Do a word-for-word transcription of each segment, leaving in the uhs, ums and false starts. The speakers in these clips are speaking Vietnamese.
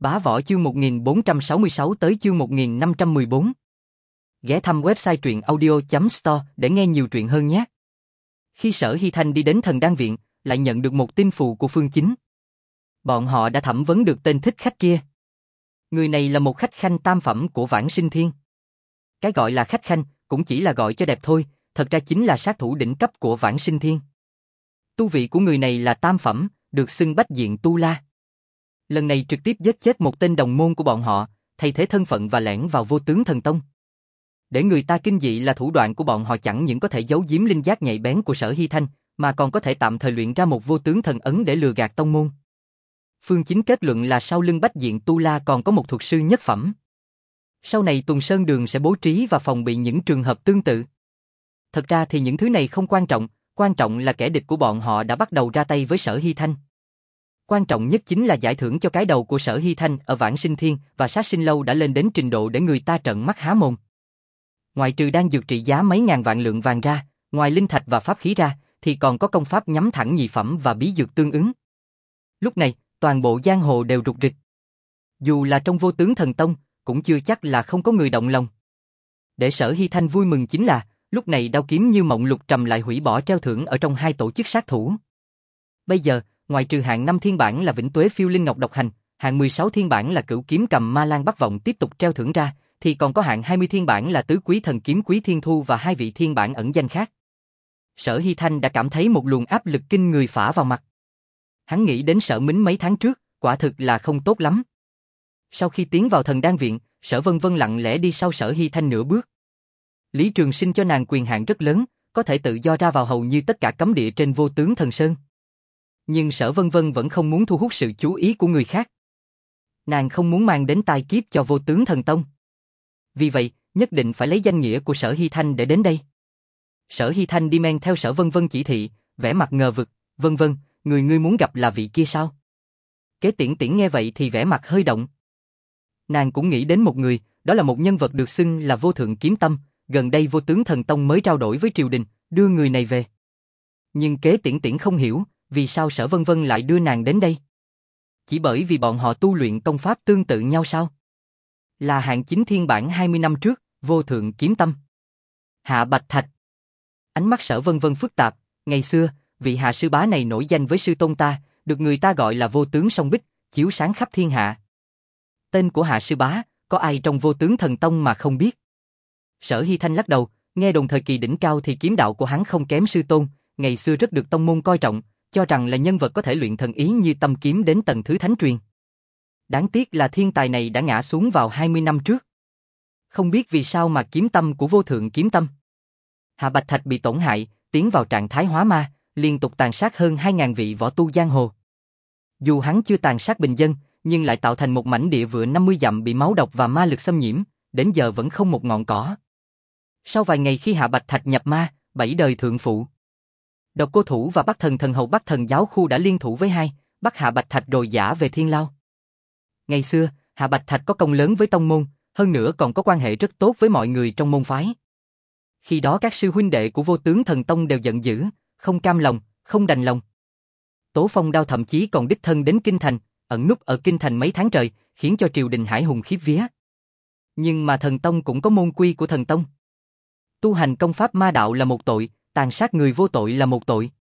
Bá Võ chương một nghìn bốn trăm sáu mươi sáu tới chương một nghìn năm trăm mười bốn. Ghé thăm website truyện audio chấm store để nghe nhiều truyện hơn nhé. Khi Sở Hy Thanh đi đến Thần Đan Viện, lại nhận được một tin phù của Phương Chính. Bọn họ đã thẩm vấn được tên thích khách kia. Người này là một khách khanh tam phẩm của Vãng Sinh Thiên. Cái gọi là khách khanh cũng chỉ là gọi cho đẹp thôi, thật ra chính là sát thủ đỉnh cấp của Vãng Sinh Thiên. Tu vị của người này là tam phẩm, được xưng Bách Diện Tu La. Lần này trực tiếp giết chết một tên đồng môn của bọn họ, thay thế thân phận và lẻn vào Vô Tướng Thần Tông. Để người ta kinh dị là thủ đoạn của bọn họ chẳng những có thể giấu giếm linh giác nhạy bén của Sở Hy Thanh, mà còn có thể tạm thời luyện ra một vô tướng thần ấn để lừa gạt tông môn. Phương Chính kết luận là sau lưng Bách Diện Tu La còn có một thuật sư nhất phẩm. Sau này Tuần Sơn Đường sẽ bố trí và phòng bị những trường hợp tương tự. Thật ra thì những thứ này không quan trọng, quan trọng là kẻ địch của bọn họ đã bắt đầu ra tay với Sở Hy Thanh. Quan trọng nhất chính là giải thưởng cho cái đầu của Sở Hy Thanh ở Vãng Sinh Thiên và Sát Sinh Lâu đã lên đến trình độ để người ta trợn mắt há mồm. Ngoài trừ đan dược trị giá mấy ngàn vạn lượng vàng ra, ngoài linh thạch và pháp khí ra, thì còn có công pháp nhắm thẳng nhị phẩm và bí dược tương ứng. Lúc này, toàn bộ giang hồ đều rục rịch. Dù là trong Vô Tướng Thần Tông, cũng chưa chắc là không có người động lòng. Để Sở Hy Thanh vui mừng chính là, lúc này Đao Kiếm Như Mộng Lục Trầm lại hủy bỏ treo thưởng ở trong hai tổ chức sát thủ. Bây giờ, ngoài trừ hạng năm thiên bản là Vĩnh Tuế Phiêu Linh Ngọc Độc Hành, hạng mười sáu thiên bản là Cửu Kiếm Cầm Ma Lan Bắc Vọng tiếp tục treo thưởng ra, thì còn có hạng hai mươi thiên bản là Tứ Quý Thần Kiếm Quý Thiên Thu và hai vị thiên bản ẩn danh khác. Sở Hy Thanh đã cảm thấy một luồng áp lực kinh người phả vào mặt. Hắn nghĩ đến Sở Mính mấy tháng trước, quả thực là không tốt lắm. Sau khi tiến vào Thần Đan Viện, Sở Vân Vân lặng lẽ đi sau Sở Hy Thanh nửa bước. Lý Trường Sinh cho nàng quyền hạn rất lớn, có thể tự do ra vào hầu như tất cả cấm địa trên Vô Tướng Thần Sơn. Nhưng Sở Vân Vân vẫn không muốn thu hút sự chú ý của người khác. Nàng không muốn mang đến tai kiếp cho Vô Tướng Thần Tông. Vì vậy, nhất định phải lấy danh nghĩa của Sở Hy Thanh để đến đây. Sở Hy Thanh đi men theo Sở Vân Vân chỉ thị, vẻ mặt ngờ vực, "Vân Vân, người ngươi muốn gặp là vị kia sao?" Kế Tiễn Tiễn nghe vậy thì vẻ mặt hơi động. Nàng cũng nghĩ đến một người, đó là một nhân vật được xưng là Vô Thượng Kiếm Tâm, gần đây Vô Tướng Thần Tông mới trao đổi với triều đình, đưa người này về. Nhưng Kế Tiễn Tiễn không hiểu, vì sao Sở Vân Vân lại đưa nàng đến đây? Chỉ bởi vì bọn họ tu luyện công pháp tương tự nhau sao? Là hạng chín thiên bản hai mươi năm trước, Vô Thượng Kiếm Tâm. Hạ Bạch Thạch. Ánh mắt Sở Vân Vân phức tạp, ngày xưa, vị Hạ sư bá này nổi danh với sư tôn ta, được người ta gọi là Vô Tướng Song Bích, chiếu sáng khắp thiên hạ. Tên của Hạ sư bá, có ai trong Vô Tướng Thần Tông mà không biết? Sở Hy Thanh lắc đầu, nghe đồn thời kỳ đỉnh cao thì kiếm đạo của hắn không kém sư tôn, ngày xưa rất được tông môn coi trọng, cho rằng là nhân vật có thể luyện thần ý như tâm kiếm đến tầng thứ thánh truyền. Đáng tiếc là thiên tài này đã ngã xuống vào hai mươi năm trước. Không biết vì sao mà kiếm tâm của Vô Thượng Kiếm Tâm. Hạ Bạch Thạch bị tổn hại, tiến vào trạng thái hóa ma, liên tục tàn sát hơn hai nghìn vị võ tu giang hồ. Dù hắn chưa tàn sát bình dân, nhưng lại tạo thành một mảnh địa vựa năm mươi dặm bị máu độc và ma lực xâm nhiễm, đến giờ vẫn không một ngọn cỏ. Sau vài ngày khi Hạ Bạch Thạch nhập ma, bảy đời thượng phụ Độc Cô Thủ và Bắc Thần Thần Hầu Bắc Thần Giáo Khu đã liên thủ với hai, bắt Hạ Bạch Thạch rồi giã về Thiên Lao. Ngày xưa, Hạ Bạch Thạch có công lớn với tông môn, hơn nữa còn có quan hệ rất tốt với mọi người trong môn phái. Khi đó các sư huynh đệ của Vô Tướng Thần Tông đều giận dữ, không cam lòng, không đành lòng. Tố Phong Đao thậm chí còn đích thân đến Kinh Thành, ẩn núp ở Kinh Thành mấy tháng trời, khiến cho triều đình hải hùng khiếp vía. Nhưng mà Thần Tông cũng có môn quy của Thần Tông. Tu hành công pháp ma đạo là một tội, tàn sát người vô tội là một tội.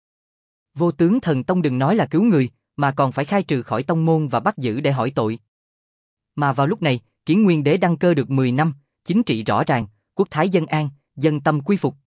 Vô Tướng Thần Tông đừng nói là cứu người, mà còn phải khai trừ khỏi tông môn và bắt giữ để hỏi tội. Mà vào lúc này, Kiến Nguyên Đế đăng cơ được mười năm, chính trị rõ ràng, quốc thái dân an, dân tâm quy phục.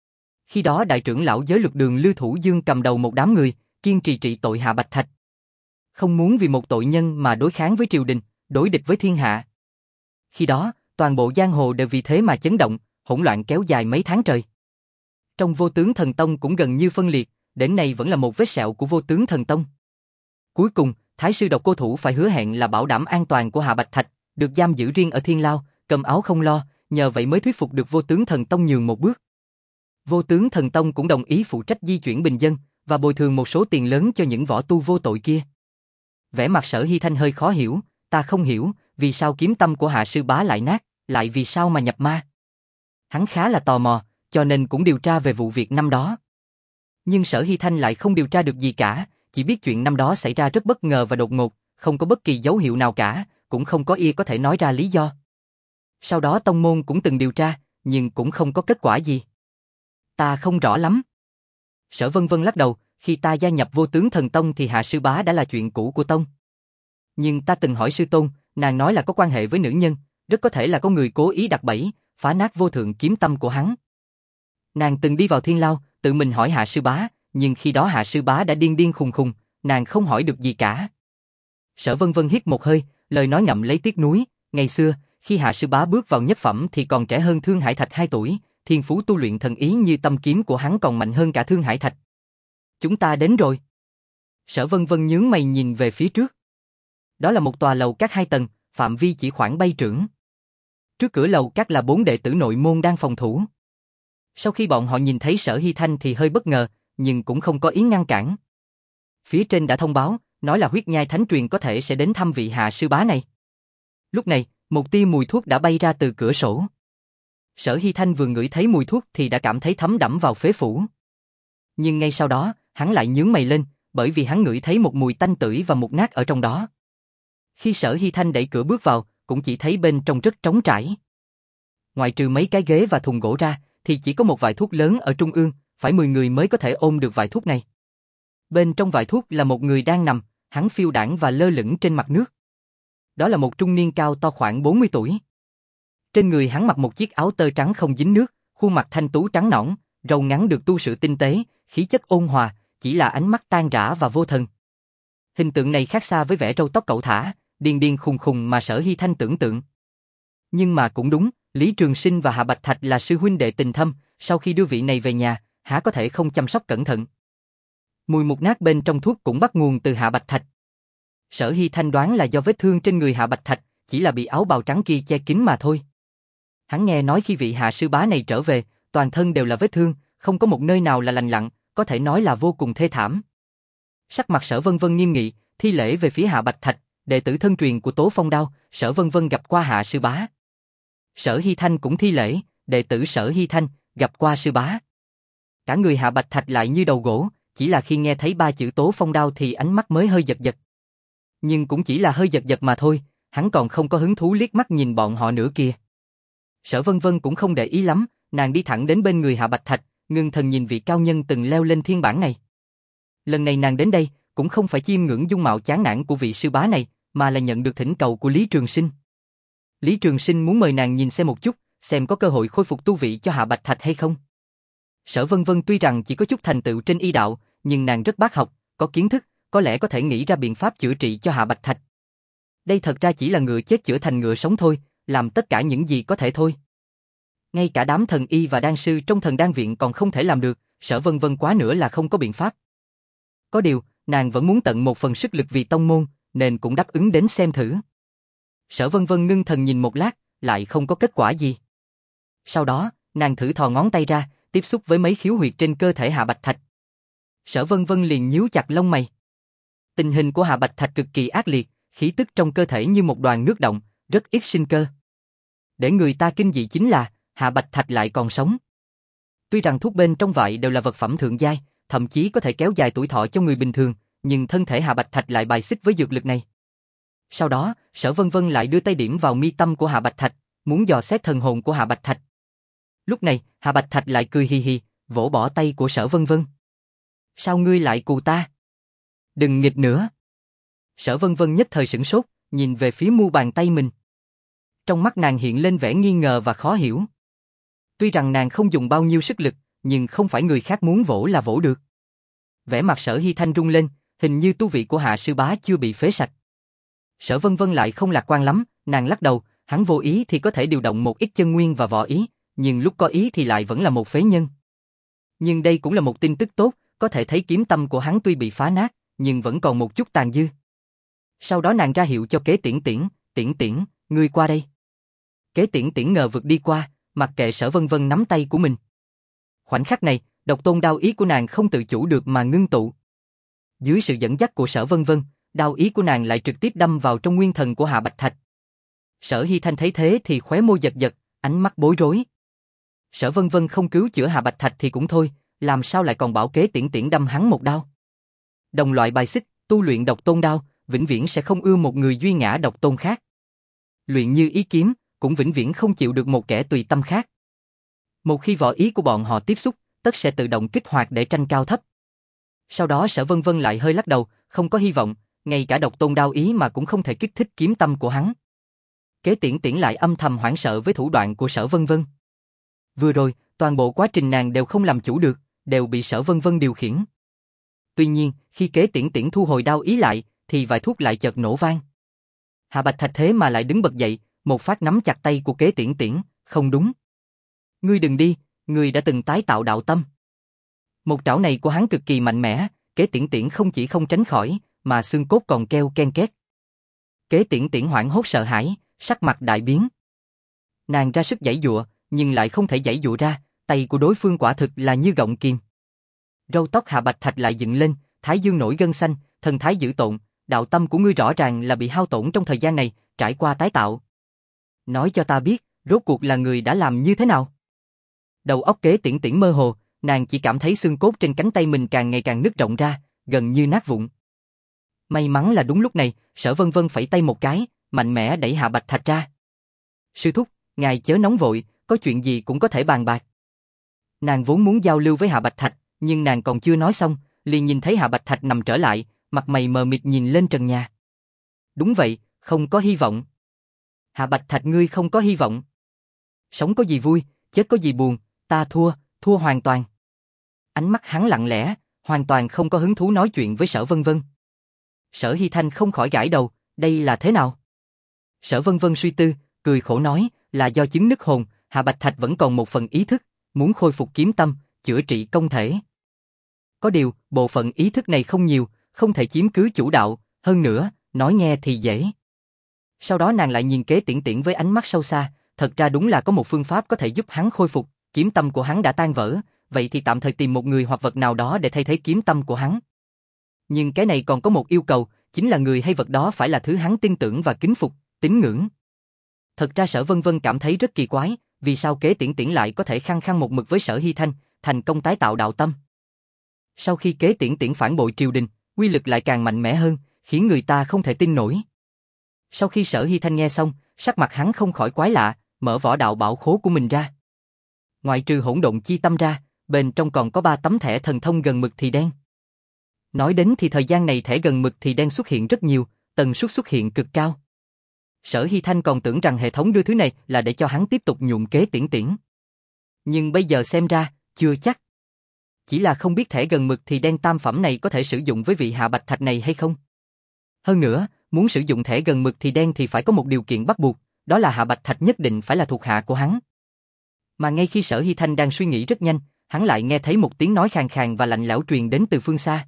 Khi đó đại trưởng lão giới luật Đường Lưu Thủ Dương cầm đầu một đám người, kiên trì trị tội Hạ Bạch Thạch. Không muốn vì một tội nhân mà đối kháng với triều đình, đối địch với thiên hạ. Khi đó, toàn bộ giang hồ đều vì thế mà chấn động, hỗn loạn kéo dài mấy tháng trời. Trong Vô Tướng Thần Tông cũng gần như phân liệt, đến nay vẫn là một vết sẹo của Vô Tướng Thần Tông. Cuối cùng, Thái sư Độc Cô Thủ phải hứa hẹn là bảo đảm an toàn của Hạ Bạch Thạch, được giam giữ riêng ở Thiên Lao, cầm áo không lo, nhờ vậy mới thuyết phục được Vô Tướng Thần Tông nhường một bước. Vô Tướng Thần Tông cũng đồng ý phụ trách di chuyển bình dân và bồi thường một số tiền lớn cho những võ tu vô tội kia. Vẻ mặt Sở Hy Thanh hơi khó hiểu, ta không hiểu, vì sao kiếm tâm của Hạ sư bá lại nát, lại vì sao mà nhập ma. Hắn khá là tò mò, cho nên cũng điều tra về vụ việc năm đó. Nhưng Sở Hy Thanh lại không điều tra được gì cả, chỉ biết chuyện năm đó xảy ra rất bất ngờ và đột ngột, không có bất kỳ dấu hiệu nào cả, cũng không có ai có thể nói ra lý do. Sau đó tông môn cũng từng điều tra, nhưng cũng không có kết quả gì. Ta không rõ lắm. Sở Vân Vân lắc đầu, khi ta gia nhập Vô Tướng Thần Tông thì Hạ Sư Bá đã là chuyện cũ của tông. Nhưng ta từng hỏi sư tôn, nàng nói là có quan hệ với nữ nhân, rất có thể là có người cố ý đặt bẫy, phá nát vô thượng kiếm tâm của hắn. Nàng từng đi vào Thiên Lao, tự mình hỏi Hạ Sư Bá, nhưng khi đó Hạ Sư Bá đã điên điên khùng khùng, nàng không hỏi được gì cả. Sở Vân Vân hít một hơi, lời nói ngậm lấy tiếc nuối, ngày xưa, khi Hạ Sư Bá bước vào nhất phẩm thì còn trẻ hơn Thương Hải Thạch hai tuổi, thiên phú tu luyện thần ý như tâm kiếm của hắn còn mạnh hơn cả Thương Hải Thạch. Chúng ta đến rồi. Sở Vân Vân nhướng mày nhìn về phía trước. Đó là một tòa lầu các hai tầng, phạm vi chỉ khoảng bay trưởng. Trước cửa lầu các là bốn đệ tử nội môn đang phòng thủ. Sau khi bọn họ nhìn thấy Sở Hy Thanh thì hơi bất ngờ, nhưng cũng không có ý ngăn cản. Phía trên đã thông báo, nói là huyết nhai thánh truyền có thể sẽ đến thăm vị Hạ Sư Bá này. Lúc này, một tia mùi thuốc đã bay ra từ cửa sổ. Sở Hy Thanh vừa ngửi thấy mùi thuốc thì đã cảm thấy thấm đẫm vào phế phủ. Nhưng ngay sau đó, hắn lại nhướng mày lên, bởi vì hắn ngửi thấy một mùi tanh tưởi và mục nát ở trong đó. Khi Sở Hy Thanh đẩy cửa bước vào, cũng chỉ thấy bên trong rất trống trải. Ngoài trừ mấy cái ghế và thùng gỗ ra, thì chỉ có một vại thuốc lớn ở trung ương, phải mười người mới có thể ôm được vại thuốc này. Bên trong vại thuốc là một người đang nằm, hắn phiêu đãng và lơ lửng trên mặt nước. Đó là một trung niên cao to khoảng bốn mươi tuổi. Trên người hắn mặc một chiếc áo tơ trắng không dính nước, khuôn mặt thanh tú trắng nõn, râu ngắn được tu sửa tinh tế, khí chất ôn hòa, chỉ là ánh mắt tan rã và vô thần. Hình tượng này khác xa với vẻ râu tóc cẩu thả, điên điên khùng khùng mà Sở Hy Thanh tưởng tượng. Nhưng mà cũng đúng, Lý Trường Sinh và Hạ Bạch Thạch là sư huynh đệ tình thâm, sau khi đưa vị này về nhà, há có thể không chăm sóc cẩn thận. Mùi mục nát bên trong thuốc cũng bắt nguồn từ Hạ Bạch Thạch. Sở Hy Thanh đoán là do vết thương trên người Hạ Bạch Thạch, chỉ là bị áo bào trắng kia che kín mà thôi. Hắn nghe nói khi vị Hạ Sư Bá này trở về, toàn thân đều là vết thương, không có một nơi nào là lành lặn, có thể nói là vô cùng thê thảm. Sắc mặt Sở Vân Vân nghiêm nghị, thi lễ về phía Hạ Bạch Thạch, đệ tử thân truyền của Tố Phong Đao, Sở Vân Vân gặp qua Hạ Sư Bá. Sở Hy Thanh cũng thi lễ, đệ tử Sở Hy Thanh, gặp qua Sư Bá. Cả người Hạ Bạch Thạch lại như đầu gỗ, chỉ là khi nghe thấy ba chữ Tố Phong Đao thì ánh mắt mới hơi giật giật. Nhưng cũng chỉ là hơi giật giật mà thôi, hắn còn không có hứng thú liếc mắt nhìn bọn họ nữa kìa. Sở Vân Vân cũng không để ý lắm, nàng đi thẳng đến bên người Hạ Bạch Thạch, ngưng thần nhìn vị cao nhân từng leo lên thiên bản này. Lần này nàng đến đây, cũng không phải chiêm ngưỡng dung mạo chán nản của vị sư bá này, mà là nhận được thỉnh cầu của Lý Trường Sinh. Lý Trường Sinh muốn mời nàng nhìn xem một chút, xem có cơ hội khôi phục tu vị cho Hạ Bạch Thạch hay không. Sở Vân Vân tuy rằng chỉ có chút thành tựu trên y đạo, nhưng nàng rất bác học, có kiến thức, có lẽ có thể nghĩ ra biện pháp chữa trị cho Hạ Bạch Thạch. Đây thật ra chỉ là ngựa chết chữa thành ngựa sống thôi, làm tất cả những gì có thể thôi. Ngay cả đám thần y và đan sư trong thần đan viện còn không thể làm được, Sở Vân Vân quá nữa là không có biện pháp. Có điều, nàng vẫn muốn tận một phần sức lực vì tông môn, nên cũng đáp ứng đến xem thử. Sở Vân Vân ngưng thần nhìn một lát, lại không có kết quả gì. Sau đó, nàng thử thò ngón tay ra, tiếp xúc với mấy khiếu huyệt trên cơ thể Hạ Bạch Thạch. Sở Vân Vân liền nhíu chặt lông mày. Tình hình của Hạ Bạch Thạch cực kỳ ác liệt, khí tức trong cơ thể như một đoàn nước động, rất ít sinh cơ. Để người ta kinh dị chính là, Hạ Bạch Thạch lại còn sống. Tuy rằng thuốc bên trong vại đều là vật phẩm thượng giai, thậm chí có thể kéo dài tuổi thọ cho người bình thường, nhưng thân thể Hạ Bạch Thạch lại bài xích với dược lực này. Sau đó, Sở Vân Vân lại đưa tay điểm vào mi tâm của Hạ Bạch Thạch, muốn dò xét thần hồn của Hạ Bạch Thạch. Lúc này, Hạ Bạch Thạch lại cười hì hì, vỗ bỏ tay của Sở Vân Vân. Sao ngươi lại cù ta? Đừng nghịch nữa. Sở Vân Vân nhất thời sửng sốt, nhìn về phía mu bàn tay mình. Trong mắt nàng hiện lên vẻ nghi ngờ và khó hiểu. Tuy rằng nàng không dùng bao nhiêu sức lực, nhưng không phải người khác muốn vỗ là vỗ được. Vẻ mặt Sở Hy Thanh rung lên, hình như tu vị của Hạ Sư Bá chưa bị phế sạch. Sở Vân Vân lại không lạc quan lắm, nàng lắc đầu, hắn vô ý thì có thể điều động một ít chân nguyên và võ ý, nhưng lúc có ý thì lại vẫn là một phế nhân. Nhưng đây cũng là một tin tức tốt, có thể thấy kiếm tâm của hắn tuy bị phá nát, nhưng vẫn còn một chút tàn dư. Sau đó nàng ra hiệu cho Kế Tiễn Tiễn, Tiễn Tiễn, ngươi qua đây. Kế Tiễn Tiễn ngờ vực đi qua, mặc kệ Sở Vân Vân nắm tay của mình. Khoảnh khắc này, độc tôn đao ý của nàng không tự chủ được mà ngưng tụ. Dưới sự dẫn dắt của Sở Vân Vân, đao ý của nàng lại trực tiếp đâm vào trong nguyên thần của Hạ Bạch Thạch. Sở Hy Thanh thấy thế thì khóe môi giật giật, ánh mắt bối rối. Sở Vân Vân không cứu chữa Hạ Bạch Thạch thì cũng thôi, làm sao lại còn bảo Kế Tiễn Tiễn đâm hắn một đao. Đồng loại bài xích, tu luyện độc tôn đao, vĩnh viễn sẽ không ưa một người duy ngã độc tôn khác. Luyện như ý kiếm, cũng vĩnh viễn không chịu được một kẻ tùy tâm khác. Một khi võ ý của bọn họ tiếp xúc, tất sẽ tự động kích hoạt để tranh cao thấp. Sau đó Sở Vân Vân lại hơi lắc đầu, không có hy vọng, ngay cả độc tôn đao ý mà cũng không thể kích thích kiếm tâm của hắn. Kế Tiễn Tiễn lại âm thầm hoảng sợ với thủ đoạn của Sở Vân Vân. Vừa rồi, toàn bộ quá trình nàng đều không làm chủ được, đều bị Sở Vân Vân điều khiển. Tuy nhiên, khi Kế Tiễn Tiễn thu hồi đao ý lại, thì vài thuốc lại chợt nổ vang. Hạ Bạch Thạch thế mà lại đứng bật dậy, một phát nắm chặt tay của Kế Tiễn Tiễn, không đúng. Ngươi đừng đi, ngươi đã từng tái tạo đạo tâm. Một trảo này của hắn cực kỳ mạnh mẽ, Kế Tiễn Tiễn không chỉ không tránh khỏi, mà xương cốt còn kêu ken két. Kế Tiễn Tiễn hoảng hốt sợ hãi, sắc mặt đại biến. Nàng ra sức giãy giụa, nhưng lại không thể giãy giụa ra, tay của đối phương quả thực là như gọng kìm. Râu tóc Hạ Bạch Thạch lại dựng lên, thái dương nổi gân xanh, thần thái dữ tợn, đạo tâm của ngươi rõ ràng là bị hao tổn trong thời gian này, trải qua tái tạo. Nói cho ta biết, rốt cuộc là người đã làm như thế nào? Đầu óc Kế Tiễn Tiễn mơ hồ, nàng chỉ cảm thấy xương cốt trên cánh tay mình càng ngày càng nứt rộng ra, gần như nát vụn. May mắn là đúng lúc này, Sở Vân Vân phẩy tay một cái, mạnh mẽ đẩy Hạ Bạch Thạch ra. Sư thúc, ngài chớ nóng vội, có chuyện gì cũng có thể bàn bạc. Nàng vốn muốn giao lưu với Hạ Bạch Thạch, nhưng nàng còn chưa nói xong, liền nhìn thấy Hạ Bạch Thạch nằm trở lại, mặt mày mờ mịt nhìn lên trần nhà. Đúng vậy, không có hy vọng. Hạ Bạch Thạch ngươi không có hy vọng. Sống có gì vui, chết có gì buồn, ta thua, thua hoàn toàn. Ánh mắt hắn lặng lẽ, hoàn toàn không có hứng thú nói chuyện với Sở Vân Vân. Sở Hy Thanh không khỏi gãi đầu, đây là thế nào? Sở Vân Vân suy tư, cười khổ nói, là do chứng nứt hồn, Hạ Bạch Thạch vẫn còn một phần ý thức, muốn khôi phục kiếm tâm, chữa trị công thể. Có điều, bộ phận ý thức này không nhiều, không thể chiếm cứ chủ đạo, hơn nữa, nói nghe thì dễ. Sau đó nàng lại nhìn Kế Tiễn Tiễn với ánh mắt sâu xa, thật ra đúng là có một phương pháp có thể giúp hắn khôi phục, kiếm tâm của hắn đã tan vỡ, vậy thì tạm thời tìm một người hoặc vật nào đó để thay thế kiếm tâm của hắn. Nhưng cái này còn có một yêu cầu, chính là người hay vật đó phải là thứ hắn tin tưởng và kính phục, tín ngưỡng. Thật ra Sở Vân Vân cảm thấy rất kỳ quái, vì sao Kế Tiễn Tiễn lại có thể khăng khăng một mực với Sở Hy Thanh, thành công tái tạo đạo tâm. Sau khi Kế Tiễn Tiễn phản bội triều đình, uy lực lại càng mạnh mẽ hơn, khiến người ta không thể tin nổi. Sau khi Sở Hy Thanh nghe xong, sắc mặt hắn không khỏi quái lạ, mở võ đạo bảo khố của mình ra. Ngoại trừ hỗn độn chi tâm ra, bên trong còn có ba tấm thẻ thần thông gần mực thì đen. Nói đến thì thời gian này thẻ gần mực thì đen xuất hiện rất nhiều, tần suất xuất hiện cực cao. Sở Hy Thanh còn tưởng rằng hệ thống đưa thứ này là để cho hắn tiếp tục nhuộm Kế Tiễn Tiễn. Nhưng bây giờ xem ra, chưa chắc. Chỉ là không biết thẻ gần mực thì đen tam phẩm này có thể sử dụng với vị Hạ Bạch Thạch này hay không. Hơn nữa, muốn sử dụng thẻ gần mực thì đen thì phải có một điều kiện bắt buộc, đó là Hạ Bạch Thạch nhất định phải là thuộc hạ của hắn. Mà ngay khi Sở Hy Thanh đang suy nghĩ rất nhanh, hắn lại nghe thấy một tiếng nói khàn khàn và lạnh lẽo truyền đến từ phương xa.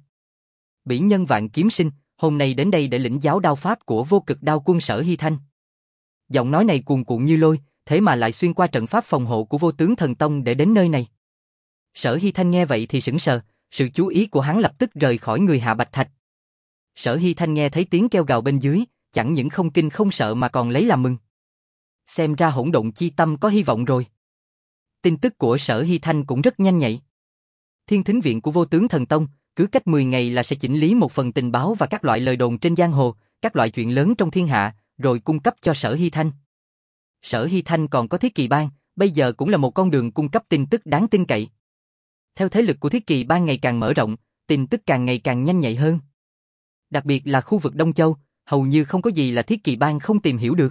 Bỉ nhân Vạn Kiếm Sinh, hôm nay đến đây để lĩnh giáo đao pháp của Vô Cực Đao Quân Sở Hy Thanh. Giọng nói này cuồn cuộn như lôi, thế mà lại xuyên qua trận pháp phòng hộ của Vô Tướng Thần Tông để đến nơi này. Sở Hy Thanh nghe vậy thì sững sờ, sự chú ý của hắn lập tức rời khỏi người Hạ Bạch Thạch. Sở Hy Thanh nghe thấy tiếng kêu gào bên dưới, chẳng những không kinh không sợ mà còn lấy làm mừng. Xem ra hỗn độn chi tâm có hy vọng rồi. Tin tức của Sở Hy Thanh cũng rất nhanh nhạy. Thiên Thính Viện của Vô Tướng Thần Tông, cứ cách mười ngày là sẽ chỉnh lý một phần tình báo và các loại lời đồn trên giang hồ, các loại chuyện lớn trong thiên hạ, rồi cung cấp cho Sở Hy Thanh. Sở Hy Thanh còn có Thiết Kỳ Bang, bây giờ cũng là một con đường cung cấp tin tức đáng tin cậy. Theo thế lực của Thiết Kỳ Bang ngày càng mở rộng, tin tức càng ngày càng nhanh nhạy hơn. Đặc biệt là khu vực Đông Châu, hầu như không có gì là Thiết Kỳ Bang không tìm hiểu được.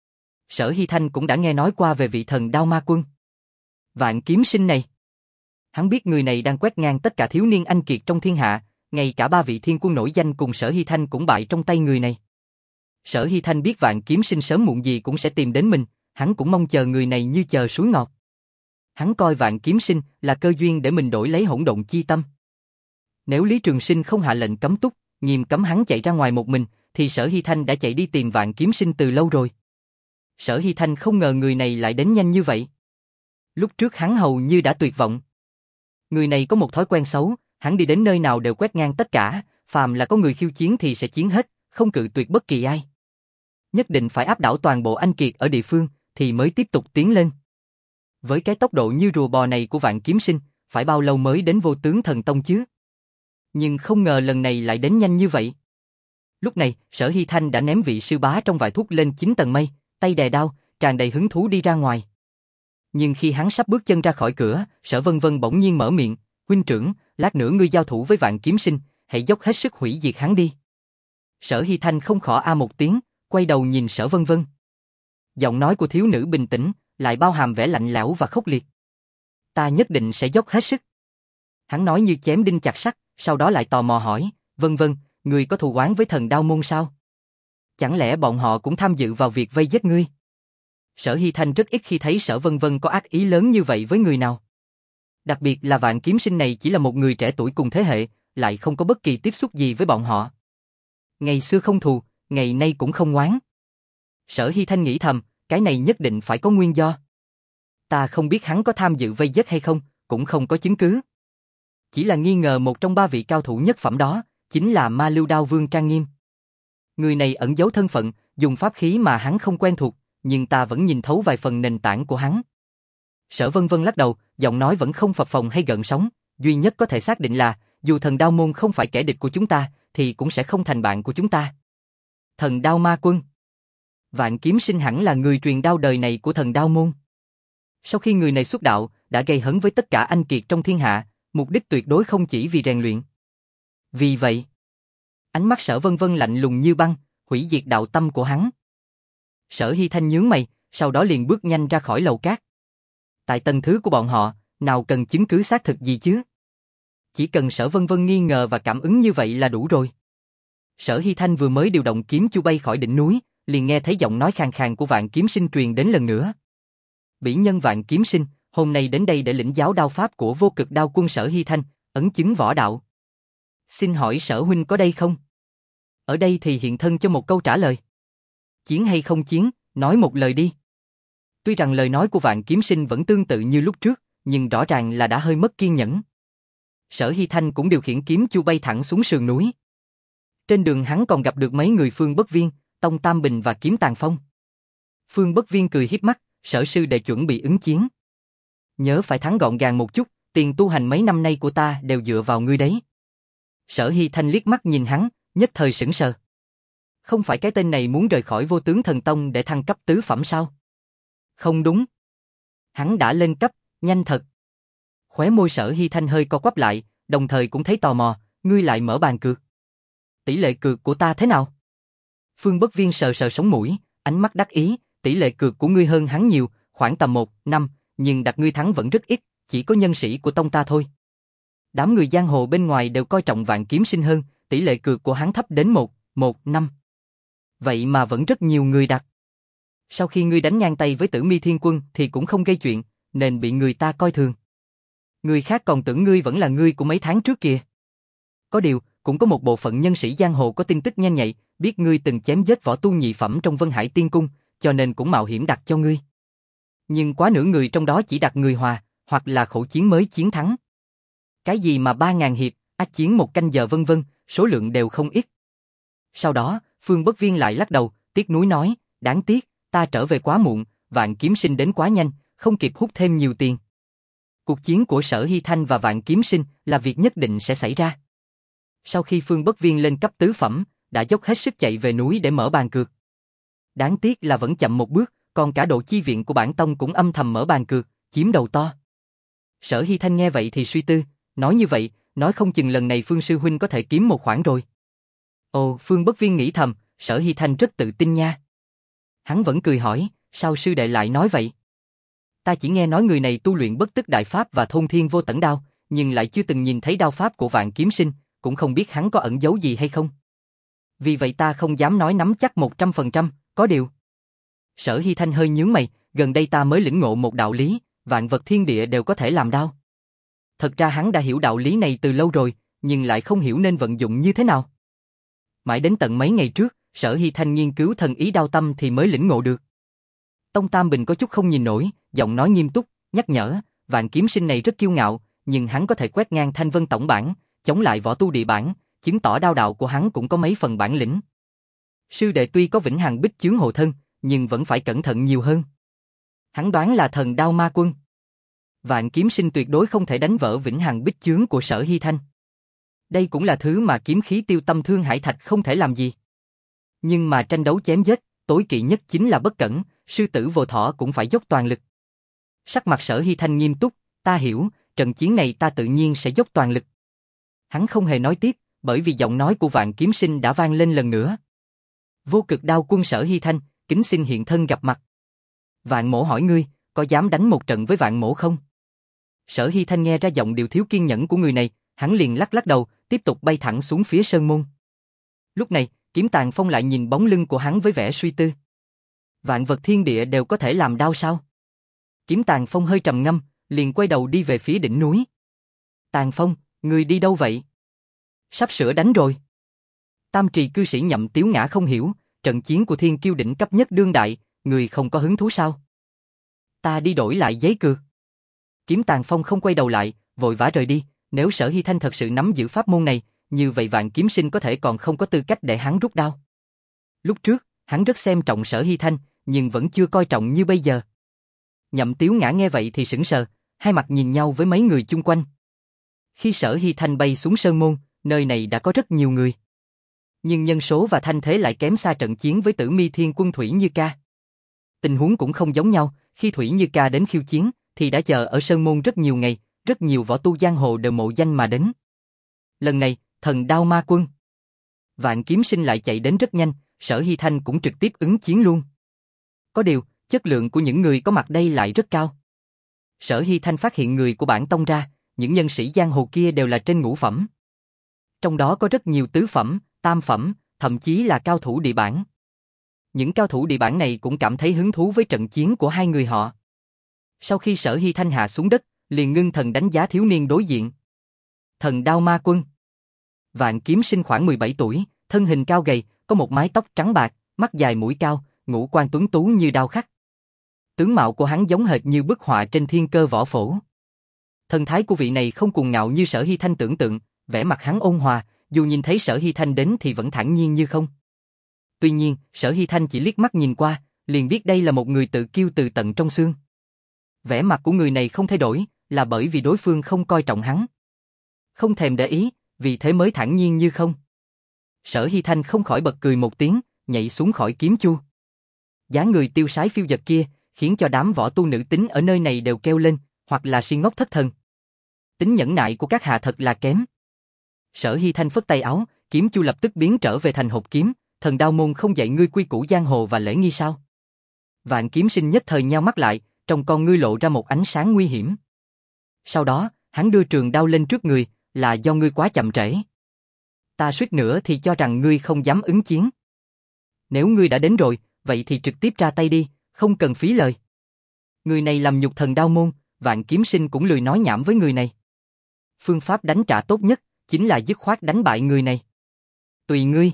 Sở Hy Thanh cũng đã nghe nói qua về vị thần Đao Ma Quân. Vạn Kiếm Sinh này. Hắn biết người này đang quét ngang tất cả thiếu niên anh kiệt trong thiên hạ, ngay cả ba vị thiên quân nổi danh cùng Sở Hy Thanh cũng bại trong tay người này. Sở Hy Thanh biết Vạn Kiếm Sinh sớm muộn gì cũng sẽ tìm đến mình, hắn cũng mong chờ người này như chờ suối ngọt. Hắn coi Vạn Kiếm Sinh là cơ duyên để mình đổi lấy hỗn độn chi tâm. Nếu Lý Trường Sinh không hạ lệnh cấm túc, nghiêm cấm hắn chạy ra ngoài một mình, thì Sở Hy Thanh đã chạy đi tìm Vạn Kiếm Sinh từ lâu rồi. Sở Hy Thanh không ngờ người này lại đến nhanh như vậy. Lúc trước hắn hầu như đã tuyệt vọng. Người này có một thói quen xấu, hắn đi đến nơi nào đều quét ngang tất cả, phàm là có người khiêu chiến thì sẽ chiến hết, không cự tuyệt bất kỳ ai. Nhất định phải áp đảo toàn bộ anh kiệt ở địa phương, thì mới tiếp tục tiến lên. Với cái tốc độ như rùa bò này của Vạn Kiếm Sinh, phải bao lâu mới đến Vô Tướng Thần Tông chứ? Nhưng không ngờ lần này lại đến nhanh như vậy. Lúc này, Sở Hy Thanh đã ném vị sư bá trong vài thuốc lên chín tầng mây, tay đè đao, tràn đầy hứng thú đi ra ngoài. Nhưng khi hắn sắp bước chân ra khỏi cửa, Sở Vân Vân bỗng nhiên mở miệng, huynh trưởng, lát nữa ngươi giao thủ với Vạn Kiếm Sinh, hãy dốc hết sức hủy diệt hắn đi. Sở Hy Thanh không khỏi a một tiếng, quay đầu nhìn Sở Vân Vân. Giọng nói của thiếu nữ bình tĩnh, lại bao hàm vẻ lạnh lẽo và khốc liệt. Ta nhất định sẽ dốc hết sức. Hắn nói như chém đinh chặt sắt, sau đó lại tò mò hỏi, Vân Vân, ngươi có thù oán với Thần Đao Môn sao? Chẳng lẽ bọn họ cũng tham dự vào việc vây giết ngươi? Sở Hy Thanh rất ít khi thấy Sở Vân Vân có ác ý lớn như vậy với người nào. Đặc biệt là Vạn Kiếm Sinh này chỉ là một người trẻ tuổi cùng thế hệ, lại không có bất kỳ tiếp xúc gì với bọn họ. Ngày xưa không thù, ngày nay cũng không oán. Sở Hy Thanh nghĩ thầm, cái này nhất định phải có nguyên do. Ta không biết hắn có tham dự vây giết hay không, cũng không có chứng cứ. Chỉ là nghi ngờ một trong ba vị cao thủ nhất phẩm đó, chính là Ma Lưu Đao Vương Trang Nghiêm. Người này ẩn giấu thân phận, dùng pháp khí mà hắn không quen thuộc, nhưng ta vẫn nhìn thấu vài phần nền tảng của hắn. Sở Vân Vân lắc đầu, giọng nói vẫn không phập phồng hay gợn sóng, duy nhất có thể xác định là, dù Thần Đao Môn không phải kẻ địch của chúng ta, thì cũng sẽ không thành bạn của chúng ta. Thần Đao Ma Quân. Vạn Kiếm Sinh hẳn là người truyền đao đời này của Thần Đao Môn. Sau khi người này xuất đạo, đã gây hấn với tất cả anh kiệt trong thiên hạ, mục đích tuyệt đối không chỉ vì rèn luyện. Vì vậy, ánh mắt Sở Vân Vân lạnh lùng như băng, hủy diệt đạo tâm của hắn. Sở Hy Thanh nhướng mày, sau đó liền bước nhanh ra khỏi lầu cát. Tại tầng thứ của bọn họ, nào cần chứng cứ xác thực gì chứ? Chỉ cần Sở Vân Vân nghi ngờ và cảm ứng như vậy là đủ rồi. Sở Hy Thanh vừa mới điều động kiếm chu bay khỏi đỉnh núi, liền nghe thấy giọng nói khàn khàn của Vạn Kiếm Sinh truyền đến lần nữa. Bỉ nhân Vạn Kiếm Sinh, hôm nay đến đây để lĩnh giáo đao pháp của Vô Cực Đao Quân Sở Hy Thanh, ấn chứng võ đạo. Xin hỏi Sở huynh có đây không? Ở đây thì hiện thân cho một câu trả lời. Chiến hay không chiến, nói một lời đi. Tuy rằng lời nói của Vạn Kiếm Sinh vẫn tương tự như lúc trước, nhưng rõ ràng là đã hơi mất kiên nhẫn. Sở Hy Thanh cũng điều khiển kiếm chu bay thẳng xuống sườn núi. Trên đường hắn còn gặp được mấy người Phương Bất Viên, Tông Tam Bình và Kiếm Tàn Phong. Phương Bất Viên cười hiếp mắt, Sở sư đệ chuẩn bị ứng chiến. Nhớ phải thắng gọn gàng một chút, tiền tu hành mấy năm nay của ta đều dựa vào ngươi đấy. Sở Hy Thanh liếc mắt nhìn hắn, nhất thời sững sờ. Không phải cái tên này muốn rời khỏi Vô Tướng Thần Tông để thăng cấp tứ phẩm sao? Không đúng. Hắn đã lên cấp, nhanh thật. Khóe môi Sở Hy Thanh hơi co quắp lại, đồng thời cũng thấy tò mò, ngươi lại mở bàn cược. Tỷ lệ cược của ta thế nào? Phương Bất Viên sờ sờ sống mũi, ánh mắt đắc ý, tỷ lệ cược của ngươi hơn hắn nhiều, khoảng tầm một, năm, nhưng đặt ngươi thắng vẫn rất ít, chỉ có nhân sĩ của tông ta thôi. Đám người giang hồ bên ngoài đều coi trọng Vạn Kiếm Sinh hơn, tỷ lệ cược của hắn thấp đến một, một, năm. Vậy mà vẫn rất nhiều người đặt. Sau khi ngươi đánh ngang tay với Tử Mi Thiên Quân thì cũng không gây chuyện, nên bị người ta coi thường. Người khác còn tưởng ngươi vẫn là ngươi của mấy tháng trước kìa. Có điều, cũng có một bộ phận nhân sĩ giang hồ có tin tức nhanh nhạy, biết ngươi từng chém giết võ tu nhị phẩm trong Vân Hải Tiên Cung, cho nên cũng mạo hiểm đặt cho ngươi. Nhưng quá nửa người trong đó chỉ đặt người hòa, hoặc là khổ chiến mới chiến thắng. Cái gì mà ba ngàn hiệp, ác chiến một canh giờ vân vân, số lượng đều không ít. Sau đó, Phương Bất Viên lại lắc đầu, tiếc nuối nói, đáng tiếc, ta trở về quá muộn, Vạn Kiếm Sinh đến quá nhanh, không kịp hút thêm nhiều tiền. Cuộc chiến của Sở Hy Thanh và Vạn Kiếm Sinh là việc nhất định sẽ xảy ra. Sau khi Phương Bất Viên lên cấp tứ phẩm, đã dốc hết sức chạy về núi để mở bàn cược. Đáng tiếc là vẫn chậm một bước, còn cả độ chi viện của bản tông cũng âm thầm mở bàn cược, chiếm đầu to. Sở Hy Thanh nghe vậy thì suy tư, nói như vậy, nói không chừng lần này Phương sư huynh có thể kiếm một khoản rồi. Ồ, Phương Bất Viên nghĩ thầm, Sở Hy Thanh rất tự tin nha. Hắn vẫn cười hỏi, sao sư đệ lại nói vậy? Ta chỉ nghe nói người này tu luyện bất tức đại pháp và thôn thiên vô tận đao, nhưng lại chưa từng nhìn thấy đao pháp của Vạn Kiếm Sinh, cũng không biết hắn có ẩn giấu gì hay không. Vì vậy ta không dám nói nắm chắc một trăm phần trăm, có điều. Sở Hy Thanh hơi nhướng mày, gần đây ta mới lĩnh ngộ một đạo lý, vạn vật thiên địa đều có thể làm đao. Thật ra hắn đã hiểu đạo lý này từ lâu rồi, nhưng lại không hiểu nên vận dụng như thế nào. Mãi đến tận mấy ngày trước, Sở Hy Thanh nghiên cứu thần ý đao tâm thì mới lĩnh ngộ được. Tông Tam Bình có chút không nhìn nổi, giọng nói nghiêm túc, nhắc nhở, Vạn Kiếm Sinh này rất kiêu ngạo, nhưng hắn có thể quét ngang Thanh Vân tổng bản, chống lại võ tu địa bản, chứng tỏ đao đạo của hắn cũng có mấy phần bản lĩnh. Sư đệ tuy có vĩnh hằng bích chướng hộ thân, nhưng vẫn phải cẩn thận nhiều hơn. Hắn đoán là thần đao ma quân. Vạn Kiếm Sinh tuyệt đối không thể đánh vỡ vĩnh hằng bích chướng của Sở Hy Thanh. Đây cũng là thứ mà kiếm khí tiêu tâm thương hải thạch không thể làm gì. Nhưng mà tranh đấu chém giết, tối kỵ nhất chính là bất cẩn, sư tử vô thỏ cũng phải dốc toàn lực. Sắc mặt Sở Hy Thanh nghiêm túc, ta hiểu, trận chiến này ta tự nhiên sẽ dốc toàn lực. Hắn không hề nói tiếp, bởi vì giọng nói của Vạn Kiếm Sinh đã vang lên lần nữa. Vô Cực Đao Quân Sở Hy Thanh, kính xin hiện thân gặp mặt. Vạn Mỗ hỏi ngươi, có dám đánh một trận với Vạn Mỗ không? Sở Hy Thanh nghe ra giọng điệu thiếu kiên nhẫn của người này, hắn liền lắc lắc đầu, tiếp tục bay thẳng xuống phía sơn môn. Lúc này, Kiếm Tàn Phong lại nhìn bóng lưng của hắn với vẻ suy tư. Vạn vật thiên địa đều có thể làm đau sao? Kiếm Tàn Phong hơi trầm ngâm, liền quay đầu đi về phía đỉnh núi. Tàn Phong, ngươi đi đâu vậy? Sắp sửa đánh rồi. Tam trì cư sĩ Nhậm Tiếu Ngã không hiểu, trận chiến của thiên kiêu đỉnh cấp nhất đương đại, người không có hứng thú sao? Ta đi đổi lại giấy cược. Kiếm Tàn Phong không quay đầu lại, vội vã rời đi, nếu Sở Hy Thanh thật sự nắm giữ pháp môn này, như vậy Vạn Kiếm Sinh có thể còn không có tư cách để hắn rút đao. Lúc trước, hắn rất xem trọng Sở Hy Thanh, nhưng vẫn chưa coi trọng như bây giờ. Nhậm Tiếu Ngã nghe vậy thì sững sờ, hai mặt nhìn nhau với mấy người chung quanh. Khi Sở Hy Thanh bay xuống sơn môn, nơi này đã có rất nhiều người. Nhưng nhân số và thanh thế lại kém xa trận chiến với Tử Mi Thiên Quân Thủy Như Ca. Tình huống cũng không giống nhau, khi Thủy Như Ca đến khiêu chiến, thì đã chờ ở sơn môn rất nhiều ngày, rất nhiều võ tu giang hồ đều mộ danh mà đến. Lần này, Thần Đao Ma Quân, Vạn Kiếm Sinh lại chạy đến rất nhanh, Sở Hy Thanh cũng trực tiếp ứng chiến luôn. Có điều, chất lượng của những người có mặt đây lại rất cao. Sở Hy Thanh phát hiện người của bản tông ra, những nhân sĩ giang hồ kia đều là trên ngũ phẩm. Trong đó có rất nhiều tứ phẩm, tam phẩm, thậm chí là cao thủ địa bản. Những cao thủ địa bản này cũng cảm thấy hứng thú với trận chiến của hai người họ. Sau khi Sở Hy Thanh hạ xuống đất, liền ngưng thần đánh giá thiếu niên đối diện. Thần Đao Ma Quân. Vạn Kiếm Sinh khoảng mười bảy tuổi, thân hình cao gầy, có một mái tóc trắng bạc, mắt dài mũi cao, ngũ quan tuấn tú như đao khắc. Tướng mạo của hắn giống hệt như bức họa trên thiên cơ võ phổ. Thần thái của vị này không cuồng ngạo như Sở Hy Thanh tưởng tượng, vẻ mặt hắn ôn hòa, dù nhìn thấy Sở Hy Thanh đến thì vẫn thản nhiên như không. Tuy nhiên, Sở Hy Thanh chỉ liếc mắt nhìn qua, liền biết đây là một người tự kiêu từ tận trong xương. Vẻ mặt của người này không thay đổi, là bởi vì đối phương không coi trọng hắn. Không thèm để ý, vì thế mới thản nhiên như không. Sở Hy Thanh không khỏi bật cười một tiếng, nhảy xuống khỏi kiếm chu. Dáng người tiêu sái phiêu dật kia, khiến cho đám võ tu nữ tính ở nơi này đều kêu lên, hoặc là si ngốc thất thần. Tính nhẫn nại của các hạ thật là kém. Sở Hy Thanh phất tay áo, kiếm chu lập tức biến trở về thành hộp kiếm, Thần Đao môn không dạy ngươi quy củ giang hồ và lễ nghi sao? Vạn Kiếm Sinh nhất thời nheo mắt lại, trong con ngươi lộ ra một ánh sáng nguy hiểm. Sau đó, hắn đưa trường đao lên trước người, là do ngươi quá chậm trễ. Ta suýt nữa thì cho rằng ngươi không dám ứng chiến. Nếu ngươi đã đến rồi, vậy thì trực tiếp ra tay đi, không cần phí lời. Người này làm nhục Thần Đao môn, Vạn Kiếm Sinh cũng lười nói nhảm với người này. Phương pháp đánh trả tốt nhất, chính là dứt khoát đánh bại người này. Tùy ngươi.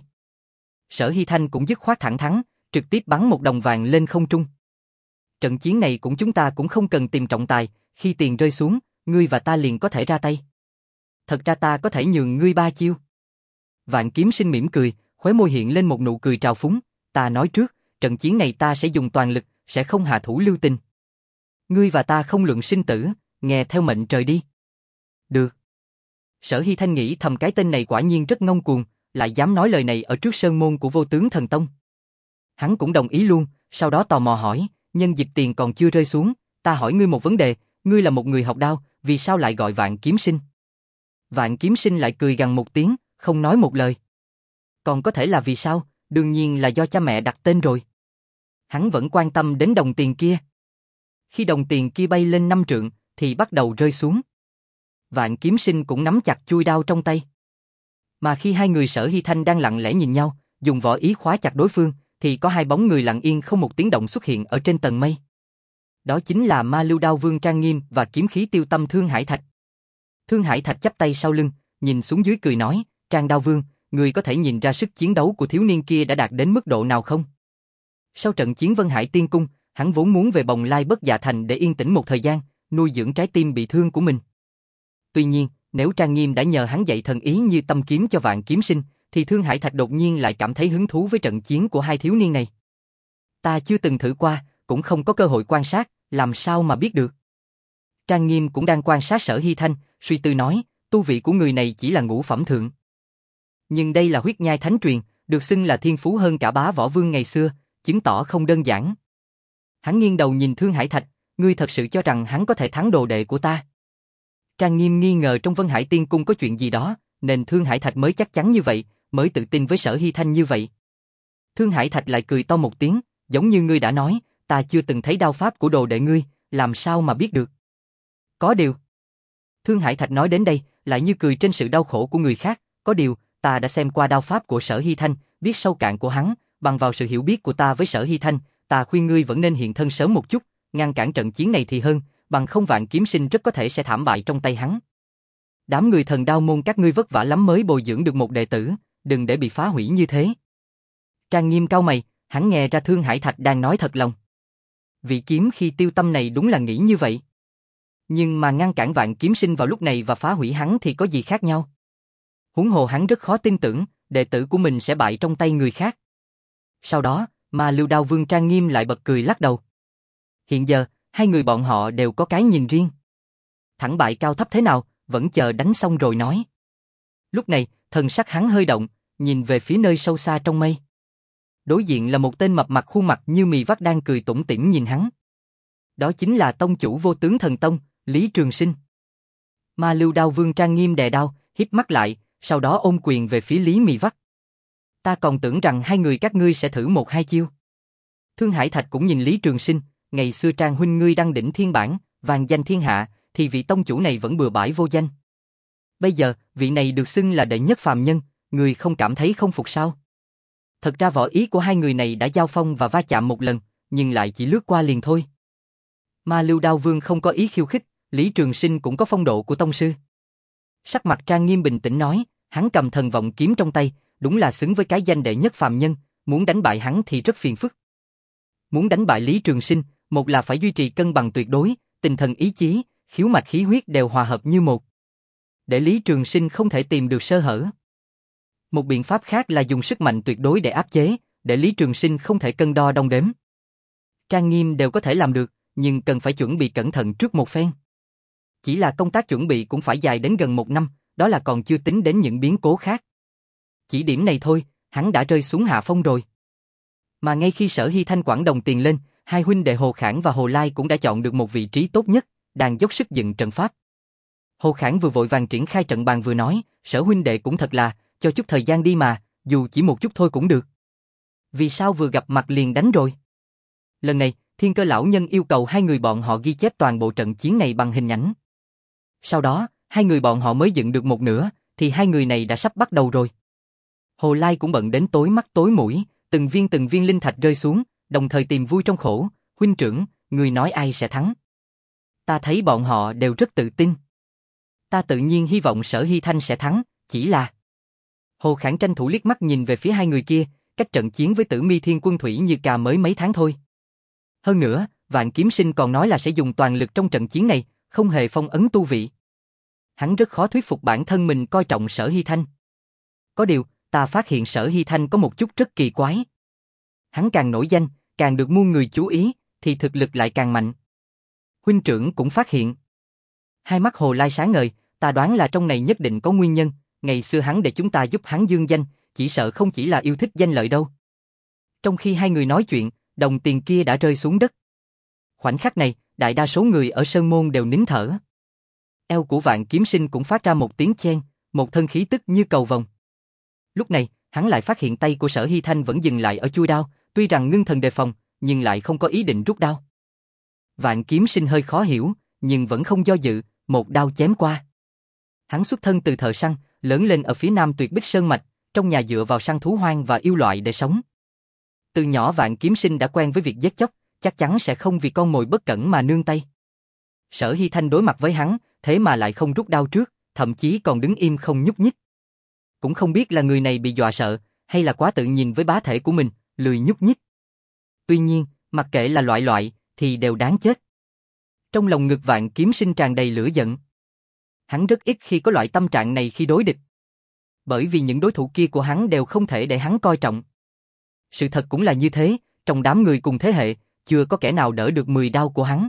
Sở Hy Thanh cũng dứt khoát thẳng thắn, trực tiếp bắn một đồng vàng lên không trung. Trận chiến này cũng chúng ta cũng không cần tìm trọng tài, khi tiền rơi xuống, ngươi và ta liền có thể ra tay. Thật ra ta có thể nhường ngươi ba chiêu. Vạn Kiếm Sinh mỉm cười, khóe môi hiện lên một nụ cười trào phúng, ta nói trước, trận chiến này ta sẽ dùng toàn lực, sẽ không hạ thủ lưu tình. Ngươi và ta không luận sinh tử, nghe theo mệnh trời đi. Được. Sở Hy Thanh nghĩ thầm cái tên này quả nhiên rất ngông cuồng, lại dám nói lời này ở trước sơn môn của Vô Tướng Thần Tông. Hắn cũng đồng ý luôn, sau đó tò mò hỏi, nhân dịp tiền còn chưa rơi xuống, ta hỏi ngươi một vấn đề, ngươi là một người học đao, vì sao lại gọi Vạn Kiếm Sinh? Vạn Kiếm Sinh lại cười gằn một tiếng, không nói một lời. Còn có thể là vì sao, đương nhiên là do cha mẹ đặt tên rồi. Hắn vẫn quan tâm đến đồng tiền kia. Khi đồng tiền kia bay lên năm trượng, thì bắt đầu rơi xuống. Vạn Kiếm Sinh cũng nắm chặt chuôi đao trong tay. Mà khi hai người Sở Hy Thanh đang lặng lẽ nhìn nhau, dùng võ ý khóa chặt đối phương, thì có hai bóng người lặng yên không một tiếng động xuất hiện ở trên tầng mây. Đó chính là Ma Lưu Đao Vương Trang Nghiêm và kiếm khí tiêu tâm Thương Hải Thạch. Thương Hải Thạch chắp tay sau lưng, nhìn xuống dưới cười nói, Trang Đao Vương, người có thể nhìn ra sức chiến đấu của thiếu niên kia đã đạt đến mức độ nào không? Sau trận chiến Vân Hải Tiên Cung, hắn vốn muốn về Bồng Lai Bất Dạ Thành để yên tĩnh một thời gian, nuôi dưỡng trái tim bị thương của mình. Tuy nhiên, nếu Trang Nghiêm đã nhờ hắn dạy thần ý như tâm kiếm cho Vạn Kiếm Sinh, thì Thương Hải Thạch đột nhiên lại cảm thấy hứng thú với trận chiến của hai thiếu niên này. Ta chưa từng thử qua, cũng không có cơ hội quan sát, làm sao mà biết được. Trang Nghiêm cũng đang quan sát Sở Hy Thanh, suy tư nói, tu vị của người này chỉ là ngũ phẩm thượng. Nhưng đây là huyết nhai thánh truyền, được xưng là thiên phú hơn cả bá võ vương ngày xưa, chứng tỏ không đơn giản. Hắn nghiêng đầu nhìn Thương Hải Thạch, ngươi thật sự cho rằng hắn có thể thắng đồ đệ của ta? Trang Nghiêm nghi ngờ trong Vân Hải Tiên Cung có chuyện gì đó, nên Thương Hải Thạch mới chắc chắn như vậy, mới tự tin với Sở Hy Thanh như vậy. Thương Hải Thạch lại cười to một tiếng, giống như ngươi đã nói, ta chưa từng thấy đao pháp của đồ đệ ngươi, làm sao mà biết được? Có điều. Thương Hải Thạch nói đến đây, lại như cười trên sự đau khổ của người khác, có điều, ta đã xem qua đao pháp của Sở Hy Thanh, biết sâu cạn của hắn, bằng vào sự hiểu biết của ta với Sở Hy Thanh, ta khuyên ngươi vẫn nên hiện thân sớm một chút, ngăn cản trận chiến này thì hơn, bằng không Vạn Kiếm Sinh rất có thể sẽ thảm bại trong tay hắn. Đám người Thần Đao môn các ngươi vất vả lắm mới bồi dưỡng được một đệ tử, đừng để bị phá hủy như thế. Trang Nghiêm cau mày, hắn nghe ra Thương Hải Thạch đang nói thật lòng. Vị kiếm khi tiêu tâm này đúng là nghĩ như vậy. Nhưng mà ngăn cản Vạn Kiếm Sinh vào lúc này và phá hủy hắn thì có gì khác nhau? Huống hồ hắn rất khó tin tưởng, đệ tử của mình sẽ bại trong tay người khác. Sau đó, mà Lưu Đao Vương Trang Nghiêm lại bật cười lắc đầu. Hiện giờ, hai người bọn họ đều có cái nhìn riêng. Thẳng bại cao thấp thế nào, vẫn chờ đánh xong rồi nói. Lúc này, thần sắc hắn hơi động, nhìn về phía nơi sâu xa trong mây. Đối diện là một tên mập mặt khuôn mặt như mì vắt đang cười tủm tỉm nhìn hắn. Đó chính là tông chủ Vô Tướng Thần Tông, Lý Trường Sinh. Ma Lưu Đao Vương Trang Nghiêm đè đao, híp mắt lại, sau đó ôm quyền về phía Lý Mì Vắt. Ta còn tưởng rằng hai người các ngươi sẽ thử một hai chiêu. Thương Hải Thạch cũng nhìn Lý Trường Sinh, ngày xưa Trang huynh ngươi đăng đỉnh thiên bản, vang danh thiên hạ, thì vị tông chủ này vẫn bừa bãi vô danh. Bây giờ, vị này được xưng là đệ nhất phàm nhân, người không cảm thấy không phục sao? Thật ra võ ý của hai người này đã giao phong và va chạm một lần, nhưng lại chỉ lướt qua liền thôi. Ma Lưu Đao Vương không có ý khiêu khích, Lý Trường Sinh cũng có phong độ của tông sư. Sắc mặt Trang Nghiêm bình tĩnh nói, hắn cầm thần vọng kiếm trong tay, đúng là xứng với cái danh đệ nhất phàm nhân, muốn đánh bại hắn thì rất phiền phức. Muốn đánh bại Lý Trường Sinh, một là phải duy trì cân bằng tuyệt đối, tinh thần ý chí, khiếu mạch khí huyết đều hòa hợp như một. Để Lý Trường Sinh không thể tìm được sơ hở. Một biện pháp khác là dùng sức mạnh tuyệt đối để áp chế, để Lý Trường Sinh không thể cân đo đong đếm. Trang Nghiêm đều có thể làm được, nhưng cần phải chuẩn bị cẩn thận trước một phen. Chỉ là công tác chuẩn bị cũng phải dài đến gần một năm, đó là còn chưa tính đến những biến cố khác. Chỉ điểm này thôi, hắn đã rơi xuống hạ phong rồi. Mà ngay khi Sở Hy Thanh quảng đồng tiền lên, hai huynh đệ Hồ Khảng và Hồ Lai cũng đã chọn được một vị trí tốt nhất, đang dốc sức dựng trận pháp. Hồ Khảng vừa vội vàng triển khai trận bàn vừa nói, Sở huynh đệ cũng thật là, cho chút thời gian đi mà, dù chỉ một chút thôi cũng được. Vì sao vừa gặp mặt liền đánh rồi? Lần này, Thiên Cơ lão nhân yêu cầu hai người bọn họ ghi chép toàn bộ trận chiến này bằng hình ảnh. Sau đó, hai người bọn họ mới dựng được một nửa, thì hai người này đã sắp bắt đầu rồi. Hồ Lai cũng bận đến tối mắt tối mũi, từng viên từng viên linh thạch rơi xuống, đồng thời tìm vui trong khổ. Huynh trưởng, người nói ai sẽ thắng? Ta thấy bọn họ đều rất tự tin. Ta tự nhiên hy vọng Sở Hy Thanh sẽ thắng, chỉ là... Hồ Khảng tranh thủ liếc mắt nhìn về phía hai người kia, cách trận chiến với Tử Mi Thiên Quân Thủy như cà mới mấy tháng thôi. Hơn nữa, Vạn Kiếm Sinh còn nói là sẽ dùng toàn lực trong trận chiến này, không hề phong ấn tu vị. Hắn rất khó thuyết phục bản thân mình coi trọng Sở Hy Thanh. Có điều, ta phát hiện Sở Hy Thanh có một chút rất kỳ quái. Hắn càng nổi danh, càng được muôn người chú ý, thì thực lực lại càng mạnh. Huynh trưởng cũng phát hiện. Hai mắt Hồ Lai sáng ngời, ta đoán là trong này nhất định có nguyên nhân, ngày xưa hắn để chúng ta giúp hắn dương danh, chỉ sợ không chỉ là yêu thích danh lợi đâu. Trong khi hai người nói chuyện, đồng tiền kia đã rơi xuống đất. Khoảnh khắc này, đại đa số người ở Sơn Môn đều nín thở. Eo của Vạn Kiếm Sinh cũng phát ra một tiếng chen, một thân khí tức như cầu vồng. Lúc này, hắn lại phát hiện tay của Sở Hy Thanh vẫn dừng lại ở chuôi đao, tuy rằng ngưng thần đề phòng, nhưng lại không có ý định rút đao. Vạn Kiếm Sinh hơi khó hiểu, nhưng vẫn không do dự, một đao chém qua. Hắn xuất thân từ thợ săn, lớn lên ở phía nam Tuyệt Bích Sơn mạch, trong nhà dựa vào săn thú hoang và yêu loại để sống. Từ nhỏ Vạn Kiếm Sinh đã quen với việc giết chóc, chắc chắn sẽ không vì con mồi bất cẩn mà nương tay. Sở Hy Thanh đối mặt với hắn, thế mà lại không rút đao trước, thậm chí còn đứng im không nhúc nhích. Cũng không biết là người này bị dọa sợ, hay là quá tự nhìn với bá thể của mình, lười nhúc nhích. Tuy nhiên, mặc kệ là loại loại, thì đều đáng chết. Trong lòng ngực Vạn Kiếm Sinh tràn đầy lửa giận. Hắn rất ít khi có loại tâm trạng này khi đối địch. Bởi vì những đối thủ kia của hắn đều không thể để hắn coi trọng. Sự thật cũng là như thế, trong đám người cùng thế hệ, chưa có kẻ nào đỡ được mười đao của hắn.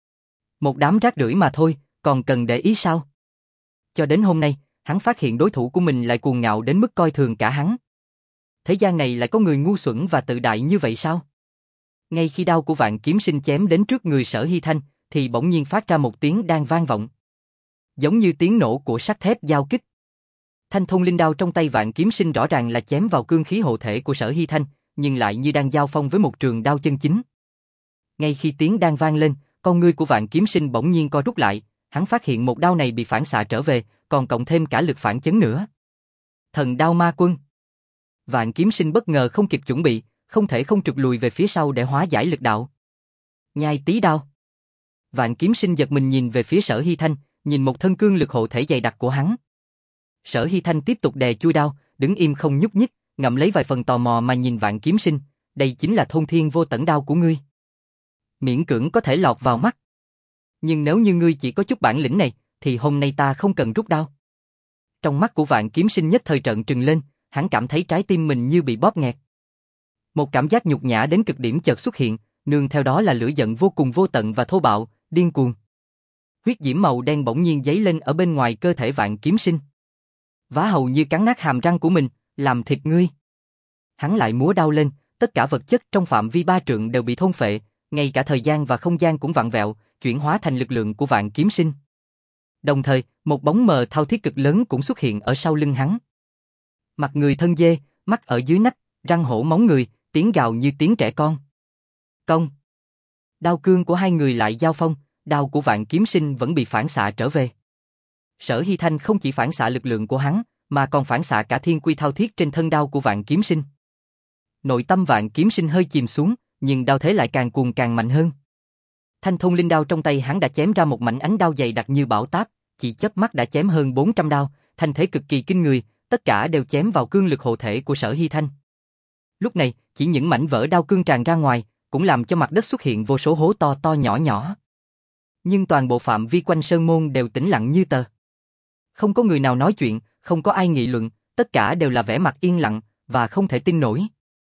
Một đám rác rưởi mà thôi, còn cần để ý sao? Cho đến hôm nay, hắn phát hiện đối thủ của mình lại cuồng ngạo đến mức coi thường cả hắn. Thế gian này lại có người ngu xuẩn và tự đại như vậy sao? Ngay khi đao của Vạn Kiếm Sinh chém đến trước người Sở Hy Thanh, thì bỗng nhiên phát ra một tiếng đang vang vọng. Giống như tiếng nổ của sắt thép giao kích. Thanh Thông Linh đao trong tay Vạn Kiếm Sinh rõ ràng là chém vào cương khí hộ thể của Sở Hy Thanh, nhưng lại như đang giao phong với một trường đao chân chính. Ngay khi tiếng đang vang lên, con ngươi của Vạn Kiếm Sinh bỗng nhiên co rút lại, hắn phát hiện một đao này bị phản xạ trở về, còn cộng thêm cả lực phản chấn nữa. Thần đao ma quân. Vạn Kiếm Sinh bất ngờ không kịp chuẩn bị, không thể không trượt lùi về phía sau để hóa giải lực đạo. Nhai tí đao. Vạn Kiếm Sinh giật mình nhìn về phía Sở Hy Thanh, nhìn một thân cương lực hộ thể dày đặc của hắn. Sở Hy Thanh tiếp tục đè chui đao, đứng im không nhúc nhích, ngậm lấy vài phần tò mò mà nhìn Vạn Kiếm Sinh, đây chính là thôn thiên vô tận đao của ngươi. Miễn cưỡng có thể lọt vào mắt. Nhưng nếu như ngươi chỉ có chút bản lĩnh này, thì hôm nay ta không cần rút đao. Trong mắt của Vạn Kiếm Sinh nhất thời trợn trừng lên, hắn cảm thấy trái tim mình như bị bóp nghẹt. Một cảm giác nhục nhã đến cực điểm chợt xuất hiện, nương theo đó là lửa giận vô cùng vô tận và thô bạo, điên cuồng. Huyết diễm màu đen bỗng nhiên dấy lên ở bên ngoài cơ thể Vạn Kiếm Sinh. Vá hầu như cắn nát hàm răng của mình, làm thịt ngươi. Hắn lại múa đao lên, tất cả vật chất trong phạm vi ba trượng đều bị thôn phệ, ngay cả thời gian và không gian cũng vặn vẹo, chuyển hóa thành lực lượng của Vạn Kiếm Sinh. Đồng thời, một bóng mờ thao thiết cực lớn cũng xuất hiện ở sau lưng hắn. Mặt người thân dê, mắt ở dưới nách, răng hổ móng người, tiếng gào như tiếng trẻ con. Công. Đao cương của hai người lại giao phong, đao của Vạn Kiếm Sinh vẫn bị phản xạ trở về. Sở Hy Thanh không chỉ phản xạ lực lượng của hắn, mà còn phản xạ cả thiên quy thao thiết trên thân đao của Vạn Kiếm Sinh. Nội tâm Vạn Kiếm Sinh hơi chìm xuống, nhưng đao thế lại càng cuồng càng mạnh hơn. Thanh Thông Linh đao trong tay hắn đã chém ra một mảnh ánh đao dày đặc như bão táp, chỉ chớp mắt đã chém hơn bốn trăm đao, thanh thế cực kỳ kinh người, tất cả đều chém vào cương lực hộ thể của Sở Hy Thanh. Lúc này, chỉ những mảnh vỡ đao cương tràn ra ngoài, cũng làm cho mặt đất xuất hiện vô số hố to to nhỏ nhỏ. Nhưng toàn bộ phạm vi quanh sơn môn đều tĩnh lặng như tờ. Không có người nào nói chuyện, không có ai nghị luận, tất cả đều là vẻ mặt yên lặng, và không thể tin nổi.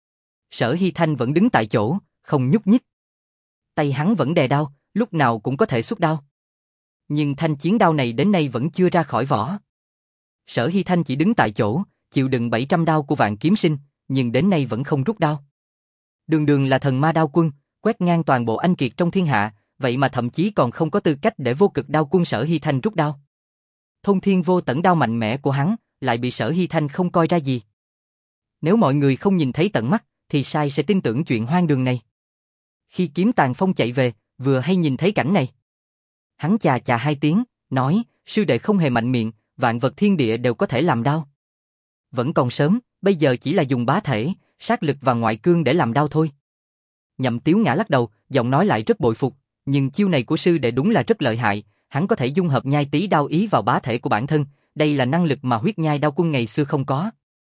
Sở Hy Thanh vẫn đứng tại chỗ, không nhúc nhích. Tay hắn vẫn đè đao, lúc nào cũng có thể xuất đao. Nhưng thanh chiến đao này đến nay vẫn chưa ra khỏi vỏ. Sở Hy Thanh chỉ đứng tại chỗ, chịu đựng bảy trăm đao của Vạn Kiếm Sinh, nhưng đến nay vẫn không rút đao. Đường đường là thần ma đao quân, quét ngang toàn bộ anh kiệt trong thiên hạ, vậy mà thậm chí còn không có tư cách để vô cực đao quân Sở Hy Thanh rút đao. Thôn thiên vô tận đao mạnh mẽ của hắn, lại bị Sở Hy Thanh không coi ra gì. Nếu mọi người không nhìn thấy tận mắt, thì sai sẽ tin tưởng chuyện hoang đường này. Khi Kiếm Tàn Phong chạy về, vừa hay nhìn thấy cảnh này. Hắn chà chà hai tiếng, nói, sư đệ không hề mạnh miệng, vạn vật thiên địa đều có thể làm đao. Vẫn còn sớm, bây giờ chỉ là dùng bá thể, sát lực và ngoại cương để làm đao thôi. Nhậm Tiếu Ngã lắc đầu, giọng nói lại rất bội phục, nhưng chiêu này của sư đệ đúng là rất lợi hại, hắn có thể dung hợp nhai tí đao ý vào bá thể của bản thân, đây là năng lực mà huyết nhai đao quân ngày xưa không có.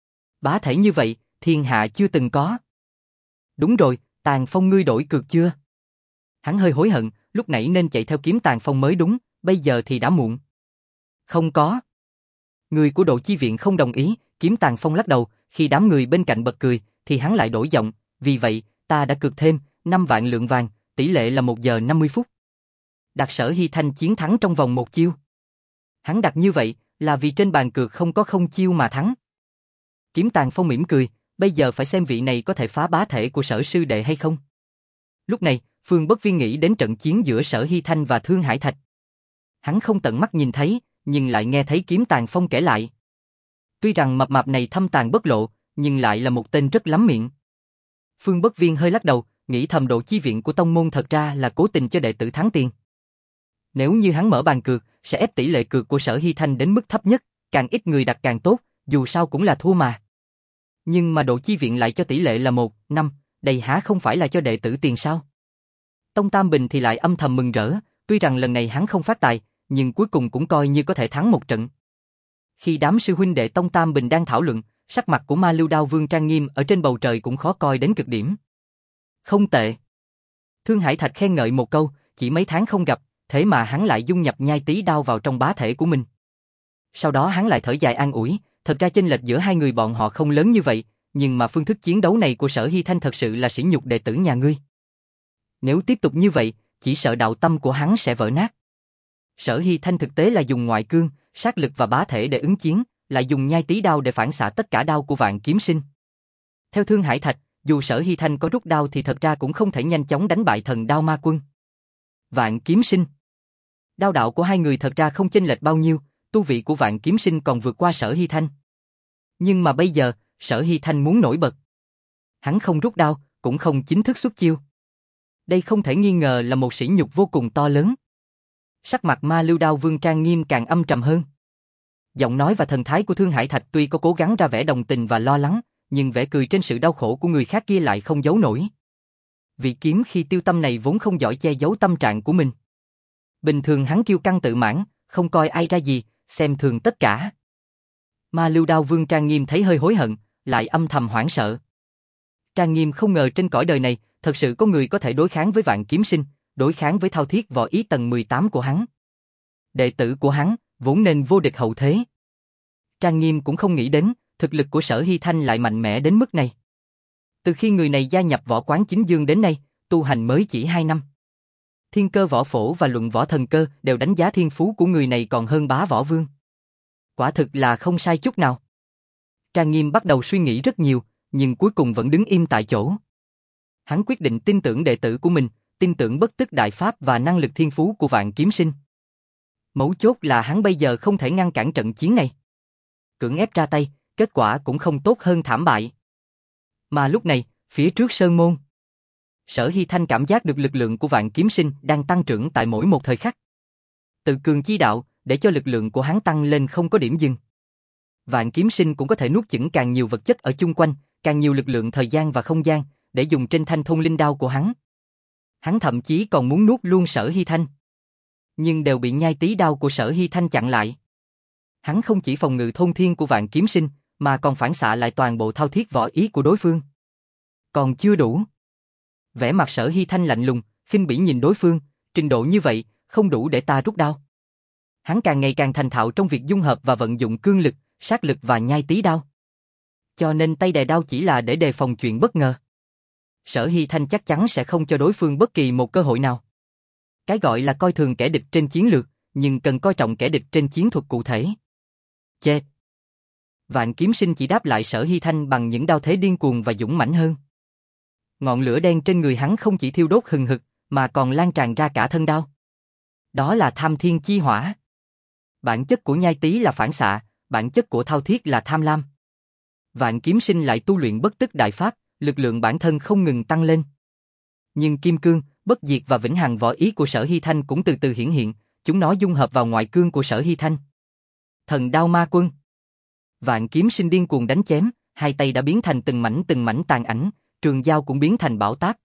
Bá thể như vậy, thiên hạ chưa từng có. Đúng rồi, Tàn Phong ngươi đổi cược chưa? Hắn hơi hối hận, lúc nãy nên chạy theo Kiếm Tàn Phong mới đúng, bây giờ thì đã muộn. Không có. Người của Độ Chi Viện không đồng ý, Kiếm Tàn Phong lắc đầu, khi đám người bên cạnh bật cười, thì hắn lại đổi giọng, vì vậy, ta đã cược thêm, năm vạn lượng vàng, tỷ lệ là một giờ năm mươi phút. Đặt Sở Hy Thanh chiến thắng trong vòng một chiêu. Hắn đặt như vậy, là vì trên bàn cược không có không chiêu mà thắng. Kiếm Tàn Phong mỉm cười, bây giờ phải xem vị này có thể phá bá thể của Sở sư đệ hay không. Lúc này, Phương Bất Viên nghĩ đến trận chiến giữa Sở Hy Thanh và Thương Hải Thạch. Hắn không tận mắt nhìn thấy, nhưng lại nghe thấy Kiếm Tàn Phong kể lại. Tuy rằng mập mạp này thâm tàn bất lộ, nhưng lại là một tên rất lắm miệng. Phương Bất Viên hơi lắc đầu, nghĩ thầm Độ Chi Viện của tông môn thật ra là cố tình cho đệ tử thắng tiền. Nếu như hắn mở bàn cược, sẽ ép tỷ lệ cược của Sở Hy Thanh đến mức thấp nhất, càng ít người đặt càng tốt, dù sao cũng là thua mà. Nhưng mà Độ Chi Viện lại cho tỷ lệ là một, năm, đây há không phải là cho đệ tử tiền sao? Tông Tam Bình thì lại âm thầm mừng rỡ, tuy rằng lần này hắn không phát tài, nhưng cuối cùng cũng coi như có thể thắng một trận. Khi đám sư huynh đệ Tông Tam Bình đang thảo luận, sắc mặt của Ma Lưu Đao Vương trang nghiêm ở trên bầu trời cũng khó coi đến cực điểm. Không tệ. Thương Hải Thạch khen ngợi một câu, chỉ mấy tháng không gặp, thế mà hắn lại dung nhập nhai tí đao vào trong bá thể của mình. Sau đó hắn lại thở dài an ủi, thật ra chênh lệch giữa hai người bọn họ không lớn như vậy, nhưng mà phương thức chiến đấu này của Sở Hy Thanh thật sự là sỉ nhục đệ tử nhà ngươi. Nếu tiếp tục như vậy, chỉ sợ đạo tâm của hắn sẽ vỡ nát. Sở Hy Thanh thực tế là dùng ngoại cương, sát lực và bá thể để ứng chiến, lại dùng nhai tí đao để phản xạ tất cả đao của Vạn Kiếm Sinh. Theo Thương Hải Thạch, Dù Sở Hy Thanh có rút đao thì thật ra cũng không thể nhanh chóng đánh bại thần đao ma quân. Vạn Kiếm Sinh. Đao đạo của hai người thật ra không chênh lệch bao nhiêu, tu vị của Vạn Kiếm Sinh còn vượt qua Sở Hy Thanh. Nhưng mà bây giờ, Sở Hy Thanh muốn nổi bật. Hắn không rút đao, cũng không chính thức xuất chiêu. Đây không thể nghi ngờ là một sỉ nhục vô cùng to lớn. Sắc mặt Ma Lưu Đao Vương Trang Nghiêm càng âm trầm hơn. Giọng nói và thần thái của Thương Hải Thạch tuy có cố gắng ra vẻ đồng tình và lo lắng, nhưng vẻ cười trên sự đau khổ của người khác kia lại không giấu nổi. Vị kiếm khi tiêu tâm này vốn không giỏi che giấu tâm trạng của mình. Bình thường hắn kiêu căng tự mãn, không coi ai ra gì, xem thường tất cả. Ma Lưu Đao Vương Trang Nghiêm thấy hơi hối hận, lại âm thầm hoảng sợ. Trang Nghiêm không ngờ trên cõi đời này, thật sự có người có thể đối kháng với Vạn Kiếm Sinh, đối kháng với thao thiết võ ý tầng mười tám của hắn. Đệ tử của hắn, vốn nên vô địch hậu thế. Trang Nghiêm cũng không nghĩ đến, thực lực của Sở Hy Thanh lại mạnh mẽ đến mức này. Từ khi người này gia nhập võ quán chính dương đến nay, tu hành mới chỉ hai năm. Thiên Cơ Võ Phổ và Luận Võ Thần Cơ đều đánh giá thiên phú của người này còn hơn Bá Võ Vương. Quả thực là không sai chút nào. Trang Nghiêm bắt đầu suy nghĩ rất nhiều, nhưng cuối cùng vẫn đứng im tại chỗ. Hắn quyết định tin tưởng đệ tử của mình, tin tưởng bất tức đại pháp và năng lực thiên phú của Vạn Kiếm Sinh. Mấu chốt là hắn bây giờ không thể ngăn cản trận chiến này. Cưỡng ép ra tay, kết quả cũng không tốt hơn thảm bại. Mà lúc này, phía trước sơn môn, Sở Hy Thanh cảm giác được lực lượng của Vạn Kiếm Sinh đang tăng trưởng tại mỗi một thời khắc. Tự cường chi đạo, để cho lực lượng của hắn tăng lên không có điểm dừng. Vạn Kiếm Sinh cũng có thể nuốt chửng càng nhiều vật chất ở chung quanh, càng nhiều lực lượng thời gian và không gian, để dùng trên thanh thôn linh đao của hắn. Hắn thậm chí còn muốn nuốt luôn Sở Hy Thanh. Nhưng đều bị nhai tí đao của Sở Hy Thanh chặn lại. Hắn không chỉ phòng ngự thôn thiên của Vạn Kiếm Sinh, mà còn phản xạ lại toàn bộ thao thiết võ ý của đối phương. Còn chưa đủ. Vẻ mặt Sở Hy Thanh lạnh lùng, khinh bỉ nhìn đối phương, trình độ như vậy, không đủ để ta rút đao. Hắn càng ngày càng thành thạo trong việc dung hợp và vận dụng cương lực, sát lực và nhai tí đao. Cho nên tay đè đao chỉ là để đề phòng chuyện bất ngờ. Sở Hy Thanh chắc chắn sẽ không cho đối phương bất kỳ một cơ hội nào. Cái gọi là coi thường kẻ địch trên chiến lược, nhưng cần coi trọng kẻ địch trên chiến thuật cụ thể. Chê! Vạn Kiếm Sinh chỉ đáp lại Sở Hy Thanh bằng những đao thế điên cuồng và dũng mãnh hơn. Ngọn lửa đen trên người hắn không chỉ thiêu đốt hừng hực, mà còn lan tràn ra cả thân đao. Đó là tham thiên chi hỏa. Bản chất của nhai tí là phản xạ, bản chất của thao thiết là tham lam. Vạn Kiếm Sinh lại tu luyện bất tức đại pháp, lực lượng bản thân không ngừng tăng lên. Nhưng kim cương, bất diệt và vĩnh hằng võ ý của Sở Hy Thanh cũng từ từ hiển hiện, chúng nó dung hợp vào ngoại cương của Sở Hy Thanh. Thần đao ma quân. Vạn Kiếm Sinh điên cuồng đánh chém, hai tay đã biến thành từng mảnh từng mảnh tàn ảnh, trường dao cũng biến thành bão táp.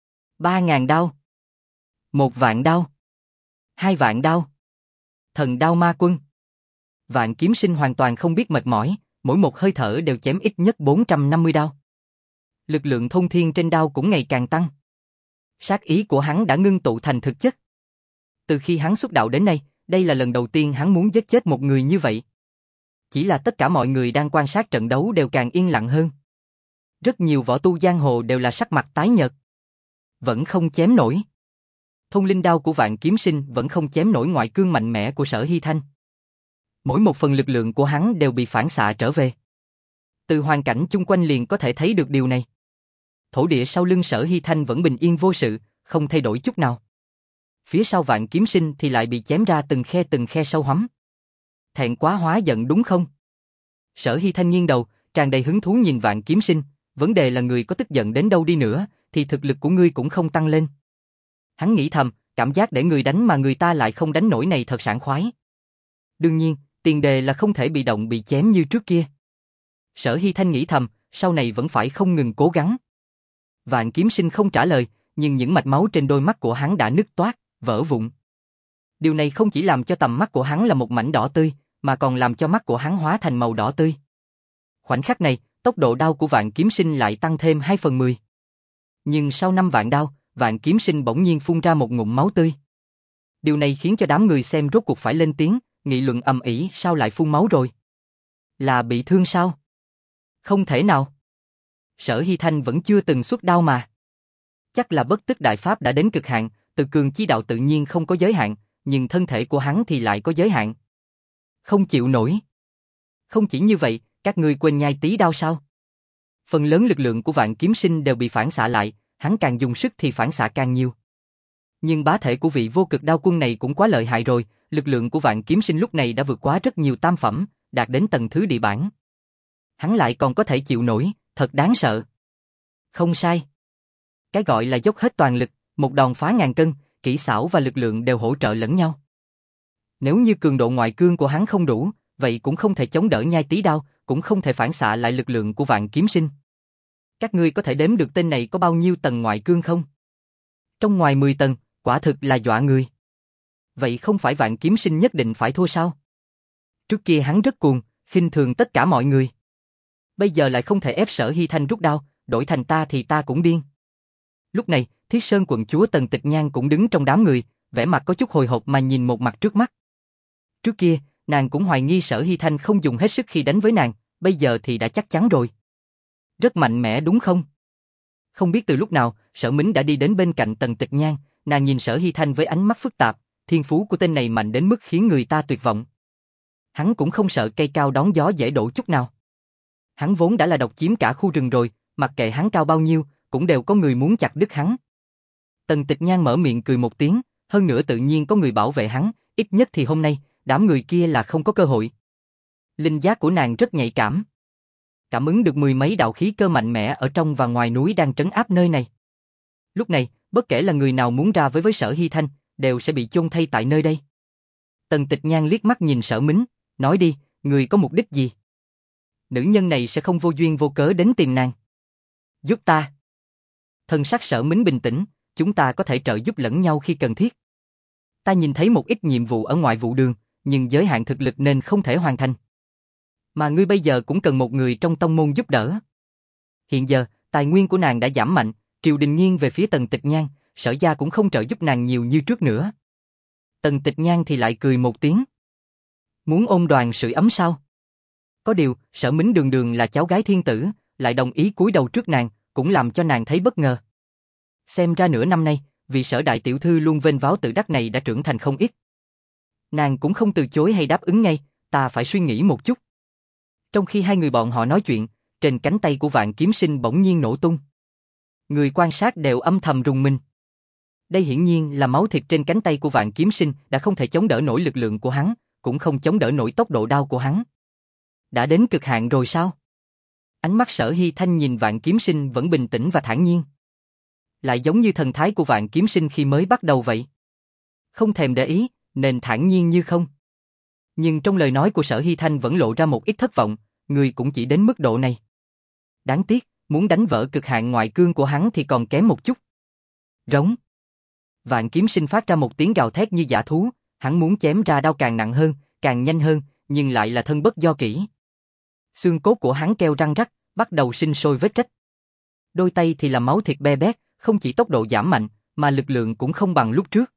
Ba ngàn đao. Một vạn đao. Hai vạn đao. Thần đao ma quân. Vạn Kiếm Sinh hoàn toàn không biết mệt mỏi, mỗi một hơi thở đều chém ít nhất bốn trăm năm mươi đao. Lực lượng thôn thiên trên đao cũng ngày càng tăng. Sát ý của hắn đã ngưng tụ thành thực chất. Từ khi hắn xuất đạo đến nay, đây là lần đầu tiên hắn muốn giết chết một người như vậy. Chỉ là tất cả mọi người đang quan sát trận đấu đều càng yên lặng hơn. Rất nhiều võ tu giang hồ đều là sắc mặt tái nhợt. Vẫn không chém nổi. Thôn linh đao của Vạn Kiếm Sinh vẫn không chém nổi ngoại cương mạnh mẽ của Sở Hy Thanh. Mỗi một phần lực lượng của hắn đều bị phản xạ trở về. Từ hoàn cảnh chung quanh liền có thể thấy được điều này. Thổ địa sau lưng Sở Hy Thanh vẫn bình yên vô sự, không thay đổi chút nào. Phía sau Vạn Kiếm Sinh thì lại bị chém ra từng khe từng khe sâu hoắm. Thẹn quá hóa giận đúng không? Sở Hy Thanh nghiêng đầu, tràn đầy hứng thú nhìn Vạn Kiếm Sinh, vấn đề là người có tức giận đến đâu đi nữa, thì thực lực của ngươi cũng không tăng lên. Hắn nghĩ thầm, cảm giác để người đánh mà người ta lại không đánh nổi này thật sảng khoái. Đương nhiên, tiền đề là không thể bị động bị chém như trước kia. Sở Hy Thanh nghĩ thầm, sau này vẫn phải không ngừng cố gắng. Vạn Kiếm Sinh không trả lời, nhưng những mạch máu trên đôi mắt của hắn đã nứt toác, vỡ vụn. Điều này không chỉ làm cho tầm mắt của hắn là một mảnh đỏ tươi, mà còn làm cho mắt của hắn hóa thành màu đỏ tươi. Khoảnh khắc này, tốc độ đao của Vạn Kiếm Sinh lại tăng thêm hai phần mười. Nhưng sau năm vạn đao, Vạn Kiếm Sinh bỗng nhiên phun ra một ngụm máu tươi. Điều này khiến cho đám người xem rốt cuộc phải lên tiếng, nghị luận ầm ĩ, sao lại phun máu rồi? Là bị thương sao? Không thể nào. Sở Hy Thanh vẫn chưa từng xuất đao mà. Chắc là bất tức đại pháp đã đến cực hạn, từ cường chi đạo tự nhiên không có giới hạn, nhưng thân thể của hắn thì lại có giới hạn. Không chịu nổi. Không chỉ như vậy, các ngươi quên nhai tí đao sao? Phần lớn lực lượng của Vạn Kiếm Sinh đều bị phản xạ lại, hắn càng dùng sức thì phản xạ càng nhiều. Nhưng bá thể của vị vô cực đao quân này cũng quá lợi hại rồi, lực lượng của Vạn Kiếm Sinh lúc này đã vượt quá rất nhiều tam phẩm, đạt đến tầng thứ địa bản. Hắn lại còn có thể chịu nổi, thật đáng sợ. Không sai. Cái gọi là dốc hết toàn lực, một đòn phá ngàn cân, kỹ xảo và lực lượng đều hỗ trợ lẫn nhau. Nếu như cường độ ngoại cương của hắn không đủ, vậy cũng không thể chống đỡ nhai tí đao, cũng không thể phản xạ lại lực lượng của Vạn Kiếm Sinh. Các ngươi có thể đếm được tên này có bao nhiêu tầng ngoại cương không? Trong ngoài mười tầng, quả thực là dọa người. Vậy không phải Vạn Kiếm Sinh nhất định phải thua sao? Trước kia hắn rất cuồng, khinh thường tất cả mọi người. Bây giờ lại không thể ép Sở Hy Thanh rút đao, đổi thành ta thì ta cũng điên. Lúc này, Thiết Sơn quận chúa Tần Tịch Nhan cũng đứng trong đám người, vẻ mặt có chút hồi hộp mà nhìn một mặt trước mắt. Trước kia, nàng cũng hoài nghi Sở Hy Thanh không dùng hết sức khi đánh với nàng, bây giờ thì đã chắc chắn rồi. Rất mạnh mẽ đúng không? Không biết từ lúc nào, Sở Mính đã đi đến bên cạnh Tần Tịch Nhan, nàng nhìn Sở Hy Thanh với ánh mắt phức tạp, thiên phú của tên này mạnh đến mức khiến người ta tuyệt vọng. Hắn cũng không sợ cây cao đón gió dễ đổ chút nào. Hắn vốn đã là độc chiếm cả khu rừng rồi, mặc kệ hắn cao bao nhiêu, cũng đều có người muốn chặt đứt hắn. Tần Tịch Nhan mở miệng cười một tiếng, hơn nữa tự nhiên có người bảo vệ hắn, ít nhất thì hôm nay, đám người kia là không có cơ hội. Linh giác của nàng rất nhạy cảm. Cảm ứng được mười mấy đạo khí cơ mạnh mẽ ở trong và ngoài núi đang trấn áp nơi này. Lúc này, bất kể là người nào muốn ra với với Sở Hy Thanh, đều sẽ bị chôn thay tại nơi đây. Tần Tịch Nhan liếc mắt nhìn Sở Mính, nói đi, người có mục đích gì? Nữ nhân này sẽ không vô duyên vô cớ đến tìm nàng. Giúp ta. Thân sắc Sở Mính bình tĩnh, chúng ta có thể trợ giúp lẫn nhau khi cần thiết. Ta nhìn thấy một ít nhiệm vụ ở ngoại vụ đường, nhưng giới hạn thực lực nên không thể hoàn thành. Mà ngươi bây giờ cũng cần một người trong tông môn giúp đỡ. Hiện giờ, tài nguyên của nàng đã giảm mạnh, triều đình nghiêng về phía Tần Tịch Nhan, Sở gia cũng không trợ giúp nàng nhiều như trước nữa. Tần Tịch Nhan thì lại cười một tiếng. Muốn ôm đoàn sưởi ấm sao? Có điều, Sở Mính đường đường là cháu gái thiên tử, lại đồng ý cúi đầu trước nàng, cũng làm cho nàng thấy bất ngờ. Xem ra nửa năm nay, vị Sở đại tiểu thư luôn vênh váo tự đắc này đã trưởng thành không ít. Nàng cũng không từ chối hay đáp ứng ngay, ta phải suy nghĩ một chút. Trong khi hai người bọn họ nói chuyện, trên cánh tay của Vạn Kiếm Sinh bỗng nhiên nổ tung. Người quan sát đều âm thầm rùng mình. Đây hiển nhiên là máu thịt trên cánh tay của Vạn Kiếm Sinh đã không thể chống đỡ nổi lực lượng của hắn, cũng không chống đỡ nổi tốc độ đao của hắn. Đã đến cực hạn rồi sao? Ánh mắt Sở Hy Thanh nhìn Vạn Kiếm Sinh vẫn bình tĩnh và thản nhiên. Lại giống như thần thái của Vạn Kiếm Sinh khi mới bắt đầu vậy. Không thèm để ý, nên thản nhiên như không. Nhưng trong lời nói của Sở Hy Thanh vẫn lộ ra một ít thất vọng, người cũng chỉ đến mức độ này. Đáng tiếc, muốn đánh vỡ cực hạn ngoại cương của hắn thì còn kém một chút. Rống. Vạn Kiếm Sinh phát ra một tiếng gào thét như dã thú, hắn muốn chém ra đao càng nặng hơn, càng nhanh hơn, nhưng lại là thân bất do kỷ. Xương cốt của hắn kêu răng rắc, bắt đầu sinh sôi vết rách. Đôi tay thì là máu thịt be bét, không chỉ tốc độ giảm mạnh, mà lực lượng cũng không bằng lúc trước.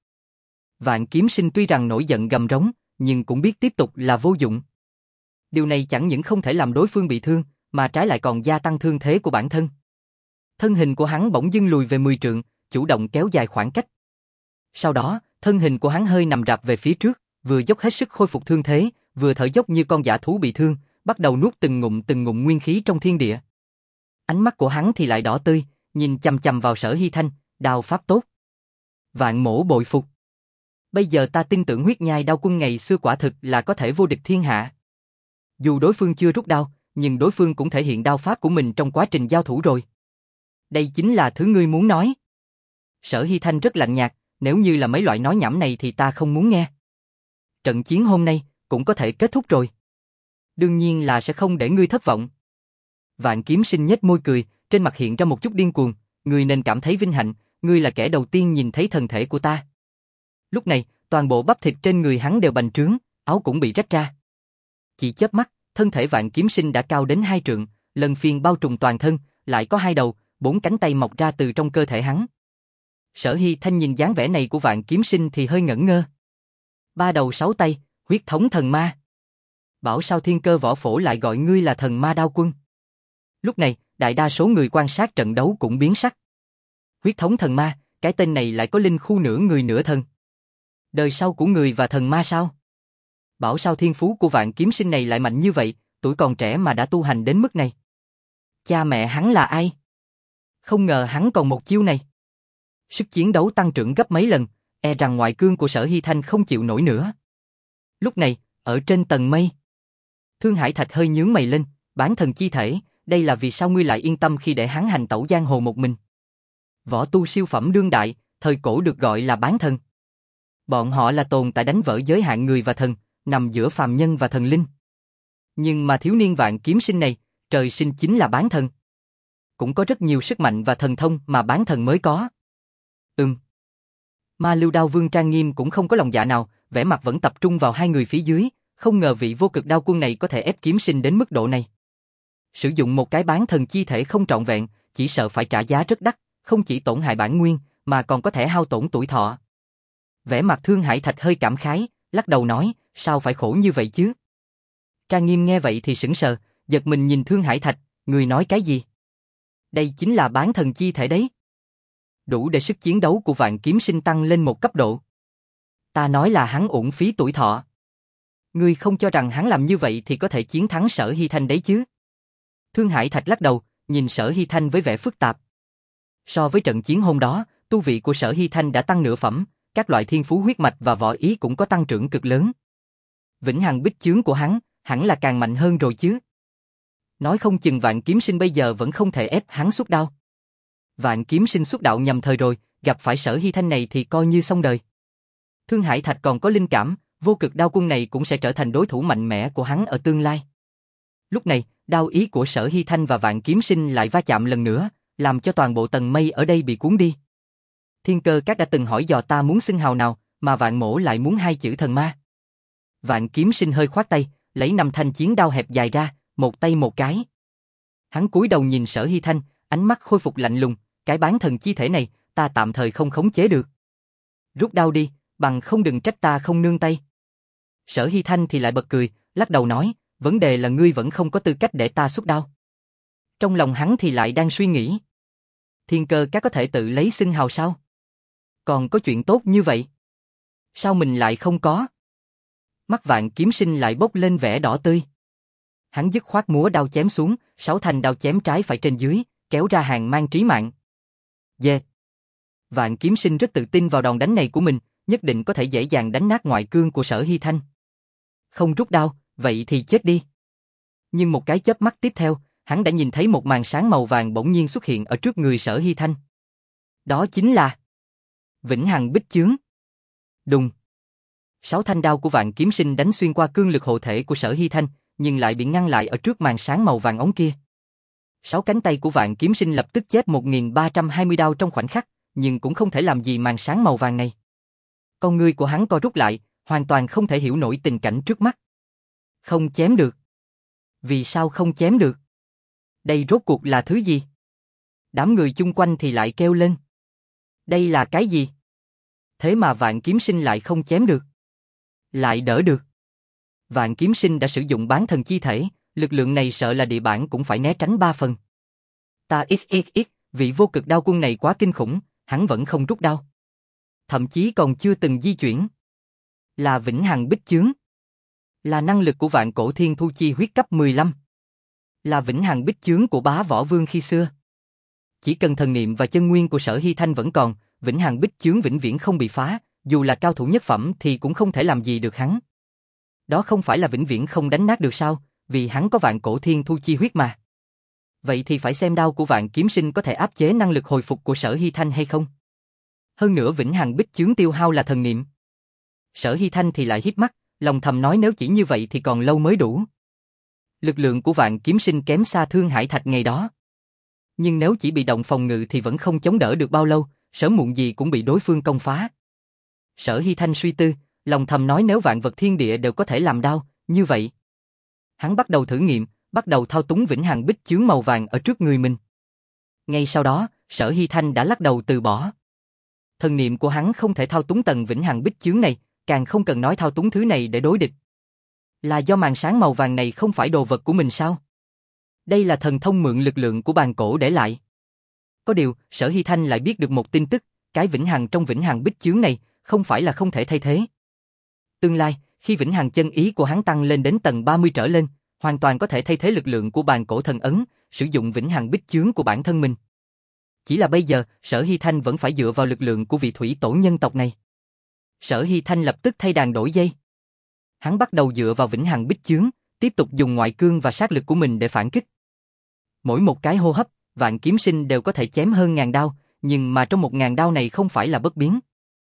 Vạn Kiếm Sinh tuy rằng nổi giận gầm rống, nhưng cũng biết tiếp tục là vô dụng. Điều này chẳng những không thể làm đối phương bị thương, mà trái lại còn gia tăng thương thế của bản thân. Thân hình của hắn bỗng dưng lùi về mười trượng, chủ động kéo dài khoảng cách. Sau đó, thân hình của hắn hơi nằm rạp về phía trước, vừa dốc hết sức khôi phục thương thế, vừa thở dốc như con dã thú bị thương, bắt đầu nuốt từng ngụm từng ngụm nguyên khí trong thiên địa. Ánh mắt của hắn thì lại đỏ tươi, nhìn chằm chằm vào Sở Hy Thanh, đao pháp tốt. Vạn mổ bội phục. Bây giờ ta tin tưởng huyết nhai đao quân ngày xưa quả thực là có thể vô địch thiên hạ. Dù đối phương chưa rút đao, nhưng đối phương cũng thể hiện đao pháp của mình trong quá trình giao thủ rồi. Đây chính là thứ ngươi muốn nói. Sở Hy Thanh rất lạnh nhạt, nếu như là mấy loại nói nhảm này thì ta không muốn nghe. Trận chiến hôm nay cũng có thể kết thúc rồi. Đương nhiên là sẽ không để ngươi thất vọng. Vạn Kiếm Sinh nhếch môi cười, trên mặt hiện ra một chút điên cuồng, ngươi nên cảm thấy vinh hạnh, ngươi là kẻ đầu tiên nhìn thấy thân thể của ta. Lúc này, toàn bộ bắp thịt trên người hắn đều bành trướng, áo cũng bị rách ra. Chỉ chớp mắt, thân thể Vạn Kiếm Sinh đã cao đến hai trượng, lần phiên bao trùm toàn thân, lại có hai đầu, bốn cánh tay mọc ra từ trong cơ thể hắn. Sở Hy Thanh nhìn dáng vẻ này của Vạn Kiếm Sinh thì hơi ngẩn ngơ. Ba đầu sáu tay, huyết thống thần ma. Bảo sao thiên cơ võ phổ lại gọi ngươi là thần ma đao quân. Lúc này, đại đa số người quan sát trận đấu cũng biến sắc. Huyết thống thần ma, cái tên này lại có linh khu nửa người nửa thần. Đời sau của người và thần ma sao? Bảo sao thiên phú của Vạn Kiếm Sinh này lại mạnh như vậy, tuổi còn trẻ mà đã tu hành đến mức này. Cha mẹ hắn là ai? Không ngờ hắn còn một chiêu này. Sức chiến đấu tăng trưởng gấp mấy lần, e rằng ngoại cương của Sở Hy Thanh không chịu nổi nữa. Lúc này, ở trên tầng mây, Thương Hải Thạch hơi nhướng mày lên, bán thần chi thể, đây là vì sao ngươi lại yên tâm khi để hắn hành tẩu giang hồ một mình? Võ tu siêu phẩm đương đại, thời cổ được gọi là bán thần. Bọn họ là tồn tại đánh vỡ giới hạn người và thần, nằm giữa phàm nhân và thần linh. Nhưng mà thiếu niên Vạn Kiếm Sinh này, trời sinh chính là bán thần. Cũng có rất nhiều sức mạnh và thần thông mà bán thần mới có. Ừm. Ma Lưu Đao Vương trang nghiêm cũng không có lòng dạ nào, vẻ mặt vẫn tập trung vào hai người phía dưới, không ngờ vị vô cực đao quân này có thể ép Kiếm Sinh đến mức độ này. Sử dụng một cái bán thần chi thể không trọn vẹn, chỉ sợ phải trả giá rất đắt, không chỉ tổn hại bản nguyên, mà còn có thể hao tổn tuổi thọ. Vẻ mặt Thương Hải Thạch hơi cảm khái, lắc đầu nói, sao phải khổ như vậy chứ? Trang Nghiêm nghe vậy thì sững sờ, giật mình nhìn Thương Hải Thạch, người nói cái gì? Đây chính là bán thần chi thể đấy. Đủ để sức chiến đấu của Vạn Kiếm Sinh tăng lên một cấp độ. Ta nói là hắn uổng phí tuổi thọ. Ngươi không cho rằng hắn làm như vậy thì có thể chiến thắng Sở Hy Thanh đấy chứ? Thương Hải Thạch lắc đầu, nhìn Sở Hy Thanh với vẻ phức tạp. So với trận chiến hôm đó, tu vị của Sở Hy Thanh đã tăng nửa phẩm, các loại thiên phú huyết mạch và võ ý cũng có tăng trưởng cực lớn. Vĩnh hằng bích chướng của hắn, hẳn là càng mạnh hơn rồi chứ. Nói không chừng Vạn Kiếm Sinh bây giờ vẫn không thể ép hắn xuất đao. Vạn Kiếm Sinh xuất đạo nhầm thời rồi, gặp phải Sở Hy Thanh này thì coi như xong đời. Thương Hải Thạch còn có linh cảm, vô cực đao quân này cũng sẽ trở thành đối thủ mạnh mẽ của hắn ở tương lai. Lúc này, đao ý của Sở Hy Thanh và Vạn Kiếm Sinh lại va chạm lần nữa, làm cho toàn bộ tầng mây ở đây bị cuốn đi. Thiên Cơ Các đã từng hỏi dò ta muốn xưng hào nào, mà Vạn Mỗ lại muốn hai chữ thần ma. Vạn Kiếm Sinh hơi khoát tay, lấy năm thanh chiến đao hẹp dài ra, một tay một cái. Hắn cúi đầu nhìn Sở Hy Thanh, ánh mắt khôi phục lạnh lùng, cái bán thần chi thể này, ta tạm thời không khống chế được. Rút đao đi, bằng không đừng trách ta không nương tay. Sở Hy Thanh thì lại bật cười, lắc đầu nói, vấn đề là ngươi vẫn không có tư cách để ta xuất đao. Trong lòng hắn thì lại đang suy nghĩ. Thiên Cơ Các có thể tự lấy xưng hào sao? Còn có chuyện tốt như vậy? Sao mình lại không có? Mắt Vạn Kiếm Sinh lại bốc lên vẻ đỏ tươi. Hắn dứt khoát múa đao chém xuống, sáu thanh đao chém trái phải trên dưới, kéo ra hàng mang trí mạng. Yeah. Vạn Kiếm Sinh rất tự tin vào đòn đánh này của mình, nhất định có thể dễ dàng đánh nát ngoại cương của Sở Hy Thanh. Không rút đao, vậy thì chết đi. Nhưng một cái chớp mắt tiếp theo, hắn đã nhìn thấy một màn sáng màu vàng bỗng nhiên xuất hiện ở trước người Sở Hy Thanh. Đó chính là Vĩnh Hằng Bích Chướng. Đùng. Sáu thanh đao của Vạn Kiếm Sinh đánh xuyên qua cương lực hộ thể của Sở Hy Thanh, nhưng lại bị ngăn lại ở trước màn sáng màu vàng ống kia. Sáu cánh tay của Vạn Kiếm Sinh lập tức chép một nghìn ba trăm hai mươi đao trong khoảnh khắc, nhưng cũng không thể làm gì màn sáng màu vàng này. Con ngươi của hắn co rút lại, hoàn toàn không thể hiểu nổi tình cảnh trước mắt. Không chém được. Vì sao không chém được? Đây rốt cuộc là thứ gì? Đám người chung quanh thì lại kêu lên. Đây là cái gì? Thế mà Vạn Kiếm Sinh lại không chém được. Lại đỡ được. Vạn Kiếm Sinh đã sử dụng bán thần chi thể, lực lượng này sợ là địa bản cũng phải né tránh ba phần. Ta ít ít ít, vị vô cực đao quân này quá kinh khủng, hắn vẫn không rút đao. Thậm chí còn chưa từng di chuyển. Là Vĩnh Hằng Bích Chướng. Là năng lực của Vạn Cổ Thiên Thu Chi huyết cấp mười lăm. Là Vĩnh Hằng Bích Chướng của Bá Võ Vương khi xưa. Chỉ cần thần niệm và chân nguyên của Sở Hy Thanh vẫn còn, Vĩnh Hằng Bích Chướng vĩnh viễn không bị phá, dù là cao thủ nhất phẩm thì cũng không thể làm gì được hắn. Đó không phải là vĩnh viễn không đánh nát được sao, vì hắn có Vạn Cổ Thiên Thu Chi huyết mà. Vậy thì phải xem đao của Vạn Kiếm Sinh có thể áp chế năng lực hồi phục của Sở Hy Thanh hay không. Hơn nữa Vĩnh Hằng Bích Chướng tiêu hao là thần niệm. Sở Hy Thanh thì lại híp mắt, lòng thầm nói nếu chỉ như vậy thì còn lâu mới đủ. Lực lượng của Vạn Kiếm Sinh kém xa Thương Hải Thạch ngày đó. Nhưng nếu chỉ bị động phòng ngự thì vẫn không chống đỡ được bao lâu, sớm muộn gì cũng bị đối phương công phá. Sở Hy Thanh suy tư, lòng thầm nói nếu vạn vật thiên địa đều có thể làm đao, như vậy. Hắn bắt đầu thử nghiệm, bắt đầu thao túng Vĩnh Hằng Bích Chướng màu vàng ở trước người mình. Ngay sau đó, Sở Hy Thanh đã lắc đầu từ bỏ. Thần niệm của hắn không thể thao túng tầng Vĩnh Hằng Bích Chướng này, càng không cần nói thao túng thứ này để đối địch. Là do màn sáng màu vàng này không phải đồ vật của mình sao? Đây là thần thông mượn lực lượng của bàn cổ để lại. Có điều, Sở Hy Thanh lại biết được một tin tức, cái Vĩnh Hằng trong Vĩnh Hằng Bích Chướng này không phải là không thể thay thế. Tương lai, khi Vĩnh Hằng chân ý của hắn tăng lên đến tầng ba mươi trở lên, hoàn toàn có thể thay thế lực lượng của bàn cổ thần ấn, sử dụng vĩnh hằng bích chướng của bản thân mình. Chỉ là bây giờ, Sở Hy Thanh vẫn phải dựa vào lực lượng của vị thủy tổ nhân tộc này. Sở Hy Thanh lập tức thay đàn đổi dây. Hắn bắt đầu dựa vào vĩnh hằng bích chướng, tiếp tục dùng ngoại cương và sát lực của mình để phản kích. Mỗi một cái hô hấp, Vạn Kiếm Sinh đều có thể chém hơn ngàn đao, nhưng mà trong một ngàn đao này không phải là bất biến.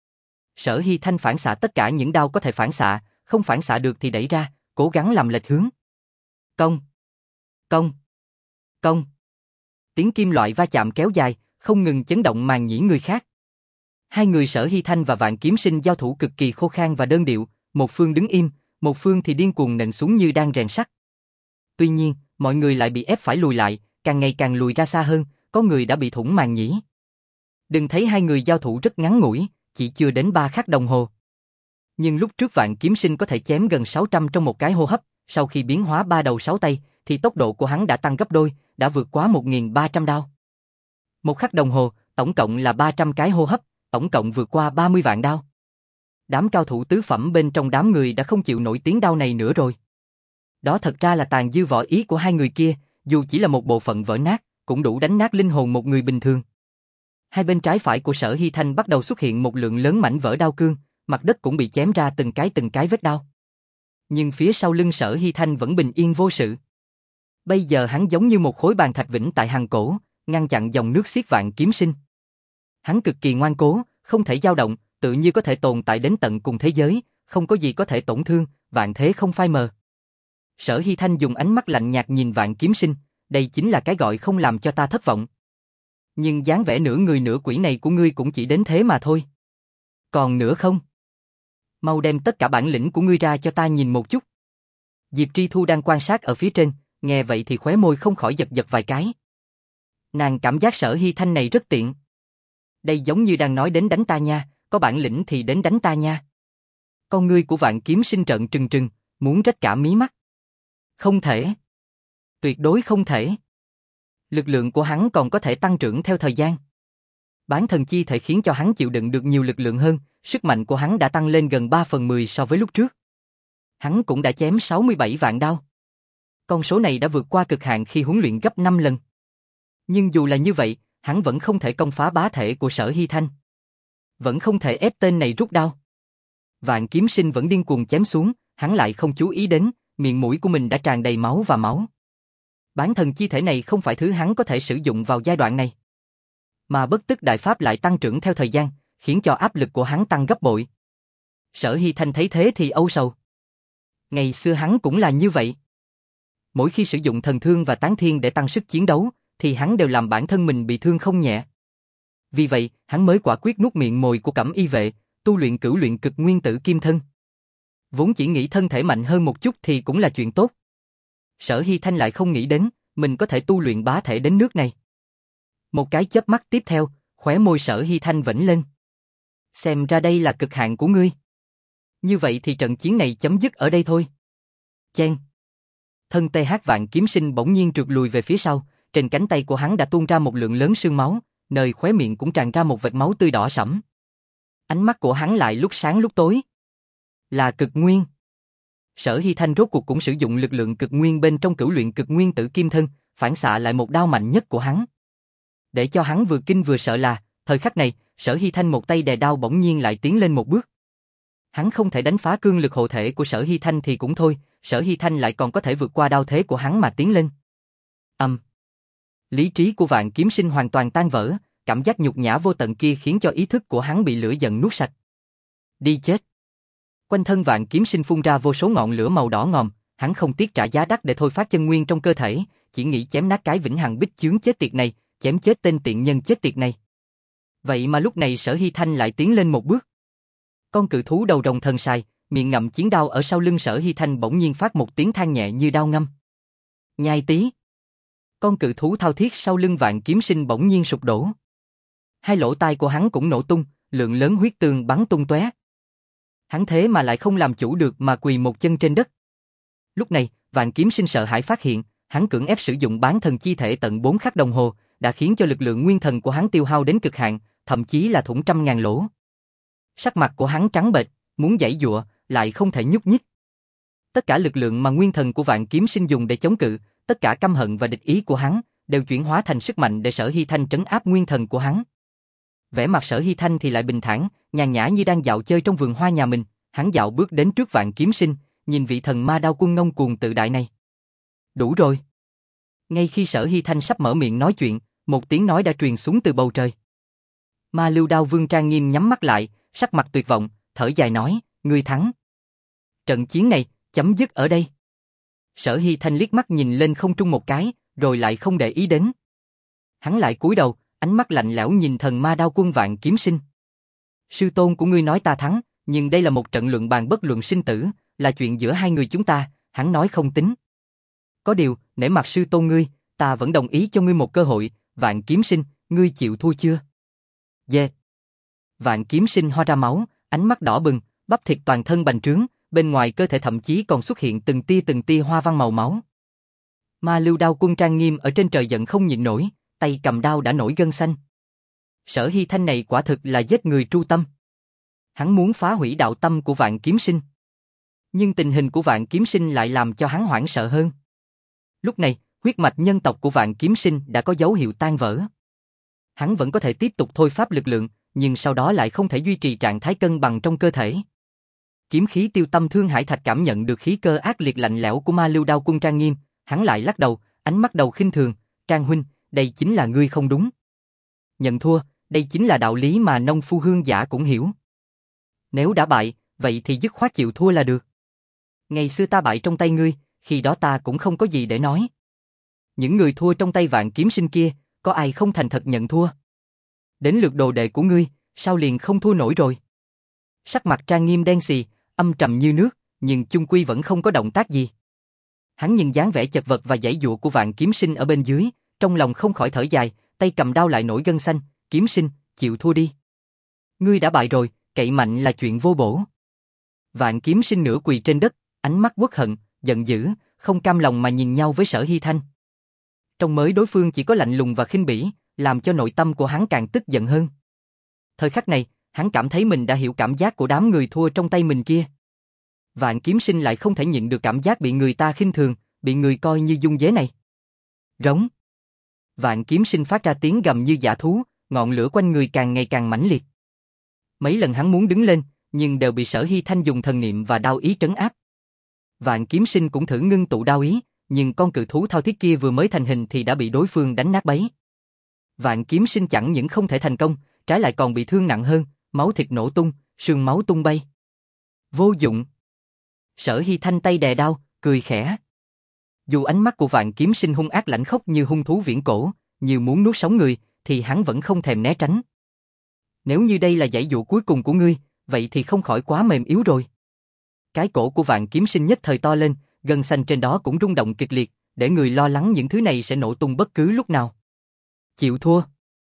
Sở Hy Thanh phản xạ tất cả những đao có thể phản xạ, không phản xạ được thì đẩy ra, cố gắng làm lệch hướng. Công, công, công. Tiếng kim loại va chạm kéo dài, không ngừng chấn động màng nhĩ người khác. Hai người Sở Hy Thanh và Vạn Kiếm Sinh giao thủ cực kỳ khô khan và đơn điệu, một phương đứng im, một phương thì điên cuồng nện xuống như đang rèn sắt. Tuy nhiên, mọi người lại bị ép phải lùi lại, càng ngày càng lùi ra xa hơn, có người đã bị thủng màng nhĩ. Đừng thấy hai người giao thủ rất ngắn ngủi, chỉ chưa đến ba khắc đồng hồ. Nhưng lúc trước Vạn Kiếm Sinh có thể chém gần sáu trăm trong một cái hô hấp, sau khi biến hóa ba đầu sáu tay, thì tốc độ của hắn đã tăng gấp đôi, đã vượt quá một nghìn ba trăm đao. Một khắc đồng hồ, tổng cộng là ba trăm cái hô hấp, tổng cộng vượt qua ba mươi vạn đao. Đám cao thủ tứ phẩm bên trong đám người đã không chịu nổi tiếng đao này nữa rồi. Đó thật ra là tàn dư võ ý của hai người kia, dù chỉ là một bộ phận vỡ nát, cũng đủ đánh nát linh hồn một người bình thường. Hai bên trái phải của Sở Hy Thanh bắt đầu xuất hiện một lượng lớn mảnh vỡ đao cương, mặt đất cũng bị chém ra từng cái từng cái vết đao. Nhưng phía sau lưng Sở Hy Thanh vẫn bình yên vô sự. Bây giờ hắn giống như một khối bàn thạch vĩnh tại hằng cổ, ngăn chặn dòng nước xiết Vạn Kiếm Sinh. Hắn cực kỳ ngoan cố, không thể dao động, tự như có thể tồn tại đến tận cùng thế giới, không có gì có thể tổn thương, vạn thế không phai mờ. Sở Hy Thanh dùng ánh mắt lạnh nhạt nhìn Vạn Kiếm Sinh, đây chính là cái gọi không làm cho ta thất vọng. Nhưng dáng vẻ nửa người nửa quỷ này của ngươi cũng chỉ đến thế mà thôi. Còn nữa không? Mau đem tất cả bản lĩnh của ngươi ra cho ta nhìn một chút. Diệp Tri Thu đang quan sát ở phía trên, nghe vậy thì khóe môi không khỏi giật giật vài cái. Nàng cảm giác Sở Hy Thanh này rất tiện. Đây giống như đang nói đến đánh ta nha, có bản lĩnh thì đến đánh ta nha. Con ngươi của Vạn Kiếm Sinh trợn trừng trừng, muốn rách cả mí mắt. Không thể. Tuyệt đối không thể. Lực lượng của hắn còn có thể tăng trưởng theo thời gian. Bán thần chi thể khiến cho hắn chịu đựng được nhiều lực lượng hơn, sức mạnh của hắn đã tăng lên gần ba phần mười so với lúc trước. Hắn cũng đã chém sáu mươi bảy vạn đao. Con số này đã vượt qua cực hạn khi huấn luyện gấp năm lần. Nhưng dù là như vậy, hắn vẫn không thể công phá bá thể của Sở Hy Thanh. Vẫn không thể ép tên này rút đao. Vạn Kiếm Sinh vẫn điên cuồng chém xuống, hắn lại không chú ý đến, miệng mũi của mình đã tràn đầy máu và máu. Bán thần chi thể này không phải thứ hắn có thể sử dụng vào giai đoạn này. Mà bất tức đại pháp lại tăng trưởng theo thời gian, khiến cho áp lực của hắn tăng gấp bội. Sở Hy Thanh thấy thế thì âu sầu. Ngày xưa hắn cũng là như vậy. Mỗi khi sử dụng thần thương và tán thiên để tăng sức chiến đấu, thì hắn đều làm bản thân mình bị thương không nhẹ. Vì vậy, hắn mới quả quyết nuốt miệng mồi của Cẩm Y vệ, tu luyện cửu luyện cực nguyên tử kim thân. Vốn chỉ nghĩ thân thể mạnh hơn một chút thì cũng là chuyện tốt. Sở Hy Thanh lại không nghĩ đến, mình có thể tu luyện bá thể đến nước này. Một cái chớp mắt tiếp theo, khóe môi Sở Hy Thanh vểnh lên. Xem ra đây là cực hạn của ngươi. Như vậy thì trận chiến này chấm dứt ở đây thôi. Chen. Thân tê hát Vạn Kiếm Sinh bỗng nhiên trượt lùi về phía sau, trên cánh tay của hắn đã tuôn ra một lượng lớn sương máu, nơi khóe miệng cũng tràn ra một vệt máu tươi đỏ sẫm. Ánh mắt của hắn lại lúc sáng lúc tối. Là cực nguyên. Sở Hy Thanh rốt cuộc cũng sử dụng lực lượng cực nguyên bên trong cửu luyện cực nguyên tử kim thân, phản xạ lại một đao mạnh nhất của hắn. Để cho hắn vừa kinh vừa sợ là, thời khắc này, Sở Hy Thanh một tay đè đao bỗng nhiên lại tiến lên một bước. Hắn không thể đánh phá cương lực hộ thể của Sở Hy Thanh thì cũng thôi, Sở Hy Thanh lại còn có thể vượt qua đao thế của hắn mà tiến lên. Âm. Um. Lý trí của Vạn Kiếm Sinh hoàn toàn tan vỡ, cảm giác nhục nhã vô tận kia khiến cho ý thức của hắn bị lửa giận nuốt sạch. Đi chết. Quanh thân Vạn Kiếm Sinh phun ra vô số ngọn lửa màu đỏ ngòm, hắn không tiếc trả giá đắt để thôi phát chân nguyên trong cơ thể, chỉ nghĩ chém nát cái vĩnh hằng bích chướng chết tiệt này, chém chết tên tiện nhân chết tiệt này. Vậy mà lúc này Sở Hy Thanh lại tiến lên một bước. Con cự thú đầu rồng thần sài, miệng ngậm chiến đao ở sau lưng Sở Hy Thanh bỗng nhiên phát một tiếng than nhẹ như đao ngâm. Nhai tí. Con cự thú thao thiết sau lưng Vạn Kiếm Sinh bỗng nhiên sụp đổ. Hai lỗ tai của hắn cũng nổ tung, lượng lớn huyết tương bắn tung tóe. Hắn thế mà lại không làm chủ được mà quỳ một chân trên đất. Lúc này, Vạn Kiếm Sinh sợ hãi phát hiện, hắn cưỡng ép sử dụng bán thần chi thể tận bốn khắc đồng hồ, đã khiến cho lực lượng nguyên thần của hắn tiêu hao đến cực hạn, thậm chí là thủng trăm ngàn lỗ. Sắc mặt của hắn trắng bệch, muốn giãy giụa, lại không thể nhúc nhích. Tất cả lực lượng mà nguyên thần của Vạn Kiếm Sinh dùng để chống cự, tất cả căm hận và địch ý của hắn, đều chuyển hóa thành sức mạnh để Sở Hy Thanh trấn áp nguyên thần của hắn. Vẻ mặt Sở Hy Thanh thì lại bình thản, nhàn nhã như đang dạo chơi trong vườn hoa nhà mình, hắn dạo bước đến trước Vạn Kiếm Sinh, nhìn vị thần ma đao quân ngông cuồng tự đại này. Đủ rồi. Ngay khi Sở Hy Thanh sắp mở miệng nói chuyện, một tiếng nói đã truyền xuống từ bầu trời. Ma Lưu Đao Vương trang nghiêm nhắm mắt lại, sắc mặt tuyệt vọng, thở dài nói, ngươi thắng. Trận chiến này, chấm dứt ở đây. Sở Hy Thanh liếc mắt nhìn lên không trung một cái, rồi lại không để ý đến. Hắn lại cúi đầu, ánh mắt lạnh lẽo nhìn thần ma đao quân Vạn Kiếm Sinh. Sư tôn của ngươi nói ta thắng, nhưng đây là một trận luận bàn bất luận sinh tử, là chuyện giữa hai người chúng ta, hắn nói không tính. Có điều, nể mặt sư tôn ngươi, ta vẫn đồng ý cho ngươi một cơ hội, Vạn Kiếm Sinh, ngươi chịu thua chưa? Dê. Yeah. Vạn Kiếm Sinh ho ra máu, ánh mắt đỏ bừng, bắp thịt toàn thân bành trướng, bên ngoài cơ thể thậm chí còn xuất hiện từng tia từng tia hoa văn màu máu. Ma Lưu Đao quân trang nghiêm ở trên trời giận không nhịn nổi, tay cầm đao đã nổi gân xanh. Sở Hy Thanh này quả thực là giết người tru tâm. Hắn muốn phá hủy đạo tâm của Vạn Kiếm Sinh. Nhưng tình hình của Vạn Kiếm Sinh lại làm cho hắn hoảng sợ hơn. Lúc này, huyết mạch nhân tộc của Vạn Kiếm Sinh đã có dấu hiệu tan vỡ. Hắn vẫn có thể tiếp tục thôi phát lực lượng, nhưng sau đó lại không thể duy trì trạng thái cân bằng trong cơ thể. Kiếm khí Tiêu Tâm Thương Hải Thạch cảm nhận được khí cơ ác liệt lạnh lẽo của Ma Lưu Đao quân trang nghiêm, hắn lại lắc đầu, ánh mắt đầu khinh thường, Trang huynh, đây chính là ngươi không đúng. Nhận thua, đây chính là đạo lý mà nông phu hương giả cũng hiểu. Nếu đã bại, vậy thì dứt khoát chịu thua là được. Ngày xưa ta bại trong tay ngươi, khi đó ta cũng không có gì để nói. Những người thua trong tay Vạn Kiếm Sinh kia, có ai không thành thật nhận thua? Đến lượt đồ đệ của ngươi, sao liền không thua nổi rồi? Sắc mặt Trang Nghiêm đen xì, âm trầm như nước, nhưng chung quy vẫn không có động tác gì. Hắn nhìn dáng vẻ chật vật và giãy giụa của Vạn Kiếm Sinh ở bên dưới, trong lòng không khỏi thở dài, tay cầm đao lại nổi gân xanh, Kiếm Sinh, chịu thua đi. Ngươi đã bại rồi, cậy mạnh là chuyện vô bổ. Vạn Kiếm Sinh nửa quỳ trên đất, ánh mắt uất hận, giận dữ, không cam lòng mà nhìn nhau với Sở Hy Thanh. Trong mới đối phương chỉ có lạnh lùng và khinh bỉ, làm cho nội tâm của hắn càng tức giận hơn. Thời khắc này, hắn cảm thấy mình đã hiểu cảm giác của đám người thua trong tay mình kia. Vạn Kiếm Sinh lại không thể nhịn được cảm giác bị người ta khinh thường, bị người coi như dung dế này. Rống. Vạn Kiếm Sinh phát ra tiếng gầm như dã thú, ngọn lửa quanh người càng ngày càng mãnh liệt. Mấy lần hắn muốn đứng lên, nhưng đều bị Sở Hy Thanh dùng thần niệm và đao ý trấn áp. Vạn Kiếm Sinh cũng thử ngưng tụ đao ý, nhưng con cự thú thao thiết kia vừa mới thành hình thì đã bị đối phương đánh nát bấy. Vạn Kiếm Sinh chẳng những không thể thành công, trái lại còn bị thương nặng hơn, máu thịt nổ tung, sương máu tung bay. Vô dụng. Sở Hy Thanh tay đè đao, cười khẽ. Dù ánh mắt của Vạn Kiếm Sinh hung ác lãnh khốc như hung thú viễn cổ, như muốn nuốt sống người, thì hắn vẫn không thèm né tránh. Nếu như đây là giãy dụ cuối cùng của ngươi, vậy thì không khỏi quá mềm yếu rồi. Cái cổ của Vạn Kiếm Sinh nhất thời to lên, gân xanh trên đó cũng rung động kịch liệt, để người lo lắng những thứ này sẽ nổ tung bất cứ lúc nào. Chịu thua.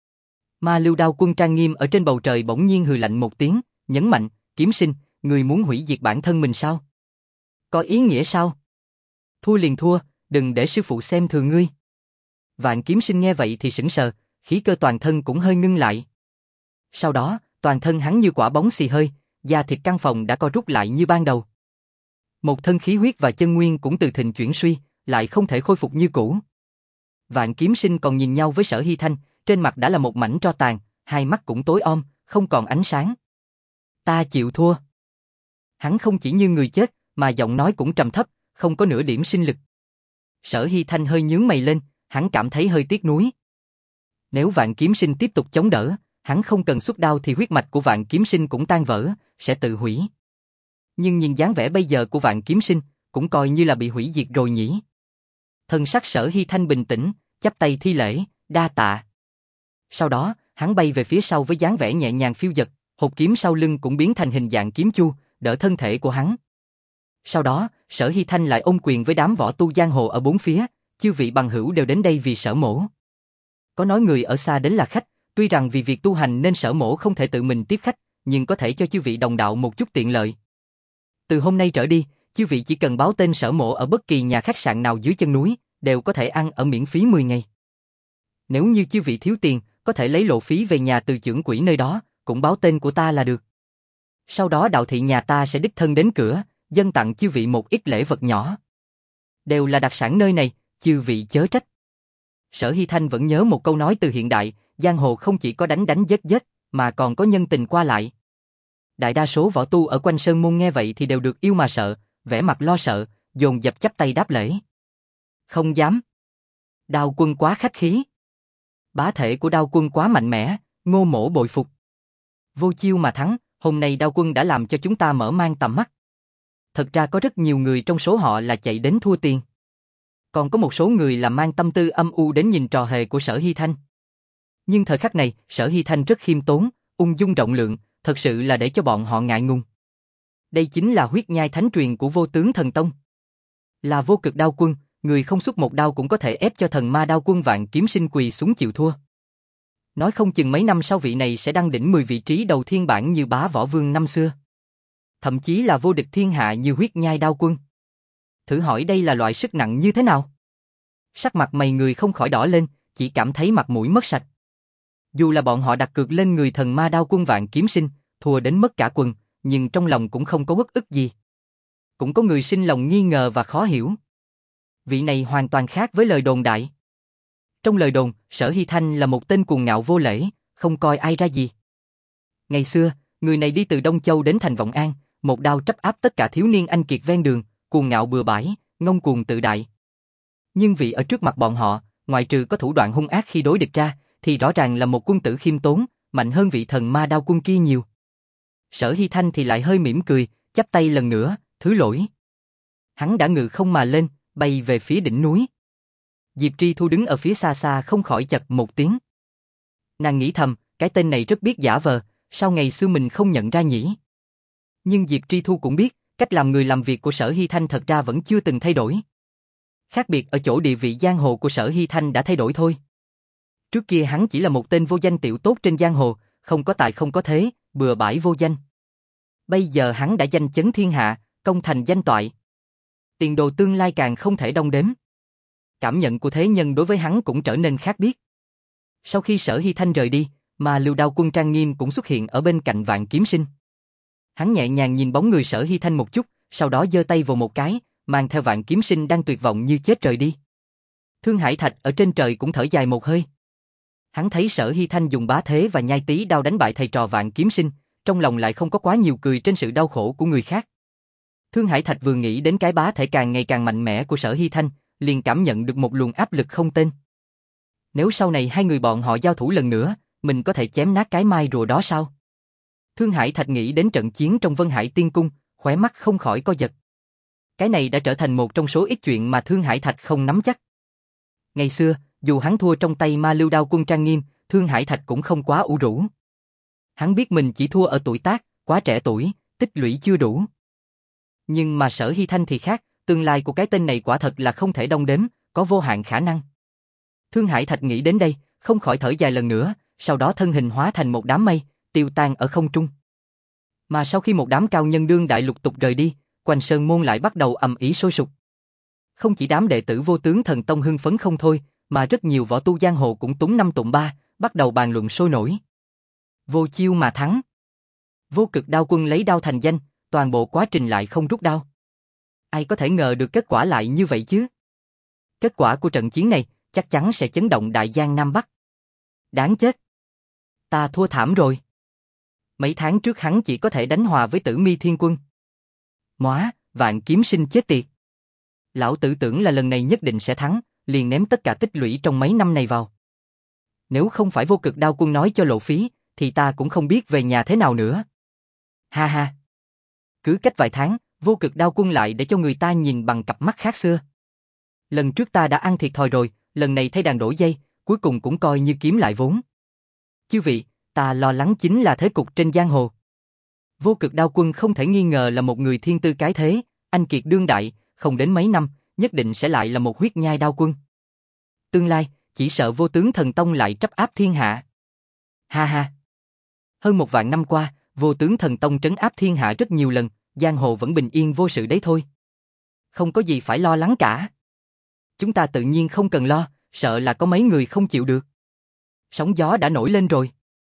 Ma Lưu Đao quân trang nghiêm ở trên bầu trời bỗng nhiên hừ lạnh một tiếng, nhấn mạnh, Kiếm Sinh, ngươi muốn hủy diệt bản thân mình sao? Có ý nghĩa sao? Thua liền thua, đừng để sư phụ xem thường ngươi. Vạn Kiếm Sinh nghe vậy thì sững sờ, khí cơ toàn thân cũng hơi ngưng lại. Sau đó, toàn thân hắn như quả bóng xì hơi, da thịt căn phòng đã co rút lại như ban đầu. Một thân khí huyết và chân nguyên cũng từ thịnh chuyển suy, lại không thể khôi phục như cũ. Vạn Kiếm Sinh còn nhìn nhau với Sở Hy Thanh, trên mặt đã là một mảnh tro tàn, hai mắt cũng tối om, không còn ánh sáng. Ta chịu thua. Hắn không chỉ như người chết, mà giọng nói cũng trầm thấp, không có nửa điểm sinh lực. Sở Hy Thanh hơi nhướng mày lên, hắn cảm thấy hơi tiếc nuối. Nếu Vạn Kiếm Sinh tiếp tục chống đỡ, hắn không cần xuất đao thì huyết mạch của Vạn Kiếm Sinh cũng tan vỡ, sẽ tự hủy. Nhưng nhìn dáng vẻ bây giờ của Vạn Kiếm Sinh, cũng coi như là bị hủy diệt rồi nhỉ. Thân sắc Sở Hy Thanh bình tĩnh, chắp tay thi lễ, đa tạ. Sau đó, hắn bay về phía sau với dáng vẻ nhẹ nhàng phiêu dật, hộp kiếm sau lưng cũng biến thành hình dạng kiếm chu, đỡ thân thể của hắn. Sau đó, Sở Hy Thanh lại ôm quyền với đám võ tu giang hồ ở bốn phía, chư vị bằng hữu đều đến đây vì Sở mỗ. Có nói người ở xa đến là khách, tuy rằng vì việc tu hành nên Sở mỗ không thể tự mình tiếp khách, nhưng có thể cho chư vị đồng đạo một chút tiện lợi. Từ hôm nay trở đi, chư vị chỉ cần báo tên Sở mỗ ở bất kỳ nhà khách sạn nào dưới chân núi, đều có thể ăn ở miễn phí mười ngày. Nếu như chư vị thiếu tiền, có thể lấy lộ phí về nhà từ chưởng quỹ nơi đó, cũng báo tên của ta là được. Sau đó đạo thị nhà ta sẽ đích thân đến cửa, dâng tặng chư vị một ít lễ vật nhỏ. Đều là đặc sản nơi này, chư vị chớ trách. Sở Hy Thanh vẫn nhớ một câu nói từ hiện đại, giang hồ không chỉ có đánh đánh giết giết, mà còn có nhân tình qua lại. Đại đa số võ tu ở quanh sơn môn nghe vậy thì đều được yêu mà sợ, vẻ mặt lo sợ, dồn dập chắp tay đáp lễ. Không dám. Đao Quân quá khách khí. Bá thể của Đao Quân quá mạnh mẽ, Ngô Mỗ bội phục. Vô chiêu mà thắng, hôm nay Đao Quân đã làm cho chúng ta mở mang tầm mắt. Thật ra có rất nhiều người trong số họ là chạy đến thua tiền. Còn có một số người là mang tâm tư âm u đến nhìn trò hề của Sở Hy Thanh. Nhưng thời khắc này, Sở Hy Thanh rất khiêm tốn, ung dung rộng lượng, thật sự là để cho bọn họ ngại ngùng. Đây chính là huyết nhai thánh truyền của Vô Tướng Thần Tông. Là Vô Cực Đao Quân, người không xuất một đao cũng có thể ép cho thần ma Đao Quân Vạn Kiếm Sinh quỳ xuống chịu thua. Nói không chừng mấy năm sau vị này sẽ đăng đỉnh mười vị trí đầu thiên bảng như Bá Võ Vương năm xưa. Thậm chí là vô địch thiên hạ như huyết nhai Đao Quân. Thử hỏi đây là loại sức nặng như thế nào? Sắc mặt mày người không khỏi đỏ lên, chỉ cảm thấy mặt mũi mất sạch. Dù là bọn họ đặt cược lên người thần ma Đao Quân Vạn Kiếm Sinh, thua đến mất cả quần, nhưng trong lòng cũng không có uất ức gì. Cũng có người sinh lòng nghi ngờ và khó hiểu. Vị này hoàn toàn khác với lời đồn đại. Trong lời đồn, Sở Hy Thanh là một tên cuồng ngạo vô lễ, không coi ai ra gì. Ngày xưa, người này đi từ Đông Châu đến thành Vọng An, một đao trấp áp tất cả thiếu niên anh kiệt ven đường, cuồng ngạo bừa bãi, ngông cuồng tự đại. Nhưng vị ở trước mặt bọn họ, ngoại trừ có thủ đoạn hung ác khi đối địch ra, thì rõ ràng là một quân tử khiêm tốn, mạnh hơn vị thần ma Đao Quân kia nhiều. Sở Hy Thanh thì lại hơi mỉm cười, chắp tay lần nữa, thứ lỗi. Hắn đã ngự không mà lên, bay về phía đỉnh núi. Diệp Tri Thu đứng ở phía xa xa không khỏi chật một tiếng. Nàng nghĩ thầm, cái tên này rất biết giả vờ, sao ngày xưa mình không nhận ra nhỉ? Nhưng Diệp Tri Thu cũng biết, cách làm người làm việc của Sở Hy Thanh thật ra vẫn chưa từng thay đổi. Khác biệt ở chỗ địa vị giang hồ của Sở Hy Thanh đã thay đổi thôi. Trước kia hắn chỉ là một tên vô danh tiểu tốt trên giang hồ, không có tài không có thế, bừa bãi vô danh. Bây giờ hắn đã danh chấn thiên hạ, công thành danh toại. Tiền đồ tương lai càng không thể đong đếm. Cảm nhận của thế nhân đối với hắn cũng trở nên khác biệt. Sau khi Sở Hy Thanh rời đi, mà Lưu Đao Quân trang nghiêm cũng xuất hiện ở bên cạnh Vạn Kiếm Sinh. Hắn nhẹ nhàng nhìn bóng người Sở Hy Thanh một chút, sau đó giơ tay vào một cái, mang theo Vạn Kiếm Sinh đang tuyệt vọng như chết rời đi. Thương Hải Thạch ở trên trời cũng thở dài một hơi. Hắn thấy Sở Hy Thanh dùng bá thế và nhai tí đao đánh bại thầy trò Vạn Kiếm Sinh, trong lòng lại không có quá nhiều cười trên sự đau khổ của người khác. Thương Hải Thạch vừa nghĩ đến cái bá thể càng ngày càng mạnh mẽ của Sở Hy Thanh, liền cảm nhận được một luồng áp lực không tên. Nếu sau này hai người bọn họ giao thủ lần nữa, mình có thể chém nát cái mai rùa đó sao? Thương Hải Thạch nghĩ đến trận chiến trong Vân Hải Tiên Cung, khóe mắt không khỏi co giật. Cái này đã trở thành một trong số ít chuyện mà Thương Hải Thạch không nắm chắc. Ngày xưa, dù hắn thua trong tay Ma Lưu Đao Quân trang nghiêm, Thương Hải Thạch cũng không quá ủ rũ. Hắn biết mình chỉ thua ở tuổi tác, quá trẻ tuổi, tích lũy chưa đủ. Nhưng mà Sở Hy Thanh thì khác, tương lai của cái tên này quả thật là không thể đong đếm, có vô hạn khả năng. Thương Hải Thạch nghĩ đến đây, không khỏi thở dài lần nữa, sau đó thân hình hóa thành một đám mây, tiêu tan ở không trung. Mà sau khi một đám cao nhân đương đại lục tục rời đi, quanh sơn môn lại bắt đầu ầm ĩ sôi sục. Không chỉ đám đệ tử Vô Tướng Thần Tông hưng phấn không thôi, mà rất nhiều võ tu giang hồ cũng túng năm tụng ba, bắt đầu bàn luận sôi nổi. Vô chiêu mà thắng. Vô Cực Đao Quân lấy đao thành danh, toàn bộ quá trình lại không rút đao. Ai có thể ngờ được kết quả lại như vậy chứ? Kết quả của trận chiến này chắc chắn sẽ chấn động đại giang Nam Bắc. Đáng chết. Ta thua thảm rồi. Mấy tháng trước hắn chỉ có thể đánh hòa với Tử Mi Thiên Quân. Móa, Vạn Kiếm Sinh chết tiệt. Lão tử tưởng là lần này nhất định sẽ thắng, liền ném tất cả tích lũy trong mấy năm này vào. Nếu không phải Vô Cực Đao Quân nói cho lộ phí, thì ta cũng không biết về nhà thế nào nữa. Ha ha. Cứ cách vài tháng, Vô Cực Đao Quân lại để cho người ta nhìn bằng cặp mắt khác xưa. Lần trước ta đã ăn thiệt thòi rồi, lần này thay đàn đổi dây, cuối cùng cũng coi như kiếm lại vốn. Chư vị, ta lo lắng chính là thế cục trên giang hồ. Vô Cực Đao Quân không thể nghi ngờ là một người thiên tư cái thế, anh kiệt đương đại, không đến mấy năm, nhất định sẽ lại là một huyết nhai đao quân. Tương lai, chỉ sợ Vô Tướng Thần Tông lại trấp áp thiên hạ. Ha ha. Hơn một vạn năm qua, Vô Tướng Thần Tông trấn áp thiên hạ rất nhiều lần, giang hồ vẫn bình yên vô sự đấy thôi. Không có gì phải lo lắng cả. Chúng ta tự nhiên không cần lo, sợ là có mấy người không chịu được. Sóng gió đã nổi lên rồi.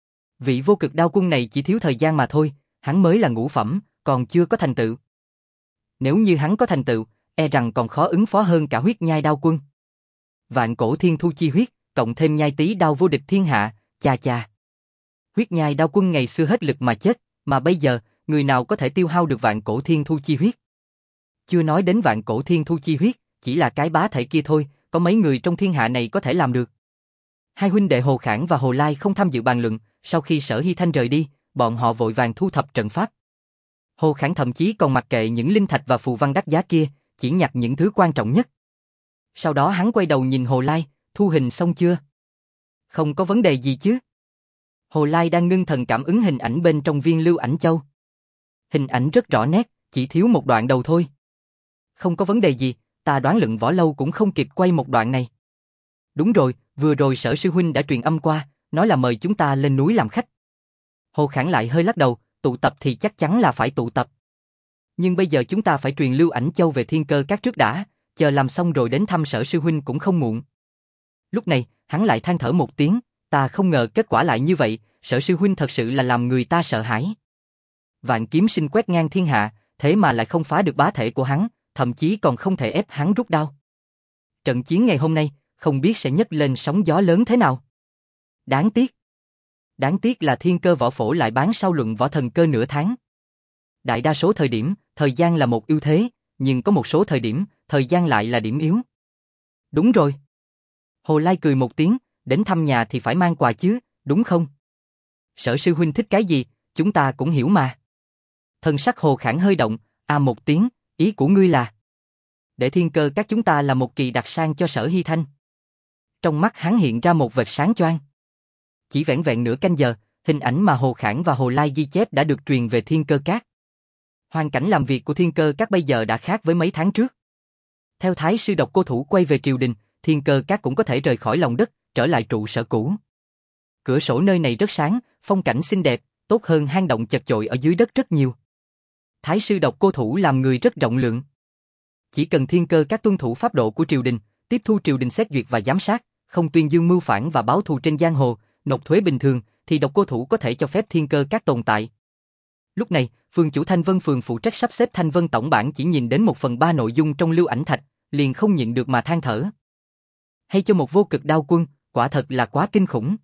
Vị Vô Cực Đao Quân này chỉ thiếu thời gian mà thôi, hắn mới là ngũ phẩm, còn chưa có thành tựu. Nếu như hắn có thành tựu, e rằng còn khó ứng phó hơn cả huyết nhai đao quân. Vạn cổ thiên thu chi huyết, cộng thêm nhai tí đao vô địch thiên hạ, chà chà. Huyết nhai đao quân ngày xưa hết lực mà chết, mà bây giờ, người nào có thể tiêu hao được vạn cổ thiên thu chi huyết? Chưa nói đến vạn cổ thiên thu chi huyết, chỉ là cái bá thể kia thôi, có mấy người trong thiên hạ này có thể làm được. Hai huynh đệ Hồ Khảng và Hồ Lai không tham dự bàn luận, sau khi Sở Hy Thanh rời đi, bọn họ vội vàng thu thập trận pháp. Hồ Khảng thậm chí còn mặc kệ những linh thạch và phù văn đắt giá kia, chỉ nhặt những thứ quan trọng nhất. Sau đó hắn quay đầu nhìn Hồ Lai, thu hình xong chưa? Không có vấn đề gì chứ? Hồ Lai đang ngưng thần cảm ứng hình ảnh bên trong viên lưu ảnh châu. Hình ảnh rất rõ nét, chỉ thiếu một đoạn đầu thôi. Không có vấn đề gì, ta đoán Lận Võ Lâu cũng không kịp quay một đoạn này. Đúng rồi, vừa rồi Sở sư huynh đã truyền âm qua, nói là mời chúng ta lên núi làm khách. Hồ Khảng lại hơi lắc đầu, tụ tập thì chắc chắn là phải tụ tập. Nhưng bây giờ chúng ta phải truyền lưu ảnh châu về Thiên Cơ Các trước đã, chờ làm xong rồi đến thăm Sở sư huynh cũng không muộn. Lúc này, hắn lại than thở một tiếng, ta không ngờ kết quả lại như vậy, Sở sư huynh thật sự là làm người ta sợ hãi. Vạn kiếm sinh quét ngang thiên hạ, thế mà lại không phá được bá thể của hắn, thậm chí còn không thể ép hắn rút đao. Trận chiến ngày hôm nay, không biết sẽ nhấc lên sóng gió lớn thế nào. Đáng tiếc. Đáng tiếc là Thiên Cơ Võ Phổ lại bán sau Luận Võ Thần Cơ nửa tháng. Đại đa số thời điểm, thời gian là một ưu thế, nhưng có một số thời điểm, thời gian lại là điểm yếu. Đúng rồi. Hồ Lai cười một tiếng, đến thăm nhà thì phải mang quà chứ, đúng không? Sở sư huynh thích cái gì, chúng ta cũng hiểu mà. Thần sắc Hồ Khảng hơi động, à một tiếng, ý của ngươi là để Thiên Cơ Các chúng ta là một kỳ đặc sang cho Sở Hy Thanh. Trong mắt hắn hiện ra một vệt sáng choang. Chỉ vẻn vẹn nửa canh giờ, hình ảnh mà Hồ Khảng và Hồ Lai ghi chép đã được truyền về Thiên Cơ Các. Hoàn cảnh làm việc của Thiên Cơ Các bây giờ đã khác với mấy tháng trước. Theo Thái sư Độc Cô Thủ quay về triều đình, Thiên Cơ Các cũng có thể rời khỏi lòng đất, trở lại trụ sở cũ. Cửa sổ nơi này rất sáng, phong cảnh xinh đẹp, tốt hơn hang động chật chội ở dưới đất rất nhiều. Thái sư Độc Cô Thủ làm người rất rộng lượng. Chỉ cần Thiên Cơ Các tuân thủ pháp độ của triều đình, tiếp thu triều đình xét duyệt và giám sát, không tuyên dương mưu phản và báo thù trên giang hồ, nộp thuế bình thường, thì Độc Cô Thủ có thể cho phép Thiên Cơ Các tồn tại. Lúc này, phường chủ Thanh Vân phường phụ trách sắp xếp Thanh Vân tổng bản chỉ nhìn đến một phần ba nội dung trong lưu ảnh thạch, liền không nhịn được mà than thở. Hay cho một vô cực đao quân, quả thật là quá kinh khủng.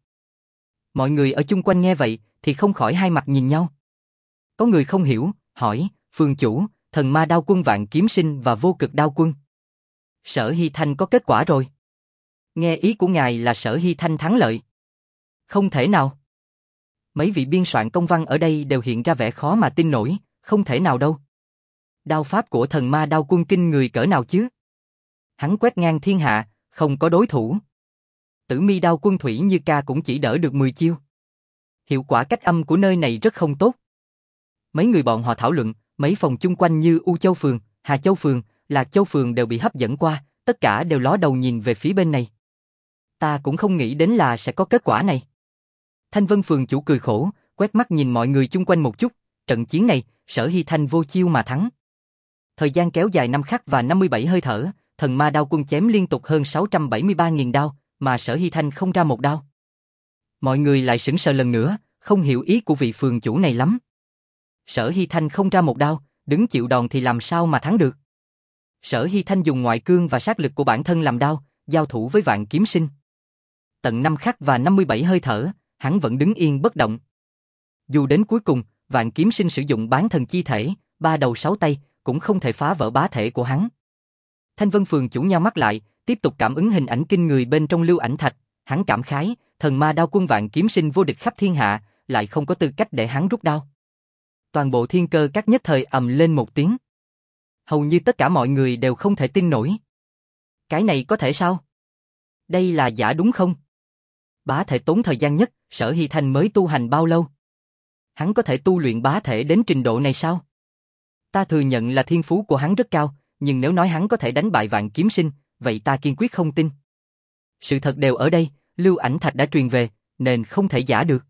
Mọi người ở chung quanh nghe vậy, thì không khỏi hai mặt nhìn nhau. Có người không hiểu, hỏi, phường chủ, thần ma đao quân Vạn Kiếm Sinh và vô cực đao quân. Sở Hy Thanh có kết quả rồi. Nghe ý của ngài là Sở Hy Thanh thắng lợi. Không thể nào. Mấy vị biên soạn công văn ở đây đều hiện ra vẻ khó mà tin nổi, không thể nào đâu. Đao pháp của thần ma đao quân kinh người cỡ nào chứ? Hắn quét ngang thiên hạ, không có đối thủ. Tử mi đao quân Thủy Như Ca cũng chỉ đỡ được mười chiêu. Hiệu quả cách âm của nơi này rất không tốt. Mấy người bọn họ thảo luận, mấy phòng chung quanh như U Châu Phường, Hà Châu Phường, Lạc Châu Phường đều bị hấp dẫn qua, tất cả đều ló đầu nhìn về phía bên này. Ta cũng không nghĩ đến là sẽ có kết quả này. Thanh Vân Phường chủ cười khổ, quét mắt nhìn mọi người chung quanh một chút, trận chiến này, Sở Hy Thanh vô chiêu mà thắng. Thời gian kéo dài năm khắc và năm mươi bảy hơi thở, thần ma đao quân chém liên tục hơn sáu trăm bảy mươi ba nghìn đao, mà Sở Hy Thanh không ra một đao. Mọi người lại sững sờ lần nữa, không hiểu ý của vị phường chủ này lắm. Sở Hy Thanh không ra một đao, đứng chịu đòn thì làm sao mà thắng được. Sở Hy Thanh dùng ngoại cương và sát lực của bản thân làm đao, giao thủ với Vạn Kiếm Sinh. Tận năm khắc và năm mươi bảy hơi thở, hắn vẫn đứng yên bất động. Dù đến cuối cùng, Vạn Kiếm Sinh sử dụng bán thần chi thể, ba đầu sáu tay, cũng không thể phá vỡ bá thể của hắn. Thanh Vân Phường chủ nheo mắt lại, tiếp tục cảm ứng hình ảnh kinh người bên trong lưu ảnh thạch, hắn cảm khái, thần ma đao quân Vạn Kiếm Sinh vô địch khắp thiên hạ, lại không có tư cách để hắn rút đao. Toàn bộ Thiên Cơ Các nhất thời ầm lên một tiếng. Hầu như tất cả mọi người đều không thể tin nổi. Cái này có thể sao? Đây là giả đúng không? Bá thể tốn thời gian nhất, Sở Hy Thanh mới tu hành bao lâu? Hắn có thể tu luyện bá thể đến trình độ này sao? Ta thừa nhận là thiên phú của hắn rất cao, nhưng nếu nói hắn có thể đánh bại Vạn Kiếm Sinh, vậy ta kiên quyết không tin. Sự thật đều ở đây, lưu ảnh thạch đã truyền về, nên không thể giả được.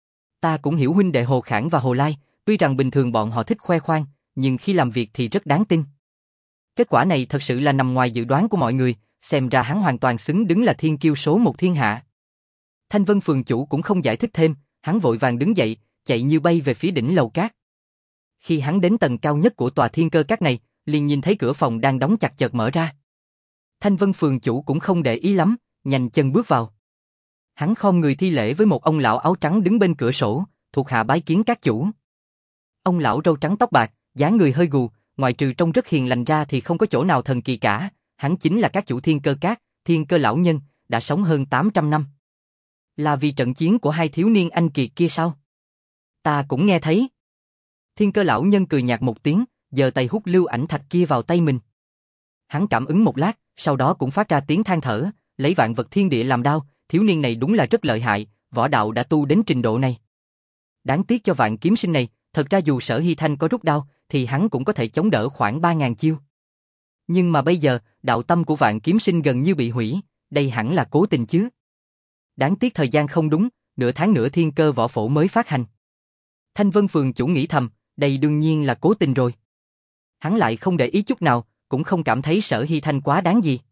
Ta cũng hiểu huynh đệ Hồ Khảng và Hồ Lai, tuy rằng bình thường bọn họ thích khoe khoang, nhưng khi làm việc thì rất đáng tin. Kết quả này thật sự là nằm ngoài dự đoán của mọi người, xem ra hắn hoàn toàn xứng đứng là thiên kiêu số một thiên hạ. Thanh Vân Phường chủ cũng không giải thích thêm, hắn vội vàng đứng dậy, chạy như bay về phía đỉnh lầu cát. Khi hắn đến tầng cao nhất của tòa Thiên Cơ Các này, liền nhìn thấy cửa phòng đang đóng chặt chợt mở ra. Thanh Vân phường chủ cũng không để ý lắm, nhanh chân bước vào. Hắn khom người thi lễ với một ông lão áo trắng đứng bên cửa sổ, thuộc hạ bái kiến các chủ. Ông lão râu trắng tóc bạc, dáng người hơi gù, ngoài trừ trông rất hiền lành ra thì không có chỗ nào thần kỳ cả, hắn chính là các chủ Thiên Cơ Các, Thiên Cơ lão nhân, đã sống hơn tám trăm năm. Là vì trận chiến của hai thiếu niên anh kiệt kia sao? Ta cũng nghe thấy. Thiên Cơ lão nhân cười nhạt một tiếng, giơ tay hút lưu ảnh thạch kia vào tay mình. Hắn cảm ứng một lát, sau đó cũng phát ra tiếng than thở, lấy vạn vật thiên địa làm đao, thiếu niên này đúng là rất lợi hại, võ đạo đã tu đến trình độ này. Đáng tiếc cho Vạn Kiếm Sinh này, thật ra dù Sở Hy Thanh có rút đao, thì hắn cũng có thể chống đỡ khoảng ba ngàn chiêu. Nhưng mà bây giờ, đạo tâm của Vạn Kiếm Sinh gần như bị hủy, đây hẳn là cố tình chứ. Đáng tiếc thời gian không đúng, nửa tháng nữa Thiên Cơ võ phổ mới phát hành. Thanh Vân phường chủ nghĩ thầm, đây đương nhiên là cố tình rồi. Hắn lại không để ý chút nào, cũng không cảm thấy Sở Hy Thanh quá đáng gì.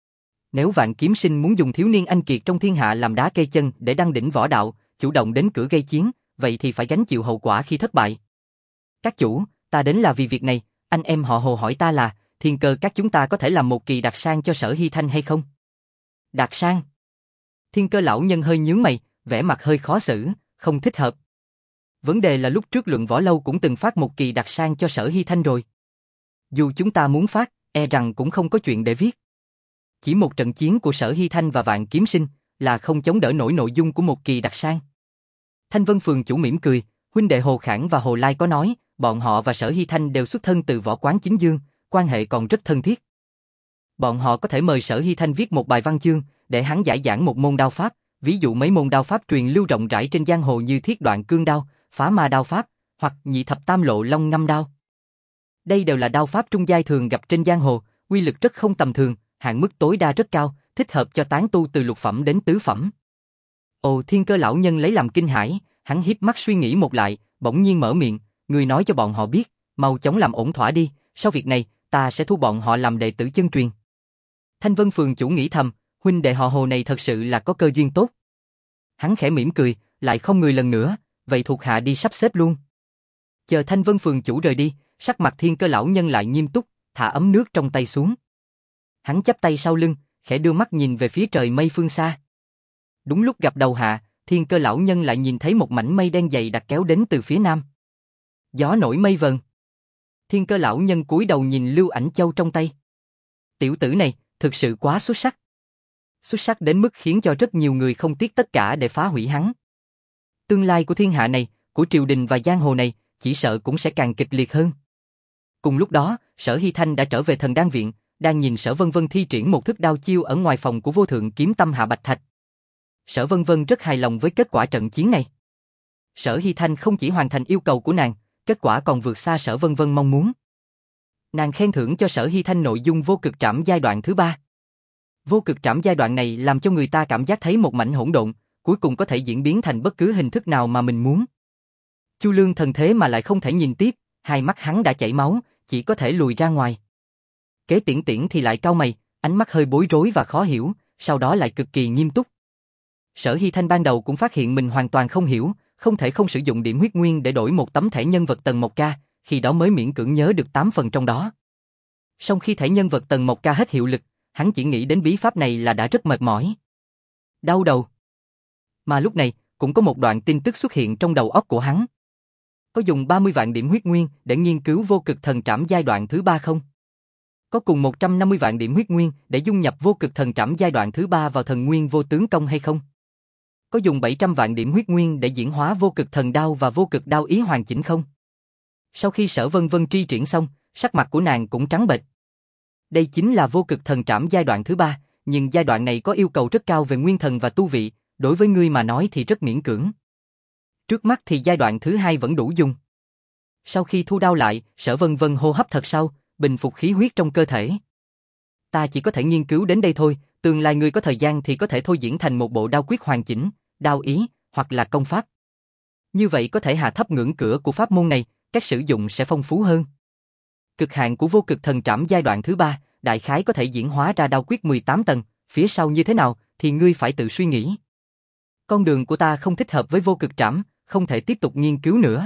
Nếu Vạn Kiếm Sinh muốn dùng thiếu niên anh kiệt trong thiên hạ làm đá cây chân để đăng đỉnh võ đạo, chủ động đến cửa gây chiến, vậy thì phải gánh chịu hậu quả khi thất bại. Các chủ, ta đến là vì việc này, anh em họ Hồ hỏi ta là, Thiên Cơ các chúng ta có thể làm một kỳ đặc sang cho Sở Hy Thanh hay không? Đặc sang? Thiên Cơ lão nhân hơi nhướng mày, vẻ mặt hơi khó xử, không thích hợp. Vấn đề là lúc trước Luận Võ Lâu cũng từng phát một kỳ đặc sang cho Sở Hy Thanh rồi. Dù chúng ta muốn phát, e rằng cũng không có chuyện để viết. Chỉ một trận chiến của Sở Hy Thanh và Vạn Kiếm Sinh là không chống đỡ nổi nội dung của một kỳ đặc sang. Thanh Vân phường chủ mỉm cười, huynh đệ Hồ Khảng và Hồ Lai có nói, bọn họ và Sở Hy Thanh đều xuất thân từ võ quán chính dương, quan hệ còn rất thân thiết. Bọn họ có thể mời Sở Hy Thanh viết một bài văn chương, để hắn giải giảng một môn đao pháp, ví dụ mấy môn đao pháp truyền lưu rộng rãi trên giang hồ như Thiết Đoạn Cương đao, Phá Ma đao pháp, hoặc Nhị Thập Tam Lộ Long Ngâm đao. Đây đều là đao pháp trung giai thường gặp trên giang hồ, uy lực rất không tầm thường, hạn mức tối đa rất cao, thích hợp cho tán tu từ lục phẩm đến tứ phẩm. Ồ, Thiên Cơ lão nhân lấy làm kinh hãi, hắn híp mắt suy nghĩ một lại, bỗng nhiên mở miệng, người nói cho bọn họ biết, mau chóng làm ổn thỏa đi, sau việc này, ta sẽ thu bọn họ làm đệ tử chân truyền. Thanh Vân phường chủ nghĩ thầm, huynh đệ họ Hồ này thật sự là có cơ duyên tốt. Hắn khẽ mỉm cười, lại không người lần nữa, vậy thuộc hạ đi sắp xếp luôn. Chờ Thanh Vân phường chủ rời đi, sắc mặt Thiên Cơ lão nhân lại nghiêm túc, thả ấm nước trong tay xuống. Hắn chắp tay sau lưng, khẽ đưa mắt nhìn về phía trời mây phương xa. Đúng lúc gặp đầu hạ, Thiên Cơ lão nhân lại nhìn thấy một mảnh mây đen dày đặc kéo đến từ phía nam. Gió nổi mây vần. Thiên Cơ lão nhân cúi đầu nhìn lưu ảnh châu trong tay. Tiểu tử này, thực sự quá xuất sắc. Xuất sắc đến mức khiến cho rất nhiều người không tiếc tất cả để phá hủy hắn. Tương lai của thiên hạ này, của triều đình và giang hồ này, chỉ sợ cũng sẽ càng kịch liệt hơn. Cùng lúc đó, Sở Hy Thanh đã trở về Thần Đan viện, đang nhìn Sở Vân Vân thi triển một thức đao chiêu ở ngoài phòng của Vô Thượng Kiếm Tâm Hạ Bạch Thạch. Sở Vân Vân rất hài lòng với kết quả trận chiến này. Sở Hy Thanh không chỉ hoàn thành yêu cầu của nàng, kết quả còn vượt xa Sở Vân Vân mong muốn. Nàng khen thưởng cho Sở Hy Thanh nội dung Vô Cực Trảm giai đoạn thứ ba. Vô Cực Trảm giai đoạn này làm cho người ta cảm giác thấy một mảnh hỗn độn, cuối cùng có thể diễn biến thành bất cứ hình thức nào mà mình muốn. Chu Lương thần thế mà lại không thể nhìn tiếp, hai mắt hắn đã chảy máu, chỉ có thể lùi ra ngoài. Kế Tiễn Tiễn thì lại cau mày, ánh mắt hơi bối rối và khó hiểu, sau đó lại cực kỳ nghiêm túc. Sở Hy Thanh ban đầu cũng phát hiện mình hoàn toàn không hiểu, không thể không sử dụng điểm huyết nguyên để đổi một tấm thẻ nhân vật tầng một ca, khi đó mới miễn cưỡng nhớ được tám phần trong đó. Song khi thẻ nhân vật tầng một ca hết hiệu lực, hắn chỉ nghĩ đến bí pháp này là đã rất mệt mỏi. Đau đầu. Mà lúc này, cũng có một đoạn tin tức xuất hiện trong đầu óc của hắn. Có dùng ba mươi vạn điểm huyết nguyên để nghiên cứu Vô Cực Thần Trảm giai đoạn thứ ba không? Có cùng một trăm năm mươi vạn điểm huyết nguyên để dung nhập Vô Cực Thần Trảm giai đoạn thứ ba vào Thần Nguyên Vô Tướng Công hay không? Có dùng bảy trăm vạn điểm huyết nguyên để diễn hóa Vô Cực Thần Đao và Vô Cực Đao ý hoàn chỉnh không? Sau khi Sở Vân Vân tri triển xong, sắc mặt của nàng cũng trắng bệch. Đây chính là Vô Cực Thần Trảm giai đoạn thứ ba, nhưng giai đoạn này có yêu cầu rất cao về nguyên thần và tu vị, đối với ngươi mà nói thì rất miễn cưỡng. Trước mắt thì giai đoạn thứ hai vẫn đủ dùng. Sau khi thu đao lại, Sở Vân Vân hô hấp thật sâu, bình phục khí huyết trong cơ thể. Ta chỉ có thể nghiên cứu đến đây thôi, tương lai ngươi có thời gian thì có thể thôi diễn thành một bộ đao quyết hoàn chỉnh, đao ý, hoặc là công pháp. Như vậy có thể hạ thấp ngưỡng cửa của pháp môn này, cách sử dụng sẽ phong phú hơn. Cực hạn của Vô Cực Thần Trảm giai đoạn thứ ba, đại khái có thể diễn hóa ra đao quyết mười tám tầng, phía sau như thế nào thì ngươi phải tự suy nghĩ. Con đường của ta không thích hợp với Vô Cực Trảm, không thể tiếp tục nghiên cứu nữa.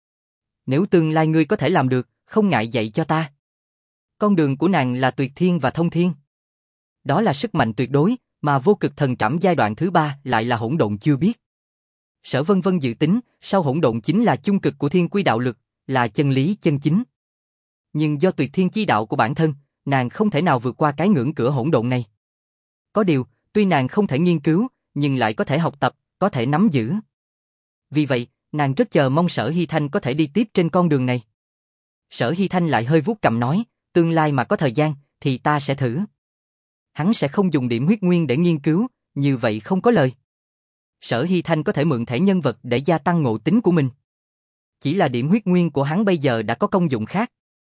Nếu tương lai ngươi có thể làm được, không ngại dạy cho ta. Con đường của nàng là tuyệt thiên và thông thiên. Đó là sức mạnh tuyệt đối, mà vô cực thần trảm giai đoạn thứ ba lại là hỗn độn chưa biết. Sở Vân Vân dự tính, sau hỗn độn chính là chung cực của thiên quy đạo lực, là chân lý chân chính. Nhưng do tuyệt thiên chi đạo của bản thân, nàng không thể nào vượt qua cái ngưỡng cửa hỗn độn này. Có điều, tuy nàng không thể nghiên cứu, nhưng lại có thể học tập, có thể nắm giữ. Vì vậy, nàng rất chờ mong Sở Hy Thanh có thể đi tiếp trên con đường này. Sở Hy Thanh lại hơi vuốt cằm nói, tương lai mà có thời gian, thì ta sẽ thử. Hắn sẽ không dùng điểm huyết nguyên để nghiên cứu, như vậy không có lời. Sở Hy Thanh có thể mượn thẻ nhân vật để gia tăng ngộ tính của mình. Chỉ là điểm huyết nguyên của hắn bây giờ đã có công dụng khác.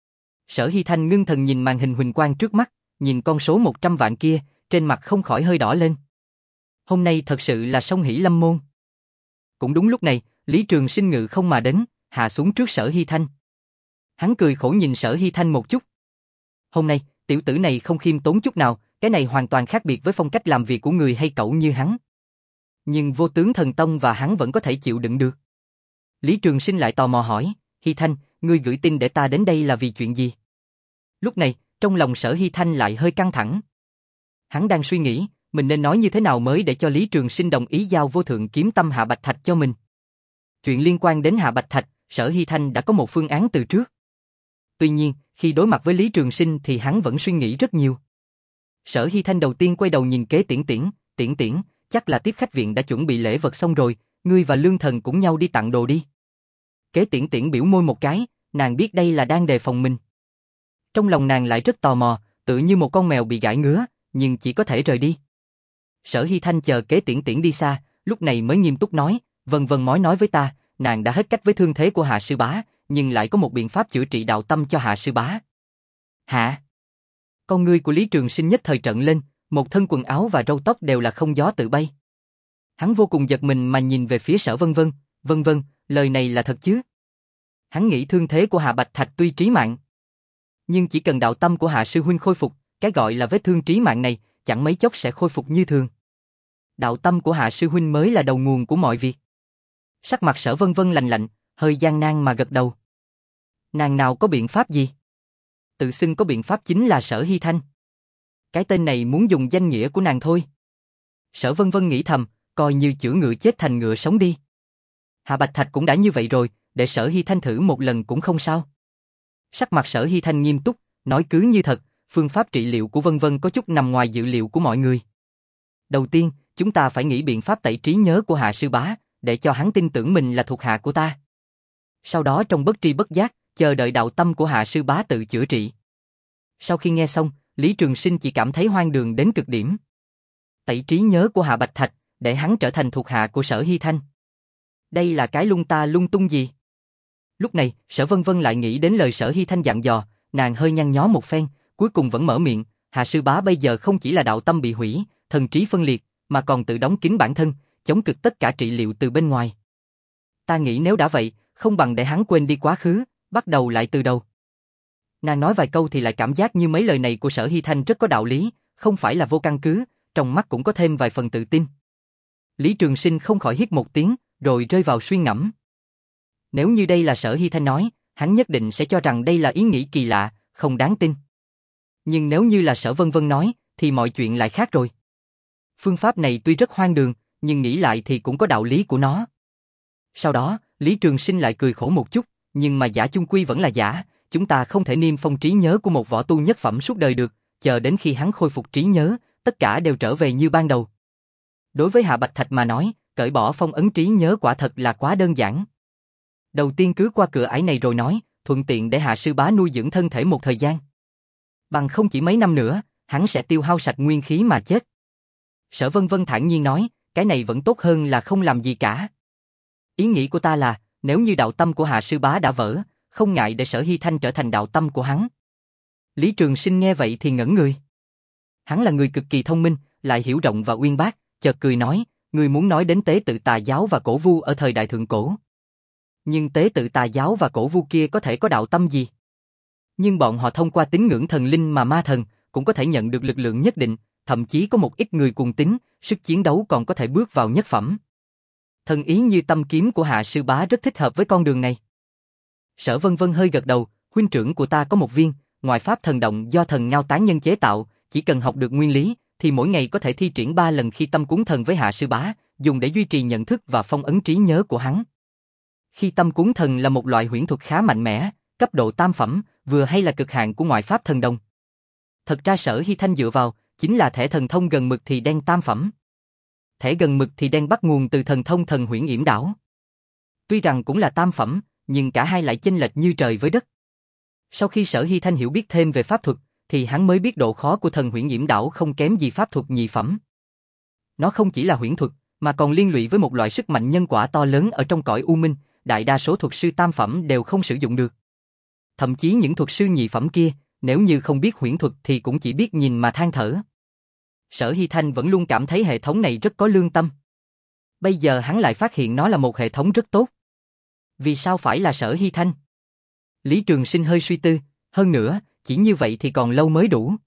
Sở Hy Thanh ngưng thần nhìn màn hình huỳnh quang trước mắt, nhìn con số một trăm vạn kia, trên mặt không khỏi hơi đỏ lên. Hôm nay thật sự là song hỷ lâm môn. Cũng đúng lúc này, Lý Trường Sinh ngự không mà đến, hạ xuống trước Sở Hy Thanh. Hắn cười khổ nhìn Sở Hy Thanh một chút. Hôm nay, tiểu tử này không khiêm tốn chút nào, cái này hoàn toàn khác biệt với phong cách làm việc của người hay cậu như hắn. Nhưng Vô Tướng Thần Tông và hắn vẫn có thể chịu đựng được. Lý Trường Sinh lại tò mò hỏi, Hy Thanh, ngươi gửi tin để ta đến đây là vì chuyện gì? Lúc này, trong lòng Sở Hy Thanh lại hơi căng thẳng. Hắn đang suy nghĩ, mình nên nói như thế nào mới để cho Lý Trường Sinh đồng ý giao vô thượng kiếm tâm Hạ Bạch Thạch cho mình. Chuyện liên quan đến Hạ Bạch Thạch, Sở Hy Thanh đã có một phương án từ trước. Tuy nhiên, khi đối mặt với Lý Trường Sinh thì hắn vẫn suy nghĩ rất nhiều. Sở Hy Thanh đầu tiên quay đầu nhìn Kế Tiễn Tiễn, Tiễn Tiễn, chắc là tiếp khách viện đã chuẩn bị lễ vật xong rồi, ngươi và Lương Thần cũng nhau đi tặng đồ đi. Kế Tiễn Tiễn biểu môi một cái, nàng biết đây là đang đề phòng mình. Trong lòng nàng lại rất tò mò, tự như một con mèo bị gãi ngứa, nhưng chỉ có thể rời đi. Sở Hy Thanh chờ Kế Tiễn Tiễn đi xa, lúc này mới nghiêm túc nói, Vân Vân mói nói với ta, nàng đã hết cách với thương thế của Hạ sư bá, nhưng lại có một biện pháp chữa trị đạo tâm cho Hạ sư bá. Hả? Con ngươi của Lý Trường Sinh nhất thời trợn lên, một thân quần áo và râu tóc đều là không gió tự bay. Hắn vô cùng giật mình mà nhìn về phía Sở Vân Vân, Vân Vân, lời này là thật chứ? Hắn nghĩ thương thế của Hạ Bạch Thạch tuy trí mạng, nhưng chỉ cần đạo tâm của Hạ sư huynh khôi phục, cái gọi là vết thương trí mạng này chẳng mấy chốc sẽ khôi phục như thường. Đạo tâm của Hạ sư huynh mới là đầu nguồn của mọi việc. Sắc mặt Sở Vân Vân lạnh lạnh, hơi gian nan mà gật đầu. Nàng nào có biện pháp gì? Tự xưng có biện pháp chính là Sở Hy Thanh. Cái tên này muốn dùng danh nghĩa của nàng thôi. Sở Vân Vân nghĩ thầm, coi như chữa ngựa chết thành ngựa sống đi. Hạ Bạch Thạch cũng đã như vậy rồi, để Sở Hy Thanh thử một lần cũng không sao. Sắc mặt Sở Hy Thanh nghiêm túc, nói cứ như thật, phương pháp trị liệu của Vân Vân có chút nằm ngoài dự liệu của mọi người. Đầu tiên, chúng ta phải nghĩ biện pháp tẩy trí nhớ của Hạ sư bá, để cho hắn tin tưởng mình là thuộc hạ của ta. Sau đó trong bất tri bất giác, chờ đợi đạo tâm của Hạ sư bá tự chữa trị. Sau khi nghe xong, Lý Trường Sinh chỉ cảm thấy hoang đường đến cực điểm. Tẩy trí nhớ của Hạ Bạch Thạch, để hắn trở thành thuộc hạ của Sở Hy Thanh. Đây là cái lung ta lung tung gì? Lúc này, Sở Vân Vân lại nghĩ đến lời Sở Hy Thanh dặn dò, nàng hơi nhăn nhó một phen, cuối cùng vẫn mở miệng, Hạ sư bá bây giờ không chỉ là đạo tâm bị hủy, thần trí phân liệt, mà còn tự đóng kín bản thân, chống cực tất cả trị liệu từ bên ngoài. Ta nghĩ nếu đã vậy, không bằng để hắn quên đi quá khứ, bắt đầu lại từ đầu. Nàng nói vài câu thì lại cảm giác như mấy lời này của Sở Hy Thanh rất có đạo lý, không phải là vô căn cứ, trong mắt cũng có thêm vài phần tự tin. Lý Trường Sinh không khỏi hít một tiếng, rồi rơi vào suy ngẫm. Nếu như đây là Sở Hy Thanh nói, hắn nhất định sẽ cho rằng đây là ý nghĩ kỳ lạ, không đáng tin. Nhưng nếu như là Sở Vân Vân nói, thì mọi chuyện lại khác rồi. Phương pháp này tuy rất hoang đường, nhưng nghĩ lại thì cũng có đạo lý của nó. Sau đó, Lý Trường Sinh lại cười khổ một chút, nhưng mà giả chung quy vẫn là giả, chúng ta không thể niêm phong trí nhớ của một võ tu nhất phẩm suốt đời được, chờ đến khi hắn khôi phục trí nhớ, tất cả đều trở về như ban đầu. Đối với Hạ Bạch Thạch mà nói, cởi bỏ phong ấn trí nhớ quả thật là quá đơn giản. Đầu tiên cứ qua cửa ải này rồi nói, thuận tiện để Hạ sư bá nuôi dưỡng thân thể một thời gian. Bằng không chỉ mấy năm nữa, hắn sẽ tiêu hao sạch nguyên khí mà chết. Sở Vân Vân thản nhiên nói, cái này vẫn tốt hơn là không làm gì cả. Ý nghĩ của ta là, nếu như đạo tâm của Hạ sư bá đã vỡ, không ngại để Sở Hy Thanh trở thành đạo tâm của hắn. Lý Trường Sinh nghe vậy thì ngẩn người. Hắn là người cực kỳ thông minh, lại hiểu rộng và uyên bác, chợt cười nói, người muốn nói đến tế tự tà giáo và cổ vu ở thời đại thượng cổ. Nhưng tế tự tà giáo và cổ vu kia có thể có đạo tâm gì? Nhưng bọn họ thông qua tín ngưỡng thần linh mà ma thần, cũng có thể nhận được lực lượng nhất định, thậm chí có một ít người cùng tín, sức chiến đấu còn có thể bước vào nhất phẩm. Thần ý như tâm kiếm của Hạ sư bá rất thích hợp với con đường này. Sở Vân Vân hơi gật đầu, huynh trưởng của ta có một viên, ngoài pháp thần động do thần Ngao Tán Nhân chế tạo, chỉ cần học được nguyên lý, thì mỗi ngày có thể thi triển ba lần khi tâm cuốn thần với Hạ sư bá, dùng để duy trì nhận thức và phong ấn trí nhớ của hắn. Khi tâm cuốn thần là một loại huyễn thuật khá mạnh mẽ, cấp độ tam phẩm, vừa hay là cực hạn của ngoại pháp thần đồng. Thật ra Sở Hy Thanh dựa vào chính là thẻ thần thông gần mực thì đen tam phẩm. Thẻ gần mực thì đen bắt nguồn từ thần thông thần huyễn yểm đảo. Tuy rằng cũng là tam phẩm, nhưng cả hai lại chênh lệch như trời với đất. Sau khi Sở Hy Thanh hiểu biết thêm về pháp thuật, thì hắn mới biết độ khó của thần huyễn yểm đảo không kém gì pháp thuật nhị phẩm. Nó không chỉ là huyễn thuật, mà còn liên lụy với một loại sức mạnh nhân quả to lớn ở trong cõi u minh, đại đa số thuật sư tam phẩm đều không sử dụng được. Thậm chí những thuật sư nhị phẩm kia, nếu như không biết huyễn thuật thì cũng chỉ biết nhìn mà than thở. Sở Hy Thanh vẫn luôn cảm thấy hệ thống này rất có lương tâm. Bây giờ hắn lại phát hiện nó là một hệ thống rất tốt. Vì sao phải là Sở Hy Thanh? Lý Trường Sinh hơi suy tư, hơn nữa, chỉ như vậy thì còn lâu mới đủ.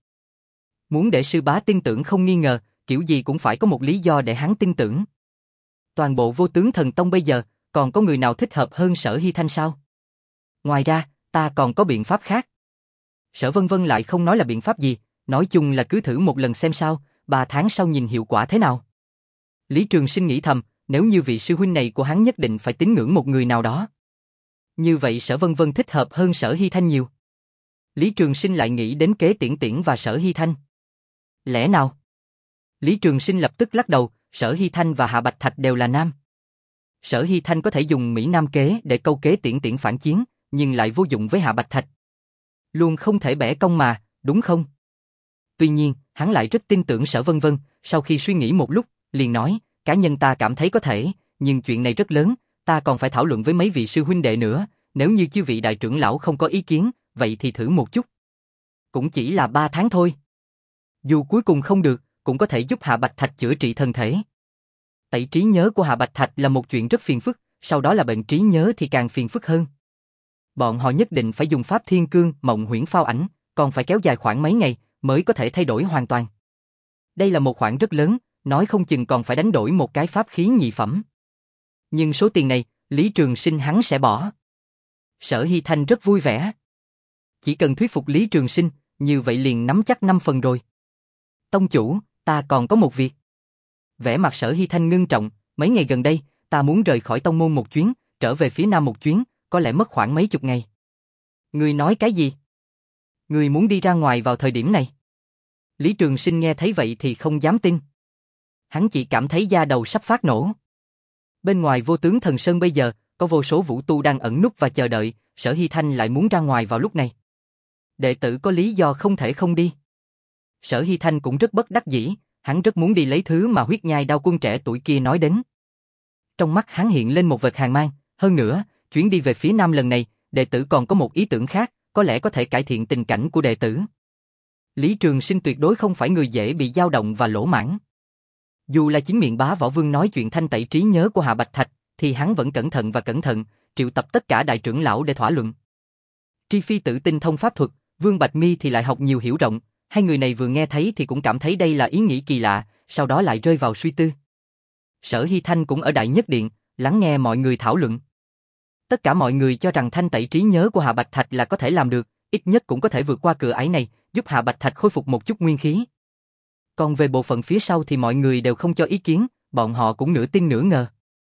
Muốn để sư bá tin tưởng không nghi ngờ, kiểu gì cũng phải có một lý do để hắn tin tưởng. Toàn bộ Vô Tướng Thần Tông bây giờ, còn có người nào thích hợp hơn Sở Hy Thanh sao? Ngoài ra, ta còn có biện pháp khác. Sở Vân Vân lại không nói là biện pháp gì, nói chung là cứ thử một lần xem sao, ba tháng sau nhìn hiệu quả thế nào. Lý Trường Sinh nghĩ thầm, nếu như vị sư huynh này của hắn nhất định phải tín ngưỡng một người nào đó. Như vậy Sở Vân Vân thích hợp hơn Sở Hy Thanh nhiều. Lý Trường Sinh lại nghĩ đến Kế Tiễn Tiễn và Sở Hy Thanh. Lẽ nào? Lý Trường Sinh lập tức lắc đầu, Sở Hy Thanh và Hạ Bạch Thạch đều là nam. Sở Hy Thanh có thể dùng Mỹ Nam kế để câu Kế Tiễn Tiễn phản chiến, nhưng lại vô dụng với Hạ Bạch Thạch. Luôn không thể bẻ cong mà, đúng không? Tuy nhiên, hắn lại rất tin tưởng Sở Vân Vân, sau khi suy nghĩ một lúc, liền nói, cá nhân ta cảm thấy có thể, nhưng chuyện này rất lớn, ta còn phải thảo luận với mấy vị sư huynh đệ nữa, nếu như chư vị đại trưởng lão không có ý kiến, vậy thì thử một chút. Cũng chỉ là ba tháng thôi. Dù cuối cùng không được, cũng có thể giúp Hạ Bạch Thạch chữa trị thân thể. Tẩy trí nhớ của Hạ Bạch Thạch là một chuyện rất phiền phức, sau đó là bệnh trí nhớ thì càng phiền phức hơn. Bọn họ nhất định phải dùng pháp thiên cương, mộng huyễn phao ảnh, còn phải kéo dài khoảng mấy ngày mới có thể thay đổi hoàn toàn. Đây là một khoản rất lớn, nói không chừng còn phải đánh đổi một cái pháp khí nhị phẩm. Nhưng số tiền này, Lý Trường Sinh hắn sẽ bỏ. Sở Hy Thanh rất vui vẻ. Chỉ cần thuyết phục Lý Trường Sinh, như vậy liền nắm chắc năm phần rồi. Tông chủ, ta còn có một việc. Vẻ mặt Sở Hy Thanh ngưng trọng, mấy ngày gần đây, ta muốn rời khỏi tông môn một chuyến, trở về phía nam một chuyến, có lẽ mất khoảng mấy chục ngày. Ngươi nói cái gì? Ngươi muốn đi ra ngoài vào thời điểm này? Lý Trường Sinh nghe thấy vậy thì không dám tin. Hắn chỉ cảm thấy da đầu sắp phát nổ. Bên ngoài Vô Tướng Thần Sơn bây giờ, có vô số vũ tu đang ẩn núp và chờ đợi, Sở Hy Thanh lại muốn ra ngoài vào lúc này. Đệ tử có lý do không thể không đi. Sở Hy Thanh cũng rất bất đắc dĩ, hắn rất muốn đi lấy thứ mà huyết nhai đao quân trẻ tuổi kia nói đến. Trong mắt hắn hiện lên một vệt hàn mang, hơn nữa, chuyến đi về phía nam lần này, đệ tử còn có một ý tưởng khác, có lẽ có thể cải thiện tình cảnh của đệ tử. Lý Trường Sinh tuyệt đối không phải người dễ bị dao động và lỗ mãn. Dù là chính miệng Bá Võ Vương nói chuyện thanh tẩy trí nhớ của Hạ Bạch Thạch, thì hắn vẫn cẩn thận và cẩn thận, triệu tập tất cả đại trưởng lão để thỏa luận. Tri Phi tự tinh thông pháp thuật, Vương Bạch Mi thì lại học nhiều hiểu rộng, hai người này vừa nghe thấy thì cũng cảm thấy đây là ý nghĩ kỳ lạ, sau đó lại rơi vào suy tư. Sở Hy Thanh cũng ở Đại Nhất Điện, lắng nghe mọi người thảo luận. Tất cả mọi người cho rằng thanh tẩy trí nhớ của Hạ Bạch Thạch là có thể làm được, ít nhất cũng có thể vượt qua cửa ải này, giúp Hạ Bạch Thạch khôi phục một chút nguyên khí. Còn về bộ phận phía sau thì mọi người đều không cho ý kiến, bọn họ cũng nửa tin nửa ngờ.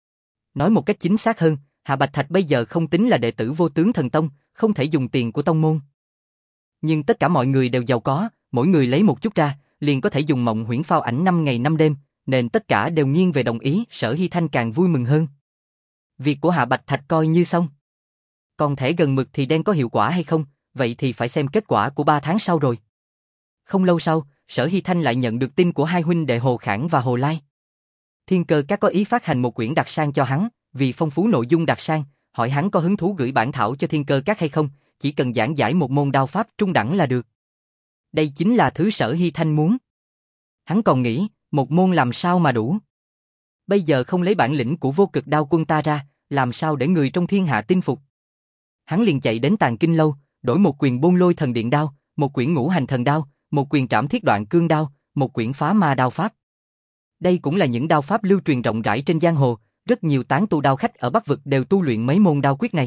Nói một cách chính xác hơn, Hạ Bạch Thạch bây giờ không tính là đệ tử Vô Tướng Thần Tông, không thể dùng tiền của tông môn. Nhưng tất cả mọi người đều giàu có, mỗi người lấy một chút ra, liền có thể dùng mộng huyễn phao ảnh năm ngày năm đêm, nên tất cả đều nghiêng về đồng ý, Sở Hy Thanh càng vui mừng hơn. Việc của Hạ Bạch Thạch coi như xong. Còn thẻ gần mực thì đen có hiệu quả hay không, vậy thì phải xem kết quả của ba tháng sau rồi. Không lâu sau, Sở Hy Thanh lại nhận được tin của hai huynh đệ Hồ Khảng và Hồ Lai. Thiên Cơ Các có ý phát hành một quyển đặc sang cho hắn, vì phong phú nội dung đặc sang, hỏi hắn có hứng thú gửi bản thảo cho Thiên Cơ Các hay không, chỉ cần giảng giải một môn đao pháp trung đẳng là được. Đây chính là thứ Sở Hy Thanh muốn. Hắn còn nghĩ, một môn làm sao mà đủ. Bây giờ không lấy bản lĩnh của Vô Cực Đao Quân ta ra, làm sao để người trong thiên hạ tin phục. Hắn liền chạy đến Tàng Kinh Lâu, đổi một quyền Bôn Lôi Thần Điện Đao, một quyển Ngũ Hành Thần Đao, một quyền Trảm Thiết Đoạn Cương Đao, một quyển Phá Ma Đao Pháp. Đây cũng là những đao pháp lưu truyền rộng rãi trên giang hồ, rất nhiều tán tu đao khách ở Bắc Vực đều tu luyện mấy môn đao quyết này.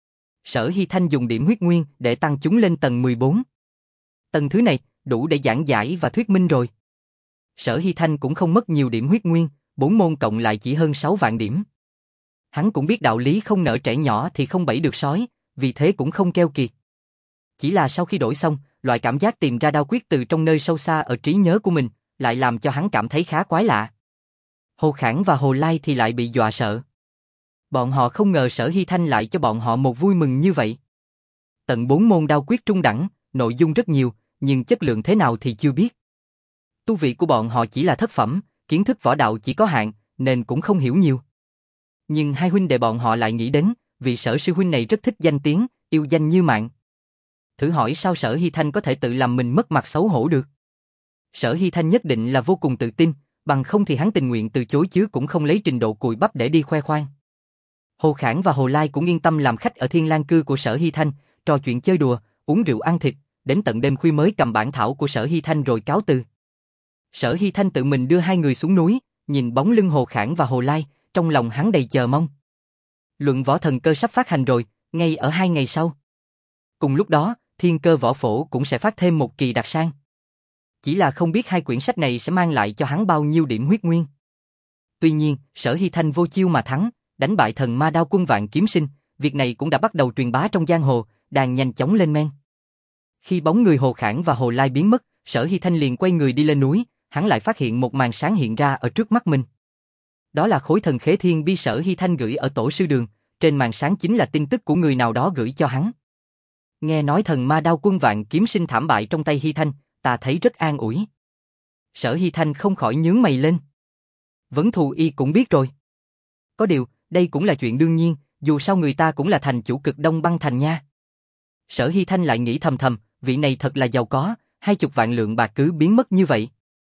Sở Hy Thanh dùng điểm huyết nguyên để tăng chúng lên tầng mười bốn. Tầng thứ này đủ để giảng giải và thuyết minh rồi. Sở Hy Thanh cũng không mất nhiều điểm huyết nguyên, bốn môn cộng lại chỉ hơn sáu vạn điểm. Hắn cũng biết đạo lý không nợ trẻ nhỏ thì không bẫy được sói, vì thế cũng không keo kiệt. Chỉ là sau khi đổi xong, loại cảm giác tìm ra đao quyết từ trong nơi sâu xa ở trí nhớ của mình, lại làm cho hắn cảm thấy khá quái lạ. Hồ Khảng và Hồ Lai thì lại bị dọa sợ. Bọn họ không ngờ Sở Hy Thanh lại cho bọn họ một vui mừng như vậy. Tận bốn môn đao quyết trung đẳng, nội dung rất nhiều, nhưng chất lượng thế nào thì chưa biết. Tu vị của bọn họ chỉ là thất phẩm, kiến thức võ đạo chỉ có hạn, nên cũng không hiểu nhiều. Nhưng hai huynh đệ bọn họ lại nghĩ đến, vì Sở sư huynh này rất thích danh tiếng, yêu danh như mạng. Thử hỏi sao Sở Hy Thanh có thể tự làm mình mất mặt xấu hổ được? Sở Hy Thanh nhất định là vô cùng tự tin, bằng không thì hắn tình nguyện từ chối chứ cũng không lấy trình độ cùi bắp để đi khoe khoang. Hồ Khảng và Hồ Lai cũng yên tâm làm khách ở Thiên Lang Cư của Sở Hy Thanh, trò chuyện chơi đùa, uống rượu ăn thịt, đến tận đêm khuya mới cầm bản thảo của Sở Hy Thanh rồi cáo từ. Sở Hy Thanh tự mình đưa hai người xuống núi, nhìn bóng lưng Hồ Khảng và Hồ Lai, trong lòng hắn đầy chờ mong. Luận võ thần cơ sắp phát hành rồi, ngay ở hai ngày sau. Cùng lúc đó, Thiên Cơ Võ Phổ cũng sẽ phát thêm một kỳ đặc sang. Chỉ là không biết hai quyển sách này sẽ mang lại cho hắn bao nhiêu điểm huyết nguyên. Tuy nhiên, Sở Hy Thanh vô chiêu mà thắng, đánh bại thần ma đao quân Vạn Kiếm Sinh, việc này cũng đã bắt đầu truyền bá trong giang hồ, đang nhanh chóng lên men. Khi bóng người Hồ Khảng và Hồ Lai biến mất, Sở Hy Thanh liền quay người đi lên núi, hắn lại phát hiện một màn sáng hiện ra ở trước mắt mình. Đó là khối thần khế thiên bi Sở Hy Thanh gửi ở tổ sư đường, trên màn sáng chính là tin tức của người nào đó gửi cho hắn. Nghe nói thần ma đao quân Vạn Kiếm Sinh thảm bại trong tay Hy Thanh, ta thấy rất an ủi. Sở Hy Thanh không khỏi nhướng mày lên. Vấn Thù Y cũng biết rồi. Có điều, đây cũng là chuyện đương nhiên, dù sao người ta cũng là thành chủ Cực Đông Băng Thành nha. Sở Hy Thanh lại nghĩ thầm thầm, vị này thật là giàu có, hai chục vạn lượng bạc cứ biến mất như vậy.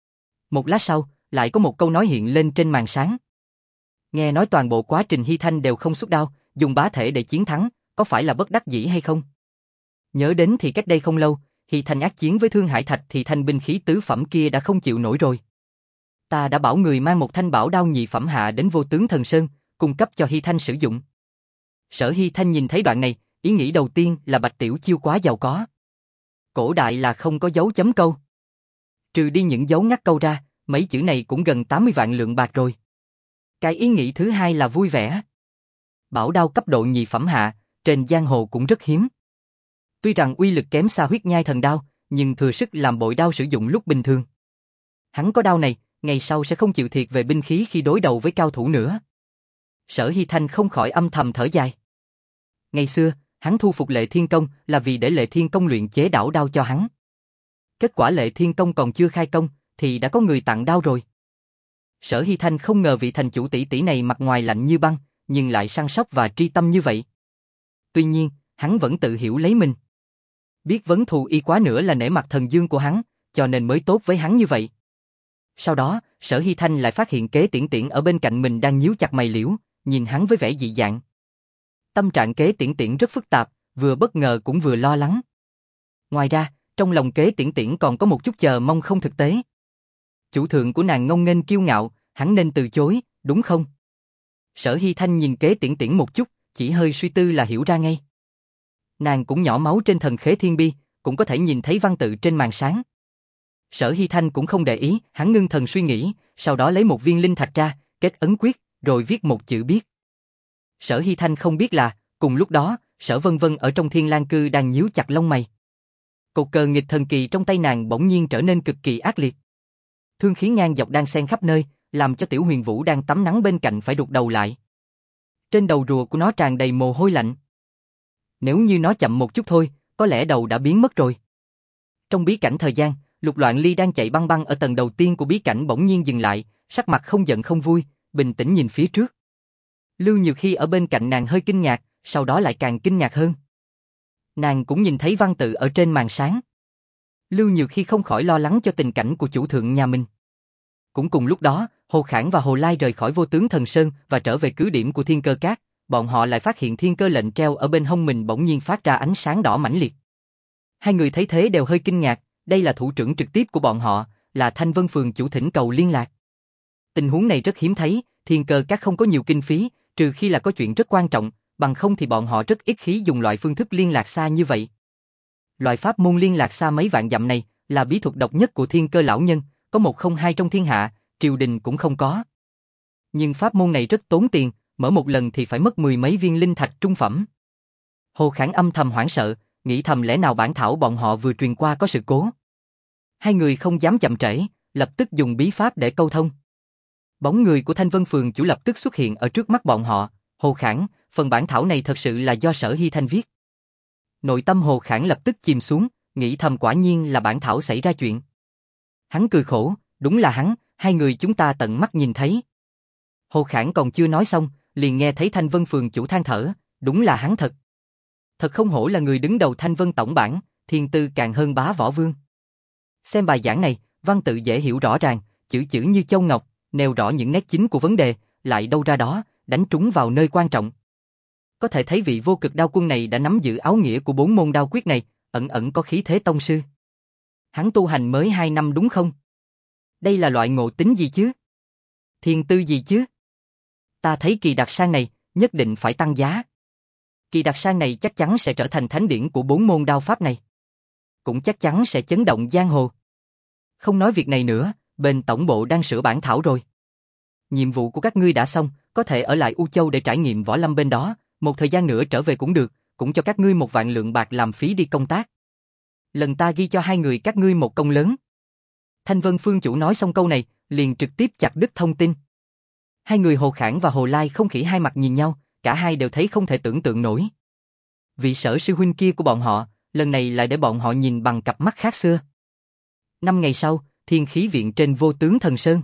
Một lát sau, lại có một câu nói hiện lên trên màn sáng. Nghe nói toàn bộ quá trình Hy Thanh đều không xuất đao, dùng bá thể để chiến thắng, có phải là bất đắc dĩ hay không? Nhớ đến thì cách đây không lâu, Hy Thanh ác chiến với Thương Hải Thạch thì thanh binh khí tứ phẩm kia đã không chịu nổi rồi. Ta đã bảo người mang một thanh bảo đao nhị phẩm hạ đến Vô Tướng Thần Sơn, cung cấp cho Hy Thanh sử dụng. Sở Hy Thanh nhìn thấy đoạn này, ý nghĩ đầu tiên là Bạch Tiểu Chiêu quá giàu có. Cổ đại là không có dấu chấm câu. Trừ đi những dấu ngắt câu ra, mấy chữ này cũng gần tám mươi vạn lượng bạc rồi. Cái ý nghĩ thứ hai là vui vẻ. Bảo đao cấp độ nhị phẩm hạ, trên giang hồ cũng rất hiếm. Tuy rằng uy lực kém xa huyết nhai thần đao, nhưng thừa sức làm bội đao sử dụng lúc bình thường. Hắn có đao này, ngày sau sẽ không chịu thiệt về binh khí khi đối đầu với cao thủ nữa. Sở Hy Thanh không khỏi âm thầm thở dài. Ngày xưa, hắn thu phục Lệ Thiên Công là vì để Lệ Thiên Công luyện chế đảo đao cho hắn. Kết quả Lệ Thiên Công còn chưa khai công, thì đã có người tặng đao rồi. Sở Hy Thanh không ngờ vị thành chủ tỷ tỷ này mặt ngoài lạnh như băng, nhưng lại săn sóc và tri tâm như vậy. Tuy nhiên, hắn vẫn tự hiểu lấy mình. Biết Vấn Thù Y quá nữa là nể mặt thần dương của hắn, cho nên mới tốt với hắn như vậy. Sau đó, Sở Hy Thanh lại phát hiện Kế Tiễn Tiễn ở bên cạnh mình đang nhíu chặt mày liễu, nhìn hắn với vẻ dị dạng. Tâm trạng Kế Tiễn Tiễn rất phức tạp, vừa bất ngờ cũng vừa lo lắng. Ngoài ra, trong lòng Kế Tiễn Tiễn còn có một chút chờ mong không thực tế. Chủ thượng của nàng ngông nghênh kiêu ngạo, hắn nên từ chối, đúng không? Sở Hy Thanh nhìn Kế Tiễn Tiễn một chút, chỉ hơi suy tư là hiểu ra ngay. Nàng cũng nhỏ máu trên thần khế thiên bi, cũng có thể nhìn thấy văn tự trên màn sáng. Sở Hy Thanh cũng không để ý, hắn ngưng thần suy nghĩ, sau đó lấy một viên linh thạch ra, kết ấn quyết, rồi viết một chữ biết. Sở Hy Thanh không biết là, cùng lúc đó, Sở Vân Vân ở trong Thiên Lang Cư đang nhíu chặt lông mày. Cột cờ nghịch thần kỳ trong tay nàng bỗng nhiên trở nên cực kỳ ác liệt. Thương khí ngang dọc đang xen khắp nơi, làm cho Tiểu Huyền Vũ đang tắm nắng bên cạnh phải rụt đầu lại. Trên đầu rùa của nó tràn đầy mồ hôi lạnh. Nếu như nó chậm một chút thôi, có lẽ đầu đã biến mất rồi. Trong bí cảnh thời gian, Lục Loạn Ly đang chạy băng băng ở tầng đầu tiên của bí cảnh bỗng nhiên dừng lại, sắc mặt không giận không vui, bình tĩnh nhìn phía trước. Lưu Nhược Hy ở bên cạnh nàng hơi kinh ngạc, sau đó lại càng kinh ngạc hơn. Nàng cũng nhìn thấy văn tự ở trên màn sáng. Lưu Nhược Hy không khỏi lo lắng cho tình cảnh của chủ thượng nhà mình. Cũng cùng lúc đó, Hồ Khảng và Hồ Lai rời khỏi Vô Tướng Thần Sơn và trở về cứ điểm của Thiên Cơ Các, bọn họ lại phát hiện thiên cơ lệnh treo ở bên hông mình bỗng nhiên phát ra ánh sáng đỏ mãnh liệt. Hai người thấy thế đều hơi kinh ngạc, đây là thủ trưởng trực tiếp của bọn họ, là Thanh Vân Phường chủ thỉnh cầu liên lạc. Tình huống này rất hiếm thấy, Thiên Cơ Các không có nhiều kinh phí, trừ khi là có chuyện rất quan trọng, bằng không thì bọn họ rất ít khi dùng loại phương thức liên lạc xa như vậy. Loại pháp môn liên lạc xa mấy vạn dặm này là bí thuật độc nhất của Thiên Cơ lão nhân, có một không hai trong thiên hạ, triều đình cũng không có. Nhưng pháp môn này rất tốn tiền, mở một lần thì phải mất mười mấy viên linh thạch trung phẩm. Hồ Khảng âm thầm hoảng sợ, nghĩ thầm lẽ nào bản thảo bọn họ vừa truyền qua có sự cố. Hai người không dám chậm trễ, lập tức dùng bí pháp để câu thông. Bóng người của Thanh Vân Phường chủ lập tức xuất hiện ở trước mắt bọn họ. Hồ Khảng, phần bản thảo này thật sự là do Sở Hy Thanh viết. Nội tâm Hồ Khảng lập tức chìm xuống, nghĩ thầm quả nhiên là bản thảo xảy ra chuyện. Hắn cười khổ, đúng là hắn, hai người chúng ta tận mắt nhìn thấy. Hồ Khảng còn chưa nói xong, liền nghe thấy Thanh Vân Phường chủ than thở, đúng là hắn thật. Thật không hổ là người đứng đầu Thanh Vân tổng bản, thiên tư càng hơn bá võ vương. Xem bài giảng này, văn tự dễ hiểu rõ ràng, chữ chữ như châu ngọc, nêu rõ những nét chính của vấn đề, lại đâu ra đó, đánh trúng vào nơi quan trọng. Có thể thấy vị vô cực đao quân này đã nắm giữ áo nghĩa của bốn môn đao quyết này, ẩn ẩn có khí thế tông sư. Hắn tu hành mới hai năm đúng không? Đây là loại ngộ tính gì chứ? Thiên tư gì chứ? Ta thấy kỳ đặc sang này, nhất định phải tăng giá. Kỳ đặc sang này chắc chắn sẽ trở thành thánh điển của bốn môn đao pháp này. Cũng chắc chắn sẽ chấn động giang hồ. Không nói việc này nữa, bên tổng bộ đang sửa bản thảo rồi. Nhiệm vụ của các ngươi đã xong, có thể ở lại U Châu để trải nghiệm võ lâm bên đó, một thời gian nữa trở về cũng được, cũng cho các ngươi một vạn lượng bạc làm phí đi công tác. Lần ta ghi cho hai người các ngươi một công lớn. Thanh Vân Phương chủ nói xong câu này, liền trực tiếp chặt đứt thông tin. Hai người Hồ Khảng và Hồ Lai không khỉ hai mặt nhìn nhau, cả hai đều thấy không thể tưởng tượng nổi. Vị Sở sư huynh kia của bọn họ, lần này lại để bọn họ nhìn bằng cặp mắt khác xưa. Năm ngày sau, Thiên Khí viện trên Vô Tướng Thần Sơn.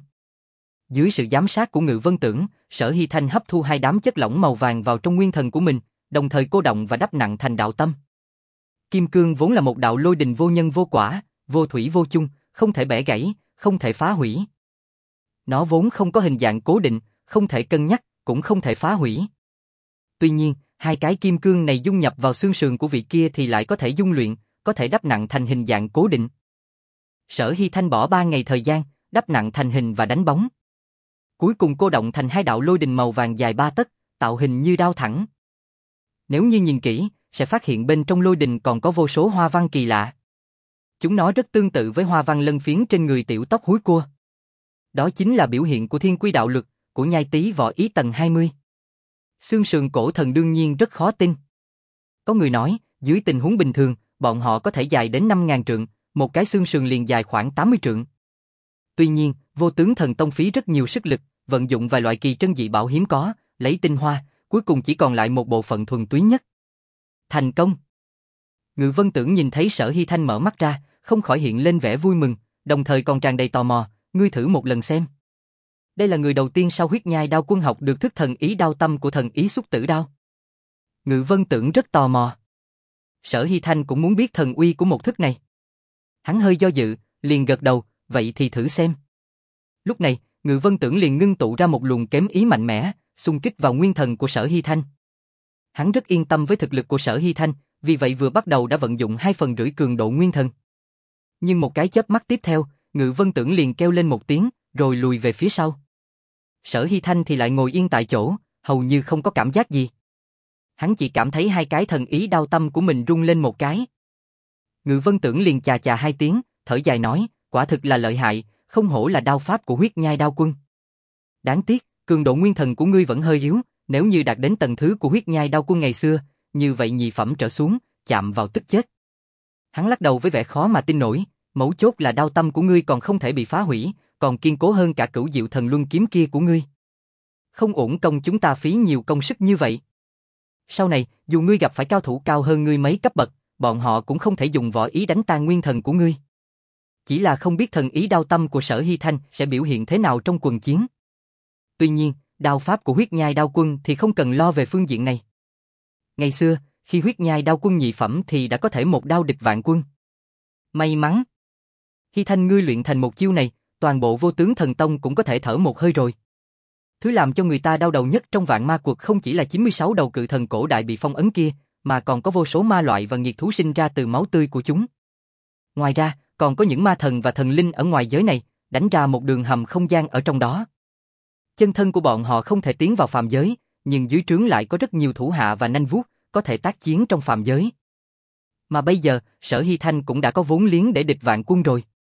Dưới sự giám sát của Ngự Vân Tưởng, Sở Hy Thanh hấp thu hai đám chất lỏng màu vàng vào trong nguyên thần của mình, đồng thời cô động và đắp nặng thành đạo tâm. Kim cương vốn là một đạo lôi đình vô nhân vô quả, vô thủy vô chung, không thể bẻ gãy, không thể phá hủy. Nó vốn không có hình dạng cố định, không thể cân nhắc, cũng không thể phá hủy. Tuy nhiên, hai cái kim cương này dung nhập vào xương sườn của vị kia thì lại có thể dung luyện, có thể đắp nặng thành hình dạng cố định. Sở Hy Thanh bỏ ba ngày thời gian, đắp nặng thành hình và đánh bóng. Cuối cùng cô động thành hai đạo lôi đình màu vàng dài ba tấc, tạo hình như đao thẳng. Nếu như nhìn kỹ, sẽ phát hiện bên trong lôi đình còn có vô số hoa văn kỳ lạ. Chúng nó rất tương tự với hoa văn lân phiến trên người tiểu tóc húi cua. Đó chính là biểu hiện của thiên quy đạo lực, của nhai tý võ ý tầng hai mươi. Xương sườn cổ thần đương nhiên rất khó tin. Có người nói, dưới tình huống bình thường, bọn họ có thể dài đến năm nghìn trượng, một cái xương sườn liền dài khoảng tám mươi trượng. Tuy nhiên, Vô Tướng Thần Tông phí rất nhiều sức lực, vận dụng vài loại kỳ trân dị bảo hiếm có, lấy tinh hoa, cuối cùng chỉ còn lại một bộ phận thuần túy nhất. Thành công! Ngự Vân Tưởng nhìn thấy Sở Hy Thanh mở mắt ra, không khỏi hiện lên vẻ vui mừng, đồng thời còn tràn đầy tò mò, ngươi thử một lần xem. Đây là người đầu tiên sau huyết nhai đao quân học được thức thần ý đao tâm của thần ý xúc tử đao. Ngự Vân Tưởng rất tò mò. Sở Hy Thanh cũng muốn biết thần uy của một thức này. Hắn hơi do dự, liền gật đầu, vậy thì thử xem. Lúc này, Ngự Vân Tưởng liền ngưng tụ ra một luồng kém ý mạnh mẽ, xung kích vào nguyên thần của Sở Hy Thanh. Hắn rất yên tâm với thực lực của Sở Hy Thanh, vì vậy vừa bắt đầu đã vận dụng hai phần rưỡi cường độ nguyên thần. Nhưng một cái chớp mắt tiếp theo, Ngự Vân Tưởng liền kêu lên một tiếng, rồi lùi về phía sau. Sở Hy Thanh thì lại ngồi yên tại chỗ, hầu như không có cảm giác gì. Hắn chỉ cảm thấy hai cái thần ý đao tâm của mình rung lên một cái. Ngự Vân Tưởng liền chà chà hai tiếng, thở dài nói, quả thực là lợi hại, không hổ là đao pháp của huyết nhai đao quân. Đáng tiếc, cường độ nguyên thần của ngươi vẫn hơi yếu, nếu như đạt đến tầng thứ của huyết nhai đao quân ngày xưa, như vậy nhị phẩm trở xuống, chạm vào tức chết. Hắn lắc đầu với vẻ khó mà tin nổi, mấu chốt là đao tâm của ngươi còn không thể bị phá hủy, còn kiên cố hơn cả cửu diệu thần luân kiếm kia của ngươi. Không uổng công chúng ta phí nhiều công sức như vậy. Sau này, dù ngươi gặp phải cao thủ cao hơn ngươi mấy cấp bậc, bọn họ cũng không thể dùng võ ý đánh tan nguyên thần của ngươi. Chỉ là không biết thần ý đao tâm của Sở Hy Thanh sẽ biểu hiện thế nào trong quần chiến. Tuy nhiên, đao pháp của huyết nhai đao quân thì không cần lo về phương diện này. Ngày xưa, khi huyết nhai đao quân nhị phẩm thì đã có thể một đao địch vạn quân. May mắn. Hy Thanh ngươi luyện thành một chiêu này, toàn bộ Vô Tướng Thần Tông cũng có thể thở một hơi rồi. Thứ làm cho người ta đau đầu nhất trong vạn ma cuộc không chỉ là chín mươi sáu đầu cự thần cổ đại bị phong ấn kia, mà còn có vô số ma loại và nghiệt thú sinh ra từ máu tươi của chúng. Ngoài ra, còn có những ma thần và thần linh ở ngoài giới này, đánh ra một đường hầm không gian ở trong đó. Chân thân của bọn họ không thể tiến vào phàm giới, nhưng dưới trướng lại có rất nhiều thủ hạ và nanh vuốt, có thể tác chiến trong phàm giới. Mà bây giờ, Sở Hy Thanh cũng đã có vốn liếng để địch vạn quân rồi.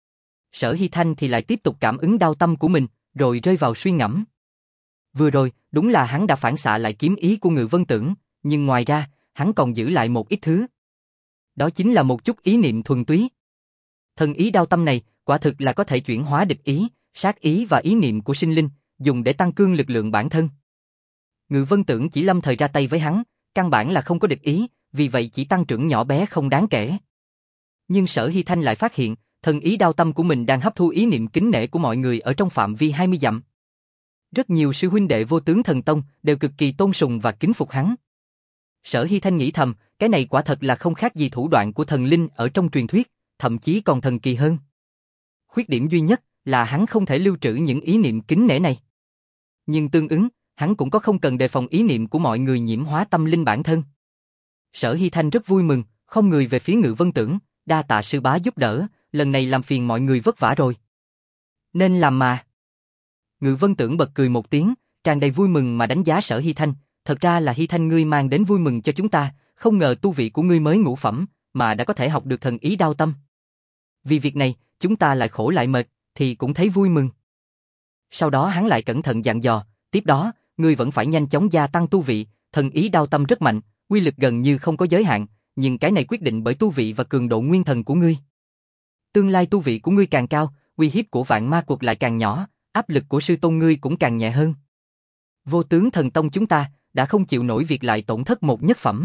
Sở Hy Thanh thì lại tiếp tục cảm ứng đao tâm của mình, rồi rơi vào suy ngẫm. Vừa rồi, đúng là hắn đã phản xạ lại kiếm ý của Ngự Vân Tưởng, nhưng ngoài ra, hắn còn giữ lại một ít thứ. Đó chính là một chút ý niệm thuần túy. Thần ý đao tâm này, quả thực là có thể chuyển hóa địch ý, sát ý và ý niệm của sinh linh, dùng để tăng cường lực lượng bản thân. Ngự Vân Tưởng chỉ lâm thời ra tay với hắn, căn bản là không có địch ý, vì vậy chỉ tăng trưởng nhỏ bé không đáng kể. Nhưng Sở Hy Thanh lại phát hiện, thần ý đao tâm của mình đang hấp thu ý niệm kính nể của mọi người ở trong phạm vi hai mươi dặm. Rất nhiều sư huynh đệ Vô Tướng Thần Tông đều cực kỳ tôn sùng và kính phục hắn. Sở Hy Thanh nghĩ thầm, cái này quả thật là không khác gì thủ đoạn của thần linh ở trong truyền thuyết, thậm chí còn thần kỳ hơn. Khuyết điểm duy nhất là hắn không thể lưu trữ những ý niệm kính nể này. Nhưng tương ứng, hắn cũng có không cần đề phòng ý niệm của mọi người nhiễm hóa tâm linh bản thân. Sở Hy Thanh rất vui mừng, không người về phía Ngự Vân Tưởng, đa tạ sư bá giúp đỡ, lần này làm phiền mọi người vất vả rồi. Nên làm mà. Ngự Vân Tưởng bật cười một tiếng, tràn đầy vui mừng mà đánh giá Sở Hy Thanh, thật ra là Hy Thanh ngươi mang đến vui mừng cho chúng ta, không ngờ tu vị của ngươi mới ngũ phẩm, mà đã có thể học được thần ý đao tâm. Vì việc này, chúng ta lại khổ lại mệt, thì cũng thấy vui mừng. Sau đó hắn lại cẩn thận dặn dò, tiếp đó, ngươi vẫn phải nhanh chóng gia tăng tu vị, thần ý đao tâm rất mạnh, uy lực gần như không có giới hạn, nhưng cái này quyết định bởi tu vị và cường độ nguyên thần của ngươi. Tương lai tu vị của ngươi càng cao, uy hiếp của vạn ma quật lại càng nhỏ, áp lực của sư tôn ngươi cũng càng nhẹ hơn. Vô Tướng Thần Tông chúng ta đã không chịu nổi việc lại tổn thất một nhất phẩm.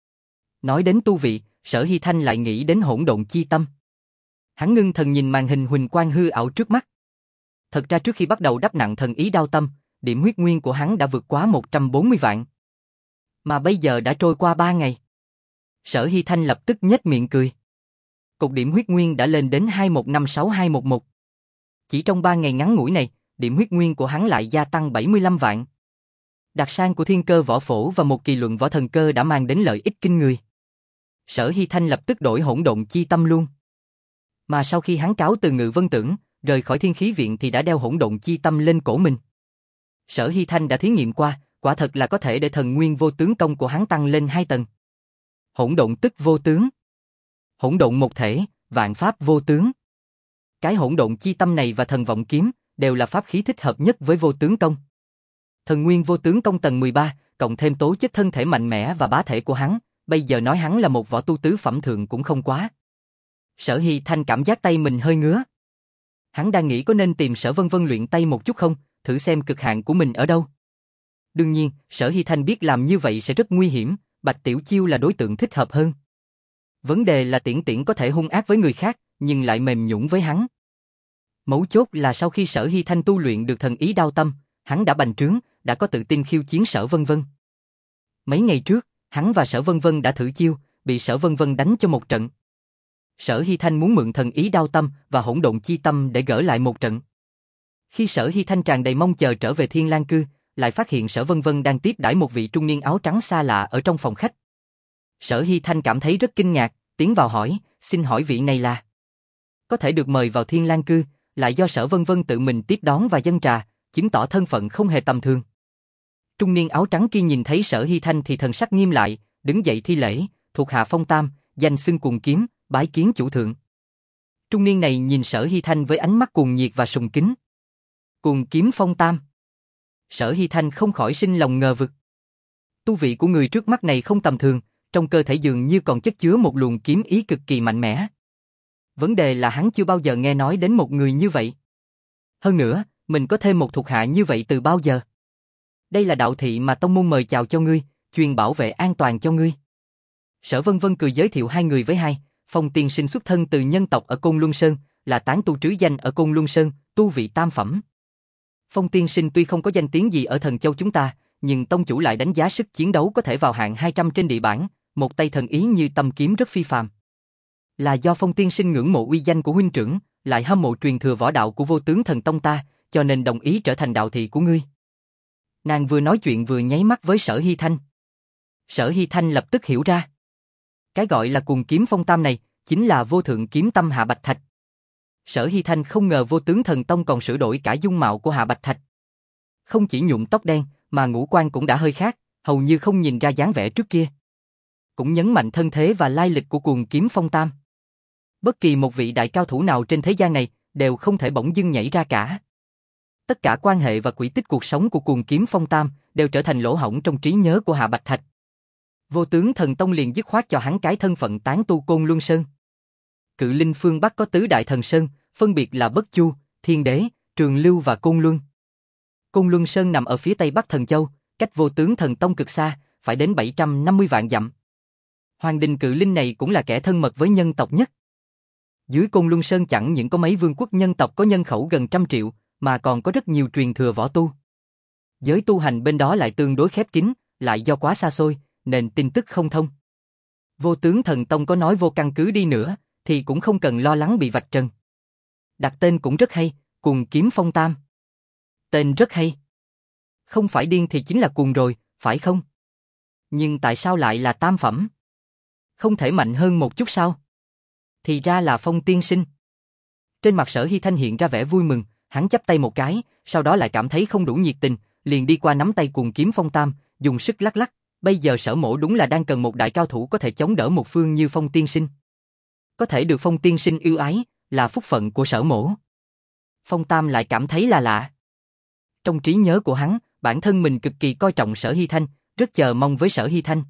Nói đến tu vị, Sở Hy Thanh lại nghĩ đến hỗn độn chi tâm. Hắn ngưng thần nhìn màn hình huỳnh quang hư ảo trước mắt. Thật ra trước khi bắt đầu đắp nặng thần ý đao tâm, điểm huyết nguyên của hắn đã vượt quá một trăm bốn mươi vạn. Mà bây giờ đã trôi qua ba ngày. Sở Hy Thanh lập tức nhếch miệng cười. Cột điểm huyết nguyên đã lên đến hai một năm sáu hai một một. Chỉ trong ba ngày ngắn ngủi này, điểm huyết nguyên của hắn lại gia tăng bảy mươi lăm vạn. Đặc sang của thiên cơ võ phổ và một kỳ luận võ thần cơ đã mang đến lợi ích kinh người. Sở Hy Thanh lập tức đổi hỗn độn chi tâm luôn. Mà sau khi hắn cáo từ Ngự Vân Tưởng, rời khỏi Thiên Khí Viện thì đã đeo hỗn độn chi tâm lên cổ mình. Sở Hy Thanh đã thí nghiệm qua, quả thật là có thể để thần nguyên vô tướng công của hắn tăng lên hai tầng. Hỗn độn tức vô tướng. Hỗn độn một thể, vạn pháp vô tướng. Cái hỗn độn chi tâm này và thần vọng kiếm đều là pháp khí thích hợp nhất với vô tướng công. Thần nguyên vô tướng công tầng mười ba, cộng thêm tố chất thân thể mạnh mẽ và bá thể của hắn, bây giờ nói hắn là một võ tu tứ phẩm thượng cũng không quá. Sở Hy Thanh cảm giác tay mình hơi ngứa. Hắn đang nghĩ có nên tìm Sở Vân Vân luyện tay một chút không, thử xem cực hạn của mình ở đâu. Đương nhiên, Sở Hy Thanh biết làm như vậy sẽ rất nguy hiểm, Bạch Tiểu Chiêu là đối tượng thích hợp hơn. Vấn đề là Tiễn Tiễn có thể hung ác với người khác, nhưng lại mềm nhũn với hắn. Mấu chốt là sau khi Sở Hy Thanh tu luyện được thần ý đao tâm, hắn đã bành trướng, đã có tự tin khiêu chiến Sở Vân Vân. Mấy ngày trước, hắn và Sở Vân Vân đã thử chiêu, bị Sở Vân Vân đánh cho một trận. Sở Hy Thanh muốn mượn thần ý đao tâm và hỗn độn chi tâm để gỡ lại một trận. Khi Sở Hy Thanh tràn đầy mong chờ trở về Thiên Lang Cư, lại phát hiện Sở Vân Vân đang tiếp đãi một vị trung niên áo trắng xa lạ ở trong phòng khách. Sở Hy Thanh cảm thấy rất kinh ngạc, tiến vào hỏi, xin hỏi vị này là... Có thể được mời vào Thiên Lang Cư, lại do Sở Vân Vân tự mình tiếp đón và dâng trà, chứng tỏ thân phận không hề tầm thường. Trung niên áo trắng kia nhìn thấy Sở Hy Thanh thì thần sắc nghiêm lại, đứng dậy thi lễ, thuộc hạ Phong Tam, danh xưng Cuồng Kiếm, bái kiến chủ thượng. Trung niên này nhìn Sở Hy Thanh với ánh mắt cuồng nhiệt và sùng kính. Cuồng Kiếm Phong Tam. Sở Hy Thanh không khỏi sinh lòng ngờ vực. Tu vị của người trước mắt này không tầm thường, trong cơ thể dường như còn chất chứa một luồng kiếm ý cực kỳ mạnh mẽ. Vấn đề là hắn chưa bao giờ nghe nói đến một người như vậy. Hơn nữa, mình có thêm một thuộc hạ như vậy từ bao giờ? Đây là đạo thị mà tông môn mời chào cho ngươi, chuyên bảo vệ an toàn cho ngươi. Sở Vân Vân cười giới thiệu hai người với hai, Phong tiên sinh xuất thân từ nhân tộc ở Côn Luân Sơn, là tán tu trứ danh ở Côn Luân Sơn, tu vị tam phẩm. Phong tiên sinh tuy không có danh tiếng gì ở Thần Châu chúng ta, nhưng tông chủ lại đánh giá sức chiến đấu có thể vào hạng hai trăm trên địa bảng, một tay thần ý như tâm kiếm rất phi phàm. Là do Phong tiên sinh ngưỡng mộ uy danh của huynh trưởng, lại hâm mộ truyền thừa võ đạo của Vô Tướng Thần Tông ta, cho nên đồng ý trở thành đạo thị của ngươi. Nàng vừa nói chuyện vừa nháy mắt với Sở Hy Thanh. Sở Hy Thanh lập tức hiểu ra. Cái gọi là Cuồng Kiếm Phong Tam này, chính là vô thượng kiếm tâm Hạ Bạch Thạch. Sở Hy Thanh không ngờ Vô Tướng Thần Tông còn sửa đổi cả dung mạo của Hạ Bạch Thạch. Không chỉ nhuộm tóc đen, mà ngũ quan cũng đã hơi khác, hầu như không nhìn ra dáng vẻ trước kia. Cũng nhấn mạnh thân thế và lai lịch của Cuồng Kiếm Phong Tam. Bất kỳ một vị đại cao thủ nào trên thế gian này, đều không thể bỗng dưng nhảy ra cả. Tất cả quan hệ và quỹ tích cuộc sống của Cuồng Kiếm Phong Tam đều trở thành lỗ hổng trong trí nhớ của Hạ Bạch Thạch. Vô Tướng Thần Tông liền dứt khoát cho hắn cái thân phận tán tu Côn Luân Sơn. Cự Linh phương Bắc có tứ đại thần sơn, phân biệt là Bất Chu, Thiên Đế, Trường Lưu và Côn Luân. Côn Luân Sơn nằm ở phía tây bắc Thần Châu, cách Vô Tướng Thần Tông cực xa, phải đến bảy trăm năm mươi vạn dặm. Hoàng đình Cự Linh này cũng là kẻ thân mật với nhân tộc nhất. Dưới Côn Luân Sơn chẳng những có mấy vương quốc nhân tộc có nhân khẩu gần trăm triệu, mà còn có rất nhiều truyền thừa võ tu. Giới tu hành bên đó lại tương đối khép kín, lại do quá xa xôi, nên tin tức không thông. Vô Tướng Thần Tông có nói vô căn cứ đi nữa, thì cũng không cần lo lắng bị vạch trần. Đặt tên cũng rất hay, Cuồng Kiếm Phong Tam. Tên rất hay. Không phải điên thì chính là cuồng rồi, phải không? Nhưng tại sao lại là tam phẩm? Không thể mạnh hơn một chút sao? Thì ra là Phong tiên sinh. Trên mặt Sở Hy Thanh hiện ra vẻ vui mừng, hắn chắp tay một cái, sau đó lại cảm thấy không đủ nhiệt tình, liền đi qua nắm tay Cuồng Kiếm Phong Tam, dùng sức lắc lắc. Bây giờ Sở mỗ đúng là đang cần một đại cao thủ có thể chống đỡ một phương như Phong tiên sinh. Có thể được Phong tiên sinh yêu ái, là phúc phận của Sở mỗ. Phong Tam lại cảm thấy là lạ. Trong trí nhớ của hắn, bản thân mình cực kỳ coi trọng Sở Hy Thanh, rất chờ mong với Sở Hy Thanh.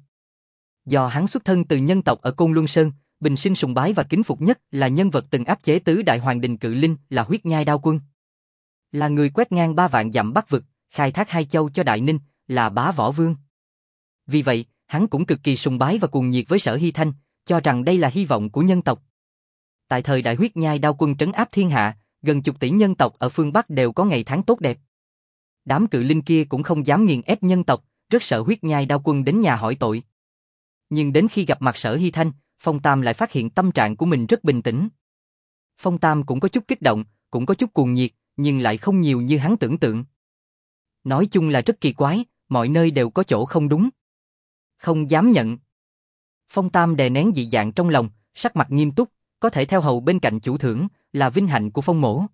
Do hắn xuất thân từ nhân tộc ở Côn Luân Sơn, bình sinh sùng bái và kính phục nhất là nhân vật từng áp chế tứ đại hoàng đình Cự Linh là Huyết Nhai Đao Quân. Là người quét ngang ba vạn dặm Bắc vực, khai thác hai châu cho Đại Ninh, là bá võ vương. Vì vậy, hắn cũng cực kỳ sùng bái và cuồng nhiệt với Sở Hy Thanh, cho rằng đây là hy vọng của nhân tộc. Tại thời đại Huyết Nhai Đao Quân trấn áp thiên hạ, gần chục tỷ nhân tộc ở phương Bắc đều có ngày tháng tốt đẹp. Đám Cự Linh kia cũng không dám nghiền ép nhân tộc, rất sợ Huyết Nhai Đao Quân đến nhà hỏi tội. Nhưng đến khi gặp mặt Sở Hy Thanh, Phong Tam lại phát hiện tâm trạng của mình rất bình tĩnh. Phong Tam cũng có chút kích động, cũng có chút cuồng nhiệt, nhưng lại không nhiều như hắn tưởng tượng. Nói chung là rất kỳ quái, mọi nơi đều có chỗ không đúng. Không dám nhận. Phong Tam đè nén dị dạng trong lòng, sắc mặt nghiêm túc, có thể theo hầu bên cạnh chủ thượng, là vinh hạnh của Phong mỗ.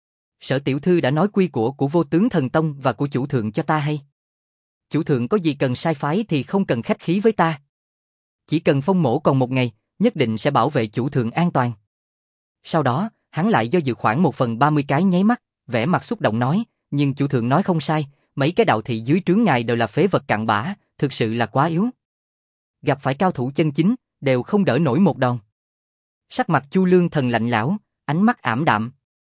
Sở tiểu thư đã nói quy của của Vô Tướng Thần Tông và của chủ thượng cho ta hay. Chủ thượng có gì cần sai phái thì không cần khách khí với ta. Chỉ cần Phong mỗ còn một ngày, nhất định sẽ bảo vệ chủ thượng an toàn. Sau đó, hắn lại do dự khoảng một phần ba mươi cái nháy mắt, vẻ mặt xúc động nói, nhưng chủ thượng nói không sai, mấy cái đạo thị dưới trướng ngài đều là phế vật cặn bã, thực sự là quá yếu. Gặp phải cao thủ chân chính, đều không đỡ nổi một đòn. Sắc mặt Chu Lương Thần lạnh lẽo, ánh mắt ảm đạm.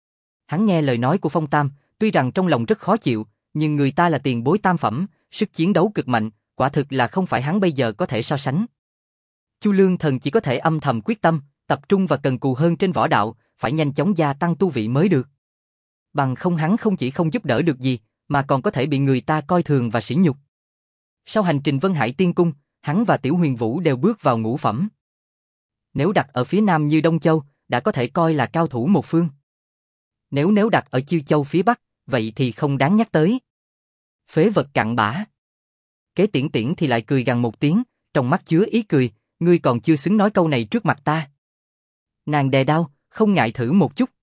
Hắn nghe lời nói của Phong Tam, tuy rằng trong lòng rất khó chịu, nhưng người ta là tiền bối tam phẩm, sức chiến đấu cực mạnh, quả thực là không phải hắn bây giờ có thể so sánh. Chu Lương Thần chỉ có thể âm thầm quyết tâm, tập trung và cần cù hơn trên võ đạo, phải nhanh chóng gia tăng tu vị mới được. Bằng không hắn không chỉ không giúp đỡ được gì, mà còn có thể bị người ta coi thường và sỉ nhục. Sau hành trình Vân Hải Tiên Cung, hắn và Tiểu Huyền Vũ đều bước vào ngũ phẩm. Nếu đặt ở phía nam như Đông Châu, đã có thể coi là cao thủ một phương. Nếu nếu đặt ở Chiêu Châu phía bắc, vậy thì không đáng nhắc tới. Phế vật cặn bã. Kế Tiễn Tiễn thì lại cười gằn một tiếng, trong mắt chứa ý cười, ngươi còn chưa xứng nói câu này trước mặt ta. Nàng đè đao, không ngại thử một chút.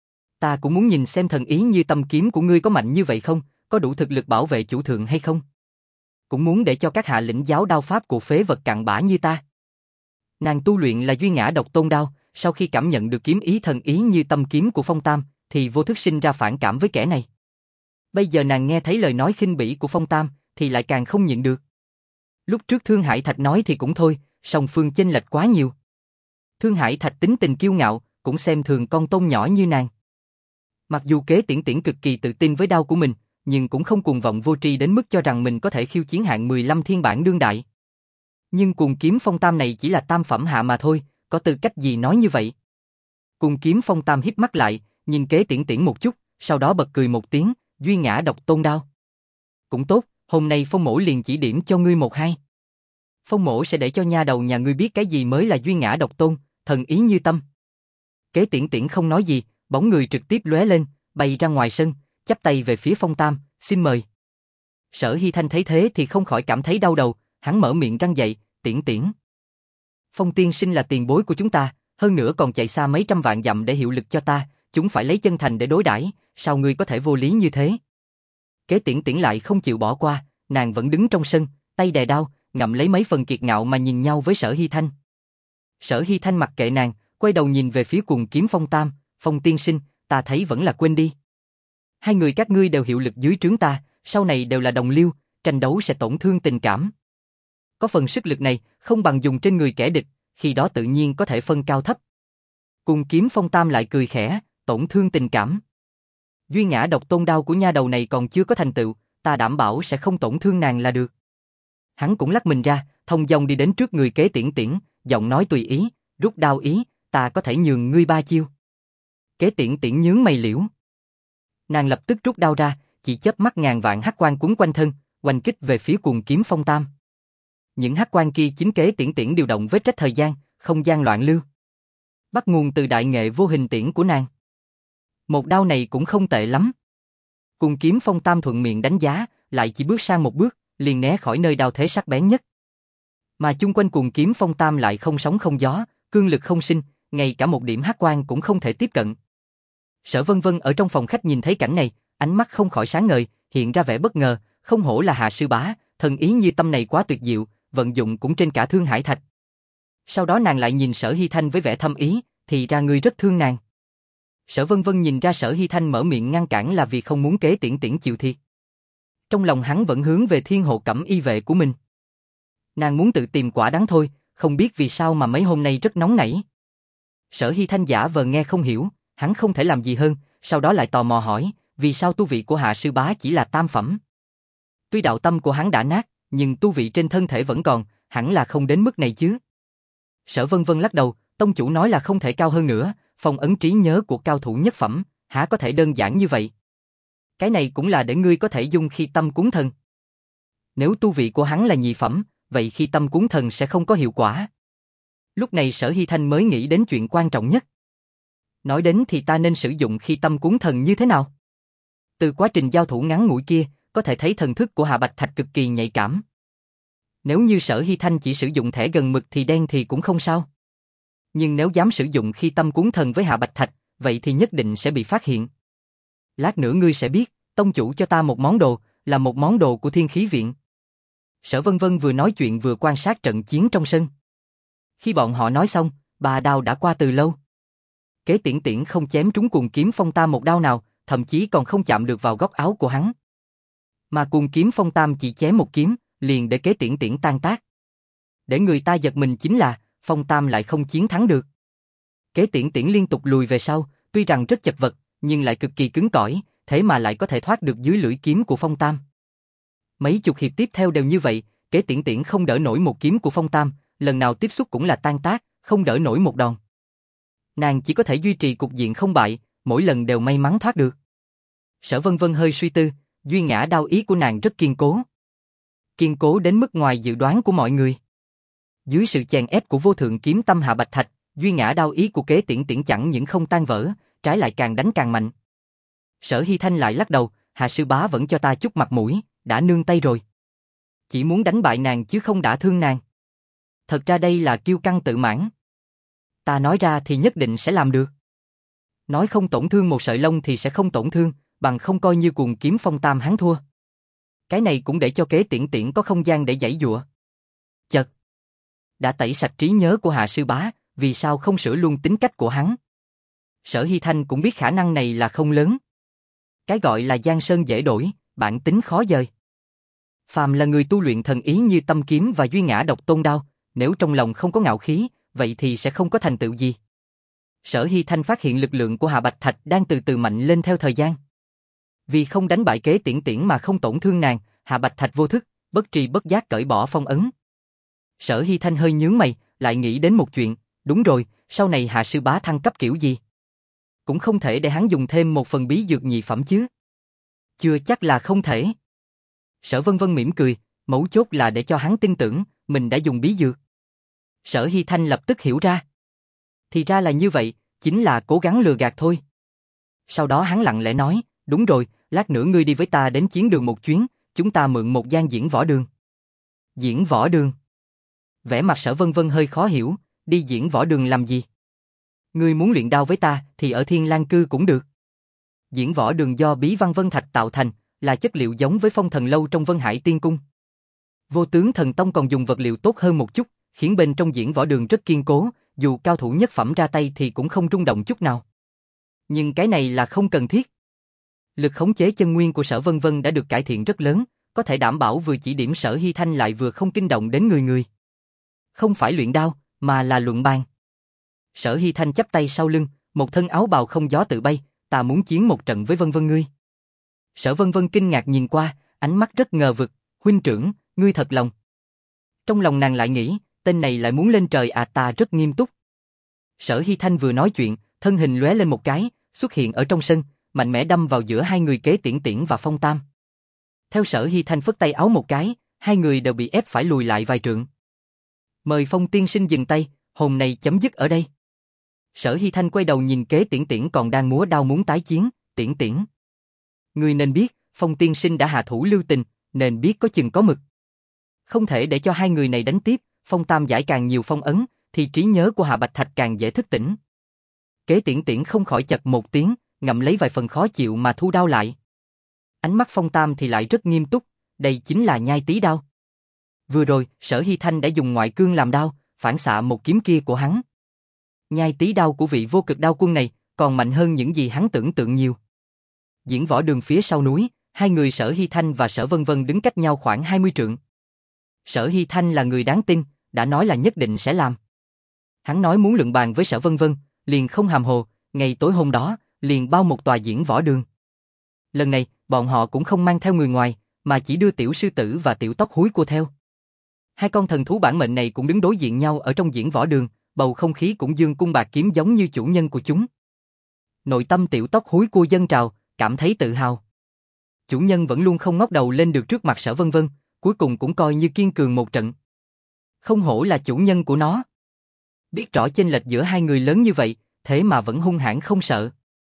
Ta cũng muốn nhìn xem thần ý như tâm kiếm của ngươi có mạnh như vậy không, có đủ thực lực bảo vệ chủ thượng hay không. Cũng muốn để cho các hạ lĩnh giáo đao pháp của phế vật cặn bã như ta. Nàng tu luyện là Duy Ngã Độc Tôn Đao, sau khi cảm nhận được kiếm ý thần ý như tâm kiếm của Phong Tam, thì vô thức sinh ra phản cảm với kẻ này. Bây giờ nàng nghe thấy lời nói khinh bỉ của Phong Tam, thì lại càng không nhịn được. Lúc trước Thương Hải Thạch nói thì cũng thôi, song phương chênh lệch quá nhiều. Thương Hải Thạch tính tình kiêu ngạo, cũng xem thường con tôm nhỏ như nàng. Mặc dù Kế Tiễn Tiễn cực kỳ tự tin với đao của mình, nhưng cũng không cuồng vọng vô tri đến mức cho rằng mình có thể khiêu chiến hạng mười lăm thiên bản đương đại. Nhưng Cuồng Kiếm Phong Tam này chỉ là tam phẩm hạ mà thôi, có tư cách gì nói như vậy? Cuồng Kiếm Phong Tam híp mắt lại, nhìn Kế Tiễn Tiễn một chút, sau đó bật cười một tiếng, Duy Ngã Độc Tôn Đao. Cũng tốt, hôm nay Phong mỗ liền chỉ điểm cho ngươi một hai. Phong mỗ sẽ để cho nha đầu nhà ngươi biết cái gì mới là Duy Ngã Độc Tôn, thần ý như tâm. Kế Tiễn Tiễn không nói gì, bóng người trực tiếp lóe lên, bay ra ngoài sân, chắp tay về phía Phong Tam, xin mời. Sở Hy Thanh thấy thế thì không khỏi cảm thấy đau đầu, hắn mở miệng răng dậy, Tiễn Tiễn. Phong tiên sinh là tiền bối của chúng ta, hơn nữa còn chạy xa mấy trăm vạn dặm để hiệu lực cho ta, chúng phải lấy chân thành để đối đãi, sao ngươi có thể vô lý như thế? Kế Tiễn Tiễn lại không chịu bỏ qua, nàng vẫn đứng trong sân, tay đè đao, ngậm lấy mấy phần kiệt ngạo mà nhìn nhau với Sở Hy Thanh. Sở Hy Thanh mặc kệ nàng, quay đầu nhìn về phía Cuồng Kiếm Phong Tam, Phong tiên sinh, ta thấy vẫn là quên đi. Hai người các ngươi đều hiệu lực dưới trướng ta, sau này đều là đồng liêu, tranh đấu sẽ tổn thương tình cảm. Có phần sức lực này, không bằng dùng trên người kẻ địch, khi đó tự nhiên có thể phân cao thấp. Cùng Kiếm Phong Tam lại cười khẽ, tổn thương tình cảm. Duy Ngã Độc Tôn đao của nha đầu này còn chưa có thành tựu, ta đảm bảo sẽ không tổn thương nàng là được. Hắn cũng lắc mình ra, thông dong đi đến trước người Kế Tiễn Tiễn, giọng nói tùy ý, rút đao ý, ta có thể nhường ngươi ba chiêu. Kế Tiễn Tiễn nhướng mày liễu. Nàng lập tức rút đao ra, chỉ chớp mắt ngàn vạn hắc quang cuốn quanh thân, oanh kích về phía Cuồng Kiếm Phong Tam. Những hắc quang kia chính Kế Tiễn Tiễn điều động với trách thời gian, không gian loạn lưu. Bắt nguồn từ đại nghệ vô hình tiễn của nàng. Một đao này cũng không tệ lắm. Cuồng Kiếm Phong Tam thuận miệng đánh giá, lại chỉ bước sang một bước, liền né khỏi nơi đao thế sắc bén nhất. Mà chung quanh Cuồng Kiếm Phong Tam lại không sóng không gió, cương lực không sinh, ngay cả một điểm hắc quang cũng không thể tiếp cận. Sở Vân Vân ở trong phòng khách nhìn thấy cảnh này, ánh mắt không khỏi sáng ngời, hiện ra vẻ bất ngờ, không hổ là Hạ sư bá, thần ý như tâm này quá tuyệt diệu, vận dụng cũng trên cả Thương Hải Thạch. Sau đó nàng lại nhìn Sở Hy Thanh với vẻ thâm ý, thì ra ngươi rất thương nàng. Sở Vân Vân nhìn ra Sở Hy Thanh mở miệng ngăn cản là vì không muốn Kế Tiễn Tiễn chịu thiệt. Trong lòng hắn vẫn hướng về Thiên Hộ Cẩm y vệ của mình. Nàng muốn tự tìm quả đắng thôi, không biết vì sao mà mấy hôm nay rất nóng nảy. Sở Hy Thanh giả vờ nghe không hiểu, hắn không thể làm gì hơn, sau đó lại tò mò hỏi, vì sao tu vị của Hạ sư bá chỉ là tam phẩm? Tuy đạo tâm của hắn đã nát, nhưng tu vị trên thân thể vẫn còn, hẳn là không đến mức này chứ. Sở Vân Vân lắc đầu, tông chủ nói là không thể cao hơn nữa, phong ấn trí nhớ của cao thủ nhất phẩm, hả có thể đơn giản như vậy? Cái này cũng là để ngươi có thể dung khi tâm cuốn thần. Nếu tu vị của hắn là nhị phẩm, vậy khi tâm cuốn thần sẽ không có hiệu quả. Lúc này Sở Hy Thanh mới nghĩ đến chuyện quan trọng nhất. Nói đến thì ta nên sử dụng khi tâm cuốn thần như thế nào? Từ quá trình giao thủ ngắn ngủi kia, có thể thấy thần thức của Hạ Bạch Thạch cực kỳ nhạy cảm. Nếu như Sở Hy Thanh chỉ sử dụng thẻ gần mực thì đen thì cũng không sao. Nhưng nếu dám sử dụng khi tâm cuốn thần với Hạ Bạch Thạch, vậy thì nhất định sẽ bị phát hiện. Lát nữa ngươi sẽ biết, tông chủ cho ta một món đồ, là một món đồ của Thiên Khí Viện. Sở Vân Vân vừa nói chuyện vừa quan sát trận chiến trong sân. Khi bọn họ nói xong, ba đao đã qua từ lâu. Kế Tiễn Tiễn không chém trúng Cuồng Kiếm Phong Tam một đao nào, thậm chí còn không chạm được vào góc áo của hắn. Mà Cuồng Kiếm Phong Tam chỉ chém một kiếm, liền để Kế Tiễn Tiễn tan tác. Để người ta giật mình chính là, Phong Tam lại không chiến thắng được. Kế Tiễn Tiễn liên tục lùi về sau, tuy rằng rất chật vật, nhưng lại cực kỳ cứng cỏi, thế mà lại có thể thoát được dưới lưỡi kiếm của Phong Tam. Mấy chục hiệp tiếp theo đều như vậy, Kế Tiễn Tiễn không đỡ nổi một kiếm của Phong Tam, lần nào tiếp xúc cũng là tan tác, không đỡ nổi một đòn. Nàng chỉ có thể duy trì cục diện không bại, mỗi lần đều may mắn thoát được. Sở Vân Vân hơi suy tư, Duy Ngã đao ý của nàng rất kiên cố. Kiên cố đến mức ngoài dự đoán của mọi người. Dưới sự chèn ép của vô thượng kiếm tâm Hạ Bạch Thạch, Duy Ngã đao ý của Kế Tiễn Tiễn chẳng những không tan vỡ, trái lại càng đánh càng mạnh. Sở Hy Thanh lại lắc đầu, Hạ sư bá vẫn cho ta chút mặt mũi, đã nương tay rồi. Chỉ muốn đánh bại nàng chứ không đả thương nàng. Thật ra đây là kiêu căng tự mãn. Ta nói ra thì nhất định sẽ làm được. Nói không tổn thương một sợi lông thì sẽ không tổn thương, bằng không coi như Cuồng Kiếm Phong Tam hắn thua. Cái này cũng để cho Kế Tiễn Tiễn có không gian để giãy giụa. Chật. Đã tẩy sạch trí nhớ của Hạ sư bá, vì sao không sửa luôn tính cách của hắn? Sở Hy Thanh cũng biết khả năng này là không lớn. Cái gọi là giang sơn dễ đổi, bản tính khó dời. Phàm là người tu luyện thần ý như Tâm Kiếm và Duy Ngã Độc Tôn đao, nếu trong lòng không có ngạo khí, vậy thì sẽ không có thành tựu gì. Sở Hy Thanh phát hiện lực lượng của Hạ Bạch Thạch đang từ từ mạnh lên theo thời gian. Vì không đánh bại Kế Tiễn Tiễn mà không tổn thương nàng, Hạ Bạch Thạch vô thức, bất tri bất giác cởi bỏ phong ấn. Sở Hy Thanh hơi nhướng mày, lại nghĩ đến một chuyện, đúng rồi, sau này Hạ sư bá thăng cấp kiểu gì? Cũng không thể để hắn dùng thêm một phần bí dược nhị phẩm chứ. Chưa chắc là không thể. Sở Vân Vân mỉm cười, mấu chốt là để cho hắn tin tưởng, mình đã dùng bí dược. Sở Hy Thanh lập tức hiểu ra. Thì ra là như vậy, chính là cố gắng lừa gạt thôi. Sau đó hắn lặng lẽ nói, đúng rồi, lát nữa ngươi đi với ta đến chiến đường một chuyến, chúng ta mượn một gian diễn võ đường. Diễn võ đường? Vẻ mặt Sở Vân Vân hơi khó hiểu, đi diễn võ đường làm gì? Ngươi muốn luyện đao với ta thì ở Thiên Lang Cư cũng được. Diễn võ đường do Bí Văn Vân Thạch tạo thành, là chất liệu giống với Phong Thần Lâu trong Vân Hải Tiên Cung. Vô Tướng Thần Tông còn dùng vật liệu tốt hơn một chút, khiến bên trong diễn võ đường rất kiên cố, dù cao thủ nhất phẩm ra tay thì cũng không rung động chút nào. Nhưng cái này là không cần thiết. Lực khống chế chân nguyên của Sở Vân Vân đã được cải thiện rất lớn, có thể đảm bảo vừa chỉ điểm Sở Hy Thanh lại vừa không kinh động đến người người. Không phải luyện đao, mà là luận bàn. Sở Hy Thanh chắp tay sau lưng, một thân áo bào không gió tự bay, ta muốn chiến một trận với Vân Vân ngươi. Sở Vân Vân kinh ngạc nhìn qua, ánh mắt rất ngờ vực, huynh trưởng, ngươi thật lòng. Trong lòng nàng lại nghĩ, tên này lại muốn lên trời à, ta rất nghiêm túc. Sở Hy Thanh vừa nói chuyện, thân hình lóe lên một cái, xuất hiện ở trong sân, mạnh mẽ đâm vào giữa hai người Kế Tiễn Tiễn và Phong Tam. Theo Sở Hy Thanh phất tay áo một cái, hai người đều bị ép phải lùi lại vài trượng. Mời Phong tiên sinh dừng tay, hôm nay chấm dứt ở đây. Sở Hy Thanh quay đầu nhìn Kế Tiễn Tiễn còn đang múa đao muốn tái chiến, Tiễn Tiễn. Ngươi nên biết, Phong tiên sinh đã hạ thủ lưu tình, nên biết có chừng có mực. Không thể để cho hai người này đánh tiếp, Phong Tam giải càng nhiều phong ấn, thì trí nhớ của Hạ Bạch Thạch càng dễ thức tỉnh. Kế Tiễn Tiễn không khỏi chật một tiếng, ngậm lấy vài phần khó chịu mà thu đao lại. Ánh mắt Phong Tam thì lại rất nghiêm túc, đây chính là nhai tí đao. Vừa rồi, Sở Hy Thanh đã dùng ngoại cương làm đao, phản xạ một kiếm kia của hắn. Nhai tí đao của vị vô cực đao quân này, còn mạnh hơn những gì hắn tưởng tượng nhiều. Diễn võ đường phía sau núi, hai người Sở Hy Thanh và Sở Vân Vân đứng cách nhau khoảng hai mươi trượng. Sở Hy Thanh là người đáng tin, đã nói là nhất định sẽ làm. Hắn nói muốn luận bàn với Sở Vân Vân, liền không hàm hồ, ngày tối hôm đó, liền bao một tòa diễn võ đường. Lần này, bọn họ cũng không mang theo người ngoài, mà chỉ đưa tiểu sư tử và tiểu tóc húi cua theo. Hai con thần thú bản mệnh này cũng đứng đối diện nhau ở trong diễn võ đường, bầu không khí cũng dương cung bạc kiếm giống như chủ nhân của chúng. Nội tâm tiểu tóc húi cua dâng trào, cảm thấy tự hào. Chủ nhân vẫn luôn không ngóc đầu lên được trước mặt Sở Vân Vân, cuối cùng cũng coi như kiên cường một trận. Không hổ là chủ nhân của nó. Biết rõ chênh lệch giữa hai người lớn như vậy, thế mà vẫn hung hãn không sợ.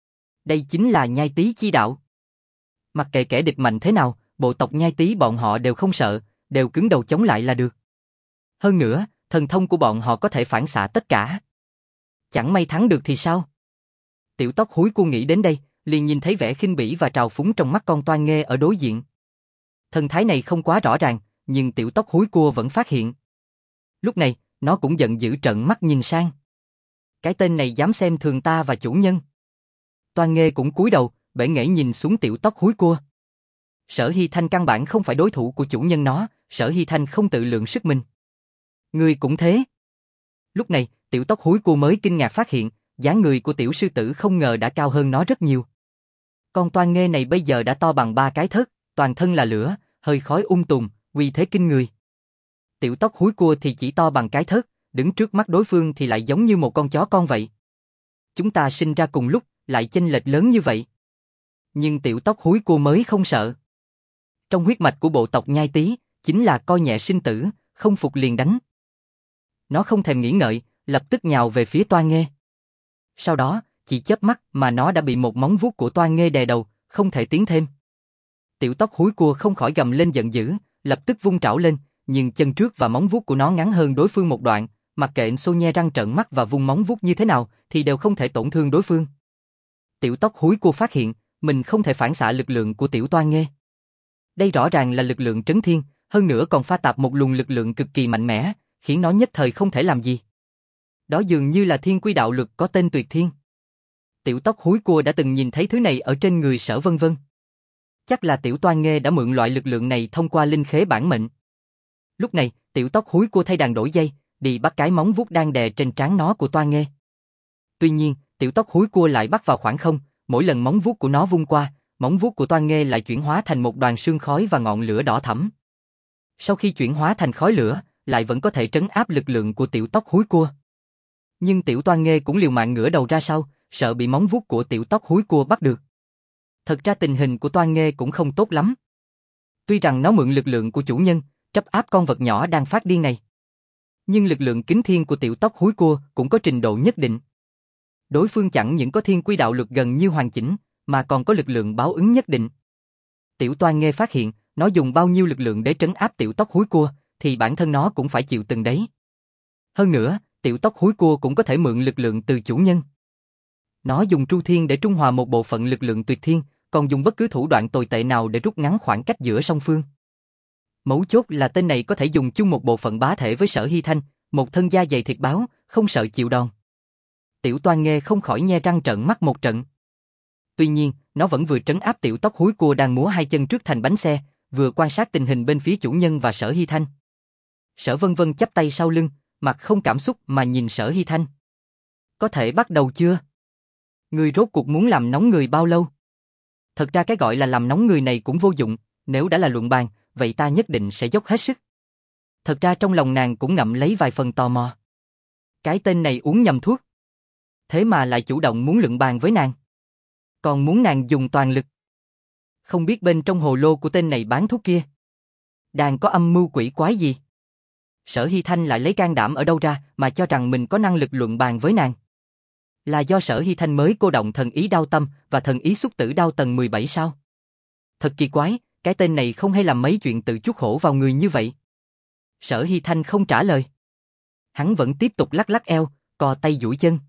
Đây chính là nhai tí chi đạo. Mặc kệ kẻ địch mạnh thế nào, bộ tộc nhai tí bọn họ đều không sợ, đều cứng đầu chống lại là được. Hơn nữa, thần thông của bọn họ có thể phản xạ tất cả. Chẳng may thắng được thì sao? Tiểu tóc húi cua nghĩ đến đây, liền nhìn thấy vẻ khinh bỉ và trào phúng trong mắt con toan nghê ở đối diện. Thần thái này không quá rõ ràng, nhưng tiểu tóc húi cua vẫn phát hiện. Lúc này, nó cũng giận dữ trợn mắt nhìn sang. Cái tên này dám xem thường ta và chủ nhân. Toan nghê cũng cúi đầu, bể nghễ nhìn xuống tiểu tóc húi cua. Sở Hy Thanh căn bản không phải đối thủ của chủ nhân nó, Sở Hy Thanh không tự lượng sức mình. Người cũng thế. Lúc này, tiểu tóc húi cua mới kinh ngạc phát hiện, dáng người của tiểu sư tử không ngờ đã cao hơn nó rất nhiều. Con toan nghê này bây giờ đã to bằng ba cái thớt, toàn thân là lửa, hơi khói um tùm, uy thế kinh người. Tiểu tóc húi cua thì chỉ to bằng cái thớt, đứng trước mắt đối phương thì lại giống như một con chó con vậy. Chúng ta sinh ra cùng lúc, lại chênh lệch lớn như vậy. Nhưng tiểu tóc húi cua mới không sợ. Trong huyết mạch của bộ tộc nhai tí, chính là coi nhẹ sinh tử, không phục liền đánh. Nó không thèm nghĩ ngợi, lập tức nhào về phía toan nghê. Sau đó, chỉ chớp mắt mà nó đã bị một móng vuốt của toan nghê đè đầu, không thể tiến thêm. Tiểu tóc húi cua không khỏi gầm lên giận dữ, lập tức vung trảo lên, nhưng chân trước và móng vuốt của nó ngắn hơn đối phương một đoạn, mặc kệ xô nhe răng trợn mắt và vung móng vuốt như thế nào, thì đều không thể tổn thương đối phương. Tiểu tóc húi cua phát hiện, mình không thể phản xạ lực lượng của tiểu toan nghê. Đây rõ ràng là lực lượng trấn thiên, hơn nữa còn pha tạp một luồng lực lượng cực kỳ mạnh mẽ, khiến nó nhất thời không thể làm gì. Đó dường như là thiên quy đạo lực có tên tuyệt thiên. Tiểu tóc húi cua đã từng nhìn thấy thứ này ở trên người Sở Vân Vân. Chắc là tiểu toan nghê đã mượn loại lực lượng này thông qua linh khế bản mệnh. Lúc này, tiểu tóc húi cua thay đàn đổi dây, đi bắt cái móng vuốt đang đè trên trán nó của toan nghê. Tuy nhiên, tiểu tóc húi cua lại bắt vào khoảng không, mỗi lần móng vuốt của nó vung qua, móng vuốt của toan nghê lại chuyển hóa thành một đoàn sương khói và ngọn lửa đỏ thẫm. Sau khi chuyển hóa thành khói lửa, lại vẫn có thể trấn áp lực lượng của tiểu tóc húi cua. Nhưng tiểu toan nghê cũng liều mạng ngửa đầu ra sau, sợ bị móng vuốt của tiểu tóc húi cua bắt được. Thật ra tình hình của toan nghê cũng không tốt lắm. Tuy rằng nó mượn lực lượng của chủ nhân, trấn áp con vật nhỏ đang phát điên này. Nhưng lực lượng kính thiên của tiểu tóc húi cua cũng có trình độ nhất định. Đối phương chẳng những có thiên quy đạo lực gần như hoàn chỉnh, mà còn có lực lượng báo ứng nhất định. Tiểu toan nghê phát hiện, nó dùng bao nhiêu lực lượng để trấn áp tiểu tóc húi cua, thì bản thân nó cũng phải chịu từng đấy. Hơn nữa, tiểu tóc húi cua cũng có thể mượn lực lượng từ chủ nhân. Nó dùng tru thiên để trung hòa một bộ phận lực lượng tuyệt thiên, còn dùng bất cứ thủ đoạn tồi tệ nào để rút ngắn khoảng cách giữa song phương. Mấu chốt là tên này có thể dùng chung một bộ phận bá thể với Sở Hy Thanh, một thân da dày thịt báo, không sợ chịu đòn. Tiểu toan nghê không khỏi nhe răng trợn mắt một trận. tuy nhiên, nó vẫn vừa trấn áp tiểu tóc húi cua đang múa hai chân trước thành bánh xe, vừa quan sát tình hình bên phía chủ nhân và Sở Hy Thanh. Sở Vân Vân chắp tay sau lưng, mặt không cảm xúc mà nhìn Sở Hy Thanh. Có thể bắt đầu chưa? Ngươi rốt cuộc muốn làm nóng người bao lâu? Thật ra cái gọi là làm nóng người này cũng vô dụng, nếu đã là luận bàn, vậy ta nhất định sẽ dốc hết sức. Thật ra trong lòng nàng cũng ngậm lấy vài phần tò mò. Cái tên này uống nhầm thuốc. Thế mà lại chủ động muốn luận bàn với nàng. Còn muốn nàng dùng toàn lực. Không biết bên trong hồ lô của tên này bán thuốc kia đang có âm mưu quỷ quái gì? Sở Hy Thanh lại lấy can đảm ở đâu ra mà cho rằng mình có năng lực luận bàn với nàng? Là do Sở Hy Thanh mới cô động thần ý đao tâm và thần ý xúc tử đao tầng mười bảy sao? Thật kỳ quái, cái tên này không hay làm mấy chuyện tự chuốc khổ vào người như vậy. Sở Hy Thanh không trả lời. Hắn vẫn tiếp tục lắc lắc eo, co tay duỗi chân.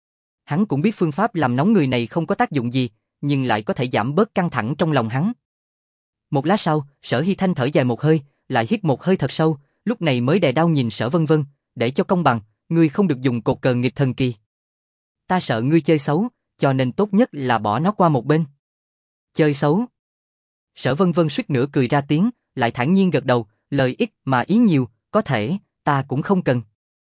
Hắn cũng biết phương pháp làm nóng người này không có tác dụng gì, nhưng lại có thể giảm bớt căng thẳng trong lòng hắn. Một lát sau, Sở Hy Thanh thở dài một hơi, lại hít một hơi thật sâu, lúc này mới đè đau nhìn Sở Vân Vân, để cho công bằng, ngươi không được dùng cột cờ nghịch thần kỳ. Ta sợ ngươi chơi xấu, cho nên tốt nhất là bỏ nó qua một bên. Chơi xấu? Sở Vân Vân suýt nữa cười ra tiếng, lại thản nhiên gật đầu, lời ít mà ý nhiều, có thể, ta cũng không cần.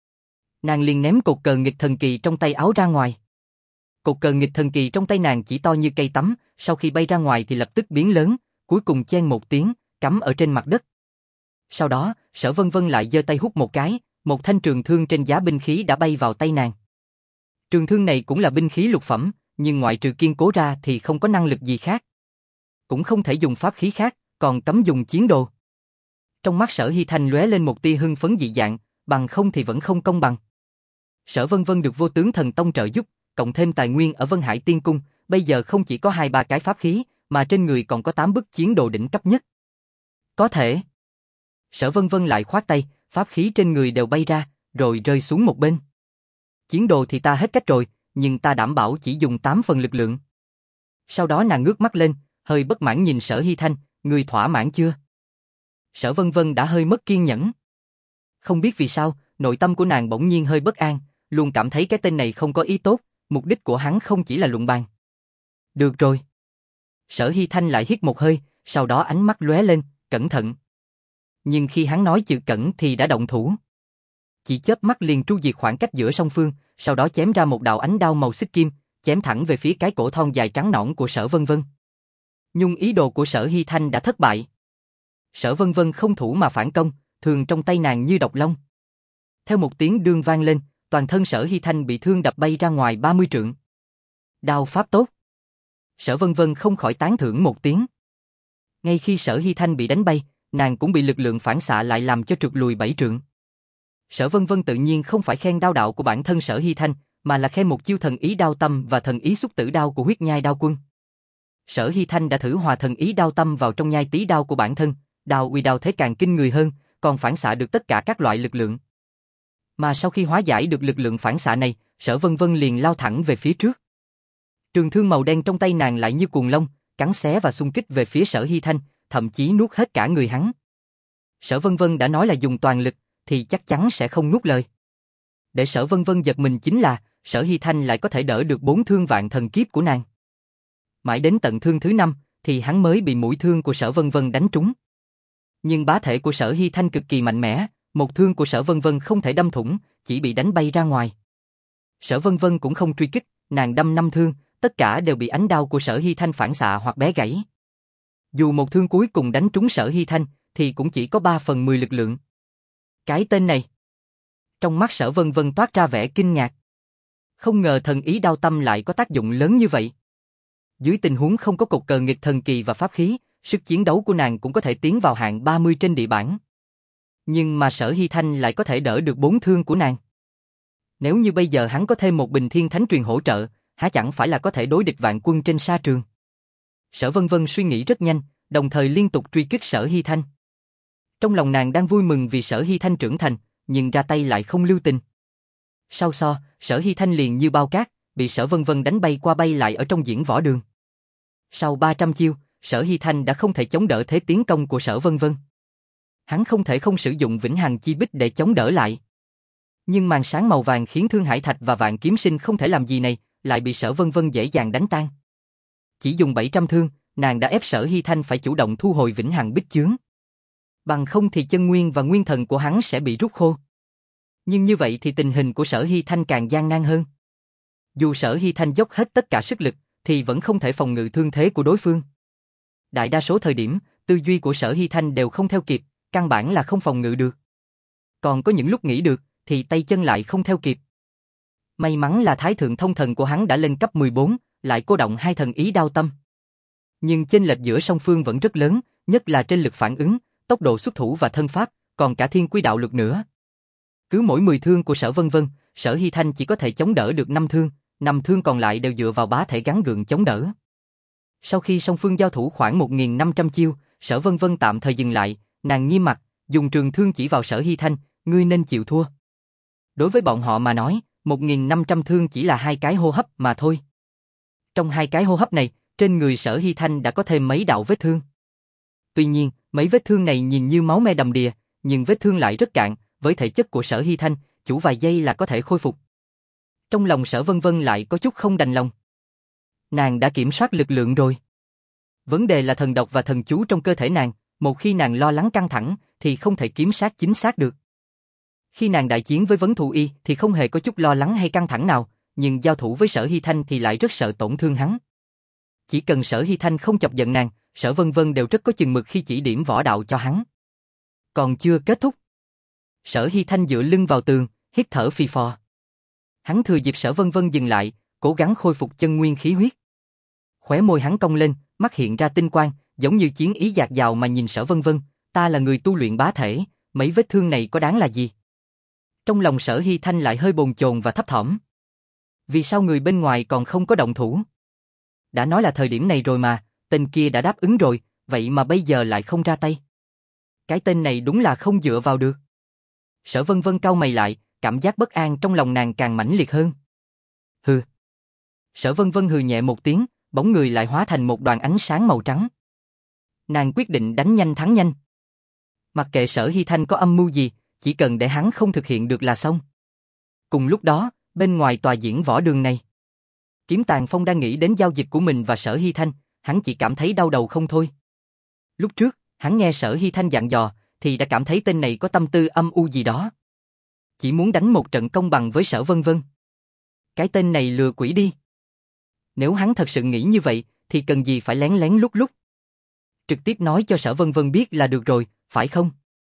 Nàng liền ném cột cờ nghịch thần kỳ trong tay áo ra ngoài. Cột cờ nghịch thần kỳ trong tay nàng chỉ to như cây tắm, sau khi bay ra ngoài thì lập tức biến lớn, cuối cùng chen một tiếng, cắm ở trên mặt đất. Sau đó, Sở Vân Vân lại giơ tay hút một cái, một thanh trường thương trên giá binh khí đã bay vào tay nàng. Trường thương này cũng là binh khí lục phẩm, nhưng ngoại trừ kiên cố ra thì không có năng lực gì khác. Cũng không thể dùng pháp khí khác, còn cấm dùng chiến đồ. Trong mắt Sở Hy Thanh lóe lên một tia hưng phấn dị dạng, bằng không thì vẫn không công bằng. Sở Vân Vân được Vô Tướng Thần Tông trợ giúp, cộng thêm tài nguyên ở Vân Hải Tiên Cung, bây giờ không chỉ có hai ba cái pháp khí, mà trên người còn có tám bức chiến đồ đỉnh cấp nhất. Có thể. Sở Vân Vân lại khoát tay, pháp khí trên người đều bay ra, rồi rơi xuống một bên. Chiến đồ thì ta hết cách rồi, nhưng ta đảm bảo chỉ dùng tám phần lực lượng. Sau đó nàng ngước mắt lên, hơi bất mãn nhìn Sở Hy Thanh, ngươi thỏa mãn chưa? Sở Vân Vân đã hơi mất kiên nhẫn. Không biết vì sao, nội tâm của nàng bỗng nhiên hơi bất an, luôn cảm thấy cái tên này không có ý tốt, mục đích của hắn không chỉ là luận bàn. Được rồi. Sở Hy Thanh lại hít một hơi, sau đó ánh mắt lóe lên, cẩn thận. Nhưng khi hắn nói chữ cẩn thì đã động thủ. Chỉ chớp mắt liền tru diệt khoảng cách giữa song phương, sau đó chém ra một đạo ánh đao màu xích kim, chém thẳng về phía cái cổ thon dài trắng nõn của Sở Vân Vân. Nhưng ý đồ của Sở Hy Thanh đã thất bại. Sở Vân Vân không thủ mà phản công, thường trong tay nàng như độc long. Theo một tiếng đương vang lên, toàn thân Sở Hy Thanh bị thương đập bay ra ngoài ba mươi trượng. Đao pháp tốt. Sở Vân Vân không khỏi tán thưởng một tiếng. Ngay khi Sở Hy Thanh bị đánh bay, nàng cũng bị lực lượng phản xạ lại làm cho trượt lùi bảy trượng. Sở Vân Vân tự nhiên không phải khen đao đạo của bản thân Sở Hy Thanh, mà là khen một chiêu thần ý đao tâm và thần ý xúc tử đao của huyết nhai đao quân. Sở Hy Thanh đã thử hòa thần ý đao tâm vào trong nhai tí đao của bản thân, đao uy đao thế càng kinh người hơn, còn phản xạ được tất cả các loại lực lượng. Mà sau khi hóa giải được lực lượng phản xạ này, Sở Vân Vân liền lao thẳng về phía trước. Trường thương màu đen trong tay nàng lại như cuồng long, cắn xé và xung kích về phía Sở Hy Thanh, thậm chí nuốt hết cả người hắn. Sở Vân Vân đã nói là dùng toàn lực, thì chắc chắn sẽ không nuốt lời. Để Sở Vân Vân giật mình chính là, Sở Hy Thanh lại có thể đỡ được bốn thương vạn thần kiếp của nàng. Mãi đến tận thương thứ năm, thì hắn mới bị mũi thương của Sở Vân Vân đánh trúng. Nhưng bá thể của Sở Hy Thanh cực kỳ mạnh mẽ, một thương của Sở Vân Vân không thể đâm thủng, chỉ bị đánh bay ra ngoài. Sở Vân Vân cũng không truy kích, nàng đâm năm thương, tất cả đều bị ánh đao của Sở Hy Thanh phản xạ hoặc bẻ gãy. Dù một thương cuối cùng đánh trúng Sở Hy Thanh, thì cũng chỉ có ba phần mười lực lượng. Cái tên này. Trong mắt Sở Vân Vân toát ra vẻ kinh ngạc. Không ngờ thần ý đao tâm lại có tác dụng lớn như vậy. Dưới tình huống không có cột cờ nghịch thần kỳ và pháp khí, sức chiến đấu của nàng cũng có thể tiến vào hạng ba mươi trên địa bảng. Nhưng mà Sở Hy Thanh lại có thể đỡ được bốn thương của nàng. Nếu như bây giờ hắn có thêm một bình thiên thánh truyền hỗ trợ, há chẳng phải là có thể đối địch vạn quân trên sa trường. Sở Vân Vân suy nghĩ rất nhanh, đồng thời liên tục truy kích Sở Hy Thanh. Trong lòng nàng đang vui mừng vì Sở Hy Thanh trưởng thành, nhưng ra tay lại không lưu tình. Sau so, Sở Hy Thanh liền như bao cát, bị Sở Vân Vân đánh bay qua bay lại ở trong diễn võ đường. Sau ba trăm chiêu, Sở Hy Thanh đã không thể chống đỡ thế tiến công của Sở Vân Vân. Hắn không thể không sử dụng vĩnh hằng chi bích để chống đỡ lại. Nhưng màn sáng màu vàng khiến Thương Hải Thạch và Vạn Kiếm Sinh không thể làm gì này, lại bị Sở Vân Vân dễ dàng đánh tan. chỉ dùng bảy trăm thương, nàng đã ép Sở Hy Thanh phải chủ động thu hồi vĩnh hằng bích chướng. Bằng không thì chân nguyên và nguyên thần của hắn sẽ bị rút khô. Nhưng như vậy thì tình hình của Sở Hy Thanh càng gian nan hơn. Dù Sở Hy Thanh dốc hết tất cả sức lực, thì vẫn không thể phòng ngự thương thế của đối phương. Đại đa số thời điểm, tư duy của Sở Hy Thanh đều không theo kịp, căn bản là không phòng ngự được. Còn có những lúc nghĩ được, thì tay chân lại không theo kịp. May mắn là Thái Thượng Thông Thần của hắn đã lên cấp mười bốn, lại cô động hai thần ý đao tâm. Nhưng chênh lệch giữa song phương vẫn rất lớn, nhất là trên lực phản ứng, tốc độ xuất thủ và thân pháp, còn cả thiên quy đạo lực nữa. Cứ mỗi mười thương của Sở Vân Vân, Sở Hy Thanh chỉ có thể chống đỡ được năm thương, năm thương còn lại đều dựa vào bá thể gắng gượng chống đỡ. Sau khi song phương giao thủ khoảng một nghìn năm trăm chiêu, Sở Vân Vân tạm thời dừng lại, nàng nghiêm mặt, dùng trường thương chỉ vào Sở Hy Thanh, ngươi nên chịu thua. Đối với bọn họ mà nói, một nghìn năm trăm thương chỉ là hai cái hô hấp mà thôi. Trong hai cái hô hấp này, trên người Sở Hy Thanh đã có thêm mấy đạo vết thương. Tuy nhiên, mấy vết thương này nhìn như máu me đầm đìa, nhưng vết thương lại rất cạn, với thể chất của Sở Hy Thanh, chủ vài giây là có thể khôi phục. Trong lòng Sở Vân Vân lại có chút không đành lòng. Nàng đã kiểm soát lực lượng rồi. Vấn đề là thần độc và thần chú trong cơ thể nàng, một khi nàng lo lắng căng thẳng, thì không thể kiểm soát chính xác được. Khi nàng đại chiến với Vấn Thù Y thì không hề có chút lo lắng hay căng thẳng nào, nhưng giao thủ với Sở Hy Thanh thì lại rất sợ tổn thương hắn. Chỉ cần Sở Hy Thanh không chọc giận nàng, Sở Vân Vân đều rất có chừng mực khi chỉ điểm võ đạo cho hắn. Còn chưa kết thúc. Sở Hy Thanh dựa lưng vào tường, hít thở phì phò. Hắn thừa dịp Sở Vân Vân dừng lại, cố gắng khôi phục chân nguyên khí huyết. Khóe môi hắn cong lên, mắt hiện ra tinh quang, giống như chiến ý dạt dào mà nhìn Sở Vân Vân, ta là người tu luyện bá thể, mấy vết thương này có đáng là gì? Trong lòng Sở Hy Thanh lại hơi bồn chồn và thấp thỏm. Vì sao người bên ngoài còn không có động thủ? Đã nói là thời điểm này rồi mà, tên kia đã đáp ứng rồi, vậy mà bây giờ lại không ra tay. Cái tên này đúng là không dựa vào được. Sở Vân Vân cau mày lại, cảm giác bất an trong lòng nàng càng mãnh liệt hơn. Hừ. Sở Vân Vân hừ nhẹ một tiếng, bóng người lại hóa thành một đoàn ánh sáng màu trắng. Nàng quyết định đánh nhanh thắng nhanh. Mặc kệ Sở Hy Thanh có âm mưu gì, chỉ cần để hắn không thực hiện được là xong. Cùng lúc đó, bên ngoài tòa diễn võ đường này, Kiếm Tàng Phong đang nghĩ đến giao dịch của mình và Sở Hy Thanh, hắn chỉ cảm thấy đau đầu không thôi. Lúc trước, hắn nghe Sở Hy Thanh dặn dò, thì đã cảm thấy tên này có tâm tư âm u gì đó. Chỉ muốn đánh một trận công bằng với Sở Vân Vân. Cái tên này lừa quỷ đi. Nếu hắn thật sự nghĩ như vậy, thì cần gì phải lén lén lút lút. Trực tiếp nói cho Sở Vân Vân biết là được rồi, phải không?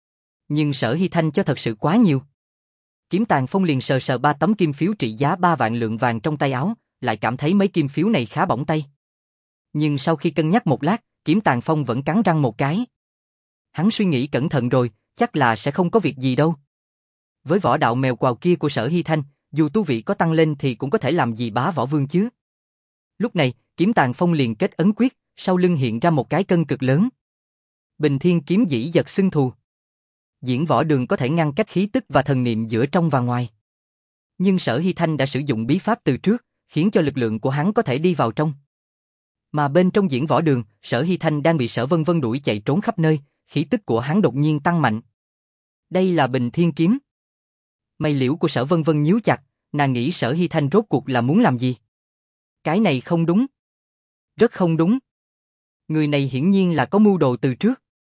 Nhưng Sở Hy Thanh cho thật sự quá nhiều. Kiếm Tàng Phong liền sờ sờ ba tấm kim phiếu trị giá ba vạn lượng vàng trong tay áo, lại cảm thấy mấy kim phiếu này khá bỏng tay. Nhưng sau khi cân nhắc một lát, Kiếm Tàng Phong vẫn cắn răng một cái. Hắn suy nghĩ cẩn thận rồi, chắc là sẽ không có việc gì đâu. Với võ đạo mèo quào kia của Sở Hy Thanh, dù tu vị có tăng lên thì cũng có thể làm gì bá võ vương chứ. Lúc này, Kiếm Tàng Phong liền kết ấn quyết, sau lưng hiện ra một cái cân cực lớn. Bình Thiên kiếm dĩ giật xưng thù. Diễn võ đường có thể ngăn cách khí tức và thần niệm giữa trong và ngoài. Nhưng Sở Hy Thanh đã sử dụng bí pháp từ trước, khiến cho lực lượng của hắn có thể đi vào trong. Mà bên trong diễn võ đường, Sở Hy Thanh đang bị Sở Vân Vân đuổi chạy trốn khắp nơi, khí tức của hắn đột nhiên tăng mạnh. Đây là Bình Thiên kiếm. Mày liễu của Sở Vân Vân nhíu chặt, nàng nghĩ Sở Hy Thanh rốt cuộc là muốn làm gì? Cái này không đúng. Rất không đúng. Người này hiển nhiên là có mưu đồ từ trước.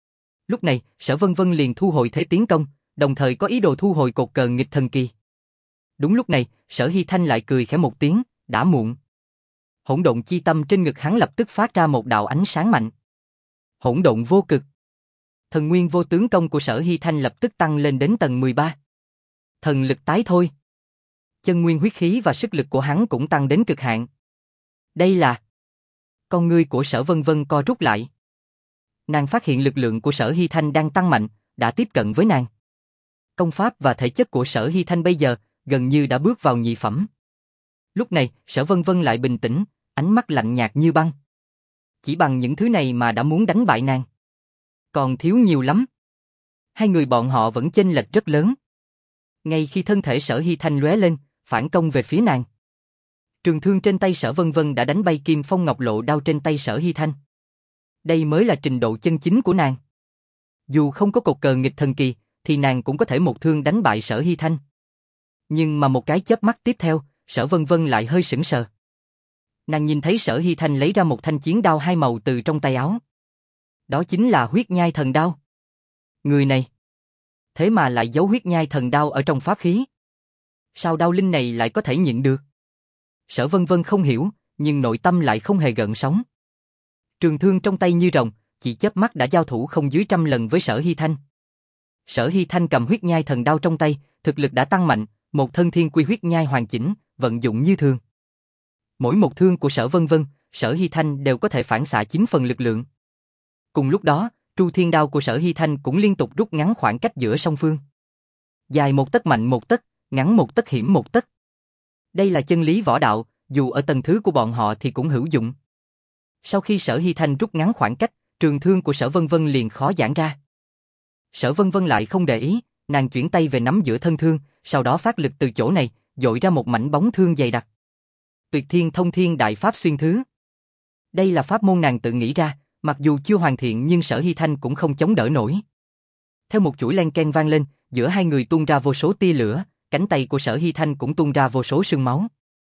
Lúc này, Sở Vân Vân liền thu hồi thế tiến công, đồng thời có ý đồ thu hồi cột cờ nghịch thần kỳ. Đúng lúc này, Sở Hy Thanh lại cười khẽ một tiếng, đã muộn. Hỗn độn chi tâm trên ngực hắn lập tức phát ra một đạo ánh sáng mạnh. Hỗn độn vô cực. Thần nguyên vô tướng công của Sở Hy Thanh lập tức tăng lên đến tầng mười ba. Thần lực tái thôi. Chân nguyên huyết khí và sức lực của hắn cũng tăng đến cực hạn. Đây là... Con ngươi của Sở Vân Vân co rút lại. Nàng phát hiện lực lượng của Sở Hy Thanh đang tăng mạnh, đã tiếp cận với nàng. Công pháp và thể chất của Sở Hy Thanh bây giờ gần như đã bước vào nhị phẩm. Lúc này, Sở Vân Vân lại bình tĩnh, ánh mắt lạnh nhạt như băng. Chỉ bằng những thứ này mà đã muốn đánh bại nàng. Còn thiếu nhiều lắm. Hai người bọn họ vẫn chênh lệch rất lớn. Ngay khi thân thể Sở Hy Thanh lóe lên, phản công về phía nàng. Trường thương trên tay Sở Vân Vân đã đánh bay Kim Phong Ngọc Lộ đao trên tay Sở Hy Thanh. Đây mới là trình độ chân chính của nàng. Dù không có cột cờ nghịch thần kỳ, thì nàng cũng có thể một thương đánh bại Sở Hy Thanh. Nhưng mà một cái chớp mắt tiếp theo, Sở Vân Vân lại hơi sững sờ. Nàng nhìn thấy Sở Hy Thanh lấy ra một thanh chiến đao hai màu từ trong tay áo. Đó chính là huyết nhai thần đao. Người này, thế mà lại giấu huyết nhai thần đao ở trong pháp khí. Sao đao linh này lại có thể nhịn được? Sở Vân Vân không hiểu, nhưng nội tâm lại không hề gợn sóng. Trường thương trong tay như rồng, chỉ chớp mắt đã giao thủ không dưới trăm lần với Sở Hy Thanh. Sở Hy Thanh cầm huyết nhai thần đao trong tay, thực lực đã tăng mạnh, một thân thiên quy huyết nhai hoàn chỉnh, vận dụng như thường. Mỗi một thương của Sở Vân Vân, Sở Hy Thanh đều có thể phản xạ chín phần lực lượng. Cùng lúc đó, Tru Thiên Đao của Sở Hy Thanh cũng liên tục rút ngắn khoảng cách giữa song phương. Dài một tấc mạnh một tấc, ngắn một tấc hiểm một tấc. Đây là chân lý võ đạo, dù ở tầng thứ của bọn họ thì cũng hữu dụng. Sau khi Sở Hy Thanh rút ngắn khoảng cách, trường thương của Sở Vân Vân liền khó giãn ra. Sở Vân Vân lại không để ý, nàng chuyển tay về nắm giữa thân thương, sau đó phát lực từ chỗ này, dội ra một mảnh bóng thương dày đặc. Tuyệt Thiên Thông Thiên Đại Pháp xuyên thứ. Đây là pháp môn nàng tự nghĩ ra, mặc dù chưa hoàn thiện nhưng Sở Hy Thanh cũng không chống đỡ nổi. Theo một chuỗi len ken vang lên, giữa hai người tuôn ra vô số tia lửa, cánh tay của Sở Hy Thanh cũng tuôn ra vô số sương máu.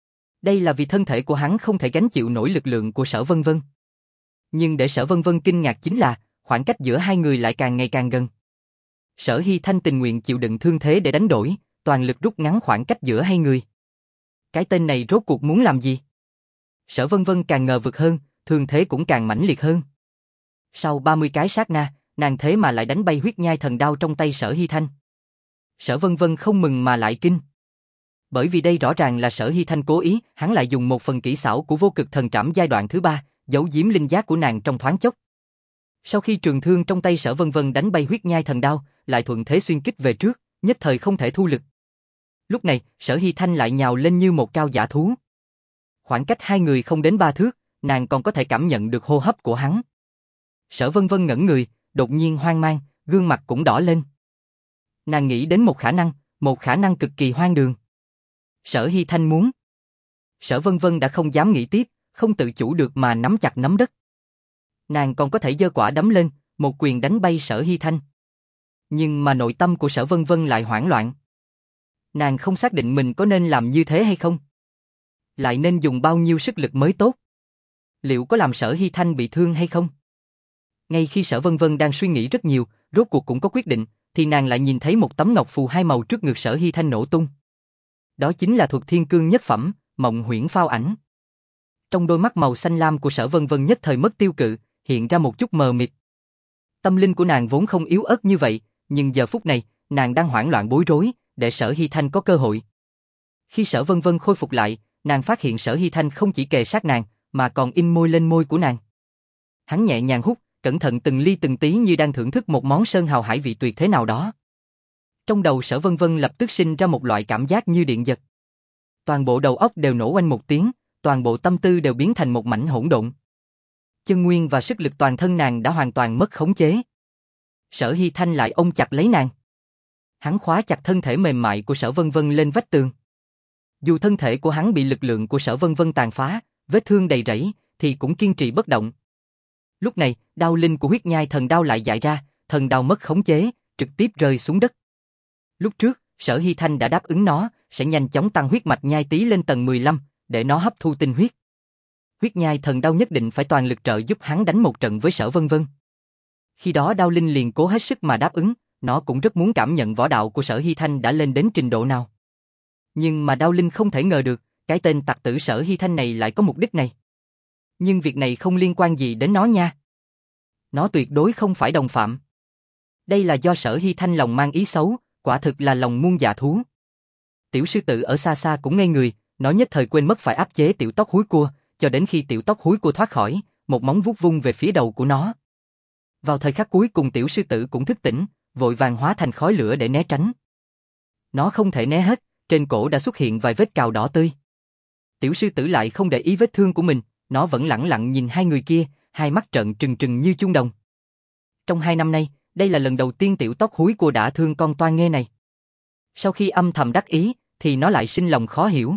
Đây là vì thân thể của hắn không thể gánh chịu nổi lực lượng của Sở Vân Vân. Nhưng để Sở Vân Vân kinh ngạc chính là, khoảng cách giữa hai người lại càng ngày càng gần. Sở Hy Thanh tình nguyện chịu đựng thương thế để đánh đổi, toàn lực rút ngắn khoảng cách giữa hai người. Cái tên này rốt cuộc muốn làm gì? Sở Vân Vân càng ngờ vực hơn, thương thế cũng càng mãnh liệt hơn. Sau ba mươi cái sát na, nàng thế mà lại đánh bay huyết nhai thần đao trong tay Sở Hy Thanh. Sở Vân Vân không mừng mà lại kinh. Bởi vì đây rõ ràng là Sở Hy Thanh cố ý, hắn lại dùng một phần kỹ xảo của vô cực thần trảm giai đoạn thứ ba, giấu giếm linh giác của nàng trong thoáng chốc. Sau khi trường thương trong tay Sở Vân Vân đánh bay huyết nhai thần đao, lại thuận thế xuyên kích về trước, nhất thời không thể thu lực. Lúc này, Sở Hy Thanh lại nhào lên như một cao dã thú. Khoảng cách hai người không đến ba thước, nàng còn có thể cảm nhận được hô hấp của hắn. Sở Vân Vân ngẩn người, đột nhiên hoang mang, gương mặt cũng đỏ lên. Nàng nghĩ đến một khả năng, một khả năng cực kỳ hoang đường. Sở Hy Thanh muốn. Sở Vân Vân đã không dám nghĩ tiếp, không tự chủ được mà nắm chặt nắm đất. Nàng còn có thể giơ quả đấm lên, một quyền đánh bay Sở Hy Thanh. Nhưng mà nội tâm của Sở Vân Vân lại hoảng loạn. Nàng không xác định mình có nên làm như thế hay không. Lại nên dùng bao nhiêu sức lực mới tốt. Liệu có làm Sở Hy Thanh bị thương hay không? Ngay khi Sở Vân Vân đang suy nghĩ rất nhiều, rốt cuộc cũng có quyết định, thì nàng lại nhìn thấy một tấm ngọc phù hai màu trước ngực Sở Hy Thanh nổ tung. Đó chính là Thuật Thiên Cương nhất phẩm, Mộng Huyễn Phao Ảnh. Trong đôi mắt màu xanh lam của Sở Vân Vân nhất thời mất tiêu cự, hiện ra một chút mờ mịt. Tâm linh của nàng vốn không yếu ớt như vậy, nhưng giờ phút này, nàng đang hoảng loạn bối rối, để Sở Hy Thanh có cơ hội. Khi Sở Vân Vân khôi phục lại, nàng phát hiện Sở Hy Thanh không chỉ kề sát nàng, mà còn in môi lên môi của nàng. Hắn nhẹ nhàng hút, cẩn thận từng ly từng tí như đang thưởng thức một món sơn hào hải vị tuyệt thế nào đó. Trong đầu Sở Vân Vân lập tức sinh ra một loại cảm giác như điện giật. Toàn bộ đầu óc đều nổ oanh một tiếng, toàn bộ tâm tư đều biến thành một mảnh hỗn độn. Chân nguyên và sức lực toàn thân nàng đã hoàn toàn mất khống chế. Sở Hy Thanh lại ôm chặt lấy nàng. Hắn khóa chặt thân thể mềm mại của Sở Vân Vân lên vách tường. Dù thân thể của hắn bị lực lượng của Sở Vân Vân tàn phá, vết thương đầy rẫy, thì cũng kiên trì bất động. Lúc này, đao linh của huyết nhai thần đao lại dại ra, thần đao mất khống chế, trực tiếp rơi xuống đất. Lúc trước, Sở Hy Thanh đã đáp ứng nó, sẽ nhanh chóng tăng huyết mạch nhai tí lên tầng mười lăm, để nó hấp thu tinh huyết. Huyết nhai thần đao nhất định phải toàn lực trợ giúp hắn đánh một trận với Sở Vân Vân. Khi đó đao linh liền cố hết sức mà đáp ứng, nó cũng rất muốn cảm nhận võ đạo của Sở Hy Thanh đã lên đến trình độ nào. Nhưng mà đao linh không thể ngờ được, cái tên tặc tử Sở Hy Thanh này lại có mục đích này. Nhưng việc này không liên quan gì đến nó nha. Nó tuyệt đối không phải đồng phạm. Đây là do Sở Hy Thanh lòng mang ý xấu, quả thực là lòng muôn dạ thú. Tiểu sư tử ở xa xa cũng ngây người, nó nhất thời quên mất phải áp chế tiểu tóc húi cua, cho đến khi tiểu tóc húi cua thoát khỏi, một móng vuốt vung về phía đầu của nó. Vào thời khắc cuối cùng tiểu sư tử cũng thức tỉnh, vội vàng hóa thành khói lửa để né tránh. Nó không thể né hết, trên cổ đã xuất hiện vài vết cào đỏ tươi. Tiểu sư tử lại không để ý vết thương của mình, nó vẫn lẳng lặng nhìn hai người kia, hai mắt trợn trừng trừng như chuông đồng. Trong hai năm nay, đây là lần đầu tiên tiểu tóc húi cua đã thương con toa nghê này. Sau khi âm thầm đắc ý, thì nó lại sinh lòng khó hiểu.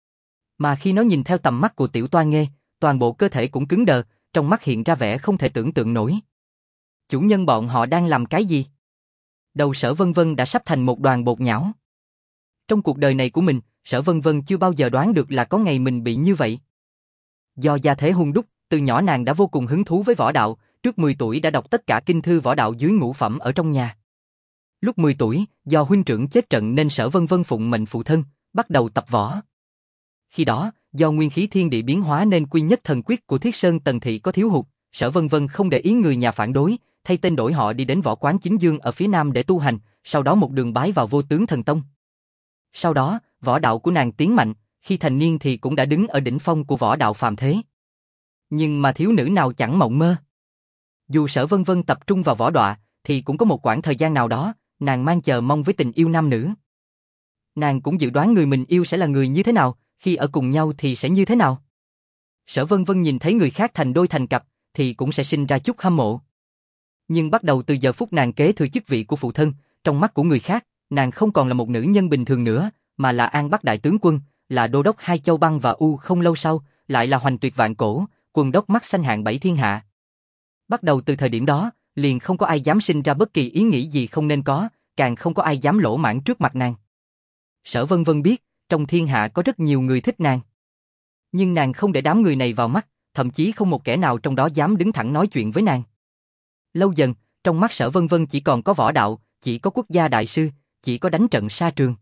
Mà khi nó nhìn theo tầm mắt của tiểu toa nghê, toàn bộ cơ thể cũng cứng đờ, trong mắt hiện ra vẻ không thể tưởng tượng nổi. Chủ nhân bọn họ đang làm cái gì? Đầu Sở Vân Vân đã sắp thành một đoàn bột nhão. Trong cuộc đời này của mình, Sở Vân Vân chưa bao giờ đoán được là có ngày mình bị như vậy. Do gia thế hung đúc, từ nhỏ nàng đã vô cùng hứng thú với võ đạo, trước mười tuổi đã đọc tất cả kinh thư võ đạo dưới ngũ phẩm ở trong nhà. Lúc mười tuổi, do huynh trưởng chết trận nên Sở Vân Vân phụng mệnh phụ thân, bắt đầu tập võ. Khi đó, do nguyên khí thiên địa biến hóa nên quy nhất thần quyết của Thiết Sơn Tần Thị có thiếu hụt, Sở Vân Vân không để ý người nhà phản đối, thay tên đổi họ đi đến võ quán Chính Dương ở phía nam để tu hành, sau đó một đường bái vào Vô Tướng Thần Tông. Sau đó, võ đạo của nàng tiến mạnh, khi thành niên thì cũng đã đứng ở đỉnh phong của võ đạo phàm thế. Nhưng mà thiếu nữ nào chẳng mộng mơ. Dù Sở Vân Vân tập trung vào võ đọa, thì cũng có một quãng thời gian nào đó, nàng mang chờ mong với tình yêu nam nữ. Nàng cũng dự đoán người mình yêu sẽ là người như thế nào, khi ở cùng nhau thì sẽ như thế nào. Sở Vân Vân nhìn thấy người khác thành đôi thành cặp, thì cũng sẽ sinh ra chút hâm mộ. Nhưng bắt đầu từ giờ phút nàng kế thừa chức vị của phụ thân, trong mắt của người khác, nàng không còn là một nữ nhân bình thường nữa, mà là An Bắc đại tướng quân, là đô đốc hai châu băng và U, không lâu sau, lại là hoành tuyệt vạn cổ, quân đốc mắt xanh hạng bảy thiên hạ. Bắt đầu từ thời điểm đó, liền không có ai dám sinh ra bất kỳ ý nghĩ gì không nên có, càng không có ai dám lỗ mãng trước mặt nàng. Sở Vân Vân biết, trong thiên hạ có rất nhiều người thích nàng. Nhưng nàng không để đám người này vào mắt, thậm chí không một kẻ nào trong đó dám đứng thẳng nói chuyện với nàng. Lâu dần, trong mắt Sở Vân Vân chỉ còn có võ đạo, chỉ có quốc gia đại sư, chỉ có đánh trận xa trường.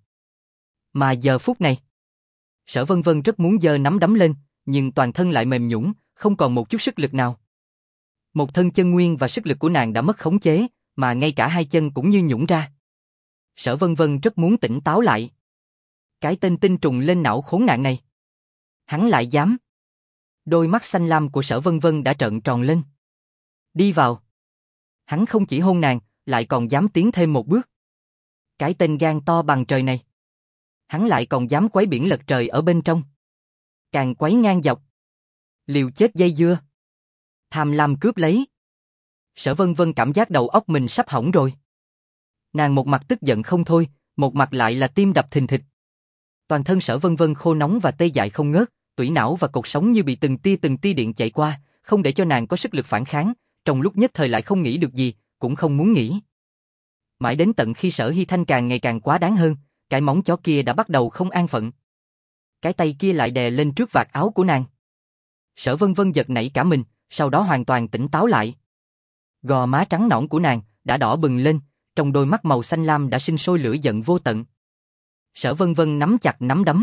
Mà giờ phút này, Sở Vân Vân rất muốn giơ nắm đấm lên, nhưng toàn thân lại mềm nhũn, không còn một chút sức lực nào. Một thân chân nguyên và sức lực của nàng đã mất khống chế, mà ngay cả hai chân cũng như nhũn ra. Sở Vân Vân rất muốn tỉnh táo lại. Cái tên tinh trùng lên não khốn nạn này. Hắn lại dám. Đôi mắt xanh lam của Sở Vân Vân đã trợn tròn lên. Đi vào. Hắn không chỉ hôn nàng, lại còn dám tiến thêm một bước. Cái tên gan to bằng trời này. Hắn lại còn dám quấy biển lật trời ở bên trong. Càng quấy ngang dọc. Liều chết dây dưa. Tham lam cướp lấy. Sở Vân Vân cảm giác đầu óc mình sắp hỏng rồi. Nàng một mặt tức giận không thôi, một mặt lại là tim đập thình thịch. Toàn thân Sở Vân Vân khô nóng và tê dại không ngớt, tủy não và cột sống như bị từng tia từng tia điện chạy qua, không để cho nàng có sức lực phản kháng, trong lúc nhất thời lại không nghĩ được gì, cũng không muốn nghĩ. Mãi đến tận khi Sở Hy Thanh càng ngày càng quá đáng hơn, cái móng chó kia đã bắt đầu không an phận. Cái tay kia lại đè lên trước vạt áo của nàng. Sở Vân Vân giật nảy cả mình, sau đó hoàn toàn tỉnh táo lại. Gò má trắng nõn của nàng đã đỏ bừng lên, trong đôi mắt màu xanh lam đã sinh sôi lửa giận vô tận. Sở Vân Vân nắm chặt nắm đấm.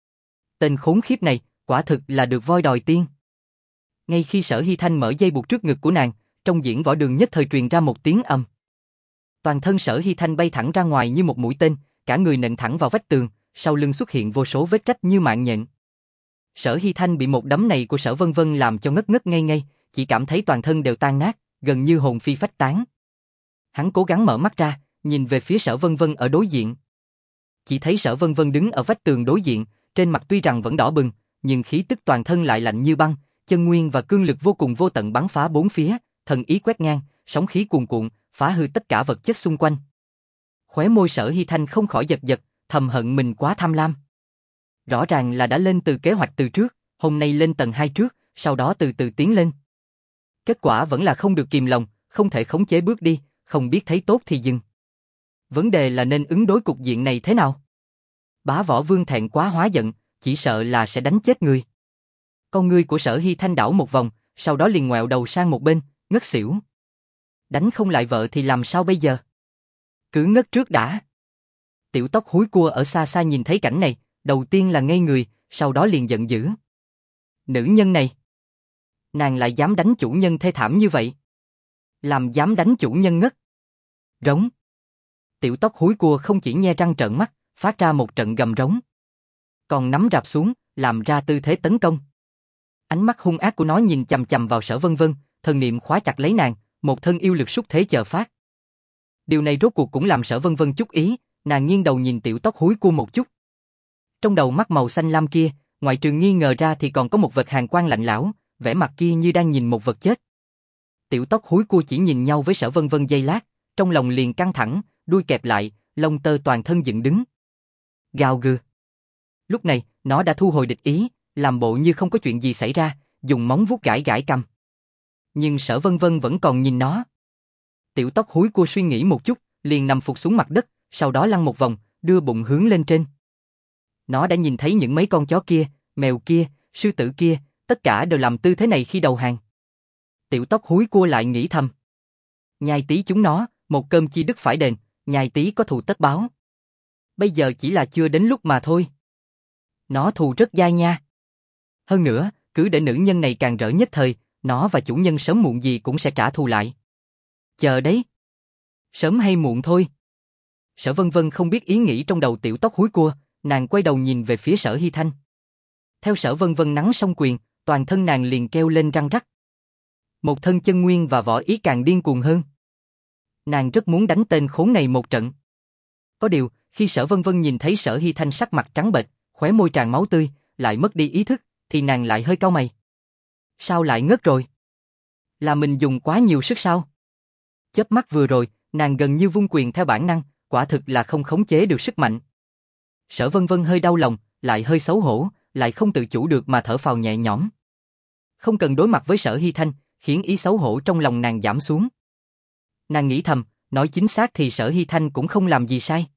Tên khốn khiếp này, quả thực là được voi đòi tiên. Ngay khi Sở Hy Thanh mở dây buộc trước ngực của nàng, trong diễn võ đường nhất thời truyền ra một tiếng ầm. Toàn thân Sở Hy Thanh bay thẳng ra ngoài như một mũi tên, cả người nện thẳng vào vách tường, sau lưng xuất hiện vô số vết rách như mạng nhện. Sở Hy Thanh bị một đấm này của Sở Vân Vân làm cho ngất ngất ngây ngây, chỉ cảm thấy toàn thân đều tan nát, gần như hồn phi phách tán. Hắn cố gắng mở mắt ra, nhìn về phía Sở Vân Vân ở đối diện. Chỉ thấy Sở Vân Vân đứng ở vách tường đối diện, trên mặt tuy rằng vẫn đỏ bừng, nhưng khí tức toàn thân lại lạnh như băng, chân nguyên và cương lực vô cùng vô tận bắn phá bốn phía, thần ý quét ngang, sóng khí cuồn cuộn, phá hư tất cả vật chất xung quanh. Khóe môi Sở Hy Thanh không khỏi giật giật, thầm hận mình quá tham lam. Rõ ràng là đã lên từ kế hoạch từ trước, hôm nay lên tầng hai trước, sau đó từ từ tiến lên. Kết quả vẫn là không được kìm lòng, không thể khống chế bước đi, không biết thấy tốt thì dừng. Vấn đề là nên ứng đối cục diện này thế nào? Bá Võ Vương thẹn quá hóa giận, chỉ sợ là sẽ đánh chết người. Con ngươi của Sở Hy Thanh đảo một vòng, sau đó liền ngoẹo đầu sang một bên, ngất xỉu. Đánh không lại vợ thì làm sao bây giờ? Cứ ngất trước đã. Tiểu Tóc húi cua ở xa xa nhìn thấy cảnh này, đầu tiên là ngây người, sau đó liền giận dữ. Nữ nhân này, nàng lại dám đánh chủ nhân thê thảm như vậy. Làm dám đánh chủ nhân ngất. Rống. Tiểu Tóc húi cua không chỉ nhe răng trợn mắt, phát ra một trận gầm rống. Còn nắm rạp xuống, làm ra tư thế tấn công. Ánh mắt hung ác của nó nhìn chằm chằm vào Sở Vân Vân, thần niệm khóa chặt lấy nàng, một thân yêu lực xúc thế chờ phát. Điều này rốt cuộc cũng làm Sở Vân Vân chút ý, nàng nghiêng đầu nhìn Tiểu Tóc húi cua một chút. Trong đầu mắt màu xanh lam kia, ngoại trừ nghi ngờ ra thì còn có một vật hàn quang lạnh lẽo, vẻ mặt kia như đang nhìn một vật chết. Tiểu Tóc húi cua chỉ nhìn nhau với Sở Vân Vân giây lát, trong lòng liền căng thẳng, đuôi kẹp lại, lông tơ toàn thân dựng đứng. Gào gừ. Lúc này, nó đã thu hồi địch ý, làm bộ như không có chuyện gì xảy ra, dùng móng vuốt gãi gãi cằm. Nhưng Sở Vân Vân vẫn còn nhìn nó. Tiểu Tóc húi cua suy nghĩ một chút, liền nằm phục xuống mặt đất, sau đó lăn một vòng, đưa bụng hướng lên trên. Nó đã nhìn thấy những mấy con chó kia, mèo kia, sư tử kia, tất cả đều làm tư thế này khi đầu hàng. Tiểu tóc húi cua lại nghĩ thầm. Nhai tí chúng nó, một cơm chi đức phải đền, nhai tí có thù tất báo. Bây giờ chỉ là chưa đến lúc mà thôi. Nó thù rất dai nha. Hơn nữa, cứ để nữ nhân này càng rỡ nhất thời, nó và chủ nhân sớm muộn gì cũng sẽ trả thù lại. Chờ đấy. Sớm hay muộn thôi. Sở Vân Vân không biết ý nghĩ trong đầu tiểu tóc húi cua, nàng quay đầu nhìn về phía Sở Hy Thanh. Theo Sở Vân Vân nắng xong quyền, toàn thân nàng liền kêu lên răng rắc. Một thân chân nguyên và võ ý càng điên cuồng hơn. Nàng rất muốn đánh tên khốn này một trận. Có điều, khi Sở Vân Vân nhìn thấy Sở Hy Thanh sắc mặt trắng bệch, khóe môi tràn máu tươi, lại mất đi ý thức, thì nàng lại hơi cau mày. Sao lại ngất rồi? Là mình dùng quá nhiều sức sao? Chớp mắt vừa rồi, nàng gần như vung quyền theo bản năng, quả thực là không khống chế được sức mạnh. Sở Vân Vân hơi đau lòng, lại hơi xấu hổ, lại không tự chủ được mà thở phào nhẹ nhõm. Không cần đối mặt với Sở Hy Thanh, khiến ý xấu hổ trong lòng nàng giảm xuống. Nàng nghĩ thầm, nói chính xác thì Sở Hy Thanh cũng không làm gì sai.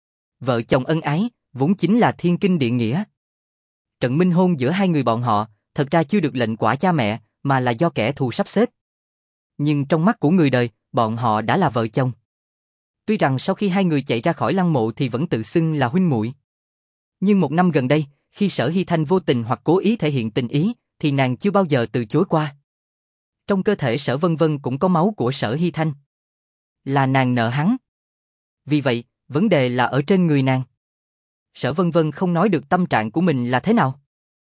Vợ chồng ân ái, vốn chính là thiên kinh địa nghĩa. Trận minh hôn giữa hai người bọn họ, thật ra chưa được lệnh quả cha mẹ, mà là do kẻ thù sắp xếp. Nhưng trong mắt của người đời, bọn họ đã là vợ chồng. Tuy rằng sau khi hai người chạy ra khỏi lăng mộ thì vẫn tự xưng là huynh muội. Nhưng một năm gần đây, khi Sở Hy Thanh vô tình hoặc cố ý thể hiện tình ý, thì nàng chưa bao giờ từ chối qua. Trong cơ thể Sở Vân Vân cũng có máu của Sở Hy Thanh. Là nàng nợ hắn. Vì vậy, vấn đề là ở trên người nàng. Sở Vân Vân không nói được tâm trạng của mình là thế nào.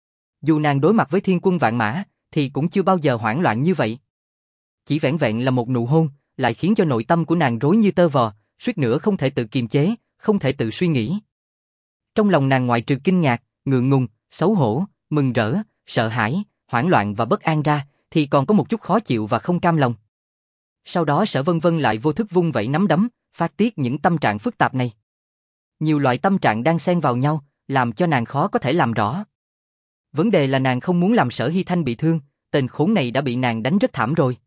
Dù nàng đối mặt với thiên quân vạn mã, thì cũng chưa bao giờ hoảng loạn như vậy. Chỉ vẻn vẹn là một nụ hôn, lại khiến cho nội tâm của nàng rối như tơ vò, suýt nữa không thể tự kiềm chế, không thể tự suy nghĩ. Trong lòng nàng ngoại trừ kinh ngạc, ngượng ngùng, xấu hổ, mừng rỡ, sợ hãi, hoảng loạn và bất an ra, thì còn có một chút khó chịu và không cam lòng. Sau đó Sở Vân Vân lại vô thức vung vẩy nắm đấm, phát tiết những tâm trạng phức tạp này. Nhiều loại tâm trạng đang xen vào nhau, làm cho nàng khó có thể làm rõ. Vấn đề là nàng không muốn làm Sở Hy Thanh bị thương, tên khốn này đã bị nàng đánh rất thảm rồi.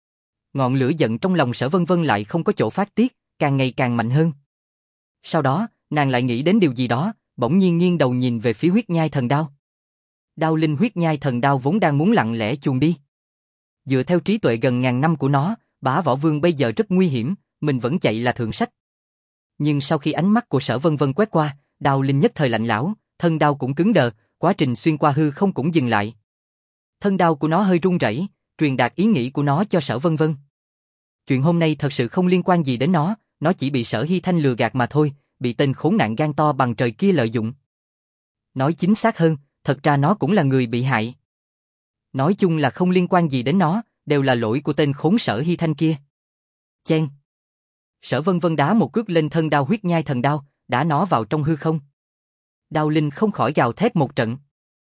Ngọn lửa giận trong lòng Sở Vân Vân lại không có chỗ phát tiết, càng ngày càng mạnh hơn. Sau đó, nàng lại nghĩ đến điều gì đó, bỗng nhiên nghiêng đầu nhìn về phía huyết nhai thần đao. Đao linh huyết nhai thần đao vốn đang muốn lặng lẽ chuồn đi. Dựa theo trí tuệ gần ngàn năm của nó, Bá Võ Vương bây giờ rất nguy hiểm, mình vẫn chạy là thượng sách. Nhưng sau khi ánh mắt của Sở Vân Vân quét qua, đao linh nhất thời lạnh lẽo, thân đao cũng cứng đờ, quá trình xuyên qua hư không cũng dừng lại. Thân đao của nó hơi run rẩy, truyền đạt ý nghĩ của nó cho Sở Vân Vân. Chuyện hôm nay thật sự không liên quan gì đến nó, nó chỉ bị Sở Hy Thanh lừa gạt mà thôi, bị tên khốn nạn gan to bằng trời kia lợi dụng. Nói chính xác hơn, thật ra nó cũng là người bị hại. Nói chung là không liên quan gì đến nó, đều là lỗi của tên khốn Sở Hy Thanh kia. Chen. Sở Vân Vân đá một cước lên thân đao huyết nhai thần đao, đá nó vào trong hư không. Đao linh không khỏi gào thét một trận.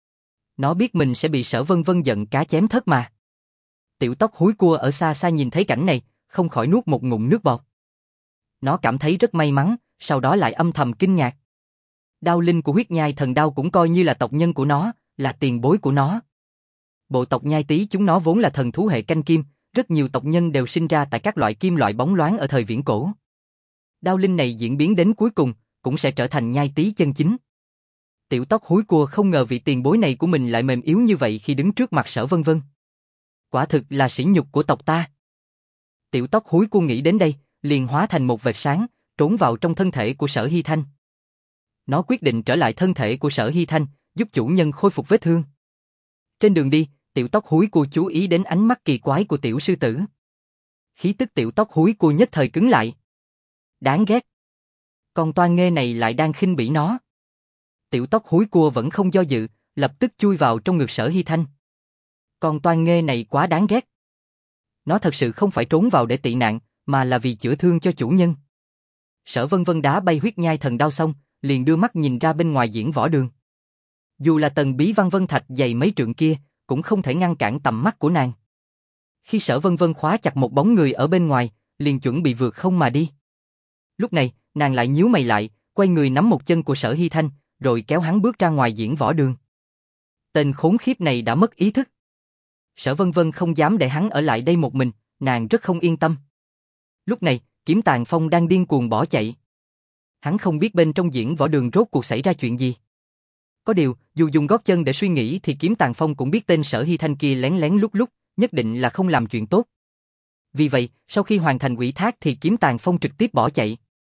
Nó biết mình sẽ bị Sở Vân Vân giận cá chém thớt mà. Tiểu tóc húi cua ở xa xa nhìn thấy cảnh này, không khỏi nuốt một ngụm nước bọt. Nó cảm thấy rất may mắn, sau đó lại âm thầm kinh ngạc. Đao linh của huyết nhai thần đao cũng coi như là tộc nhân của nó, là tiền bối của nó. Bộ tộc nhai tý chúng nó vốn là thần thú hệ canh kim, rất nhiều tộc nhân đều sinh ra tại các loại kim loại bóng loáng ở thời viễn cổ. Đao linh này diễn biến đến cuối cùng, cũng sẽ trở thành nhai tý chân chính. Tiểu tóc húi cua không ngờ vị tiền bối này của mình lại mềm yếu như vậy khi đứng trước mặt Sở Vân Vân. Quả thực là sỉ nhục của tộc ta. Tiểu tóc húi cua nghĩ đến đây, liền hóa thành một vệt sáng, trốn vào trong thân thể của Sở Hy Thanh. Nó quyết định trở lại thân thể của Sở Hy Thanh, giúp chủ nhân khôi phục vết thương. Trên đường đi, tiểu tóc húi cua chú ý đến ánh mắt kỳ quái của tiểu sư tử. Khí tức tiểu tóc húi cua nhất thời cứng lại. Đáng ghét. Con toan nghê này lại đang khinh bỉ nó. Tiểu tóc húi cua vẫn không do dự, lập tức chui vào trong ngực Sở Hy Thanh. Con toan nghê này quá đáng ghét. Nó thật sự không phải trốn vào để tị nạn, mà là vì chữa thương cho chủ nhân. Sở Vân Vân đá bay huyết nhai thần đao xong, liền đưa mắt nhìn ra bên ngoài diễn võ đường. Dù là tầng bí văn vân thạch dày mấy trượng kia, cũng không thể ngăn cản tầm mắt của nàng. Khi Sở Vân Vân khóa chặt một bóng người ở bên ngoài, liền chuẩn bị vượt không mà đi. Lúc này, nàng lại nhíu mày lại, quay người nắm một chân của Sở Hy Thanh, rồi kéo hắn bước ra ngoài diễn võ đường. Tên khốn khiếp này đã mất ý thức. Sở Vân Vân không dám để hắn ở lại đây một mình, nàng rất không yên tâm. Lúc này, Kiếm Tàn Phong đang điên cuồng bỏ chạy. Hắn không biết bên trong diễn võ đường rốt cuộc xảy ra chuyện gì. Có điều, dù dùng gót chân để suy nghĩ thì Kiếm Tàng Phong cũng biết tên Sở Hy Thanh kia lén lén lút lút, nhất định là không làm chuyện tốt. Vì vậy, sau khi hoàn thành ủy thác thì Kiếm Tàng Phong trực tiếp bỏ chạy.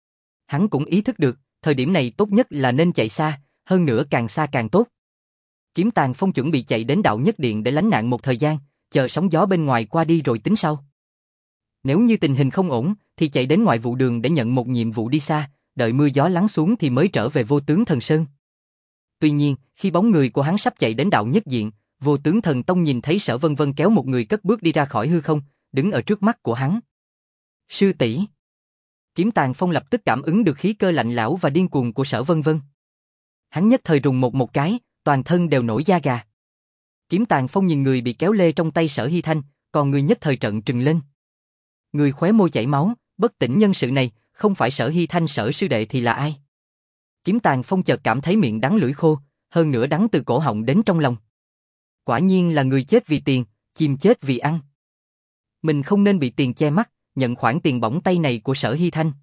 Hắn cũng ý thức được, thời điểm này tốt nhất là nên chạy xa, hơn nữa càng xa càng tốt. Kiếm Tàng Phong chuẩn bị chạy đến Đạo Nhất Điện để lánh nạn một thời gian, chờ sóng gió bên ngoài qua đi rồi tính sau. Nếu như tình hình không ổn, thì chạy đến ngoại vụ đường để nhận một nhiệm vụ đi xa, đợi mưa gió lắng xuống thì mới trở về Vô Tướng Thần Sơn. Tuy nhiên, khi bóng người của hắn sắp chạy đến Đạo Nhất Điện, Vô Tướng Thần Tông nhìn thấy Sở Vân Vân kéo một người cất bước đi ra khỏi hư không, đứng ở trước mắt của hắn. Sư tỷ. Kiếm Tàng Phong lập tức cảm ứng được khí cơ lạnh lẽo và điên cuồng của Sở Vân Vân. Hắn nhất thời rùng một một cái, toàn thân đều nổi da gà. Kiếm Tàng Phong nhìn người bị kéo lê trong tay Sở Hy Thanh, còn người nhất thời trợn trừng lên. Người khóe môi chảy máu, bất tỉnh nhân sự này, không phải Sở Hy Thanh Sở sư đệ thì là ai? Kiếm Tàng Phong chợt cảm thấy miệng đắng lưỡi khô, hơn nữa đắng từ cổ họng đến trong lòng. Quả nhiên là người chết vì tiền, chim chết vì ăn. Mình không nên bị tiền che mắt, nhận khoản tiền bỏng tay này của Sở Hy Thanh.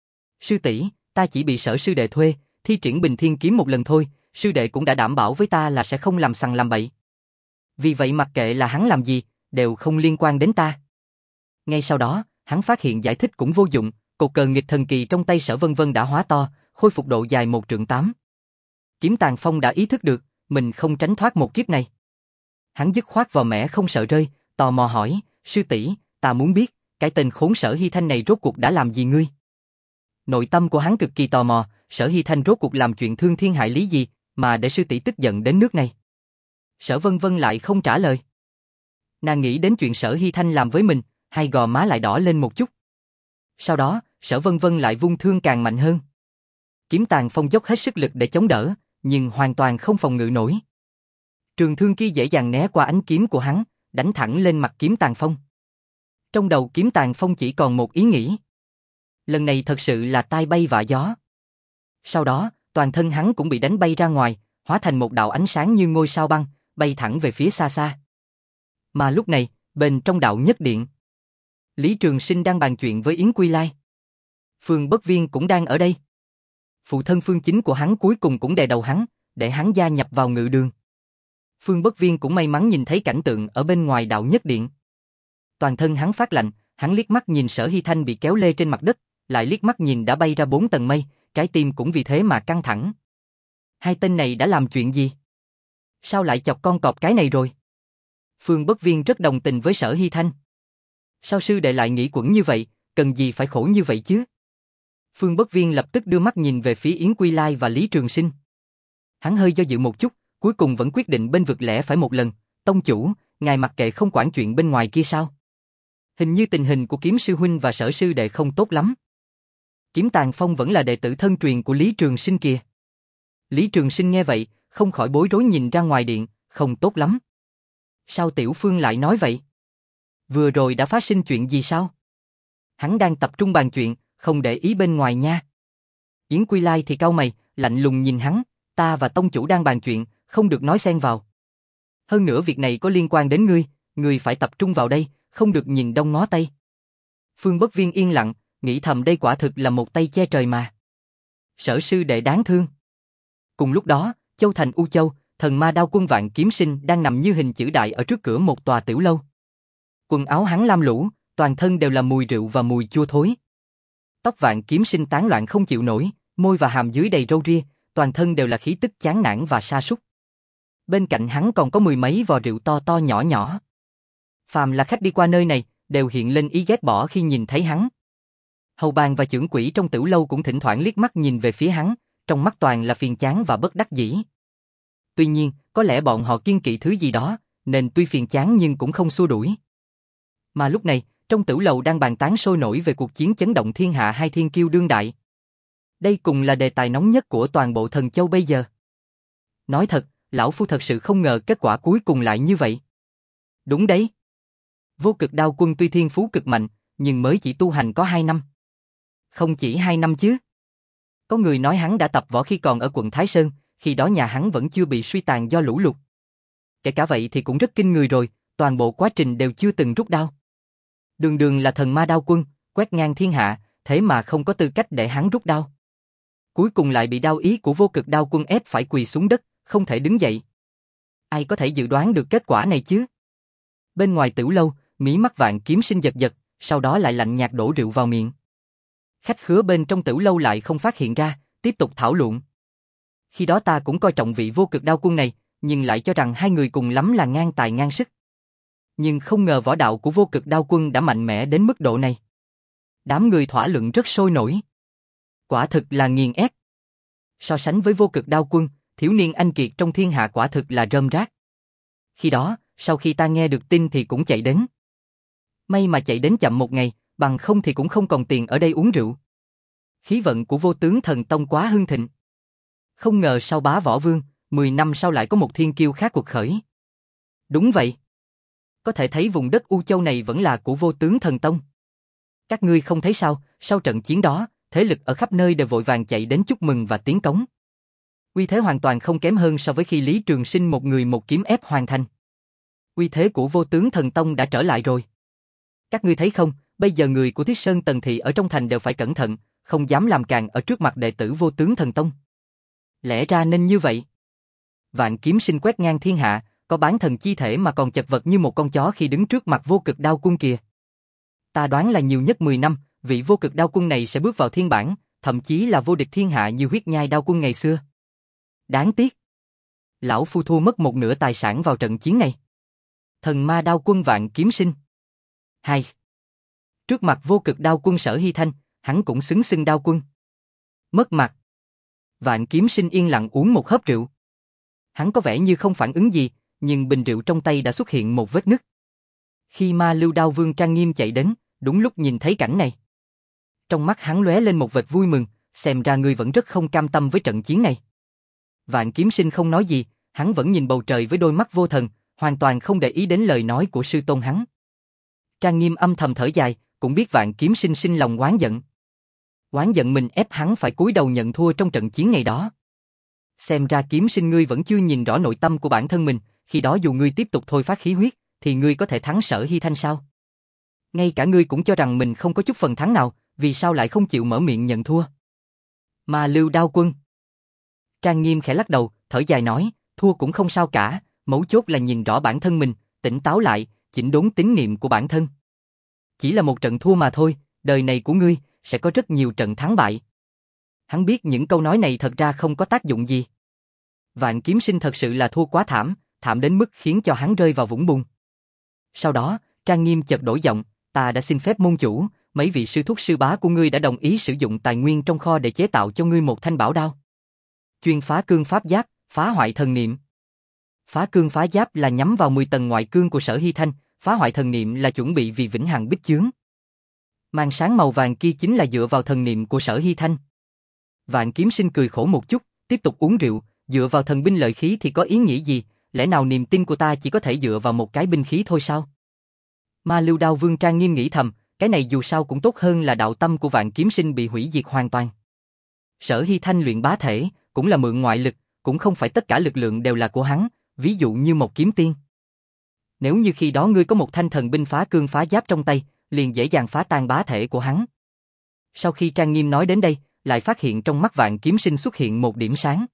Sư tỷ, ta chỉ bị Sở sư đệ thuê, thi triển Bình Thiên kiếm một lần thôi, sư đệ cũng đã đảm bảo với ta là sẽ không làm sằng làm bậy. Vì vậy mặc kệ là hắn làm gì, đều không liên quan đến ta. Ngay sau đó, hắn phát hiện giải thích cũng vô dụng, cột cờ nghịch thần kỳ trong tay Sở Vân Vân đã hóa to, khôi phục độ dài một trượng tám. Kiếm Tàng Phong đã ý thức được, mình không tránh thoát một kiếp này. Hắn dứt khoát vào mẻ không sợ rơi, tò mò hỏi, sư tỷ, ta muốn biết, cái tên khốn Sở Hy Thanh này rốt cuộc đã làm gì ngươi? Nội tâm của hắn cực kỳ tò mò, Sở Hy Thanh rốt cuộc làm chuyện thương thiên hại lý gì, mà để sư tỷ tức giận đến nước này. Sở Vân Vân lại không trả lời. Nàng nghĩ đến chuyện Sở Hy Thanh làm với mình, hai gò má lại đỏ lên một chút. Sau đó, Sở Vân Vân lại vung thương càng mạnh hơn. Kiếm Tàng Phong dốc hết sức lực để chống đỡ, nhưng hoàn toàn không phòng ngự nổi. Trường thương kia dễ dàng né qua ánh kiếm của hắn, đánh thẳng lên mặt Kiếm Tàng Phong. Trong đầu Kiếm Tàng Phong chỉ còn một ý nghĩ. Lần này thật sự là tai bay vạ gió. Sau đó, toàn thân hắn cũng bị đánh bay ra ngoài, hóa thành một đạo ánh sáng như ngôi sao băng, bay thẳng về phía xa xa. Mà lúc này, bên trong Đạo Nhất Điện, Lý Trường Sinh đang bàn chuyện với Yến Quy Lai. Phương Bất Viên cũng đang ở đây. Phụ thân Phương Chính của hắn cuối cùng cũng đè đầu hắn, để hắn gia nhập vào ngự đường. Phương Bất Viên cũng may mắn nhìn thấy cảnh tượng ở bên ngoài Đạo Nhất Điện. Toàn thân hắn phát lạnh, hắn liếc mắt nhìn Sở Hy Thanh bị kéo lê trên mặt đất, lại liếc mắt nhìn đã bay ra bốn tầng mây, trái tim cũng vì thế mà căng thẳng. Hai tên này đã làm chuyện gì? Sao lại chọc con cọp cái này rồi? Phương Bất Viên rất đồng tình với Sở Hy Thanh. Sao sư đệ lại nghĩ quẩn như vậy, cần gì phải khổ như vậy chứ? Phương Bất Viên lập tức đưa mắt nhìn về phía Yến Quy Lai và Lý Trường Sinh. Hắn hơi do dự một chút, cuối cùng vẫn quyết định bên vực lẽ phải một lần. Tông chủ, ngài mặc kệ không quản chuyện bên ngoài kia sao? Hình như tình hình của Kiếm sư huynh và Sở sư đệ không tốt lắm. Kiếm Tàng Phong vẫn là đệ tử thân truyền của Lý Trường Sinh kìa. Lý Trường Sinh nghe vậy, không khỏi bối rối nhìn ra ngoài điện, không tốt lắm. Sao Tiểu Phương lại nói vậy? Vừa rồi đã phát sinh chuyện gì sao? Hắn đang tập trung bàn chuyện, không để ý bên ngoài nha. Yến Quy Lai thì cau mày, lạnh lùng nhìn hắn, ta và tông chủ đang bàn chuyện, không được nói xen vào. Hơn nữa việc này có liên quan đến ngươi, ngươi phải tập trung vào đây, không được nhìn đông ngó tây. Phương Bất Viên yên lặng, nghĩ thầm đây quả thực là một tay che trời mà. Sở sư đệ đáng thương. Cùng lúc đó, Châu Thành U Châu, thần ma đao quân Vạn Kiếm Sinh đang nằm như hình chữ đại ở trước cửa một tòa tiểu lâu. Quần áo hắn lam lũ, toàn thân đều là mùi rượu và mùi chua thối. Tóc Vạn Kiếm Sinh tán loạn không chịu nổi, môi và hàm dưới đầy râu ria, toàn thân đều là khí tức chán nản và sa sút. Bên cạnh hắn còn có mười mấy vò rượu to to nhỏ nhỏ. Phàm là khách đi qua nơi này, đều hiện lên ý ghét bỏ khi nhìn thấy hắn. Hầu bàn và trưởng quỹ trong tiểu lâu cũng thỉnh thoảng liếc mắt nhìn về phía hắn, trong mắt toàn là phiền chán và bất đắc dĩ. Tuy nhiên, có lẽ bọn họ kiêng kỵ thứ gì đó, nên tuy phiền chán nhưng cũng không xua đuổi. Mà lúc này, trong tiểu lầu đang bàn tán sôi nổi về cuộc chiến chấn động thiên hạ hai thiên kiêu đương đại. Đây cùng là đề tài nóng nhất của toàn bộ Thần Châu bây giờ. Nói thật, lão phu thật sự không ngờ kết quả cuối cùng lại như vậy. Đúng đấy. Vô Cực Đao Quân tuy thiên phú cực mạnh, nhưng mới chỉ tu hành có hai năm. Không chỉ hai năm chứ. Có người nói hắn đã tập võ khi còn ở quận Thái Sơn, khi đó nhà hắn vẫn chưa bị suy tàn do lũ lụt. Kể cả vậy thì cũng rất kinh người rồi, toàn bộ quá trình đều chưa từng rút đao. Đường đường là thần ma đao quân, quét ngang thiên hạ, thế mà không có tư cách để hắn rút đao. Cuối cùng lại bị đao ý của Vô Cực Đao Quân ép phải quỳ xuống đất, không thể đứng dậy. Ai có thể dự đoán được kết quả này chứ? Bên ngoài tiểu lâu, mí mắt Vạn Kiếm Sinh giật giật, sau đó lại lạnh nhạt đổ rượu vào miệng. Khách khứa bên trong tiểu lâu lại không phát hiện ra, tiếp tục thảo luận. Khi đó ta cũng coi trọng vị Vô Cực Đao Quân này, nhưng lại cho rằng hai người cùng lắm là ngang tài ngang sức. Nhưng không ngờ võ đạo của Vô Cực Đao Quân đã mạnh mẽ đến mức độ này. Đám người thảo luận rất sôi nổi. Quả thực là nghiền ép. So sánh với Vô Cực Đao Quân, thiếu niên anh kiệt trong thiên hạ quả thực là rơm rác. Khi đó, sau khi ta nghe được tin thì cũng chạy đến. May mà chạy đến chậm một ngày, bằng không thì cũng không còn tiền ở đây uống rượu. Khí vận của Vô Tướng Thần Tông quá hưng thịnh. Không ngờ sau Bá Võ Vương, mười năm sau lại có một thiên kiêu khác cuộc khởi. Đúng vậy. Có thể thấy vùng đất U Châu này vẫn là của Vô Tướng Thần Tông. Các ngươi không thấy sao, sau trận chiến đó, thế lực ở khắp nơi đều vội vàng chạy đến chúc mừng và tiến cống. Uy thế hoàn toàn không kém hơn so với khi Lý Trường Sinh một người một kiếm ép hoàn thành. Uy thế của Vô Tướng Thần Tông đã trở lại rồi. Các ngươi thấy không, bây giờ người của Thiết Sơn Tần Thị ở trong thành đều phải cẩn thận, không dám làm càn ở trước mặt đệ tử Vô Tướng Thần Tông. Lẽ ra nên như vậy. Vạn Kiếm Sinh quét ngang thiên hạ, có bán thần chi thể mà còn chật vật như một con chó khi đứng trước mặt Vô Cực Đao Quân kìa. Ta đoán là nhiều nhất mười năm, vị Vô Cực Đao Quân này sẽ bước vào thiên bản, thậm chí là vô địch thiên hạ như Huyết Nhai Đao Quân ngày xưa. Đáng tiếc. Lão phu thua mất một nửa tài sản vào trận chiến này. Thần Ma Đao Quân Vạn Kiếm Sinh. Hai. Trước mặt Vô Cực Đao Quân Sở Hy Thanh, hắn cũng xứng xưng đao quân. Mất mặt. Vạn Kiếm Sinh yên lặng uống một hớp rượu. Hắn có vẻ như không phản ứng gì, nhưng bình rượu trong tay đã xuất hiện một vết nứt. Khi Ma Lưu Đao Vương trang nghiêm chạy đến, đúng lúc nhìn thấy cảnh này. Trong mắt hắn lóe lên một vệt vui mừng, xem ra ngươi vẫn rất không cam tâm với trận chiến này. Vạn Kiếm Sinh không nói gì, hắn vẫn nhìn bầu trời với đôi mắt vô thần, hoàn toàn không để ý đến lời nói của sư tôn hắn. Trang nghiêm âm thầm thở dài, cũng biết Vạn Kiếm Sinh sinh lòng oán giận. Oán giận mình ép hắn phải cúi đầu nhận thua trong trận chiến ngày đó. Xem ra Kiếm Sinh ngươi vẫn chưa nhìn rõ nội tâm của bản thân mình, khi đó dù ngươi tiếp tục thôi phát khí huyết, thì ngươi có thể thắng Sở Hy Thanh sao? Ngay cả ngươi cũng cho rằng mình không có chút phần thắng nào, vì sao lại không chịu mở miệng nhận thua? Ma Lưu Đao Quân. Trang Nghiêm khẽ lắc đầu, thở dài nói, thua cũng không sao cả, mấu chốt là nhìn rõ bản thân mình, tỉnh táo lại, chỉnh đốn tín niệm của bản thân. Chỉ là một trận thua mà thôi, đời này của ngươi sẽ có rất nhiều trận thắng bại. Hắn biết những câu nói này thật ra không có tác dụng gì. Vạn Kiếm Sinh thật sự là thua quá thảm, thảm đến mức khiến cho hắn rơi vào vũng bùn. Sau đó, Trang Nghiêm chợt đổi giọng, ta đã xin phép môn chủ, mấy vị sư thúc sư bá của ngươi đã đồng ý sử dụng tài nguyên trong kho để chế tạo cho ngươi một thanh bảo đao. Chuyên phá cương pháp giáp, phá hoại thần niệm. Phá cương phá giáp là nhắm vào mười tầng ngoại cương của Sở Hy Thanh, phá hoại thần niệm là chuẩn bị vì vĩnh hằng bích chướng. Màn sáng màu vàng kia chính là dựa vào thần niệm của Sở Hy Thanh. Vạn Kiếm Sinh cười khổ một chút, tiếp tục uống rượu, dựa vào thần binh lợi khí thì có ý nghĩa gì, lẽ nào niềm tin của ta chỉ có thể dựa vào một cái binh khí thôi sao? Ma Lưu Đao Vương trang nghiêm nghĩ thầm, cái này dù sao cũng tốt hơn là đạo tâm của Vạn Kiếm Sinh bị hủy diệt hoàn toàn. Sở Hy Thanh luyện bá thể, cũng là mượn ngoại lực, cũng không phải tất cả lực lượng đều là của hắn, ví dụ như một kiếm tiên. Nếu như khi đó ngươi có một thanh thần binh phá cương phá giáp trong tay, liền dễ dàng phá tan bá thể của hắn. Sau khi Trang Nghiêm nói đến đây, lại phát hiện trong mắt Vạn Kiếm Sinh xuất hiện một điểm sáng.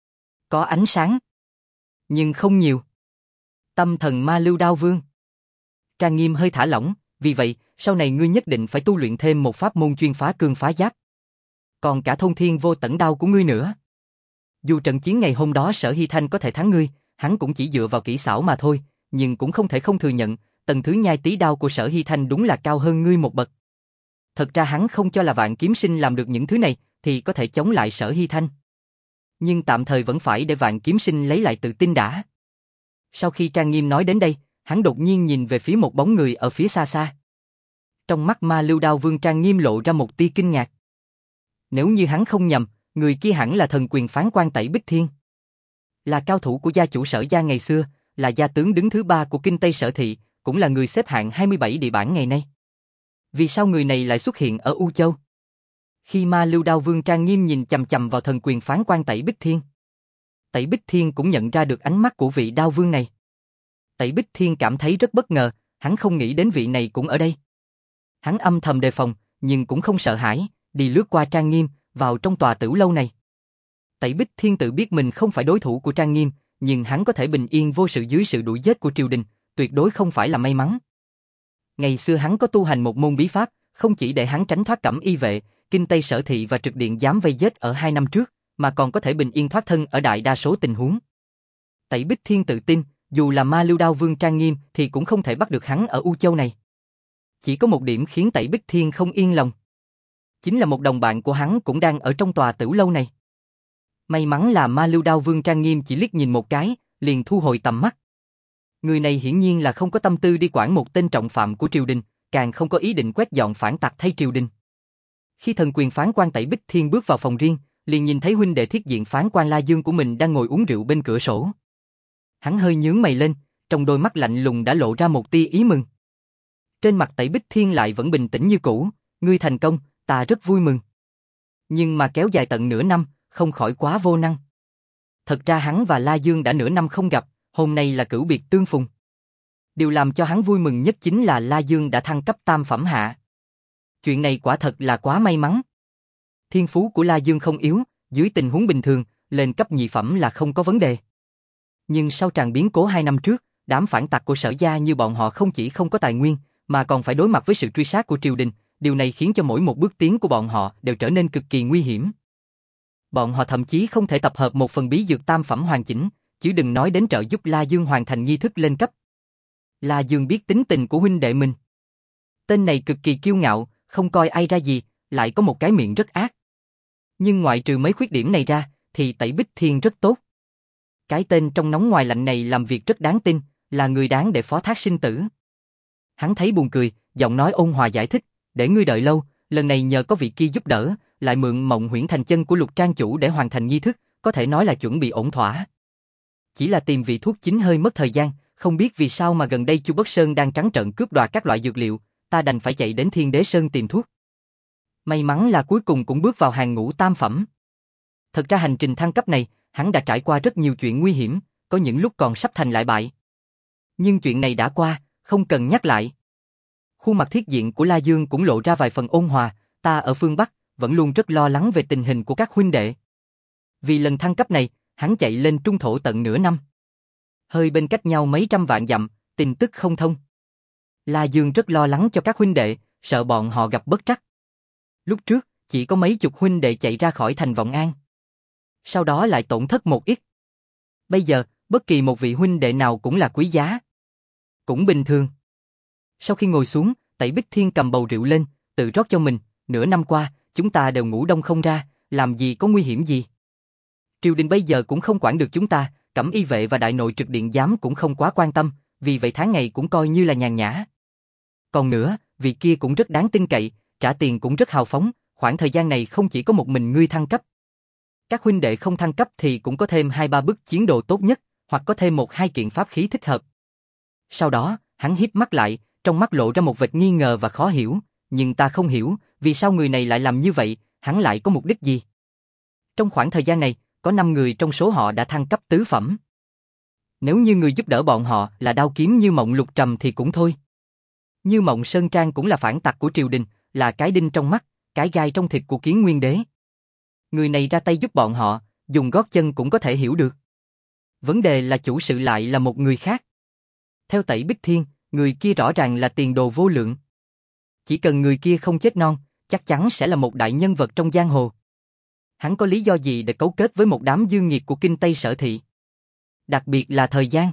Có ánh sáng, nhưng không nhiều. Tâm thần Ma Lưu Đao Vương. Trang Nghiêm hơi thả lỏng, vì vậy, sau này ngươi nhất định phải tu luyện thêm một pháp môn chuyên phá cương phá giáp. Còn cả Thôn Thiên Vô Tận Đao của ngươi nữa. Dù trận chiến ngày hôm đó Sở Hy Thanh có thể thắng ngươi, hắn cũng chỉ dựa vào kỹ xảo mà thôi, nhưng cũng không thể không thừa nhận, tầng thứ nhai tí đao của Sở Hy Thanh đúng là cao hơn ngươi một bậc. Thật ra hắn không cho là Vạn Kiếm Sinh làm được những thứ này, thì có thể chống lại Sở Hy Thanh. Nhưng tạm thời vẫn phải để Vạn Kiếm Sinh lấy lại tự tin đã. Sau khi Trang Nghiêm nói đến đây, hắn đột nhiên nhìn về phía một bóng người ở phía xa xa. Trong mắt Ma Lưu Đao Vương Trang Nghiêm lộ ra một tia kinh ngạc. Nếu như hắn không nhầm, người kia hẳn là thần quyền phán quan Tẩy Bích Thiên. Là cao thủ của gia chủ Sở gia ngày xưa, là gia tướng đứng thứ ba của Kinh Tây Sở Thị, cũng là người xếp hạng hai mươi bảy địa bản ngày nay. Vì sao người này lại xuất hiện ở U Châu? Khi Ma Lưu Đao Vương Trang Nghiêm nhìn chằm chằm vào thần quyền phán quan Tẩy Bích Thiên, Tẩy Bích Thiên cũng nhận ra được ánh mắt của vị Đao Vương này. Tẩy Bích Thiên cảm thấy rất bất ngờ, hắn không nghĩ đến vị này cũng ở đây. Hắn âm thầm đề phòng, nhưng cũng không sợ hãi, đi lướt qua Trang Nghiêm, vào trong tòa tử lâu này. Tẩy Bích Thiên tự biết mình không phải đối thủ của Trang Nghiêm, nhưng hắn có thể bình yên vô sự dưới sự đuổi giết của triều đình, tuyệt đối không phải là may mắn. Ngày xưa hắn có tu hành một môn bí pháp, không chỉ để hắn tránh thoát Cẩm Y vệ, Kinh Tây Sở Thị và Trực Điện Giám vây giết ở hai năm trước, mà còn có thể bình yên thoát thân ở đại đa số tình huống. Tẩy Bích Thiên tự tin, dù là Ma Lưu Đao Vương Trang Nghiêm thì cũng không thể bắt được hắn ở U Châu này. Chỉ có một điểm khiến Tẩy Bích Thiên không yên lòng. Chính là một đồng bạn của hắn cũng đang ở trong tòa Tửu Lâu này. May mắn là Ma Lưu Đao Vương Trang Nghiêm chỉ liếc nhìn một cái, liền thu hồi tầm mắt. Người này hiển nhiên là không có tâm tư đi quản một tên trọng phạm của triều đình, càng không có ý định quét dọn phản tặc thay triều đình. Khi thần quyền phán quan Tẩy Bích Thiên bước vào phòng riêng, liền nhìn thấy huynh đệ thiết diện phán quan La Dương của mình đang ngồi uống rượu bên cửa sổ. Hắn hơi nhướng mày lên, trong đôi mắt lạnh lùng đã lộ ra một tia ý mừng. Trên mặt Tẩy Bích Thiên lại vẫn bình tĩnh như cũ, ngươi thành công, ta rất vui mừng. Nhưng mà kéo dài tận nửa năm, không khỏi quá vô năng. Thật ra hắn và La Dương đã nửa năm không gặp, hôm nay là cửu biệt tương phùng. Điều làm cho hắn vui mừng nhất chính là La Dương đã thăng cấp tam phẩm hạ. Chuyện này quả thật là quá may mắn. Thiên phú của La Dương không yếu, dưới tình huống bình thường, lên cấp nhị phẩm là không có vấn đề. Nhưng sau tràng biến cố hai năm trước, đám phản tặc của Sở gia như bọn họ không chỉ không có tài nguyên, mà còn phải đối mặt với sự truy sát của triều đình, điều này khiến cho mỗi một bước tiến của bọn họ đều trở nên cực kỳ nguy hiểm. Bọn họ thậm chí không thể tập hợp một phần bí dược tam phẩm hoàn chỉnh, chứ đừng nói đến trợ giúp La Dương hoàn thành nghi thức lên cấp. La Dương biết tính tình của huynh đệ mình. Tên này cực kỳ kiêu ngạo, không coi ai ra gì, lại có một cái miệng rất ác. Nhưng ngoại trừ mấy khuyết điểm này ra, thì Tẩy Bích Thiên rất tốt. Cái tên trong nóng ngoài lạnh này làm việc rất đáng tin, là người đáng để phó thác sinh tử. Hắn thấy buồn cười, giọng nói ôn hòa giải thích, để ngươi đợi lâu, lần này nhờ có vị kia giúp đỡ, lại mượn Mộng Huyễn Thành Chân của Lục Trang chủ để hoàn thành nghi thức, có thể nói là chuẩn bị ổn thỏa. Chỉ là tìm vị thuốc chính hơi mất thời gian, không biết vì sao mà gần đây Chu Bất Sơn đang trắng trợn cướp đoạt các loại dược liệu, ta đành phải chạy đến Thiên Đế Sơn tìm thuốc. May mắn là cuối cùng cũng bước vào hàng ngũ tam phẩm. Thật ra hành trình thăng cấp này, hắn đã trải qua rất nhiều chuyện nguy hiểm, có những lúc còn sắp thành lại bại. Nhưng chuyện này đã qua, không cần nhắc lại. Khuôn mặt thiết diện của La Dương cũng lộ ra vài phần ôn hòa, ta ở phương Bắc, vẫn luôn rất lo lắng về tình hình của các huynh đệ. Vì lần thăng cấp này, hắn chạy lên trung thổ tận nửa năm. Hơi bên cách nhau mấy trăm vạn dặm, tin tức không thông. La Dương rất lo lắng cho các huynh đệ, sợ bọn họ gặp bất trắc. Lúc trước, chỉ có mấy chục huynh đệ chạy ra khỏi thành Vọng An. Sau đó lại tổn thất một ít. Bây giờ, bất kỳ một vị huynh đệ nào cũng là quý giá. Cũng bình thường. Sau khi ngồi xuống, Tẩy Bích Thiên cầm bầu rượu lên, tự rót cho mình, nửa năm qua, chúng ta đều ngủ đông không ra, làm gì có nguy hiểm gì. Triều đình bây giờ cũng không quản được chúng ta, Cẩm Y vệ và đại nội trực điện giám cũng không quá quan tâm, vì vậy tháng ngày cũng coi như là nhàn nhã. Còn nữa, vị kia cũng rất đáng tin cậy, trả tiền cũng rất hào phóng, khoảng thời gian này không chỉ có một mình ngươi thăng cấp. Các huynh đệ không thăng cấp thì cũng có thêm hai ba bức chiến đồ tốt nhất, hoặc có thêm một hai kiện pháp khí thích hợp. Sau đó, hắn híp mắt lại, trong mắt lộ ra một vệt nghi ngờ và khó hiểu, nhưng ta không hiểu, vì sao người này lại làm như vậy, hắn lại có mục đích gì? Trong khoảng thời gian này, có năm người trong số họ đã thăng cấp tứ phẩm. Nếu như người giúp đỡ bọn họ là Đao Kiếm Như Mộng Lục Trầm thì cũng thôi. Như Mộng Sơn Trang cũng là phản tặc của triều đình, là cái đinh trong mắt, cái gai trong thịt của Kiến Nguyên Đế. Người này ra tay giúp bọn họ, dùng gót chân cũng có thể hiểu được. Vấn đề là chủ sự lại là một người khác. Theo Tẩy Bích Thiên, người kia rõ ràng là tiền đồ vô lượng. Chỉ cần người kia không chết non, chắc chắn sẽ là một đại nhân vật trong giang hồ. Hắn có lý do gì để cấu kết với một đám dương nghiệt của Kinh Tây Sở Thị? Đặc biệt là thời gian.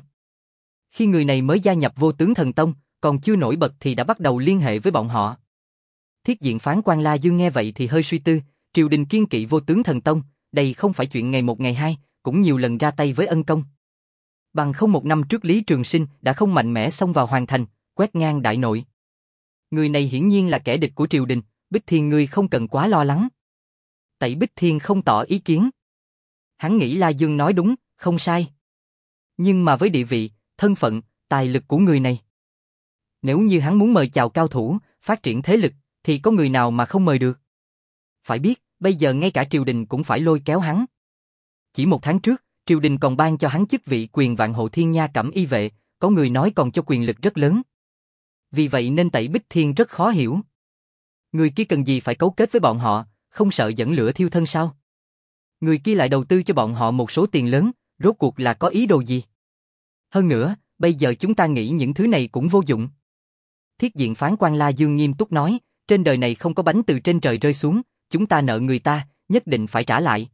Khi người này mới gia nhập Vô Tướng Thần Tông, còn chưa nổi bật thì đã bắt đầu liên hệ với bọn họ. Thiết diện phán quan La Dương nghe vậy thì hơi suy tư, triều đình kiên kỵ Vô Tướng Thần Tông, đây không phải chuyện ngày một ngày hai, cũng nhiều lần ra tay với ân công. Bằng không một năm trước Lý Trường Sinh đã không mạnh mẽ xông vào hoàng thành, quét ngang đại nội. Người này hiển nhiên là kẻ địch của triều đình, Bích Thiên ngươi không cần quá lo lắng. Tẩy Bích Thiên không tỏ ý kiến. Hắn nghĩ La Dương nói đúng, không sai. Nhưng mà với địa vị, thân phận, tài lực của người này, nếu như hắn muốn mời chào cao thủ, phát triển thế lực, thì có người nào mà không mời được. Phải biết, bây giờ ngay cả triều đình cũng phải lôi kéo hắn. Chỉ một tháng trước, triều đình còn ban cho hắn chức vị quyền vạn hộ thiên nha Cẩm Y vệ, có người nói còn cho quyền lực rất lớn. Vì vậy nên Tẩy Bích Thiên rất khó hiểu. Người kia cần gì phải cấu kết với bọn họ, không sợ dẫn lửa thiêu thân sao? Người kia lại đầu tư cho bọn họ một số tiền lớn, rốt cuộc là có ý đồ gì? Hơn nữa, bây giờ chúng ta nghĩ những thứ này cũng vô dụng. Thiết diện phán quan La Dương nghiêm túc nói, trên đời này không có bánh từ trên trời rơi xuống, chúng ta nợ người ta, nhất định phải trả lại.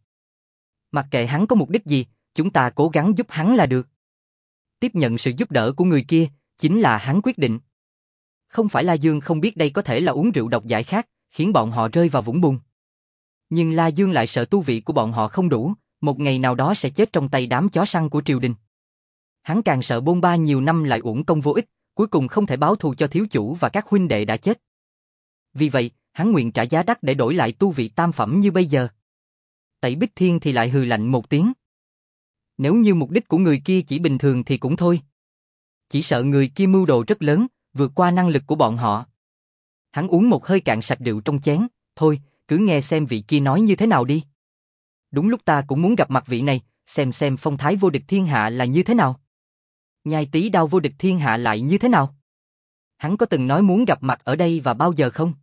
Mặc kệ hắn có mục đích gì, chúng ta cố gắng giúp hắn là được. Tiếp nhận sự giúp đỡ của người kia, chính là hắn quyết định. Không phải La Dương không biết đây có thể là uống rượu độc giải khát, khiến bọn họ rơi vào vũng bùn. Nhưng La Dương lại sợ tu vị của bọn họ không đủ, một ngày nào đó sẽ chết trong tay đám chó săn của triều đình. Hắn càng sợ bôn ba nhiều năm lại uổng công vô ích, cuối cùng không thể báo thù cho thiếu chủ và các huynh đệ đã chết. Vì vậy, hắn nguyện trả giá đắt để đổi lại tu vị tam phẩm như bây giờ. Tẩy Bích Thiên thì lại hừ lạnh một tiếng. Nếu như mục đích của người kia chỉ bình thường thì cũng thôi. Chỉ sợ người kia mưu đồ rất lớn, vượt qua năng lực của bọn họ. Hắn uống một hơi cạn sạch rượu trong chén, thôi, cứ nghe xem vị kia nói như thế nào đi. Đúng lúc ta cũng muốn gặp mặt vị này, xem xem phong thái vô địch thiên hạ là như thế nào. Nhai tí đao vô địch thiên hạ lại như thế nào? Hắn có từng nói muốn gặp mặt ở đây và bao giờ không?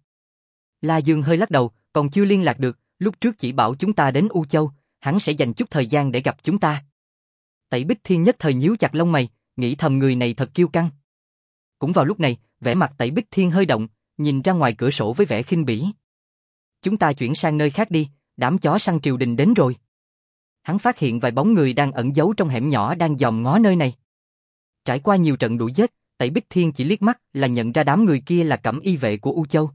La Dương hơi lắc đầu, còn chưa liên lạc được, lúc trước chỉ bảo chúng ta đến U Châu, hắn sẽ dành chút thời gian để gặp chúng ta. Tẩy Bích Thiên nhất thời nhíu chặt lông mày, nghĩ thầm người này thật kiêu căng. Cũng vào lúc này, vẻ mặt Tẩy Bích Thiên hơi động, nhìn ra ngoài cửa sổ với vẻ khinh bỉ. Chúng ta chuyển sang nơi khác đi, đám chó săn triều đình đến rồi. Hắn phát hiện vài bóng người đang ẩn giấu trong hẻm nhỏ đang dòm ngó nơi này. Trải qua nhiều trận đuổi giết, Tẩy Bích Thiên chỉ liếc mắt là nhận ra đám người kia là cẩm y vệ của U Châu.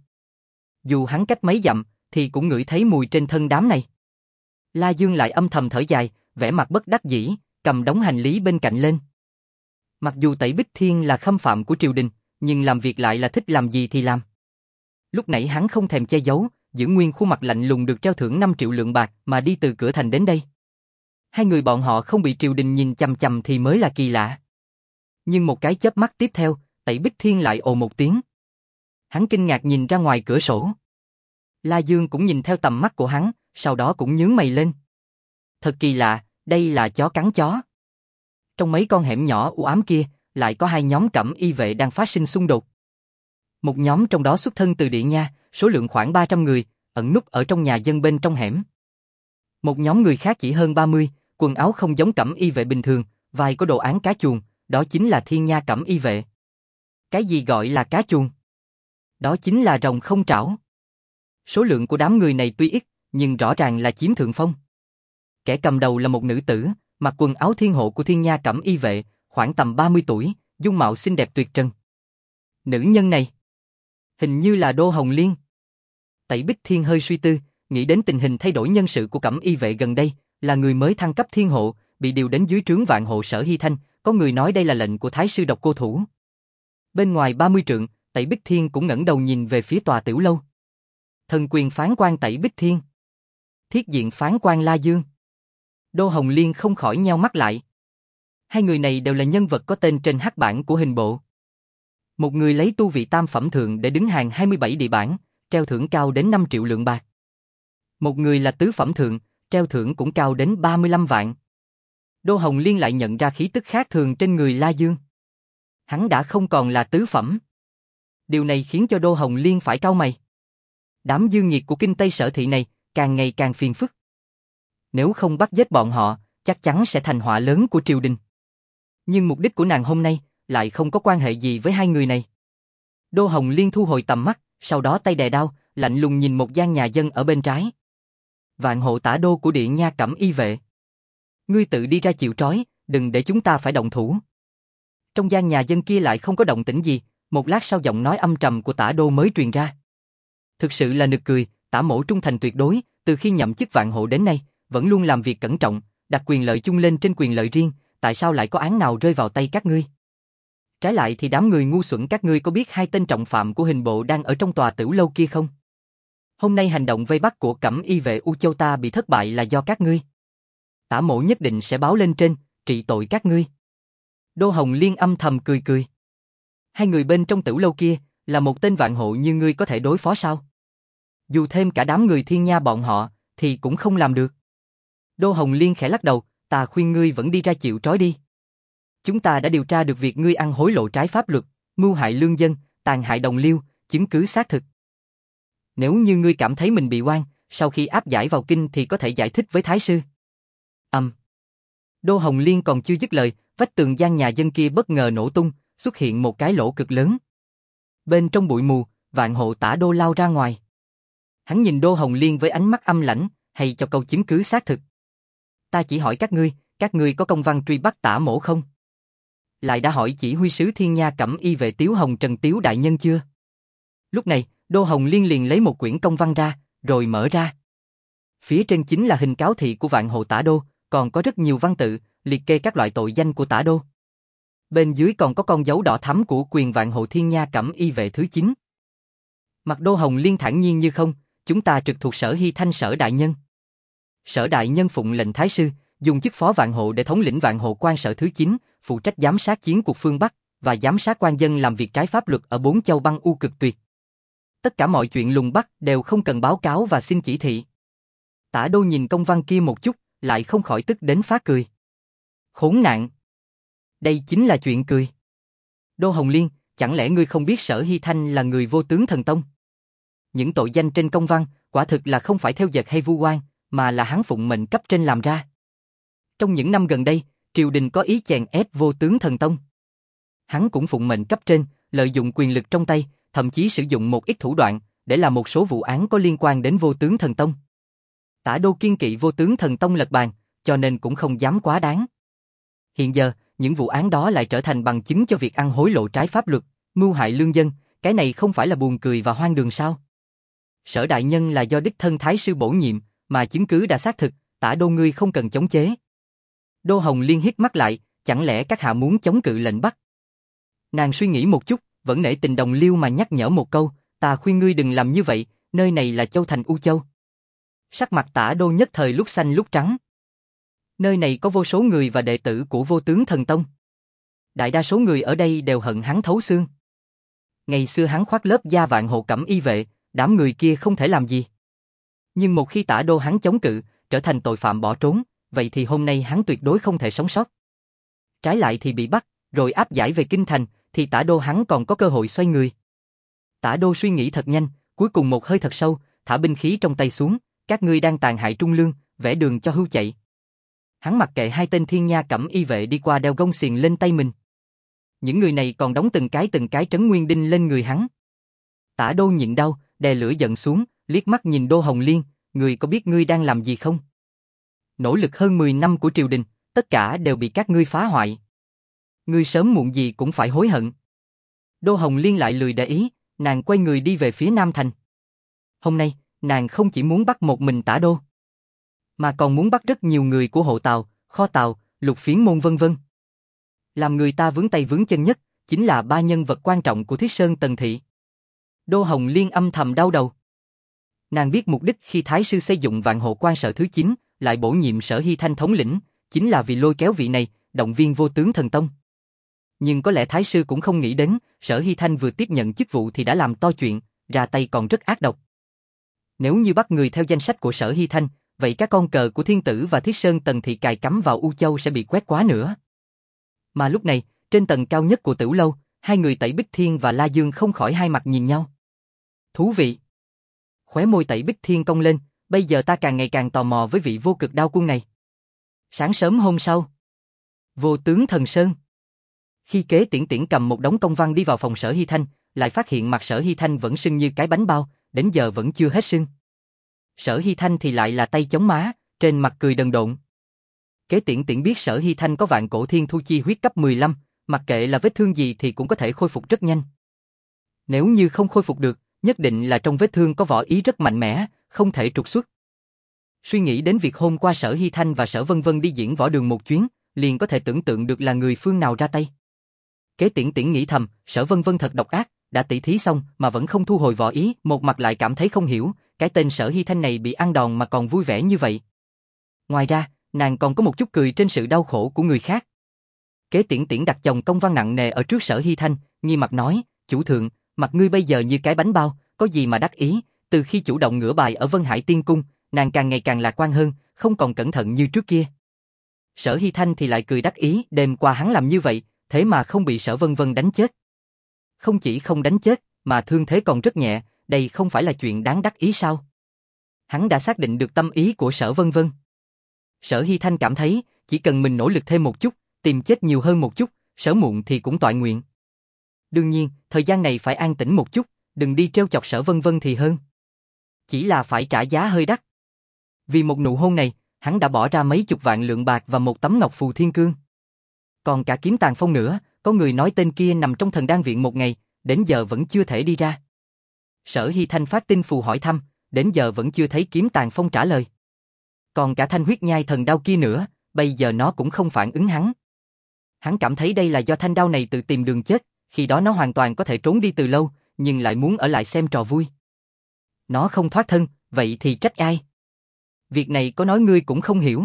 Dù hắn cách mấy dặm, thì cũng ngửi thấy mùi trên thân đám này. La Dương lại âm thầm thở dài, vẻ mặt bất đắc dĩ, cầm đống hành lý bên cạnh lên. Mặc dù Tẩy Bích Thiên là khâm phạm của triều đình, nhưng làm việc lại là thích làm gì thì làm. Lúc nãy hắn không thèm che giấu, giữ nguyên khuôn mặt lạnh lùng được treo thưởng năm triệu lượng bạc mà đi từ cửa thành đến đây. Hai người bọn họ không bị triều đình nhìn chằm chằm thì mới là kỳ lạ. Nhưng một cái chớp mắt tiếp theo, Tẩy Bích Thiên lại ồ một tiếng. Hắn kinh ngạc nhìn ra ngoài cửa sổ. La Dương cũng nhìn theo tầm mắt của hắn, sau đó cũng nhướng mày lên. Thật kỳ lạ, đây là chó cắn chó. Trong mấy con hẻm nhỏ u ám kia, lại có hai nhóm cẩm y vệ đang phát sinh xung đột. Một nhóm trong đó xuất thân từ địa nha, số lượng khoảng ba trăm người, ẩn núp ở trong nhà dân bên trong hẻm. Một nhóm người khác chỉ hơn ba mươi, quần áo không giống cẩm y vệ bình thường, vai có đồ án cá chuồn, đó chính là thiên nha cẩm y vệ. Cái gì gọi là cá chuồn? Đó chính là rồng không trảo. Số lượng của đám người này tuy ít, nhưng rõ ràng là chiếm thượng phong. Kẻ cầm đầu là một nữ tử, mặc quần áo thiên hộ của thiên nha cẩm y vệ, khoảng tầm ba mươi tuổi, dung mạo xinh đẹp tuyệt trần. Nữ nhân này, hình như là Đô Hồng Liên. Tẩy Bích Thiên hơi suy tư, nghĩ đến tình hình thay đổi nhân sự của cẩm y vệ gần đây, là người mới thăng cấp thiên hộ, bị điều đến dưới trướng vạn hộ Sở Hy Thanh, có người nói đây là lệnh của Thái sư Độc Cô Thủ. Bên ngoài ba mươi trượng, Tẩy Bích Thiên cũng ngẩng đầu nhìn về phía tòa tiểu lâu. Thần quyền phán quan Tẩy Bích Thiên, thiết diện phán quan La Dương. Đô Hồng Liên không khỏi nheo mắt lại. Hai người này đều là nhân vật có tên trên hắc bảng của hình bộ. Một người lấy tu vị tam phẩm thượng để đứng hàng hai mươi bảy địa bảng, treo thưởng cao đến năm triệu lượng bạc. Một người là tứ phẩm thượng, treo thưởng cũng cao đến ba mươi lăm vạn. Đô Hồng Liên lại nhận ra khí tức khác thường trên người La Dương. Hắn đã không còn là tứ phẩm. Điều này khiến cho Đô Hồng Liên phải cau mày. Đám dương nhiệt của kinh Tây Sở thị này càng ngày càng phiền phức. Nếu không bắt giết bọn họ, chắc chắn sẽ thành họa lớn của triều đình. Nhưng mục đích của nàng hôm nay lại không có quan hệ gì với hai người này. Đô Hồng Liên thu hồi tầm mắt, sau đó tay đè đao, lạnh lùng nhìn một gian nhà dân ở bên trái. Vạn hộ tả đô của địa nha cẩm y vệ. Ngươi tự đi ra chịu trói, đừng để chúng ta phải động thủ. Trong gian nhà dân kia lại không có động tĩnh gì, một lát sau giọng nói âm trầm của tả đô mới truyền ra. Thực sự là nực cười, tả mổ trung thành tuyệt đối, từ khi nhậm chức vạn hộ đến nay, vẫn luôn làm việc cẩn trọng, đặt quyền lợi chung lên trên quyền lợi riêng, tại sao lại có án nào rơi vào tay các ngươi? Trái lại thì đám người ngu xuẩn các ngươi có biết hai tên trọng phạm của hình bộ đang ở trong tòa tiểu lâu kia không? Hôm nay hành động vây bắt của cẩm y vệ U Châu ta bị thất bại là do các ngươi. Tả mổ nhất định sẽ báo lên trên, trị tội các ngươi. Đô Hồng Liên âm thầm cười cười. Hai người bên trong tiểu lâu kia, là một tên vạn hộ như ngươi có thể đối phó sao? Dù thêm cả đám người thiên nha bọn họ, thì cũng không làm được. Đô Hồng Liên khẽ lắc đầu, ta khuyên ngươi vẫn đi ra chịu trói đi. Chúng ta đã điều tra được việc ngươi ăn hối lộ trái pháp luật, mưu hại lương dân, tàn hại đồng liêu, chứng cứ xác thực. Nếu như ngươi cảm thấy mình bị oan, sau khi áp giải vào kinh thì có thể giải thích với Thái sư. Ầm. Um. Đô Hồng Liên còn chưa dứt lời, vách tường gian nhà dân kia bất ngờ nổ tung, xuất hiện một cái lỗ cực lớn. Bên trong bụi mù, Vạn Hộ Tả Đô lao ra ngoài. Hắn nhìn Đô Hồng Liên với ánh mắt âm lãnh, hay cho câu chứng cứ xác thực. Ta chỉ hỏi các ngươi, các ngươi có công văn truy bắt Tả Mỗ không? Lại đã hỏi chỉ huy sứ Thiên Nha Cẩm Y vệ Tiếu Hồng Trần Tiếu đại nhân chưa? Lúc này, Đô Hồng Liên liền lấy một quyển công văn ra, rồi mở ra. Phía trên chính là hình cáo thị của Vạn Hộ Tả Đô, còn có rất nhiều văn tự, liệt kê các loại tội danh của Tả Đô. Bên dưới còn có con dấu đỏ thắm của quyền Vạn Hộ Thiên Nha Cẩm Y vệ thứ chín. Mặt Đô Hồng Liên thản nhiên như không, chúng ta trực thuộc Sở Hy Thanh Sở đại nhân. Sở đại nhân phụng lệnh Thái sư, dùng chức phó Vạn Hộ để thống lĩnh Vạn Hộ quan sở thứ chín, phụ trách giám sát chiến cuộc phương Bắc và giám sát quan dân làm việc trái pháp luật ở bốn châu băng u cực tuyệt. Tất cả mọi chuyện lùng bắt đều không cần báo cáo và xin chỉ thị. Tả Đô nhìn công văn kia một chút, lại không khỏi tức đến phá cười. Khốn nạn! Đây chính là chuyện cười. Đô Hồng Liên, chẳng lẽ ngươi không biết Sở Hy Thanh là người vô tướng thần tông? Những tội danh trên công văn, quả thực là không phải theo dệt hay vu oan, mà là hắn phụng mệnh cấp trên làm ra. Trong những năm gần đây, triều đình có ý chèn ép vô tướng thần tông. Hắn cũng phụng mệnh cấp trên, lợi dụng quyền lực trong tay, thậm chí sử dụng một ít thủ đoạn, để làm một số vụ án có liên quan đến vô tướng thần tông. Tả Đô kiên kỵ vô tướng thần tông lật bàn, cho nên cũng không dám quá đáng. Hiện giờ, những vụ án đó lại trở thành bằng chứng cho việc ăn hối lộ trái pháp luật, mưu hại lương dân, cái này không phải là buồn cười và hoang đường sao? Sở đại nhân là do đích thân Thái sư bổ nhiệm, mà chứng cứ đã xác thực, Tả Đô ngươi không cần chống chế. Đô Hồng Liên hít mắt lại, chẳng lẽ các hạ muốn chống cự lệnh bắt? Nàng suy nghĩ một chút, vẫn nể tình đồng liêu mà nhắc nhở một câu, ta khuyên ngươi đừng làm như vậy, nơi này là Châu Thành U Châu. Sắc mặt Tả Đô nhất thời lúc xanh lúc trắng. Nơi này có vô số người và đệ tử của vô tướng thần tông. Đại đa số người ở đây đều hận hắn thấu xương. Ngày xưa hắn khoác lớp da Vạn Hộ Cẩm Y vệ, đám người kia không thể làm gì. Nhưng một khi Tả Đô hắn chống cự, trở thành tội phạm bỏ trốn, vậy thì hôm nay hắn tuyệt đối không thể sống sót. Trái lại thì bị bắt, rồi áp giải về kinh thành, thì Tả Đô hắn còn có cơ hội xoay người. Tả Đô suy nghĩ thật nhanh, cuối cùng một hơi thật sâu, thả binh khí trong tay xuống, các ngươi đang tàn hại trung lương, vẽ đường cho hưu chạy. Hắn mặc kệ hai tên Thiên Nha Cẩm Y vệ đi qua đeo gông xiềng lên tay mình. Những người này còn đóng từng cái từng cái trấn nguyên đinh lên người hắn. Tả Đô nhịn đau, đè lửa giận xuống, liếc mắt nhìn Đô Hồng Liên, ngươi có biết ngươi đang làm gì không? Nỗ lực hơn mười năm của triều đình, tất cả đều bị các ngươi phá hoại. Ngươi sớm muộn gì cũng phải hối hận. Đô Hồng Liên lại lười để ý, nàng quay người đi về phía Nam Thành. Hôm nay, nàng không chỉ muốn bắt một mình Tả Đô, mà còn muốn bắt rất nhiều người của Hộ Tào, Kho Tào, Lục Phiến Môn vân vân. Làm người ta vướng tay vướng chân nhất, chính là ba nhân vật quan trọng của Thiết Sơn Tần Thị. Đô Hồng Liên âm thầm đau đầu. Nàng biết mục đích khi Thái sư xây dựng Vạn Hộ quan sở thứ chín, lại bổ nhiệm Sở Hy Thanh thống lĩnh, chính là vì lôi kéo vị này, động viên vô tướng thần tông. Nhưng có lẽ Thái sư cũng không nghĩ đến, Sở Hy Thanh vừa tiếp nhận chức vụ thì đã làm to chuyện, ra tay còn rất ác độc. Nếu như bắt người theo danh sách của Sở Hy Thanh, vậy các con cờ của Thiên Tử và Thiết Sơn Tần Thị cài cắm vào U Châu sẽ bị quét quá nữa. Mà lúc này, trên tầng cao nhất của Tửu Lâu, hai người Tẩy Bích Thiên và La Dương không khỏi hai mặt nhìn nhau. Thú vị. Khóe môi Tẩy Bích Thiên cong lên, bây giờ ta càng ngày càng tò mò với vị vô cực đao quân này. Sáng sớm hôm sau, Vô tướng Thần Sơn. Khi Kế Tiễn Tiễn cầm một đống công văn đi vào phòng Sở Hy Thanh, lại phát hiện mặt Sở Hy Thanh vẫn sưng như cái bánh bao, đến giờ vẫn chưa hết sưng. Sở Hy Thanh thì lại là tay chống má, trên mặt cười đần độn. Kế Tiễn Tiễn biết Sở Hy Thanh có Vạn Cổ Thiên Thu Chi huyết cấp mười lăm, mặc kệ là vết thương gì thì cũng có thể khôi phục rất nhanh. Nếu như không khôi phục được, nhất định là trong vết thương có võ ý rất mạnh mẽ, không thể trục xuất. Suy nghĩ đến việc hôm qua Sở Hy Thanh và Sở Vân Vân đi diễn võ đường một chuyến, liền có thể tưởng tượng được là người phương nào ra tay. Kế Tiễn Tiễn nghĩ thầm, Sở Vân Vân thật độc ác, đã tỉ thí xong mà vẫn không thu hồi võ ý, một mặt lại cảm thấy không hiểu, cái tên Sở Hy Thanh này bị ăn đòn mà còn vui vẻ như vậy. Ngoài ra, nàng còn có một chút cười trên sự đau khổ của người khác. Kế Tiễn Tiễn đặt chồng công văn nặng nề ở trước Sở Hy Thanh, nghi mặt nói, chủ thượng, mặt ngươi bây giờ như cái bánh bao, có gì mà đắc ý, từ khi chủ động ngửa bài ở Vân Hải Tiên Cung, nàng càng ngày càng lạc quan hơn, không còn cẩn thận như trước kia. Sở Hy Thanh thì lại cười đắc ý, đêm qua hắn làm như vậy, thế mà không bị Sở Vân Vân đánh chết. Không chỉ không đánh chết, mà thương thế còn rất nhẹ, đây không phải là chuyện đáng đắc ý sao? Hắn đã xác định được tâm ý của Sở Vân Vân. Sở Hy Thanh cảm thấy, chỉ cần mình nỗ lực thêm một chút, tìm chết nhiều hơn một chút, sớm muộn thì cũng toại nguyện. Đương nhiên, thời gian này phải an tĩnh một chút, đừng đi trêu chọc Sở Vân Vân thì hơn. Chỉ là phải trả giá hơi đắt. Vì một nụ hôn này, hắn đã bỏ ra mấy chục vạn lượng bạc và một tấm ngọc phù thiên cương. Còn cả kiếm tàn phong nữa, có người nói tên kia nằm trong thần đan viện một ngày, đến giờ vẫn chưa thể đi ra. Sở Hy Thanh phát tin phù hỏi thăm, đến giờ vẫn chưa thấy kiếm tàn phong trả lời. Còn cả thanh huyết nhai thần đao kia nữa, bây giờ nó cũng không phản ứng hắn. Hắn cảm thấy đây là do thanh đao này tự tìm đường chết, khi đó nó hoàn toàn có thể trốn đi từ lâu, nhưng lại muốn ở lại xem trò vui. Nó không thoát thân, vậy thì trách ai? Việc này có nói ngươi cũng không hiểu.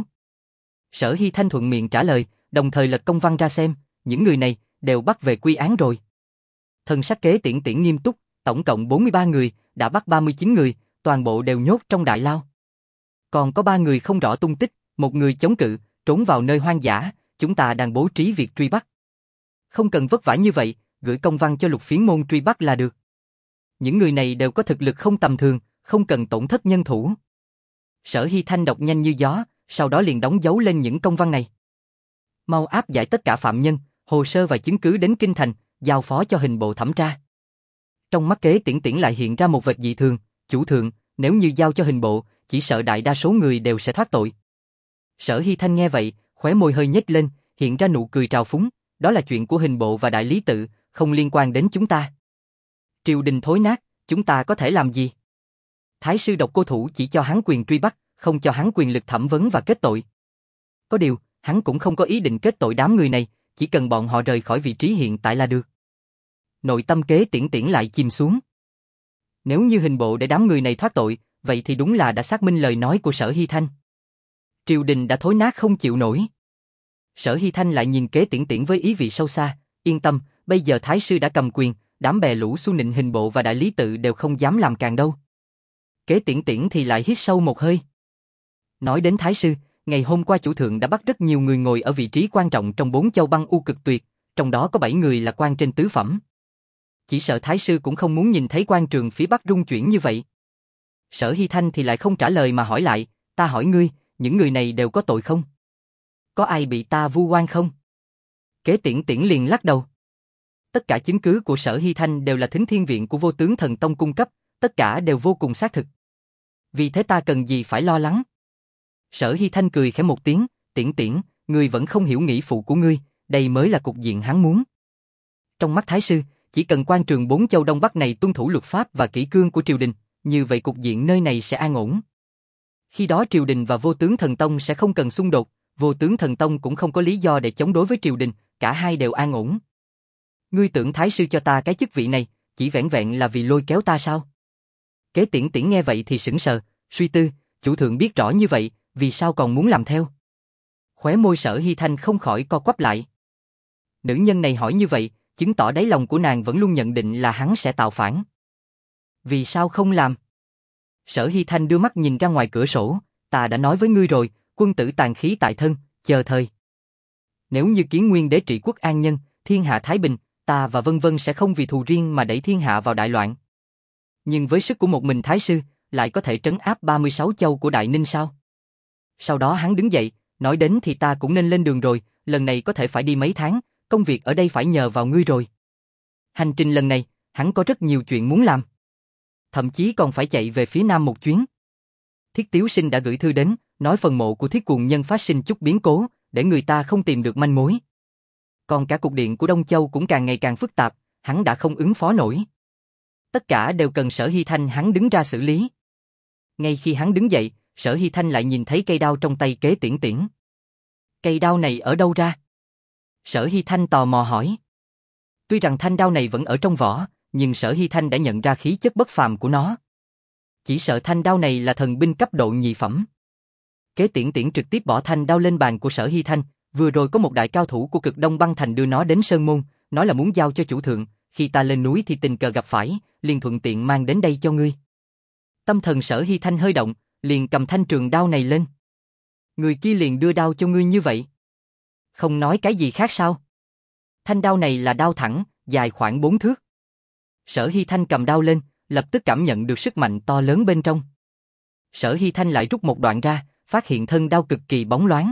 Sở Hy Thanh thuận miệng trả lời, đồng thời lật công văn ra xem, những người này đều bắt về quy án rồi. Thần sắc Kế Tiễn Tiễn nghiêm túc, tổng cộng bốn mươi ba người, đã bắt ba mươi chín người, toàn bộ đều nhốt trong đại lao. Còn có ba người không rõ tung tích, một người chống cự, trốn vào nơi hoang dã, chúng ta đang bố trí việc truy bắt. Không cần vất vả như vậy, gửi công văn cho Lục Phiến môn truy bắt là được. Những người này đều có thực lực không tầm thường, không cần tổn thất nhân thủ. Sở Hy Thanh đọc nhanh như gió, sau đó liền đóng dấu lên những công văn này. Mau áp giải tất cả phạm nhân, hồ sơ và chứng cứ đến kinh thành, giao phó cho hình bộ thẩm tra. Trong mắt Kế Tiễn Tiễn lại hiện ra một vệt dị thường, chủ thượng, nếu như giao cho hình bộ, chỉ sợ đại đa số người đều sẽ thoát tội. Sở Hy Thanh nghe vậy, khóe môi hơi nhếch lên, hiện ra nụ cười trào phúng, đó là chuyện của hình bộ và đại lý tự, không liên quan đến chúng ta. Triều đình thối nát, chúng ta có thể làm gì? Thái sư Độc Cô Thủ chỉ cho hắn quyền truy bắt, không cho hắn quyền lực thẩm vấn và kết tội. Có điều, hắn cũng không có ý định kết tội đám người này, chỉ cần bọn họ rời khỏi vị trí hiện tại là được. Nội tâm Kế Tiễn Tiễn lại chìm xuống. Nếu như hình bộ để đám người này thoát tội, vậy thì đúng là đã xác minh lời nói của Sở Hy Thanh. Triều đình đã thối nát không chịu nổi. Sở Hy Thanh lại nhìn Kế Tiễn Tiễn với ý vị sâu xa, yên tâm, bây giờ Thái sư đã cầm quyền, đám bè lũ xu nịnh hình bộ và đại lý tự đều không dám làm càng đâu. Kế Tiễn Tiễn thì lại hít sâu một hơi. Nói đến Thái sư, ngày hôm qua chủ thượng đã bắt rất nhiều người ngồi ở vị trí quan trọng trong bốn châu băng u cực tuyệt, trong đó có bảy người là quan trên tứ phẩm. Chỉ sợ Thái sư cũng không muốn nhìn thấy quan trường phía Bắc rung chuyển như vậy. Sở Hy Thanh thì lại không trả lời mà hỏi lại, ta hỏi ngươi, những người này đều có tội không? Có ai bị ta vu oan không? Kế Tiễn Tiễn liền lắc đầu. Tất cả chứng cứ của Sở Hy Thanh đều là Thính Thiên Viện của Vô Tướng Thần Tông cung cấp, tất cả đều vô cùng xác thực. Vì thế ta cần gì phải lo lắng? Sở Hy Thanh cười khẽ một tiếng, Tiễn Tiễn, ngươi vẫn không hiểu nghĩ phụ của ngươi, đây mới là cục diện hắn muốn. Trong mắt Thái sư, chỉ cần quan trường bốn châu Đông Bắc này tuân thủ luật pháp và kỷ cương của triều đình, như vậy cục diện nơi này sẽ an ổn. Khi đó triều đình và Vô Tướng Thần Tông sẽ không cần xung đột, Vô Tướng Thần Tông cũng không có lý do để chống đối với triều đình, cả hai đều an ổn. Ngươi tưởng Thái sư cho ta cái chức vị này, chỉ vẻn vẹn là vì lôi kéo ta sao? Kế Tiễn Tiễn nghe vậy thì sững sờ, suy tư, chủ thượng biết rõ như vậy, vì sao còn muốn làm theo? Khóe môi Sở Hy Thanh không khỏi co quắp lại. Nữ nhân này hỏi như vậy, chứng tỏ đáy lòng của nàng vẫn luôn nhận định là hắn sẽ tạo phản. Vì sao không làm? Sở Hy Thanh đưa mắt nhìn ra ngoài cửa sổ, ta đã nói với ngươi rồi, quân tử tàn khí tại thân, chờ thời. Nếu như Kiến Nguyên đế trị quốc an nhân, thiên hạ thái bình, ta và Vân Vân sẽ không vì thù riêng mà đẩy thiên hạ vào đại loạn. Nhưng với sức của một mình Thái sư, lại có thể trấn áp ba mươi sáu châu của Đại Ninh sao? Sau đó hắn đứng dậy, nói đến thì ta cũng nên lên đường rồi, lần này có thể phải đi mấy tháng, công việc ở đây phải nhờ vào ngươi rồi. Hành trình lần này, hắn có rất nhiều chuyện muốn làm. Thậm chí còn phải chạy về phía Nam một chuyến. Thiết Tiếu Sinh đã gửi thư đến, nói phần mộ của Thiết Cuồng Nhân phát sinh chút biến cố, để người ta không tìm được manh mối. Còn cả cục điện của Đông Châu cũng càng ngày càng phức tạp, hắn đã không ứng phó nổi. Tất cả đều cần Sở Hy Thanh hắn đứng ra xử lý. Ngay khi hắn đứng dậy, Sở Hy Thanh lại nhìn thấy cây đao trong tay Kế Tiễn Tiễn. Cây đao này ở đâu ra? Sở Hy Thanh tò mò hỏi. Tuy rằng thanh đao này vẫn ở trong vỏ, nhưng Sở Hy Thanh đã nhận ra khí chất bất phàm của nó. Chỉ sợ thanh đao này là thần binh cấp độ nhị phẩm. Kế Tiễn Tiễn trực tiếp bỏ thanh đao lên bàn của Sở Hy Thanh, vừa rồi có một đại cao thủ của Cực Đông Băng Thành đưa nó đến Sơn Môn, nói là muốn giao cho chủ thượng, khi ta lên núi thì tình cờ gặp phải, liền thuận tiện mang đến đây cho ngươi. Tâm thần Sở Hy Thanh hơi động, liền cầm thanh trường đao này lên. Người kia liền đưa đao cho ngươi như vậy. Không nói cái gì khác sao? Thanh đao này là đao thẳng, dài khoảng bốn thước. Sở Hy Thanh cầm đao lên, lập tức cảm nhận được sức mạnh to lớn bên trong. Sở Hy Thanh lại rút một đoạn ra, phát hiện thân đao cực kỳ bóng loáng.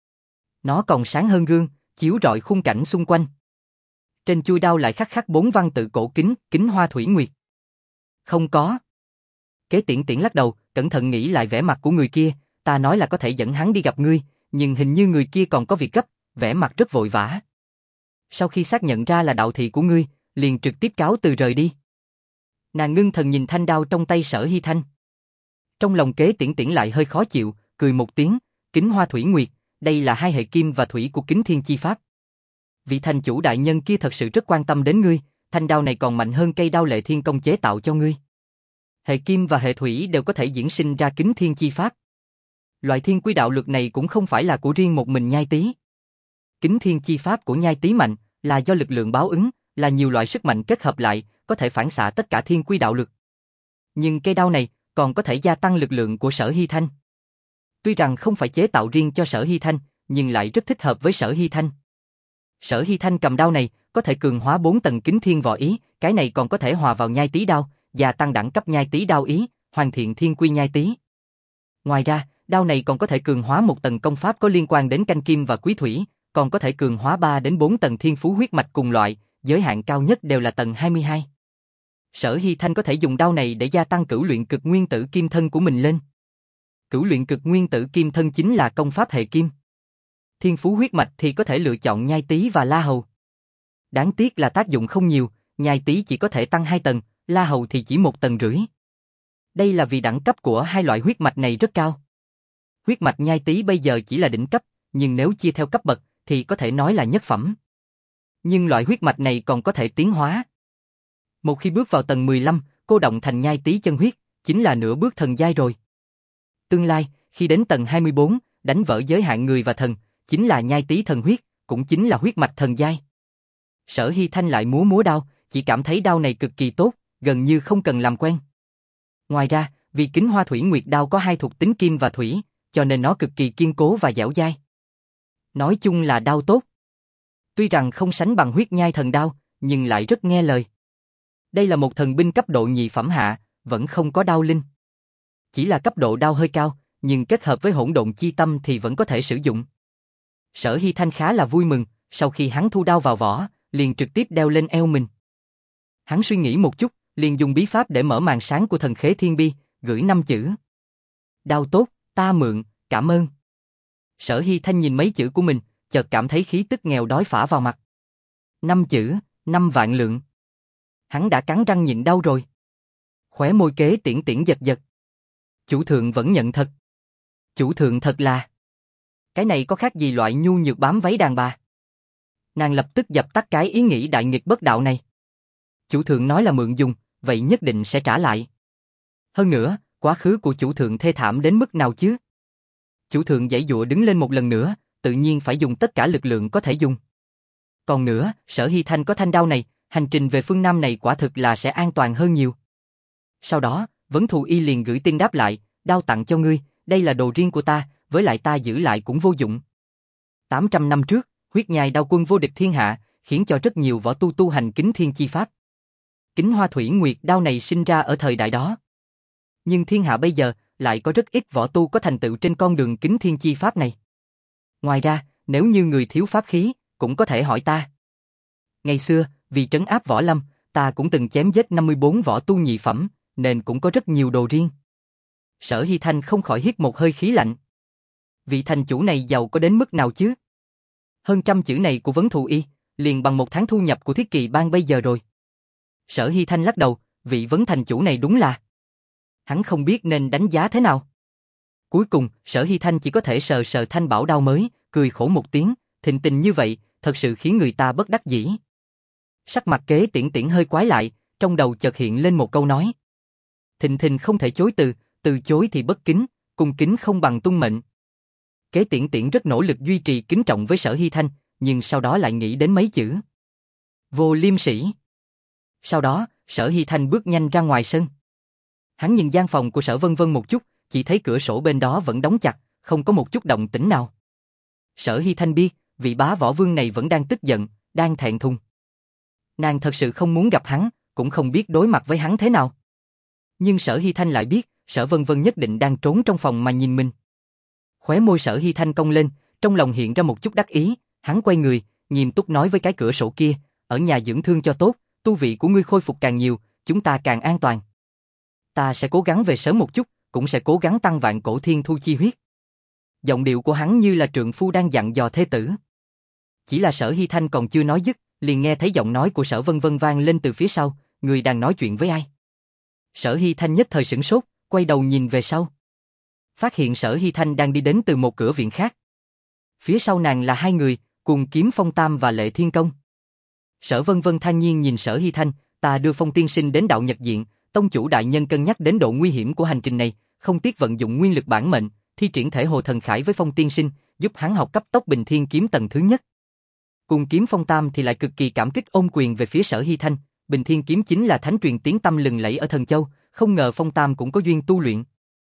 Nó còn sáng hơn gương, chiếu rọi khung cảnh xung quanh. Trên chuôi đao lại khắc khắc bốn văn tự cổ kính, Kính Hoa Thủy Nguyệt. Không có. Kế Tiễn Tiễn lắc đầu, cẩn thận nghĩ lại vẻ mặt của người kia, ta nói là có thể dẫn hắn đi gặp ngươi, nhưng hình như người kia còn có việc gấp, vẻ mặt rất vội vã. Sau khi xác nhận ra là đạo thị của ngươi, liền trực tiếp cáo từ rời đi. Nàng ngưng thần nhìn thanh đao trong tay Sở Hy Thanh. Trong lòng Kế Tiễn Tiễn lại hơi khó chịu, cười một tiếng, Kính Hoa Thủy Nguyệt, đây là hai hệ kim và thủy của Kính Thiên Chi Pháp. Vị thành chủ đại nhân kia thật sự rất quan tâm đến ngươi, thanh đao này còn mạnh hơn cây đao Lệ Thiên Công chế tạo cho ngươi. Hệ kim và hệ thủy đều có thể diễn sinh ra Kính Thiên Chi Pháp. Loại thiên quy đạo lực này cũng không phải là của riêng một mình Nhai Tý. Kính Thiên Chi Pháp của Nhai Tý mạnh, là do lực lượng báo ứng, là nhiều loại sức mạnh kết hợp lại, có thể phản xạ tất cả thiên quy đạo lực. Nhưng cây đao này còn có thể gia tăng lực lượng của Sở Hy Thanh. Tuy rằng không phải chế tạo riêng cho Sở Hy Thanh, nhưng lại rất thích hợp với Sở Hy Thanh. Sở Hy Thanh cầm đao này có thể cường hóa bốn tầng Kính Thiên Võ Ý, cái này còn có thể hòa vào Nhai Tý đao, gia tăng đẳng cấp Nhai Tý đao ý, hoàn thiện thiên quy Nhai Tý. Ngoài ra, đao này còn có thể cường hóa một tầng công pháp có liên quan đến canh kim và quý thủy, còn có thể cường hóa ba đến bốn tầng thiên phú huyết mạch cùng loại, giới hạn cao nhất đều là tầng hai mươi hai. Sở Hy Thanh có thể dùng đao này để gia tăng cửu luyện cực nguyên tử kim thân của mình lên. Cửu luyện cực nguyên tử kim thân chính là công pháp hệ kim. Thiên phú huyết mạch thì có thể lựa chọn Nhai Tý và La Hầu. Đáng tiếc là tác dụng không nhiều, Nhai Tý chỉ có thể tăng hai tầng, La Hầu thì chỉ một tầng rưỡi. Đây là vì đẳng cấp của hai loại huyết mạch này rất cao. Huyết mạch Nhai Tý bây giờ chỉ là đỉnh cấp, nhưng nếu chia theo cấp bậc thì có thể nói là nhất phẩm. Nhưng loại huyết mạch này còn có thể tiến hóa. Một khi bước vào tầng mười lăm, cô động thành Nhai Tý chân huyết, chính là nửa bước thần giai rồi. Tương lai, khi đến tầng hai mươi bốn, đánh vỡ giới hạn người và thần, chính là Nhai Tý thần huyết, cũng chính là huyết mạch thần giai. Sở Hy Thanh lại múa múa đao, chỉ cảm thấy đao này cực kỳ tốt, gần như không cần làm quen. Ngoài ra, vì Kính Hoa Thủy Nguyệt đao có hai thuộc tính kim và thủy, cho nên nó cực kỳ kiên cố và dẻo dai. Nói chung là đao tốt. Tuy rằng không sánh bằng huyết nhai thần đao, nhưng lại rất nghe lời. Đây là một thần binh cấp độ nhị phẩm hạ, vẫn không có đao linh. Chỉ là cấp độ đao hơi cao, nhưng kết hợp với hỗn độn chi tâm thì vẫn có thể sử dụng. Sở Hy Thanh khá là vui mừng, sau khi hắn thu đao vào vỏ, liền trực tiếp đeo lên eo mình. Hắn suy nghĩ một chút, liền dùng bí pháp để mở màn sáng của thần khế thiên bi, gửi năm chữ. Đao tốt, ta mượn, cảm ơn. Sở Hy Thanh nhìn mấy chữ của mình, chợt cảm thấy khí tức nghèo đói phả vào mặt. Năm chữ, năm vạn lượng. Hắn đã cắn răng nhịn đau rồi. Khóe môi Kế Tiễn Tiễn giật giật. Chủ thượng vẫn nhận thật. Chủ thượng thật là. Cái này có khác gì loại nhu nhược bám váy đàn bà. Nàng lập tức dập tắt cái ý nghĩ đại nghịch bất đạo này. Chủ thượng nói là mượn dùng, vậy nhất định sẽ trả lại. Hơn nữa, quá khứ của chủ thượng thê thảm đến mức nào chứ? Chủ thượng giãy giụa đứng lên một lần nữa, tự nhiên phải dùng tất cả lực lượng có thể dùng. Còn nữa, Sở Hy Thanh có thanh đao này, hành trình về phương Nam này quả thực là sẽ an toàn hơn nhiều. Sau đó, Vấn Thù Y liền gửi tin đáp lại, đao tặng cho ngươi, đây là đồ riêng của ta, với lại ta giữ lại cũng vô dụng. tám trăm năm trước, huyết nhai đao quân vô địch thiên hạ, khiến cho rất nhiều võ tu tu hành Kính Thiên Chi Pháp. Kính Hoa Thủy Nguyệt đao này sinh ra ở thời đại đó. Nhưng thiên hạ bây giờ, lại có rất ít võ tu có thành tựu trên con đường Kính Thiên Chi Pháp này. Ngoài ra, nếu như người thiếu pháp khí, cũng có thể hỏi ta. Ngày xưa, vì trấn áp võ lâm, ta cũng từng chém giết năm mươi bốn võ tu nhị phẩm, nên cũng có rất nhiều đồ riêng. Sở Hy Thanh không khỏi hít một hơi khí lạnh. Vị thành chủ này giàu có đến mức nào chứ? Hơn trăm chữ này của Vấn Thù Y, liền bằng một tháng thu nhập của Thiết Kỳ Bang bây giờ rồi. Sở Hy Thanh lắc đầu, vị Vấn thành chủ này đúng là... Hắn không biết nên đánh giá thế nào. Cuối cùng, Sở Hy Thanh chỉ có thể sờ sờ thanh bảo đao mới, cười khổ một tiếng, thịnh tình như vậy, thật sự khiến người ta bất đắc dĩ. Sắc mặt Kế Tiễn Tiễn hơi quái lại, trong đầu chợt hiện lên một câu nói. Thịnh thình không thể chối từ, từ chối thì bất kính, cung kính không bằng tuân mệnh. Kế Tiễn Tiễn rất nỗ lực duy trì kính trọng với Sở Hy Thanh, nhưng sau đó lại nghĩ đến mấy chữ. Vô liêm sỉ. Sau đó, Sở Hy Thanh bước nhanh ra ngoài sân. Hắn nhìn gian phòng của Sở Vân Vân một chút, chỉ thấy cửa sổ bên đó vẫn đóng chặt, không có một chút động tĩnh nào. Sở Hy Thanh biết, vị bá võ vương này vẫn đang tức giận, đang thẹn thùng. Nàng thật sự không muốn gặp hắn, cũng không biết đối mặt với hắn thế nào. Nhưng Sở Hy Thanh lại biết, Sở Vân Vân nhất định đang trốn trong phòng mà nhìn mình. Khóe môi Sở Hy Thanh cong lên, trong lòng hiện ra một chút đắc ý, hắn quay người, nghiêm túc nói với cái cửa sổ kia, ở nhà dưỡng thương cho tốt, tu vị của ngươi khôi phục càng nhiều, chúng ta càng an toàn. Ta sẽ cố gắng về sớm một chút, cũng sẽ cố gắng tăng vạn cổ thiên thu chi huyết. Giọng điệu của hắn như là trượng phu đang dặn dò thê tử. Chỉ là Sở Hy Thanh còn chưa nói dứt, liền nghe thấy giọng nói của Sở Vân Vân vang lên từ phía sau, người đang nói chuyện với ai? Sở Hy Thanh nhất thời sửng sốt, quay đầu nhìn về sau. Phát hiện Sở Hy Thanh đang đi đến từ một cửa viện khác. Phía sau nàng là hai người, cùng Kiếm Phong Tam và Lệ Thiên Công. Sở Vân Vân thản nhiên nhìn Sở Hy Thanh, ta đưa Phong tiên sinh đến đạo Nhật Diện, tông chủ đại nhân cân nhắc đến độ nguy hiểm của hành trình này, không tiếc vận dụng nguyên lực bản mệnh, thi triển thể hồ thần khải với Phong tiên sinh, giúp hắn học cấp tốc Bình Thiên kiếm tầng thứ nhất. Cùng Kiếm Phong Tam thì lại cực kỳ cảm kích ôm quyền về phía Sở Hy Thanh, Bình Thiên kiếm chính là thánh truyền tiếng tăm lừng lẫy ở Thần Châu, không ngờ Phong Tam cũng có duyên tu luyện.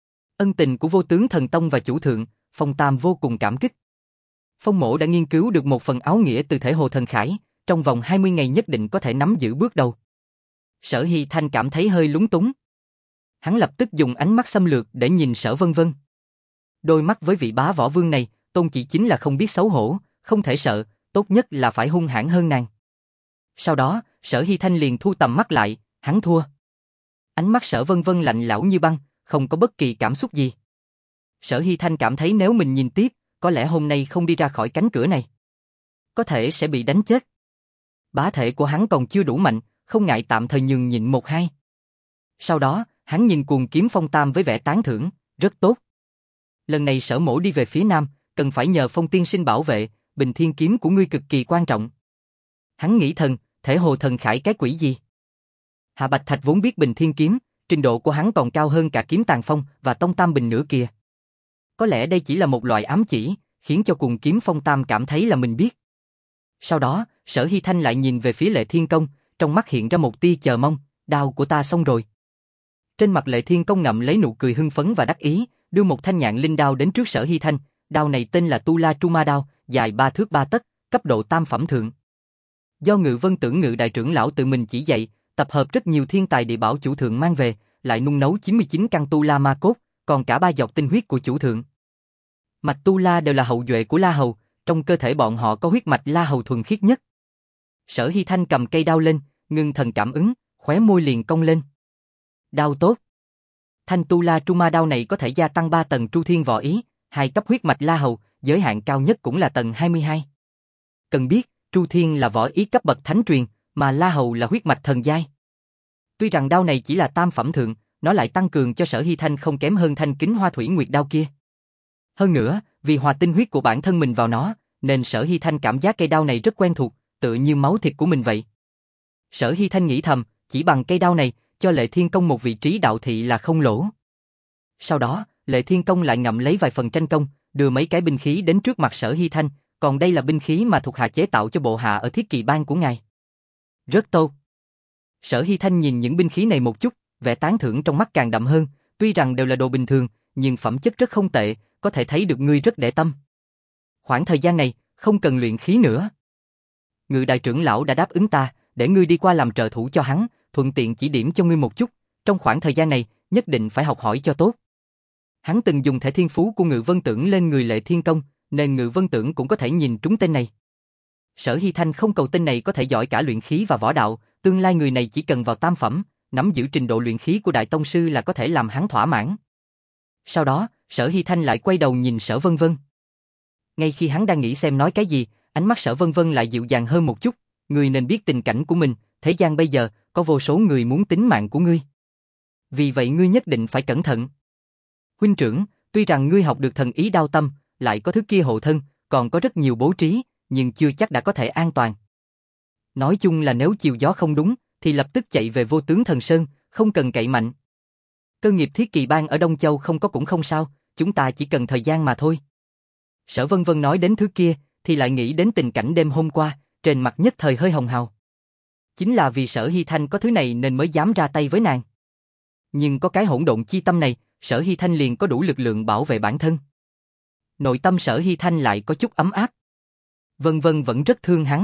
Ân tình của Vô Tướng Thần Tông và chủ thượng, Phong Tam vô cùng cảm kích. Phong Mỗ đã nghiên cứu được một phần áo nghĩa từ thể hồ thần khải, trong vòng hai mươi ngày nhất định có thể nắm giữ bước đầu. Sở Hy Thanh cảm thấy hơi lúng túng. Hắn lập tức dùng ánh mắt xâm lược để nhìn Sở Vân Vân. Đôi mắt với vị bá võ vương này, tôn chỉ chính là không biết xấu hổ, không thể sợ, tốt nhất là phải hung hãn hơn nàng. Sau đó, Sở Hy Thanh liền thu tầm mắt lại, hắn thua. Ánh mắt Sở Vân Vân lạnh lẽo như băng, không có bất kỳ cảm xúc gì. Sở Hy Thanh cảm thấy nếu mình nhìn tiếp, có lẽ hôm nay không đi ra khỏi cánh cửa này, có thể sẽ bị đánh chết. Bá thể của hắn còn chưa đủ mạnh, không ngại tạm thời nhường nhịn một hai. Sau đó, hắn nhìn Cuồng Kiếm Phong Tam với vẻ tán thưởng, rất tốt. Lần này Sở Mỗ đi về phía nam, cần phải nhờ Phong tiên sinh bảo vệ, Bình Thiên kiếm của ngươi cực kỳ quan trọng. Hắn nghĩ thầm, thể hồ thần khải cái quỷ gì? Hạ Bạch Thạch vốn biết Bình Thiên kiếm, trình độ của hắn còn cao hơn cả Kiếm Tàn Phong và Tông Tam Bình nữa kìa. Có lẽ đây chỉ là một loại ám chỉ, khiến cho Cuồng Kiếm Phong Tam cảm thấy là mình biết. Sau đó, Sở Hy Thanh lại nhìn về phía Lệ Thiên Công, trong mắt hiện ra một tia chờ mong, đao của ta xong rồi. Trên mặt Lệ Thiên Công ngậm lấy nụ cười hưng phấn và đắc ý, đưa một thanh nhạn linh đao đến trước Sở Hy Thanh, đao này tên là Tu La Truma đao, dài ba thước ba tấc, cấp độ tam phẩm thượng. Do Ngự Vân Tưởng Ngự đại trưởng lão tự mình chỉ dạy, tập hợp rất nhiều thiên tài địa bảo chủ thượng mang về, lại nung nấu chín mươi chín căn Tu La ma cốt, còn cả ba giọt tinh huyết của chủ thượng. Mạch Tu La đều là hậu duệ của La Hầu, trong cơ thể bọn họ có huyết mạch La Hầu thuần khiết nhất. Sở Hy Thanh cầm cây đao lên, ngưng thần cảm ứng, khóe môi liền cong lên. Đao tốt. Thanh Tu La Truma đao này có thể gia tăng ba tầng Tru Thiên võ ý, hai cấp huyết mạch La Hầu, giới hạn cao nhất cũng là tầng hai mươi hai. Cần biết, Tru Thiên là võ ý cấp bậc thánh truyền, mà La Hầu là huyết mạch thần giai. Tuy rằng đao này chỉ là tam phẩm thượng, nó lại tăng cường cho Sở Hy Thanh không kém hơn thanh Kính Hoa Thủy Nguyệt đao kia. Hơn nữa, vì hòa tinh huyết của bản thân mình vào nó, nên Sở Hy Thanh cảm giác cây đao này rất quen thuộc, tựa như máu thịt của mình vậy. Sở Hy Thanh nghĩ thầm, chỉ bằng cây đao này, cho Lệ Thiên Công một vị trí đạo thị là không lỗ. Sau đó, Lệ Thiên Công lại ngậm lấy vài phần tranh công, đưa mấy cái binh khí đến trước mặt Sở Hy Thanh, còn đây là binh khí mà thuộc hạ chế tạo cho bộ hạ ở Thiết Kỳ Bang của ngài. Rất tốt. Sở Hy Thanh nhìn những binh khí này một chút, vẻ tán thưởng trong mắt càng đậm hơn, tuy rằng đều là đồ bình thường, nhưng phẩm chất rất không tệ, có thể thấy được ngươi rất để tâm. Khoảng thời gian này, không cần luyện khí nữa. Ngự đại trưởng lão đã đáp ứng ta, để ngươi đi qua làm trợ thủ cho hắn, thuận tiện chỉ điểm cho ngươi một chút, trong khoảng thời gian này, nhất định phải học hỏi cho tốt. Hắn từng dùng thể thiên phú của Ngự Vân Tưởng lên người Lệ Thiên Công, nên Ngự Vân Tưởng cũng có thể nhìn trúng tên này. Sở Hy Thanh không cầu tên này có thể giỏi cả luyện khí và võ đạo, tương lai người này chỉ cần vào tam phẩm, nắm giữ trình độ luyện khí của đại tông sư là có thể làm hắn thỏa mãn. Sau đó, Sở Hy Thanh lại quay đầu nhìn Sở Vân Vân. Ngay khi hắn đang nghĩ xem nói cái gì, ánh mắt Sở Vân Vân lại dịu dàng hơn một chút, ngươi nên biết tình cảnh của mình, thế gian bây giờ, có vô số người muốn tính mạng của ngươi. Vì vậy ngươi nhất định phải cẩn thận. Huynh trưởng, tuy rằng ngươi học được thần ý đao tâm, lại có thứ kia hộ thân, còn có rất nhiều bố trí, nhưng chưa chắc đã có thể an toàn. Nói chung là nếu chiều gió không đúng, thì lập tức chạy về Vô Tướng Thần Sơn, không cần cậy mạnh. Cơ nghiệp Thiết Kỳ Bang ở Đông Châu không có cũng không sao, chúng ta chỉ cần thời gian mà thôi. Sở Vân Vân nói đến thứ kia, thì lại nghĩ đến tình cảnh đêm hôm qua, trên mặt nhất thời hơi hồng hào. Chính là vì Sở Hy Thanh có thứ này nên mới dám ra tay với nàng. Nhưng có cái hỗn độn chi tâm này, Sở Hy Thanh liền có đủ lực lượng bảo vệ bản thân. Nội tâm Sở Hy Thanh lại có chút ấm áp. Vân Vân vẫn rất thương hắn.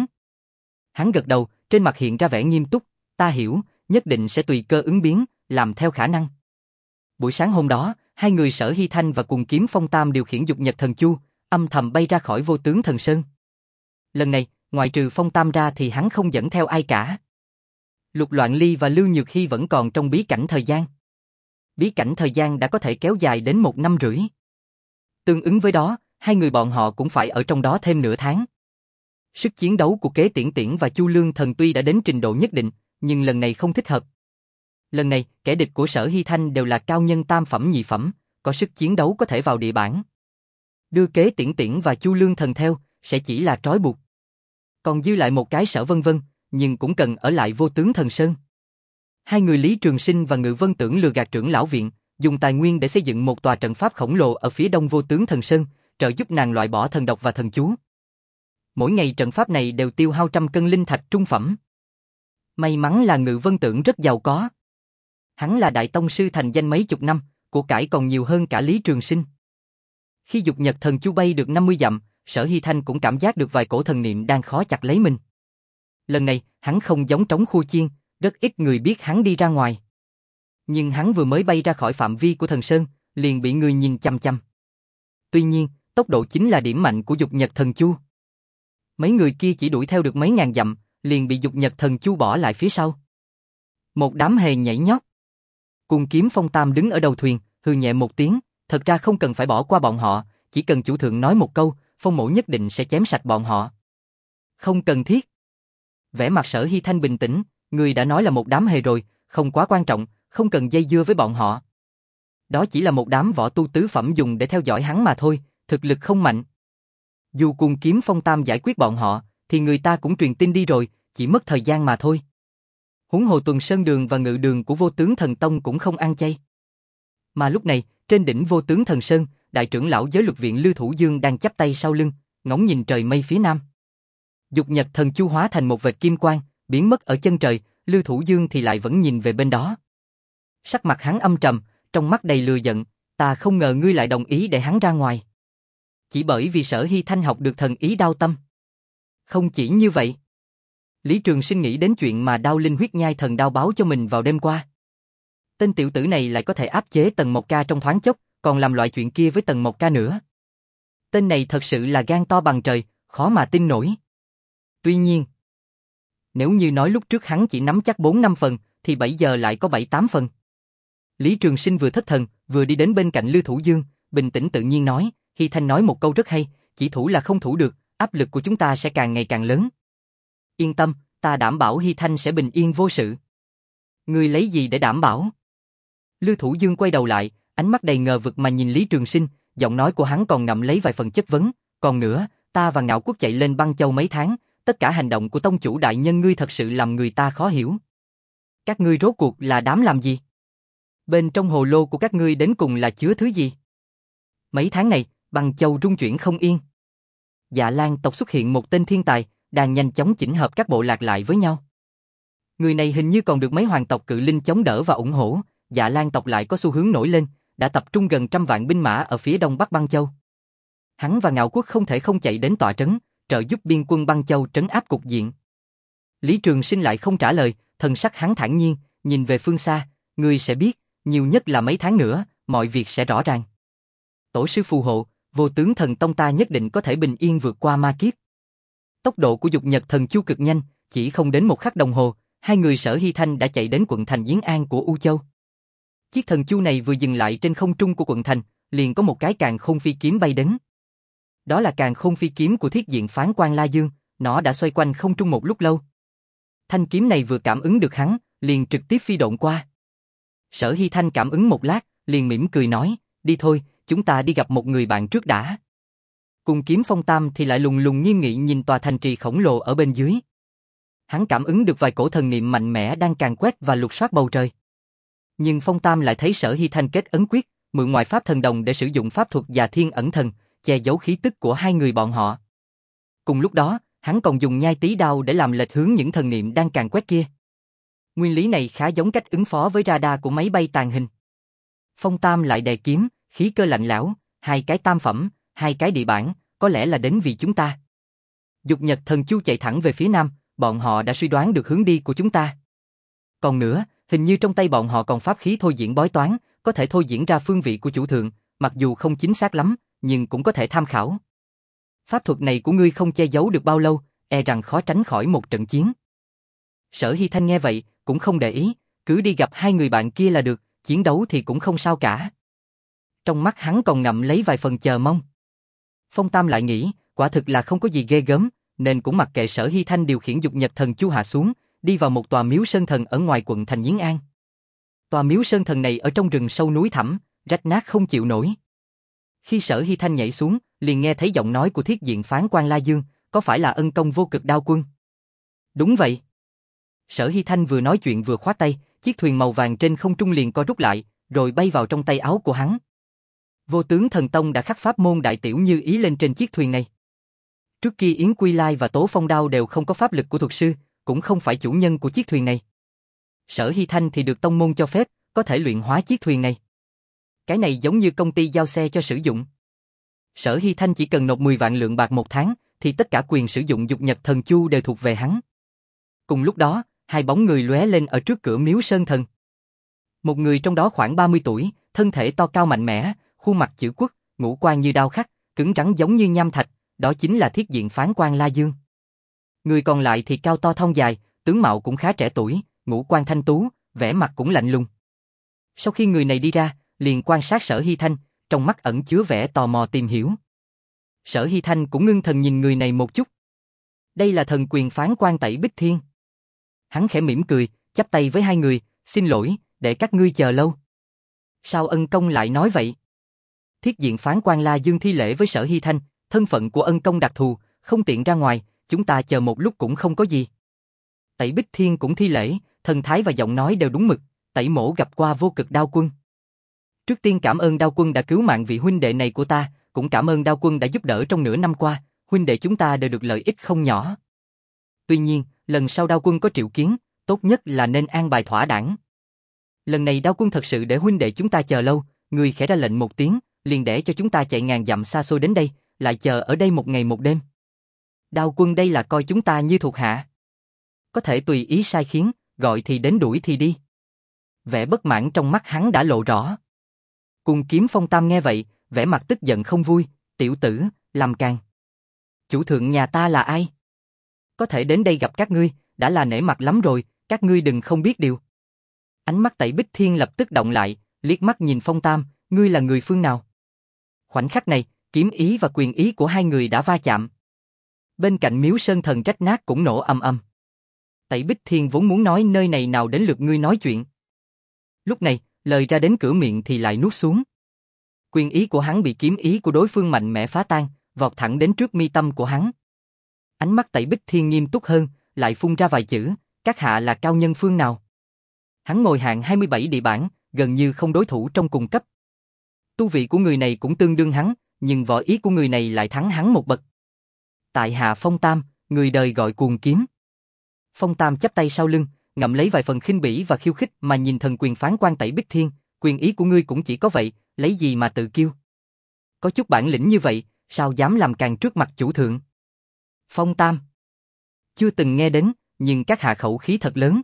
Hắn gật đầu, trên mặt hiện ra vẻ nghiêm túc, ta hiểu, nhất định sẽ tùy cơ ứng biến, làm theo khả năng. Buổi sáng hôm đó, hai người Sở Hy Thanh và Cùng Kiếm Phong Tam điều khiển Dục Nhật Thần Chu, âm thầm bay ra khỏi Vô Tướng Thần Sơn. Lần này, ngoại trừ Phong Tam ra thì hắn không dẫn theo ai cả. Lục Loạn Ly và Lưu Nhược Hy vẫn còn trong bí cảnh thời gian. Bí cảnh thời gian đã có thể kéo dài đến một năm rưỡi. Tương ứng với đó, hai người bọn họ cũng phải ở trong đó thêm nửa tháng. Sức chiến đấu của Kế Tiễn Tiễn và Chu Lương Thần tuy đã đến trình độ nhất định, nhưng lần này không thích hợp. Lần này, kẻ địch của Sở Hy Thanh đều là cao nhân tam phẩm nhị phẩm, có sức chiến đấu có thể vào địa bản. Đưa Kế Tiễn Tiễn và Chu Lương Thần theo, sẽ chỉ là trói buộc. Còn dư lại một cái Sở Vân Vân, nhưng cũng cần ở lại Vô Tướng Thần Sơn. Hai người Lý Trường Sinh và Ngự Vân Tưởng lừa gạt trưởng lão viện, dùng tài nguyên để xây dựng một tòa trận pháp khổng lồ ở phía đông Vô Tướng Thần Sơn, trợ giúp nàng loại bỏ thần độc và thần chú. Mỗi ngày trận pháp này đều tiêu hao trăm cân linh thạch trung phẩm. May mắn là Ngự Vân Tưởng rất giàu có. Hắn là đại tông sư thành danh mấy chục năm, của cải còn nhiều hơn cả Lý Trường Sinh. Khi Dục Nhật Thần Chu bay được năm mươi dặm, Sở Hy Thanh cũng cảm giác được vài cổ thần niệm đang khó chặt lấy mình. Lần này, hắn không giống trống khua chiên, rất ít người biết hắn đi ra ngoài. Nhưng hắn vừa mới bay ra khỏi phạm vi của thần sơn, liền bị người nhìn chăm chăm. Tuy nhiên, tốc độ chính là điểm mạnh của Dục Nhật Thần Chu. Mấy người kia chỉ đuổi theo được mấy ngàn dặm, liền bị Dục Nhật Thần Chu bỏ lại phía sau. Một đám hề nhảy nhót. Cùng Kiếm Phong Tam đứng ở đầu thuyền, hừ nhẹ một tiếng, thật ra không cần phải bỏ qua bọn họ, chỉ cần chủ thượng nói một câu, Phong mỗ nhất định sẽ chém sạch bọn họ. Không cần thiết. Vẻ mặt Sở Hy Thanh bình tĩnh, người đã nói là một đám hề rồi, không quá quan trọng, không cần dây dưa với bọn họ. Đó chỉ là một đám võ tu tứ phẩm dùng để theo dõi hắn mà thôi, thực lực không mạnh. Dù Cùng Kiếm Phong Tam giải quyết bọn họ, thì người ta cũng truyền tin đi rồi, chỉ mất thời gian mà thôi. Huống hồ Tuần Sơn Đường và Ngự Đường của Vô Tướng Thần Tông cũng không ăn chay. Mà lúc này, trên đỉnh Vô Tướng Thần Sơn, đại trưởng lão Giới Luật Viện Lưu Thủ Dương đang chắp tay sau lưng, ngóng nhìn trời mây phía nam. Dục Nhật Thần Chu hóa thành một vệt kim quang, biến mất ở chân trời, Lưu Thủ Dương thì lại vẫn nhìn về bên đó. Sắc mặt hắn âm trầm, trong mắt đầy lừa giận, ta không ngờ ngươi lại đồng ý để hắn ra ngoài. Chỉ bởi vì Sở Hy Thanh học được thần ý đao tâm. Không chỉ như vậy. Lý Trường Sinh nghĩ đến chuyện mà Đao Linh huyết nhai thần đao báo cho mình vào đêm qua. Tên tiểu tử này lại có thể áp chế Tần Mộc Ca trong thoáng chốc, còn làm loại chuyện kia với Tần Mộc Ca nữa. Tên này thật sự là gan to bằng trời, khó mà tin nổi. Tuy nhiên, nếu như nói lúc trước hắn chỉ nắm chắc bốn năm phần, thì bây giờ lại có bảy tám phần. Lý Trường Sinh vừa thất thần, vừa đi đến bên cạnh Lưu Thủ Dương, bình tĩnh tự nhiên nói, Hy Thanh nói một câu rất hay, chỉ thủ là không thủ được, áp lực của chúng ta sẽ càng ngày càng lớn. Yên tâm, ta đảm bảo Hy Thanh sẽ bình yên vô sự. Ngươi lấy gì để đảm bảo? Lưu Thủ Dương quay đầu lại, ánh mắt đầy ngờ vực mà nhìn Lý Trường Sinh, giọng nói của hắn còn ngậm lấy vài phần chất vấn, còn nữa, ta và Ngạo Quốc chạy lên Băng Châu mấy tháng, tất cả hành động của tông chủ đại nhân ngươi thật sự làm người ta khó hiểu. Các ngươi rốt cuộc là đám làm gì? Bên trong hồ lô của các ngươi đến cùng là chứa thứ gì? Mấy tháng này, Băng Châu rung chuyển không yên. Dạ Lan tộc xuất hiện một tên thiên tài, đang nhanh chóng chỉnh hợp các bộ lạc lại với nhau. Người này hình như còn được mấy hoàng tộc cự linh chống đỡ và ủng hộ, Dạ Lan tộc lại có xu hướng nổi lên, đã tập trung gần trăm vạn binh mã ở phía đông bắc Băng Châu. Hắn và Ngạo Quốc không thể không chạy đến tọa trấn, trợ giúp biên quân Băng Châu trấn áp cục diện. Lý Trường Sinh lại không trả lời, thần sắc hắn thản nhiên, nhìn về phương xa, ngươi sẽ biết, nhiều nhất là mấy tháng nữa, mọi việc sẽ rõ ràng. Tổ sư phù hộ, Vô Tướng Thần Tông ta nhất định có thể bình yên vượt qua ma kiếp. Tốc độ của Dục Nhật Thần Chu cực nhanh, chỉ không đến một khắc đồng hồ, hai người Sở Hy Thanh đã chạy đến quận thành Diến An của U Châu. Chiếc thần chu này vừa dừng lại trên không trung của quận thành, liền có một cái càn khôn phi kiếm bay đến. Đó là càn khôn phi kiếm của Thiết Diện Phán Quan La Dương, nó đã xoay quanh không trung một lúc lâu. Thanh kiếm này vừa cảm ứng được hắn, liền trực tiếp phi độn qua. Sở Hy Thanh cảm ứng một lát, liền mỉm cười nói, đi thôi, chúng ta đi gặp một người bạn trước đã. Cùng Kiếm Phong Tam thì lại lùng lùng nghiêm nghị nhìn tòa thành trì khổng lồ ở bên dưới. Hắn cảm ứng được vài cổ thần niệm mạnh mẽ đang càn quét và lục soát bầu trời. Nhưng Phong Tam lại thấy Sở Hy Thanh kết ấn quyết, mượn ngoại pháp thần đồng để sử dụng pháp thuật Già Thiên ẩn thần, che giấu khí tức của hai người bọn họ. Cùng lúc đó, hắn còn dùng nhai tí đao để làm lệch hướng những thần niệm đang càn quét kia. Nguyên lý này khá giống cách ứng phó với radar của máy bay tàng hình. Phong Tam lại đè kiếm, khí cơ lạnh lẽo, hai cái tam phẩm, hai cái địa bản, có lẽ là đến vì chúng ta. Dục Nhật Thần Chu chạy thẳng về phía nam, bọn họ đã suy đoán được hướng đi của chúng ta. Còn nữa, hình như trong tay bọn họ còn pháp khí thôi diễn bói toán, có thể thôi diễn ra phương vị của chủ thượng, mặc dù không chính xác lắm, nhưng cũng có thể tham khảo. Pháp thuật này của ngươi không che giấu được bao lâu, e rằng khó tránh khỏi một trận chiến. Sở Hy Thanh nghe vậy, cũng không để ý, cứ đi gặp hai người bạn kia là được, chiến đấu thì cũng không sao cả. Trong mắt hắn còn ngậm lấy vài phần chờ mong. Phong Tam lại nghĩ, quả thực là không có gì ghê gớm, nên cũng mặc kệ Sở Hy Thanh điều khiển dục nhật thần chu hạ xuống, đi vào một tòa miếu sơn thần ở ngoài quận thành Nhiến An. Tòa miếu sơn thần này ở trong rừng sâu núi thẳm, rách nát không chịu nổi. Khi Sở Hy Thanh nhảy xuống, liền nghe thấy giọng nói của thiết diện phán quan La Dương, có phải là ân công vô cực đao quân? Đúng vậy. Sở Hy Thanh vừa nói chuyện vừa khoát tay, chiếc thuyền màu vàng trên không trung liền co rút lại, rồi bay vào trong tay áo của hắn. Vô tướng thần tông đã khắc pháp môn đại tiểu như ý lên trên chiếc thuyền này. Trước kia Yến Quy Lai và Tố Phong Đao đều không có pháp lực của thuật sư, cũng không phải chủ nhân của chiếc thuyền này. Sở Hy Thanh thì được tông môn cho phép, có thể luyện hóa chiếc thuyền này. Cái này giống như công ty giao xe cho sử dụng. Sở Hy Thanh chỉ cần nộp mười vạn lượng bạc một tháng, thì tất cả quyền sử dụng dục nhật thần chu đều thuộc về hắn. Cùng lúc đó, hai bóng người lóe lên ở trước cửa miếu sơn thần. Một người trong đó khoảng ba mươi tuổi, thân thể to cao mạnh mẽ, khuôn mặt chữ quốc, ngũ quan như đao khắc, cứng rắn giống như nham thạch, đó chính là thiết diện phán quan La Dương. Người còn lại thì cao to thon dài, tướng mạo cũng khá trẻ tuổi, ngũ quan thanh tú, vẻ mặt cũng lạnh lùng. Sau khi người này đi ra, liền quan sát Sở Hy Thanh, trong mắt ẩn chứa vẻ tò mò tìm hiểu. Sở Hy Thanh cũng ngưng thần nhìn người này một chút. Đây là thần quyền phán quan Tẩy Bích Thiên. Hắn khẽ mỉm cười, chắp tay với hai người, xin lỗi, để các ngươi chờ lâu. Sao ân công lại nói vậy? Thiết diện phán quan La Dương thi lễ với Sở Hy Thanh, thân phận của ân công đặc thù, không tiện ra ngoài, chúng ta chờ một lúc cũng không có gì. Tẩy Bích Thiên cũng thi lễ, thần thái và giọng nói đều đúng mực, Tẩy mỗ gặp qua vô cực đao quân. Trước tiên cảm ơn đao quân đã cứu mạng vị huynh đệ này của ta, cũng cảm ơn đao quân đã giúp đỡ trong nửa năm qua, huynh đệ chúng ta đều được lợi ích không nhỏ. Tuy nhiên, lần sau đao quân có triệu kiến, tốt nhất là nên an bài thỏa đãng. Lần này đao quân thật sự để huynh đệ chúng ta chờ lâu, người khẽ ra lệnh một tiếng, liền để cho chúng ta chạy ngàn dặm xa xôi đến đây, lại chờ ở đây một ngày một đêm. Đao quân đây là coi chúng ta như thuộc hạ. Có thể tùy ý sai khiến, gọi thì đến đuổi thì đi. Vẻ bất mãn trong mắt hắn đã lộ rõ. Cùng kiếm Phong Tam nghe vậy, vẻ mặt tức giận không vui, tiểu tử, làm càng. Chủ thượng nhà ta là ai? Có thể đến đây gặp các ngươi, đã là nể mặt lắm rồi, các ngươi đừng không biết điều. Ánh mắt Tẩy Bích Thiên lập tức động lại, liếc mắt nhìn Phong Tam, ngươi là người phương nào? Khoảnh khắc này, kiếm ý và quyền ý của hai người đã va chạm. Bên cạnh miếu sơn thần rách nát cũng nổ ầm ầm. Tẩy Bích Thiên vốn muốn nói nơi này nào đến lượt ngươi nói chuyện. Lúc này, lời ra đến cửa miệng thì lại nuốt xuống. Quyền ý của hắn bị kiếm ý của đối phương mạnh mẽ phá tan, vọt thẳng đến trước mi tâm của hắn. Ánh mắt Tẩy Bích Thiên nghiêm túc hơn, lại phun ra vài chữ, các hạ là cao nhân phương nào? Hắn ngồi hạng hai mươi bảy địa bảng, gần như không đối thủ trong cùng cấp. Tu vị của người này cũng tương đương hắn, nhưng võ ý của người này lại thắng hắn một bậc. Tại hạ Phong Tam, người đời gọi cuồng kiếm. Phong Tam chắp tay sau lưng, ngậm lấy vài phần khinh bỉ và khiêu khích mà nhìn thần quyền phán quan Tẩy Bích Thiên, quyền ý của ngươi cũng chỉ có vậy, lấy gì mà tự kiêu? Có chút bản lĩnh như vậy, sao dám làm càng trước mặt chủ thượng? Phong Tam, chưa từng nghe đến, nhưng các hạ khẩu khí thật lớn.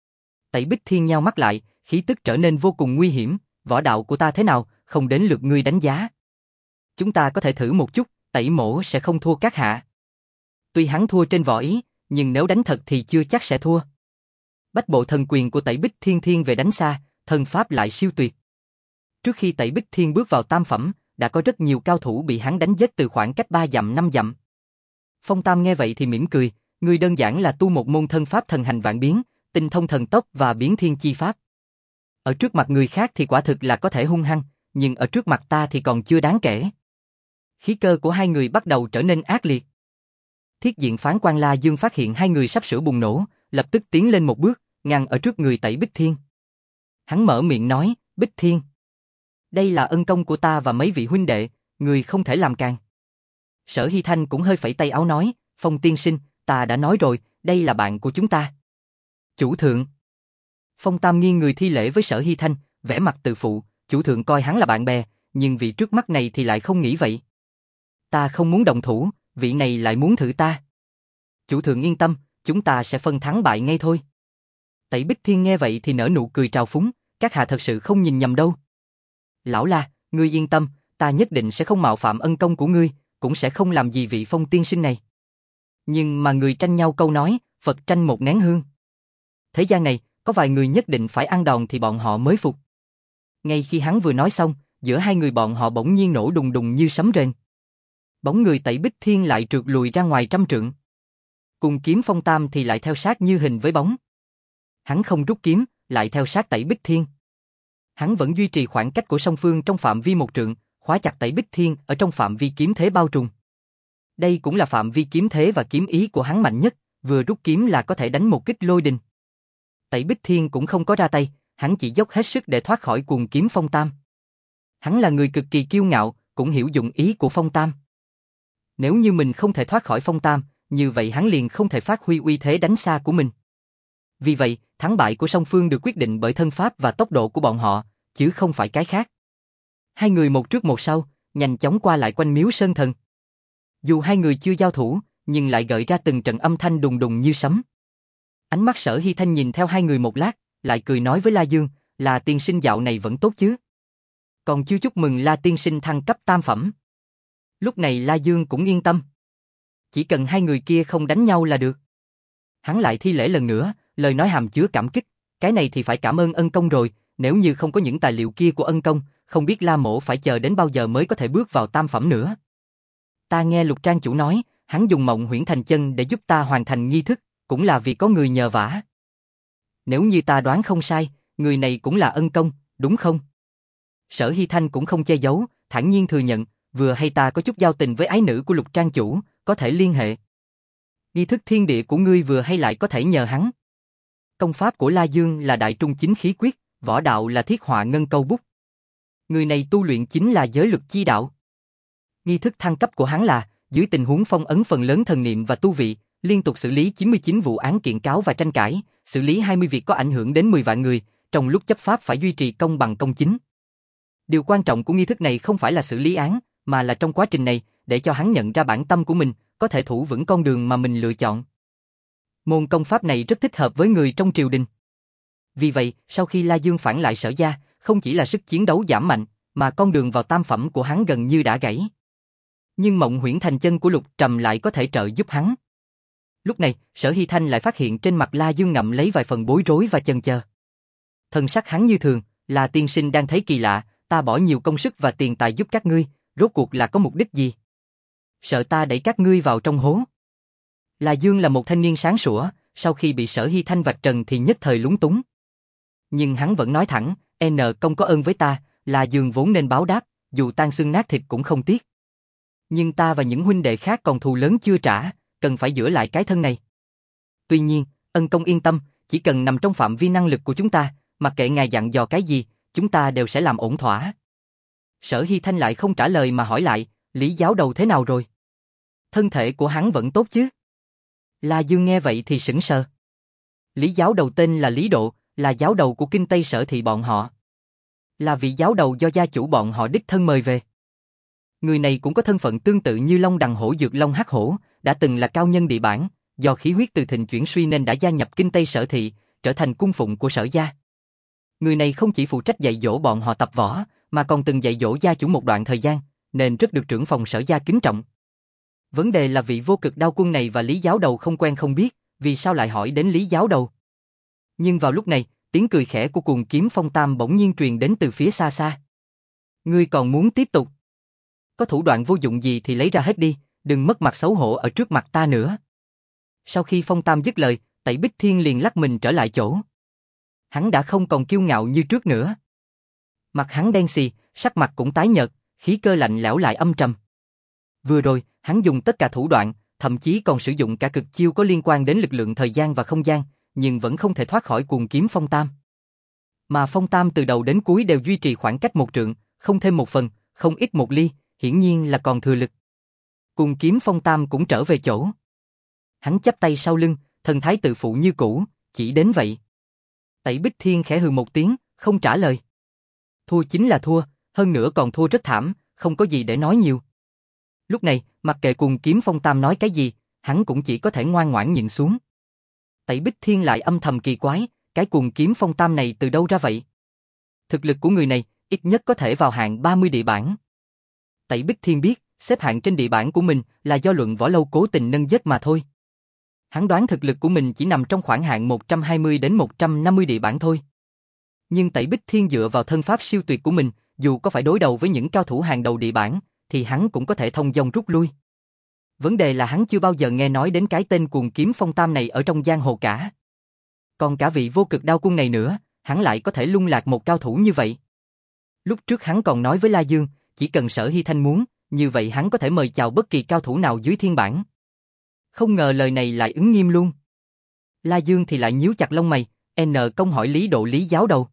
Tẩy Bích Thiên nheo mắt lại, khí tức trở nên vô cùng nguy hiểm, võ đạo của ta thế nào, không đến lượt ngươi đánh giá. Chúng ta có thể thử một chút, Tẩy mỗ sẽ không thua các hạ. Tuy hắn thua trên võ ý, nhưng nếu đánh thật thì chưa chắc sẽ thua. Bách bộ thần quyền của Tẩy Bích Thiên thiên về đánh xa, thần pháp lại siêu tuyệt. Trước khi Tẩy Bích Thiên bước vào tam phẩm, đã có rất nhiều cao thủ bị hắn đánh giết từ khoảng cách ba dặm năm dặm. Phong Tam nghe vậy thì mỉm cười, ngươi đơn giản là tu một môn thân pháp thần hành vạn biến, tinh thông thần tốc và biến thiên chi pháp. Ở trước mặt người khác thì quả thực là có thể hung hăng, nhưng ở trước mặt ta thì còn chưa đáng kể. Khí cơ của hai người bắt đầu trở nên ác liệt. Thiết diện phán quan La Dương phát hiện hai người sắp sửa bùng nổ, lập tức tiến lên một bước, ngăn ở trước người Tẩy Bích Thiên. Hắn mở miệng nói, Bích Thiên, đây là ân công của ta và mấy vị huynh đệ, người không thể làm càng. Sở Hy Thanh cũng hơi phẩy tay áo nói, Phong tiên sinh, ta đã nói rồi, đây là bạn của chúng ta. Chủ thượng. Phong Tam nghiêng người thi lễ với Sở Hy Thanh, vẻ mặt tự phụ, chủ thượng coi hắn là bạn bè, nhưng vị trước mắt này thì lại không nghĩ vậy. Ta không muốn động thủ, vị này lại muốn thử ta. Chủ thượng yên tâm, chúng ta sẽ phân thắng bại ngay thôi. Tẩy Bích Thiên nghe vậy thì nở nụ cười trào phúng, các hạ thật sự không nhìn nhầm đâu. Lão La, ngươi yên tâm, ta nhất định sẽ không mạo phạm ân công của ngươi, cũng sẽ không làm gì vị Phong tiên sinh này. Nhưng mà người tranh nhau câu nói, Phật tranh một nén hương. Thế gian này, có vài người nhất định phải ăn đòn thì bọn họ mới phục. Ngay khi hắn vừa nói xong, giữa hai người bọn họ bỗng nhiên nổ đùng đùng như sấm rền. Bóng người Tẩy Bích Thiên lại trượt lùi ra ngoài trăm trượng. Cùng kiếm Phong Tam thì lại theo sát như hình với bóng. Hắn không rút kiếm, lại theo sát Tẩy Bích Thiên. Hắn vẫn duy trì khoảng cách của song phương trong phạm vi một trượng, khóa chặt Tẩy Bích Thiên ở trong phạm vi kiếm thế bao trùm. Đây cũng là phạm vi kiếm thế và kiếm ý của hắn mạnh nhất, vừa rút kiếm là có thể đánh một kích lôi đình. Tẩy Bích Thiên cũng không có ra tay, hắn chỉ dốc hết sức để thoát khỏi cuồng kiếm Phong Tam. Hắn là người cực kỳ kiêu ngạo, cũng hiểu dụng ý của Phong Tam. Nếu như mình không thể thoát khỏi Phong Tam, như vậy hắn liền không thể phát huy uy thế đánh xa của mình. Vì vậy, thắng bại của song phương được quyết định bởi thân pháp và tốc độ của bọn họ, chứ không phải cái khác. Hai người một trước một sau, nhanh chóng qua lại quanh miếu sơn thần. Dù hai người chưa giao thủ, nhưng lại gợi ra từng trận âm thanh đùng đùng như sấm. Ánh mắt Sở Hy Thanh nhìn theo hai người một lát, lại cười nói với La Dương, là tiên sinh dạo này vẫn tốt chứ? Còn chưa chúc mừng La tiên sinh thăng cấp tam phẩm. Lúc này La Dương cũng yên tâm. Chỉ cần hai người kia không đánh nhau là được. Hắn lại thi lễ lần nữa, lời nói hàm chứa cảm kích, cái này thì phải cảm ơn ân công rồi, nếu như không có những tài liệu kia của ân công, không biết La mỗ phải chờ đến bao giờ mới có thể bước vào tam phẩm nữa. Ta nghe Lục Trang chủ nói, hắn dùng Mộng Huyễn Thành Chân để giúp ta hoàn thành nghi thức, cũng là vì có người nhờ vả. Nếu như ta đoán không sai, người này cũng là ân công, đúng không? Sở Hy Thanh cũng không che giấu, thản nhiên thừa nhận, vừa hay ta có chút giao tình với ái nữ của Lục Trang chủ, có thể liên hệ. Nghi thức thiên địa của ngươi vừa hay lại có thể nhờ hắn. Công pháp của La Dương là Đại Trung Chính Khí Quyết, võ đạo là Thiết Họa Ngân Câu Bút. Người này tu luyện chính là giới luật chi đạo. Nghi thức thăng cấp của hắn là, dưới tình huống phong ấn phần lớn thần niệm và tu vị, liên tục xử lý chín mươi chín vụ án kiện cáo và tranh cãi, xử lý hai mươi việc có ảnh hưởng đến mười vạn người, trong lúc chấp pháp phải duy trì công bằng công chính. Điều quan trọng của nghi thức này không phải là xử lý án, mà là trong quá trình này, để cho hắn nhận ra bản tâm của mình, có thể thủ vững con đường mà mình lựa chọn. Môn công pháp này rất thích hợp với người trong triều đình. Vì vậy, sau khi La Dương phản lại Sở gia, không chỉ là sức chiến đấu giảm mạnh, mà con đường vào tam phẩm của hắn gần như đã gãy. Nhưng Mộng Huyễn Thành Chân của Lục Trầm lại có thể trợ giúp hắn. Lúc này, Sở Hy Thanh lại phát hiện trên mặt La Dương ngậm lấy vài phần bối rối và chần chờ. Thần sắc hắn như thường, là tiên sinh đang thấy kỳ lạ, ta bỏ nhiều công sức và tiền tài giúp các ngươi, rốt cuộc là có mục đích gì? Sợ ta đẩy các ngươi vào trong hố. La Dương là một thanh niên sáng sủa, sau khi bị Sở Hy Thanh vạch trần thì nhất thời lúng túng. Nhưng hắn vẫn nói thẳng, N công có ơn với ta, La Dương vốn nên báo đáp, dù tan xương nát thịt cũng không tiếc. Nhưng ta và những huynh đệ khác còn thù lớn chưa trả, cần phải giữ lại cái thân này. Tuy nhiên, ân công yên tâm, chỉ cần nằm trong phạm vi năng lực của chúng ta, mặc kệ ngài dặn dò cái gì, chúng ta đều sẽ làm ổn thỏa. Sở Hy Thanh lại không trả lời mà hỏi lại, Lý giáo đầu thế nào rồi? Thân thể của hắn vẫn tốt chứ? La Dương nghe vậy thì sững sờ. Lý giáo đầu tên là Lý Độ, là giáo đầu của Kinh Tây Sở thị bọn họ. Là vị giáo đầu do gia chủ bọn họ đích thân mời về. Người này cũng có thân phận tương tự như Long Đằng Hổ Dược Long Hắc Hổ, đã từng là cao nhân địa bản, do khí huyết từ Thịnh chuyển suy nên đã gia nhập Kinh Tây Sở thị, trở thành cung phụng của Sở gia. Người này không chỉ phụ trách dạy dỗ bọn họ tập võ, mà còn từng dạy dỗ gia chủ một đoạn thời gian, nên rất được trưởng phòng Sở gia kính trọng. Vấn đề là vị vô cực đao quân này và Lý giáo đầu không quen không biết, vì sao lại hỏi đến Lý giáo đầu. Nhưng vào lúc này, tiếng cười khẽ của cuồng kiếm Phong Tam bỗng nhiên truyền đến từ phía xa xa. Ngươi còn muốn tiếp tục? Có thủ đoạn vô dụng gì thì lấy ra hết đi, đừng mất mặt xấu hổ ở trước mặt ta nữa. Sau khi Phong Tam dứt lời, Tẩy Bích Thiên liền lắc mình trở lại chỗ. Hắn đã không còn kiêu ngạo như trước nữa. Mặt hắn đen xì, sắc mặt cũng tái nhợt, khí cơ lạnh lẽo lại âm trầm. Vừa rồi, hắn dùng tất cả thủ đoạn, thậm chí còn sử dụng cả cực chiêu có liên quan đến lực lượng thời gian và không gian, nhưng vẫn không thể thoát khỏi cuồng kiếm Phong Tam. Mà Phong Tam từ đầu đến cuối đều duy trì khoảng cách một trượng, không thêm một phần, không ít một ly, hiển nhiên là còn thừa lực. Cuồng kiếm Phong Tam cũng trở về chỗ. Hắn chắp tay sau lưng, thần thái tự phụ như cũ, chỉ đến vậy. Tẩy Bích Thiên khẽ hừ một tiếng, không trả lời. Thua chính là thua, hơn nữa còn thua rất thảm, không có gì để nói nhiều. Lúc này, mặc kệ cuồng kiếm Phong Tam nói cái gì, hắn cũng chỉ có thể ngoan ngoãn nhìn xuống. Tẩy Bích Thiên lại âm thầm kỳ quái, cái cuồng kiếm Phong Tam này từ đâu ra vậy? Thực lực của người này, ít nhất có thể vào hạng ba mươi địa bảng. Tẩy Bích Thiên biết, xếp hạng trên địa bảng của mình là do Luận Võ Lâu cố tình nâng dết mà thôi. Hắn đoán thực lực của mình chỉ nằm trong khoảng hạng một trăm hai mươi đến một trăm năm mươi địa bảng thôi. Nhưng Tẩy Bích Thiên dựa vào thân pháp siêu tuyệt của mình, dù có phải đối đầu với những cao thủ hàng đầu địa bảng, thì hắn cũng có thể thông dong rút lui. Vấn đề là hắn chưa bao giờ nghe nói đến cái tên Cuồng Kiếm Phong Tam này ở trong giang hồ cả. Còn cả vị Vô Cực Đao Quân này nữa, hắn lại có thể lung lạc một cao thủ như vậy. Lúc trước hắn còn nói với La Dương, chỉ cần Sở Hy Thanh muốn, như vậy hắn có thể mời chào bất kỳ cao thủ nào dưới thiên bảng. Không ngờ lời này lại ứng nghiêm luôn. La Dương thì lại nhíu chặt lông mày, N công hỏi Lý Độ Lý giáo đầu.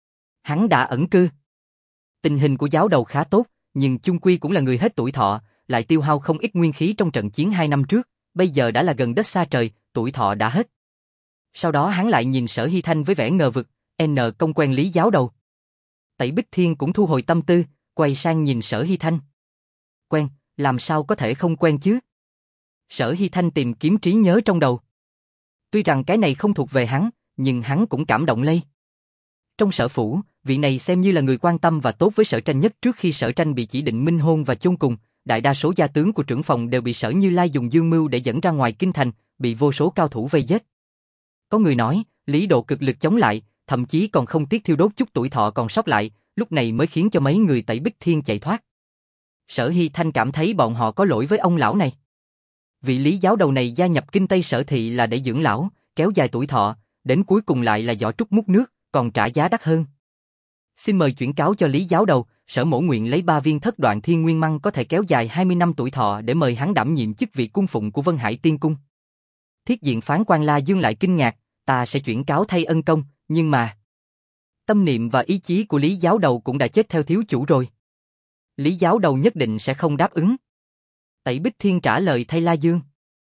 Hắn đã ẩn cư. Tình hình của giáo đầu khá tốt, nhưng chung quy cũng là người hết tuổi thọ, lại tiêu hao không ít nguyên khí trong trận chiến hai năm trước, bây giờ đã là gần đất xa trời, tuổi thọ đã hết. Sau đó hắn lại nhìn Sở Hy Thanh với vẻ ngờ vực, N công quen Lý giáo đầu. Tẩy Bích Thiên cũng thu hồi tâm tư, quay sang nhìn Sở Hy Thanh. Quen, làm sao có thể không quen chứ? Sở Hy Thanh tìm kiếm trí nhớ trong đầu. Tuy rằng cái này không thuộc về hắn, nhưng hắn cũng cảm động lây. Trong Sở phủ, vị này xem như là người quan tâm và tốt với Sở Tranh nhất trước khi Sở Tranh bị chỉ định minh hôn và chôn cùng. Đại đa số gia tướng của trưởng phòng đều bị Sở Như Lai dùng dương mưu để dẫn ra ngoài kinh thành, bị vô số cao thủ vây giết. Có người nói, Lý Độ cực lực chống lại, thậm chí còn không tiếc thiêu đốt chút tuổi thọ còn sót lại, lúc này mới khiến cho mấy người Tẩy Bích Thiên chạy thoát. Sở Hy Thanh cảm thấy bọn họ có lỗi với ông lão này. Vị Lý giáo đầu này gia nhập Kinh Tây Sở thị là để dưỡng lão, kéo dài tuổi thọ, đến cuối cùng lại là giỏ trúc múc nước, còn trả giá đắt hơn. Xin mời chuyển cáo cho Lý giáo đầu, Sở mổ nguyện lấy ba viên Thất Đoạn Thiên Nguyên Măng có thể kéo dài hai mươi năm tuổi thọ để mời hắn đảm nhiệm chức vị cung phụng của Vân Hải Tiên Cung. Thiết diện phán quan La Dương lại kinh ngạc, ta sẽ chuyển cáo thay ân công, nhưng mà... Tâm niệm và ý chí của Lý giáo đầu cũng đã chết theo thiếu chủ rồi. Lý giáo đầu nhất định sẽ không đáp ứng. Tẩy Bích Thiên trả lời thay La Dương.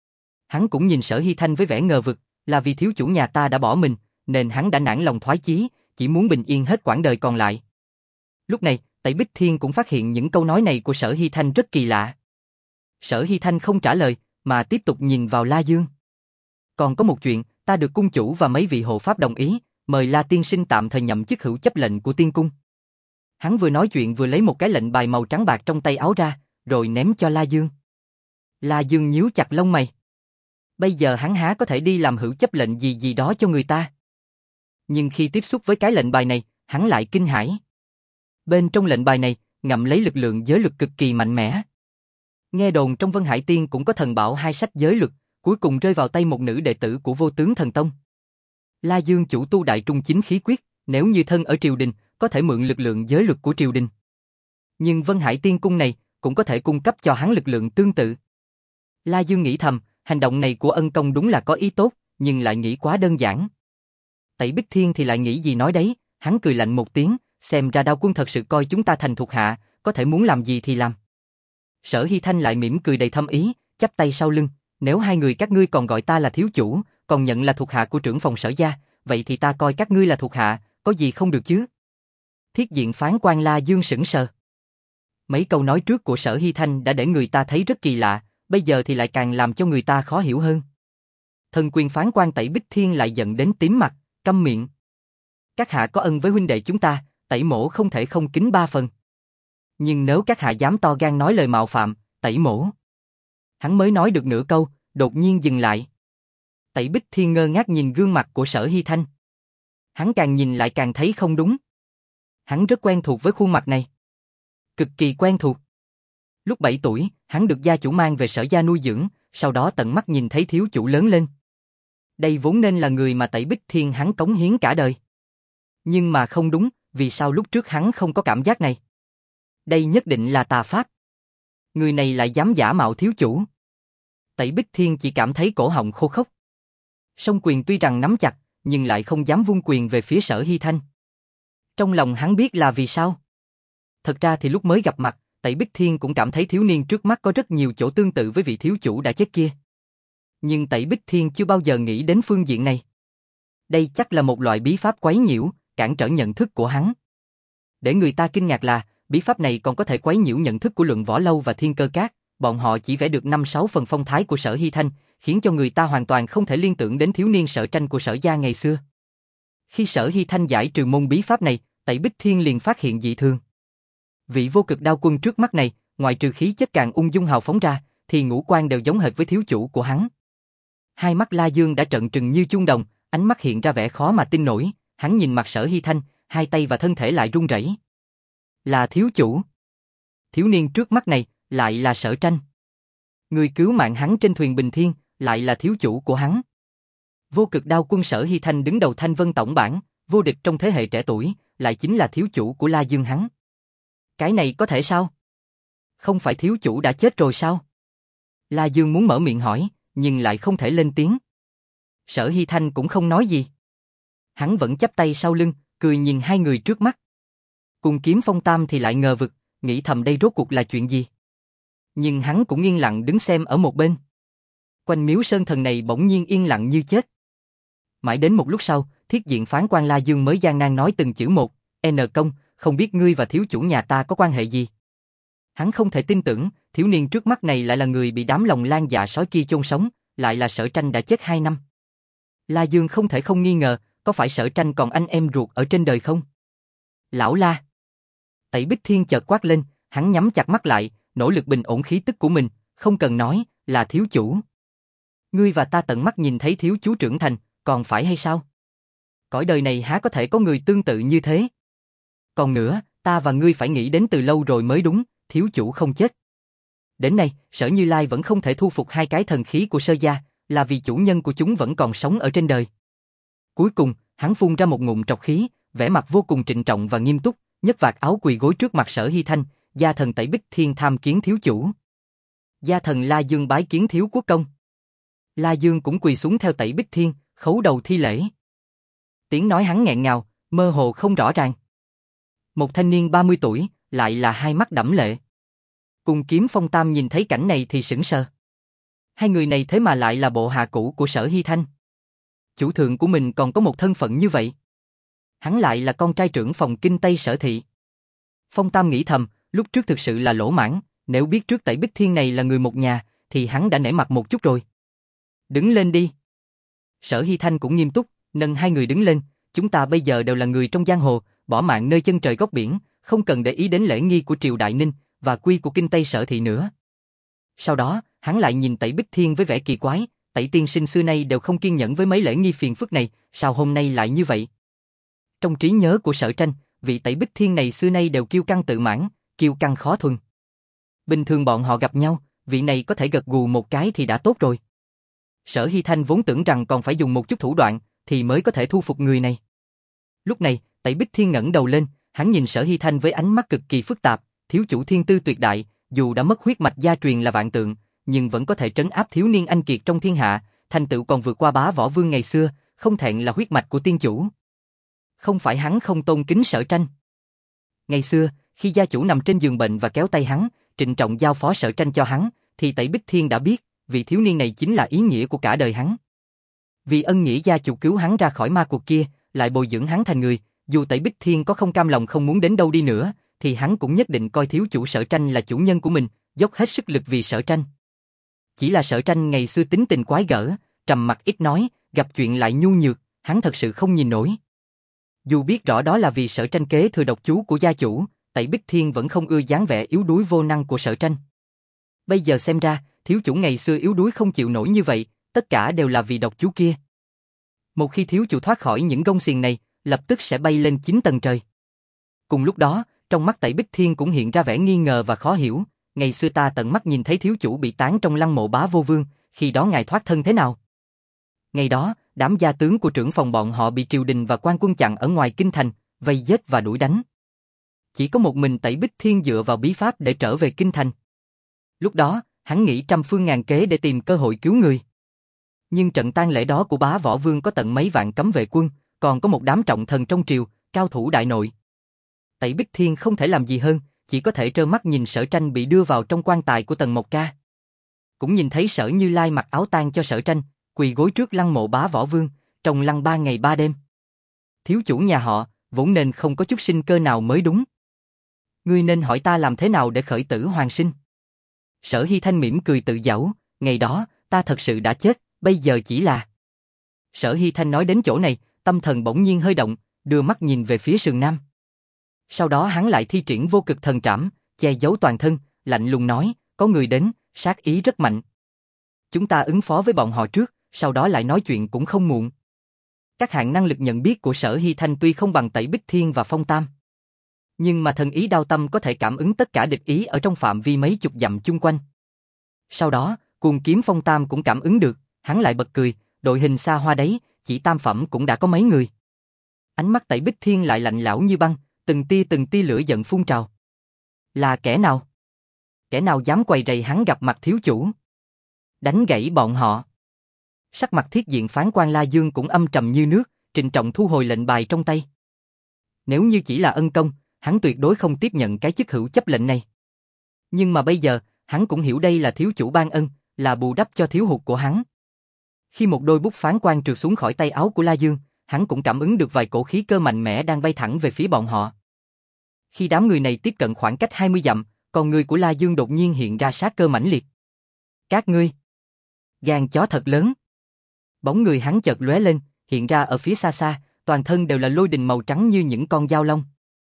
Hắn cũng nhìn Sở Hy Thanh với vẻ ngờ vực, là vì thiếu chủ nhà ta đã bỏ mình, nên hắn đã nản lòng thoái chí, chỉ muốn bình yên hết quãng đời còn lại. Lúc này, Tẩy Bích Thiên cũng phát hiện những câu nói này của Sở Hy Thanh rất kỳ lạ. Sở Hy Thanh không trả lời, mà tiếp tục nhìn vào La Dương. Còn có một chuyện, ta được cung chủ và mấy vị hộ pháp đồng ý, mời La tiên sinh tạm thời nhậm chức hữu chấp lệnh của tiên cung. Hắn vừa nói chuyện vừa lấy một cái lệnh bài màu trắng bạc trong tay áo ra, rồi ném cho La Dương. La Dương nhíu chặt lông mày. Bây giờ hắn há có thể đi làm hữu chấp lệnh gì gì đó cho người ta. Nhưng khi tiếp xúc với cái lệnh bài này, hắn lại kinh hãi. Bên trong lệnh bài này, ngậm lấy lực lượng giới lực cực kỳ mạnh mẽ. Nghe đồn trong Vân Hải Tiên cũng có thần bảo hai sách giới lực, cuối cùng rơi vào tay một nữ đệ tử của Vô Tướng Thần Tông. La Dương chủ tu đại trung chính khí quyết, nếu như thân ở triều đình, có thể mượn lực lượng giới lực của triều đình. Nhưng Vân Hải Tiên Cung này cũng có thể cung cấp cho hắn lực lượng tương tự. La Dương nghĩ thầm, hành động này của ân công đúng là có ý tốt, nhưng lại nghĩ quá đơn giản. Tẩy Bích Thiên thì lại nghĩ gì nói đấy, hắn cười lạnh một tiếng, xem ra Đao Quân thật sự coi chúng ta thành thuộc hạ, có thể muốn làm gì thì làm. Sở Hy Thanh lại mỉm cười đầy thâm ý, chắp tay sau lưng, nếu hai người các ngươi còn gọi ta là thiếu chủ, còn nhận là thuộc hạ của trưởng phòng Sở gia, vậy thì ta coi các ngươi là thuộc hạ, có gì không được chứ? Thiết diện phán quan La Dương sững sờ. Mấy câu nói trước của Sở Hy Thanh đã để người ta thấy rất kỳ lạ, bây giờ thì lại càng làm cho người ta khó hiểu hơn. Thân quyền phán quan Tẩy Bích Thiên lại giận đến tím mặt, câm miệng. Các hạ có ân với huynh đệ chúng ta, Tẩy mổ không thể không kính ba phần. Nhưng nếu các hạ dám to gan nói lời mạo phạm, Tẩy mổ. Hắn mới nói được nửa câu, đột nhiên dừng lại. Tẩy Bích Thiên ngơ ngác nhìn gương mặt của Sở Hy Thanh. Hắn càng nhìn lại càng thấy không đúng. Hắn rất quen thuộc với khuôn mặt này. Cực kỳ quen thuộc. Lúc bảy tuổi, hắn được gia chủ mang về Sở gia nuôi dưỡng, sau đó tận mắt nhìn thấy thiếu chủ lớn lên. Đây vốn nên là người mà Tẩy Bích Thiên hắn cống hiến cả đời. Nhưng mà không đúng, vì sao lúc trước hắn không có cảm giác này? Đây nhất định là tà pháp. Người này lại dám giả mạo thiếu chủ. Tẩy Bích Thiên chỉ cảm thấy cổ họng khô khốc. Song quyền tuy rằng nắm chặt, nhưng lại không dám vung quyền về phía Sở Hy Thanh. Trong lòng hắn biết là vì sao. Thật ra thì lúc mới gặp mặt, Tẩy Bích Thiên cũng cảm thấy thiếu niên trước mắt có rất nhiều chỗ tương tự với vị thiếu chủ đã chết kia. Nhưng Tẩy Bích Thiên chưa bao giờ nghĩ đến phương diện này. Đây chắc là một loại bí pháp quấy nhiễu, cản trở nhận thức của hắn. Để người ta kinh ngạc là, bí pháp này còn có thể quấy nhiễu nhận thức của Luận Võ Lâu và Thiên Cơ Các, bọn họ chỉ vẽ được năm sáu phần phong thái của Sở Hy Thanh, khiến cho người ta hoàn toàn không thể liên tưởng đến thiếu niên Sở Tranh của Sở gia ngày xưa. Khi Sở Hy Thanh giải trừ môn bí pháp này, Tẩy Bích Thiên liền phát hiện dị thường. Vị vô cực đao quân trước mắt này, ngoài trừ khí chất càng ung dung hào phóng ra, thì ngũ quan đều giống hệt với thiếu chủ của hắn. Hai mắt La Dương đã trợn trừng như chuông đồng, ánh mắt hiện ra vẻ khó mà tin nổi, hắn nhìn mặt Sở Hy Thanh, hai tay và thân thể lại run rẩy. Là thiếu chủ. Thiếu niên trước mắt này, lại là Sở Tranh. Người cứu mạng hắn trên thuyền Bình Thiên, lại là thiếu chủ của hắn. Vô cực đao quân Sở Hy Thanh đứng đầu Thanh Vân tổng bảng, vô địch trong thế hệ trẻ tuổi, lại chính là thiếu chủ của La Dương hắn. Cái này có thể sao? Không phải thiếu chủ đã chết rồi sao? La Dương muốn mở miệng hỏi, nhưng lại không thể lên tiếng. Sở Hy Thanh cũng không nói gì. Hắn vẫn chắp tay sau lưng, cười nhìn hai người trước mắt. Cùng Kiếm Phong Tam thì lại ngờ vực, nghĩ thầm đây rốt cuộc là chuyện gì. Nhưng hắn cũng yên lặng đứng xem ở một bên. Quanh miếu sơn thần này bỗng nhiên yên lặng như chết. Mãi đến một lúc sau, thiết diện phán quan La Dương mới gian nan nói từng chữ một, N công, không biết ngươi và thiếu chủ nhà ta có quan hệ gì. Hắn không thể tin tưởng, thiếu niên trước mắt này lại là người bị đám lòng lan dạ sói kia chôn sống, lại là Sở Tranh đã chết hai năm. La Dương không thể không nghi ngờ, có phải Sở Tranh còn anh em ruột ở trên đời không? Lão La. Tẩy Bích Thiên chợt quát lên, hắn nhắm chặt mắt lại, nỗ lực bình ổn khí tức của mình, không cần nói, là thiếu chủ. Ngươi và ta tận mắt nhìn thấy thiếu chủ trưởng thành, còn phải hay sao? Cõi đời này há có thể có người tương tự như thế? Còn nữa, ta và ngươi phải nghĩ đến từ lâu rồi mới đúng, thiếu chủ không chết. Đến nay, Sở Như Lai vẫn không thể thu phục hai cái thần khí của Sơ gia, là vì chủ nhân của chúng vẫn còn sống ở trên đời. Cuối cùng, hắn phun ra một ngụm trọc khí, vẻ mặt vô cùng trịnh trọng và nghiêm túc, nhấc vạt áo quỳ gối trước mặt Sở Hy Thanh, gia thần Tẩy Bích Thiên tham kiến thiếu chủ. Gia thần La Dương bái kiến thiếu quốc công. La Dương cũng quỳ xuống theo Tẩy Bích Thiên, khấu đầu thi lễ. Tiếng nói hắn nghẹn ngào, mơ hồ không rõ ràng. Một thanh niên ba mươi tuổi, lại là hai mắt đẫm lệ. Cùng Kiếm Phong Tam nhìn thấy cảnh này thì sững sờ. Hai người này thế mà lại là bộ hạ cũ của Sở Hy Thanh. Chủ thượng của mình còn có một thân phận như vậy. Hắn lại là con trai trưởng phòng kinh Tây Sở Thị. Phong Tam nghĩ thầm, lúc trước thực sự là lỗ mãng, nếu biết trước Tẩy Bích Thiên này là người một nhà, thì hắn đã nể mặt một chút rồi. Đứng lên đi. Sở Hy Thanh cũng nghiêm túc, nâng hai người đứng lên, chúng ta bây giờ đều là người trong giang hồ, bỏ mạng nơi chân trời góc biển, không cần để ý đến lễ nghi của triều Đại Ninh và quy của kinh Tây Sở Thị nữa. Sau đó, hắn lại nhìn Tẩy Bích Thiên với vẻ kỳ quái, Tẩy tiên sinh xưa nay đều không kiên nhẫn với mấy lễ nghi phiền phức này, sao hôm nay lại như vậy? Trong trí nhớ của Sở Tranh, vị Tẩy Bích Thiên này xưa nay đều kiêu căng tự mãn, kiêu căng khó thuần. Bình thường bọn họ gặp nhau, vị này có thể gật gù một cái thì đã tốt rồi. Sở Hy Thanh vốn tưởng rằng còn phải dùng một chút thủ đoạn, thì mới có thể thu phục người này. Lúc này, Tẩy Bích Thiên ngẩng đầu lên, hắn nhìn Sở Hy Thanh với ánh mắt cực kỳ phức tạp, thiếu chủ thiên tư tuyệt đại, dù đã mất huyết mạch gia truyền là vạn tượng, nhưng vẫn có thể trấn áp thiếu niên anh kiệt trong thiên hạ, thành tựu còn vượt qua Bá Võ Vương ngày xưa, không thẹn là huyết mạch của tiên chủ. Không phải hắn không tôn kính Sở Tranh. Ngày xưa, khi gia chủ nằm trên giường bệnh và kéo tay hắn, trịnh trọng giao phó Sở Tranh cho hắn, thì Tẩy Bích Thiên đã biết, vì thiếu niên này chính là ý nghĩa của cả đời hắn. Vì ân nghĩa gia chủ cứu hắn ra khỏi ma cuộc kia, lại bồi dưỡng hắn thành người, dù Tẩy Bích Thiên có không cam lòng không muốn đến đâu đi nữa, thì hắn cũng nhất định coi thiếu chủ Sở Tranh là chủ nhân của mình, dốc hết sức lực vì Sở Tranh. Chỉ là Sở Tranh ngày xưa tính tình quái gở, trầm mặc ít nói, gặp chuyện lại nhu nhược, hắn thật sự không nhìn nổi. Dù biết rõ đó là vì Sở Tranh kế thừa độc chú của gia chủ, Tẩy Bích Thiên vẫn không ưa dáng vẻ yếu đuối vô năng của Sở Tranh. Bây giờ xem ra, thiếu chủ ngày xưa yếu đuối không chịu nổi như vậy, tất cả đều là vì độc chú kia. Một khi thiếu chủ thoát khỏi những gông xiềng này, lập tức sẽ bay lên chín tầng trời. Cùng lúc đó, trong mắt Tẩy Bích Thiên cũng hiện ra vẻ nghi ngờ và khó hiểu, ngày xưa ta tận mắt nhìn thấy thiếu chủ bị táng trong lăng mộ Bá Vô Vương, khi đó ngài thoát thân thế nào? Ngày đó, đám gia tướng của trưởng phòng bọn họ bị triều đình và quan quân chặn ở ngoài kinh thành, vây giết và đuổi đánh. Chỉ có một mình Tẩy Bích Thiên dựa vào bí pháp để trở về kinh thành. Lúc đó, hắn nghĩ trăm phương ngàn kế để tìm cơ hội cứu người. Nhưng trận tang lễ đó của Bá Võ Vương có tận mấy vạn cấm vệ quân, còn có một đám trọng thần trong triều, cao thủ đại nội. Tẩy Bích Thiên không thể làm gì hơn, chỉ có thể trơ mắt nhìn Sở Tranh bị đưa vào trong quan tài của Tần Mộc Ca. Cũng nhìn thấy Sở Như Lai mặc áo tang cho Sở Tranh, quỳ gối trước lăng mộ Bá Võ Vương, trong lăng ba ngày ba đêm. Thiếu chủ nhà họ, vốn nên không có chút sinh cơ nào mới đúng. Ngươi nên hỏi ta làm thế nào để khởi tử hoàn sinh. Sở Hy Thanh mỉm cười tự giễu, ngày đó, ta thật sự đã chết, bây giờ chỉ là... Sở Hy Thanh nói đến chỗ này, tâm thần bỗng nhiên hơi động, đưa mắt nhìn về phía sườn nam. Sau đó hắn lại thi triển vô cực thần trảm, che giấu toàn thân, lạnh lùng nói, có người đến, sát ý rất mạnh. Chúng ta ứng phó với bọn họ trước, sau đó lại nói chuyện cũng không muộn. Các hạng năng lực nhận biết của Sở Hy Thanh tuy không bằng Tẩy Bích Thiên và Phong Tam, nhưng mà thần ý đao tâm có thể cảm ứng tất cả địch ý ở trong phạm vi mấy chục dặm chung quanh. Sau đó, cuồng kiếm Phong Tam cũng cảm ứng được, hắn lại bật cười, đội hình xa hoa đấy, chỉ tam phẩm cũng đã có mấy người. Ánh mắt Tẩy Bích Thiên lại lạnh lẽo như băng, từng tia từng tia lửa giận phun trào. Là kẻ nào? Kẻ nào dám quầy rầy hắn gặp mặt thiếu chủ? Đánh gãy bọn họ. Sắc mặt Thiết Diện Phán quan La Dương cũng âm trầm như nước, trịnh trọng thu hồi lệnh bài trong tay. Nếu như chỉ là ân công, hắn tuyệt đối không tiếp nhận cái chức hữu chấp lệnh này. Nhưng mà bây giờ, hắn cũng hiểu đây là thiếu chủ ban ân, là bù đắp cho thiếu hụt của hắn. Khi một đôi bút phán quan trượt xuống khỏi tay áo của La Dương, hắn cũng cảm ứng được vài cổ khí cơ mạnh mẽ đang bay thẳng về phía bọn họ. Khi đám người này tiếp cận khoảng cách hai mươi dặm, con người của La Dương đột nhiên hiện ra sát cơ mãnh liệt. Các ngươi! Gan chó thật lớn! Bóng người hắn chợt lóe lên, hiện ra ở phía xa xa, toàn thân đều là lôi đình màu trắng như những con dao long.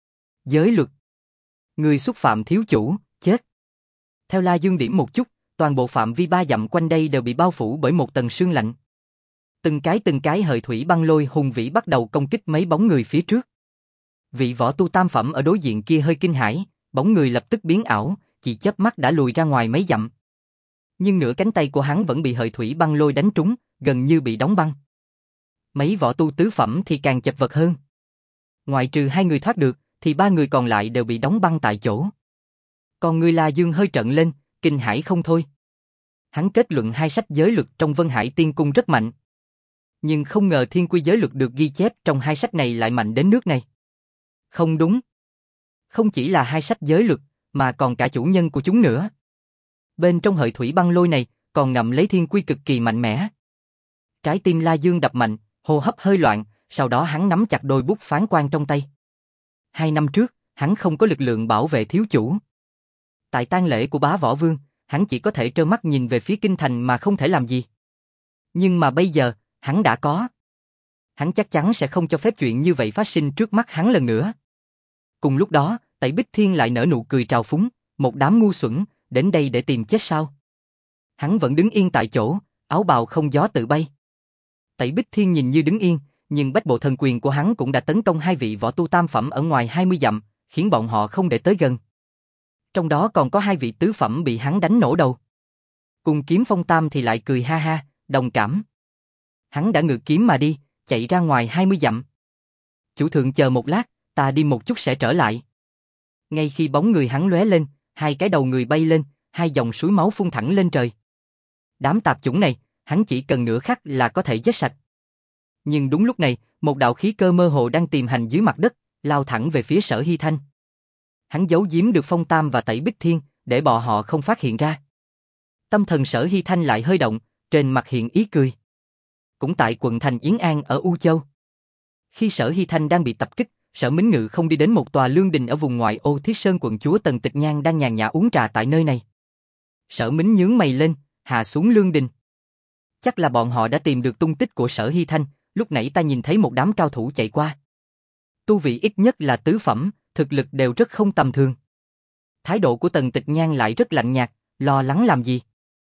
Giới luật! Người xúc phạm thiếu chủ, chết! Theo La Dương điểm một chút, toàn bộ phạm vi ba dặm quanh đây đều bị bao phủ bởi một tầng sương lạnh. Từng cái từng cái hợi thủy băng lôi hùng vĩ bắt đầu công kích mấy bóng người phía trước. Vị võ tu tam phẩm ở đối diện kia hơi kinh hãi, bóng người lập tức biến ảo, chỉ chớp mắt đã lùi ra ngoài mấy dặm. Nhưng nửa cánh tay của hắn vẫn bị hợi thủy băng lôi đánh trúng, gần như bị đóng băng. Mấy võ tu tứ phẩm thì càng chật vật hơn. Ngoại trừ hai người thoát được, thì ba người còn lại đều bị đóng băng tại chỗ. Còn người La Dương hơi trợn lên, kinh hãi không thôi. Hắn kết luận hai sách giới luật trong Vân Hải Tiên Cung rất mạnh. Nhưng không ngờ Thiên Quy giới luật được ghi chép trong hai sách này lại mạnh đến nước này. Không đúng. Không chỉ là hai sách giới luật, mà còn cả chủ nhân của chúng nữa. Bên trong hợi thủy băng lôi này, còn ngậm lấy thiên quy cực kỳ mạnh mẽ. Trái tim La Dương đập mạnh, hô hấp hơi loạn, sau đó hắn nắm chặt đôi bút phán quan trong tay. Hai năm trước, hắn không có lực lượng bảo vệ thiếu chủ. Tại tang lễ của bá võ vương, hắn chỉ có thể trơ mắt nhìn về phía kinh thành mà không thể làm gì. Nhưng mà bây giờ, hắn đã có. Hắn chắc chắn sẽ không cho phép chuyện như vậy phát sinh trước mắt hắn lần nữa. Cùng lúc đó, Tẩy Bích Thiên lại nở nụ cười trào phúng, một đám ngu xuẩn, đến đây để tìm chết sao? Hắn vẫn đứng yên tại chỗ, áo bào không gió tự bay. Tẩy Bích Thiên nhìn như đứng yên, nhưng bách bộ thần quyền của hắn cũng đã tấn công hai vị võ tu tam phẩm ở ngoài hai mươi dặm, khiến bọn họ không để tới gần. Trong đó còn có hai vị tứ phẩm bị hắn đánh nổ đầu. Cùng kiếm Phong Tam thì lại cười ha ha, đồng cảm. Hắn đã ngự kiếm mà đi, chạy ra ngoài hai mươi dặm. Chủ thượng chờ một lát, ta đi một chút sẽ trở lại. Ngay khi bóng người hắn lóe lên, hai cái đầu người bay lên, hai dòng suối máu phun thẳng lên trời. Đám tạp chủng này, hắn chỉ cần nửa khắc là có thể giết sạch. Nhưng đúng lúc này, một đạo khí cơ mơ hồ đang tìm hành dưới mặt đất, lao thẳng về phía Sở Hy Thanh. Hắn giấu giếm được Phong Tam và Tẩy Bích Thiên, để bọn họ không phát hiện ra. Tâm thần Sở Hy Thanh lại hơi động, trên mặt hiện ý cười. Cũng tại quận thành Yến An ở U Châu. Khi Sở Hy Thanh đang bị tập kích, Sở Mính Ngự không đi đến một tòa lương đình ở vùng ngoại ô Thiết Sơn quận chúa Tần Tịch Nhan đang nhàn nhã uống trà tại nơi này. Sở Mính nhướng mày lên, hạ xuống lương đình. Chắc là bọn họ đã tìm được tung tích của Sở Hy Thanh, lúc nãy ta nhìn thấy một đám cao thủ chạy qua. Tu vị ít nhất là tứ phẩm, thực lực đều rất không tầm thường. Thái độ của Tần Tịch Nhan lại rất lạnh nhạt, lo lắng làm gì?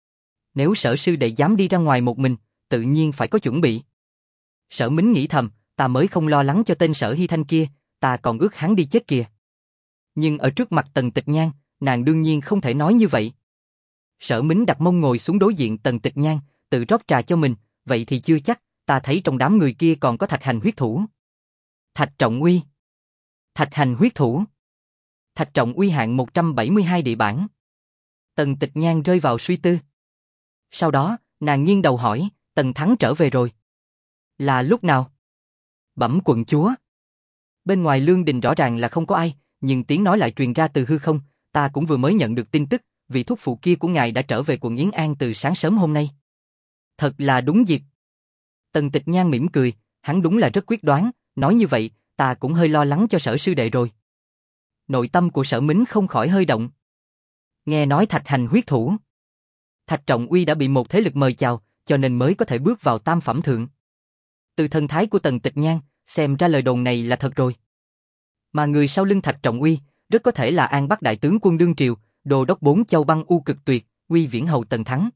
Nếu Sở sư đệ dám đi ra ngoài một mình, tự nhiên phải có chuẩn bị. Sở Mính nghĩ thầm, ta mới không lo lắng cho tên Sở Hy Thanh kia, ta còn ước hắn đi chết kìa. Nhưng ở trước mặt Tần Tịch Nhan, nàng đương nhiên không thể nói như vậy. Sở Mính đặt mông ngồi xuống đối diện Tần Tịch Nhan, tự rót trà cho mình, vậy thì chưa chắc, ta thấy trong đám người kia còn có Thạch Hành huyết thủ. Thạch Trọng Uy. Thạch Hành huyết thủ. Thạch Trọng Uy hạng một trăm bảy mươi hai địa bản. Tần Tịch Nhan rơi vào suy tư. Sau đó, nàng nghiêng đầu hỏi, Tần Thắng trở về rồi. Là lúc nào? Bẩm quận chúa. Bên ngoài lương đình rõ ràng là không có ai, nhưng tiếng nói lại truyền ra từ hư không, ta cũng vừa mới nhận được tin tức, vị thúc phụ kia của ngài đã trở về quận Yến An từ sáng sớm hôm nay. Thật là đúng dịp. Tần Tịch Nhan mỉm cười, hắn đúng là rất quyết đoán, nói như vậy, ta cũng hơi lo lắng cho Sở sư đệ rồi. Nội tâm của Sở Mính không khỏi hơi động. Nghe nói Thạch Hành huyết thủ. Thạch Trọng Uy đã bị một thế lực mời chào, cho nên mới có thể bước vào tam phẩm thượng. Từ thần thái của Tần Tịch Nhan, xem ra lời đồn này là thật rồi. Mà người sau lưng Thạch Trọng Uy, rất có thể là An Bắc đại tướng quân đương triều, đô đốc bốn châu băng u cực tuyệt, Uy Viễn hầu Tần Thắng.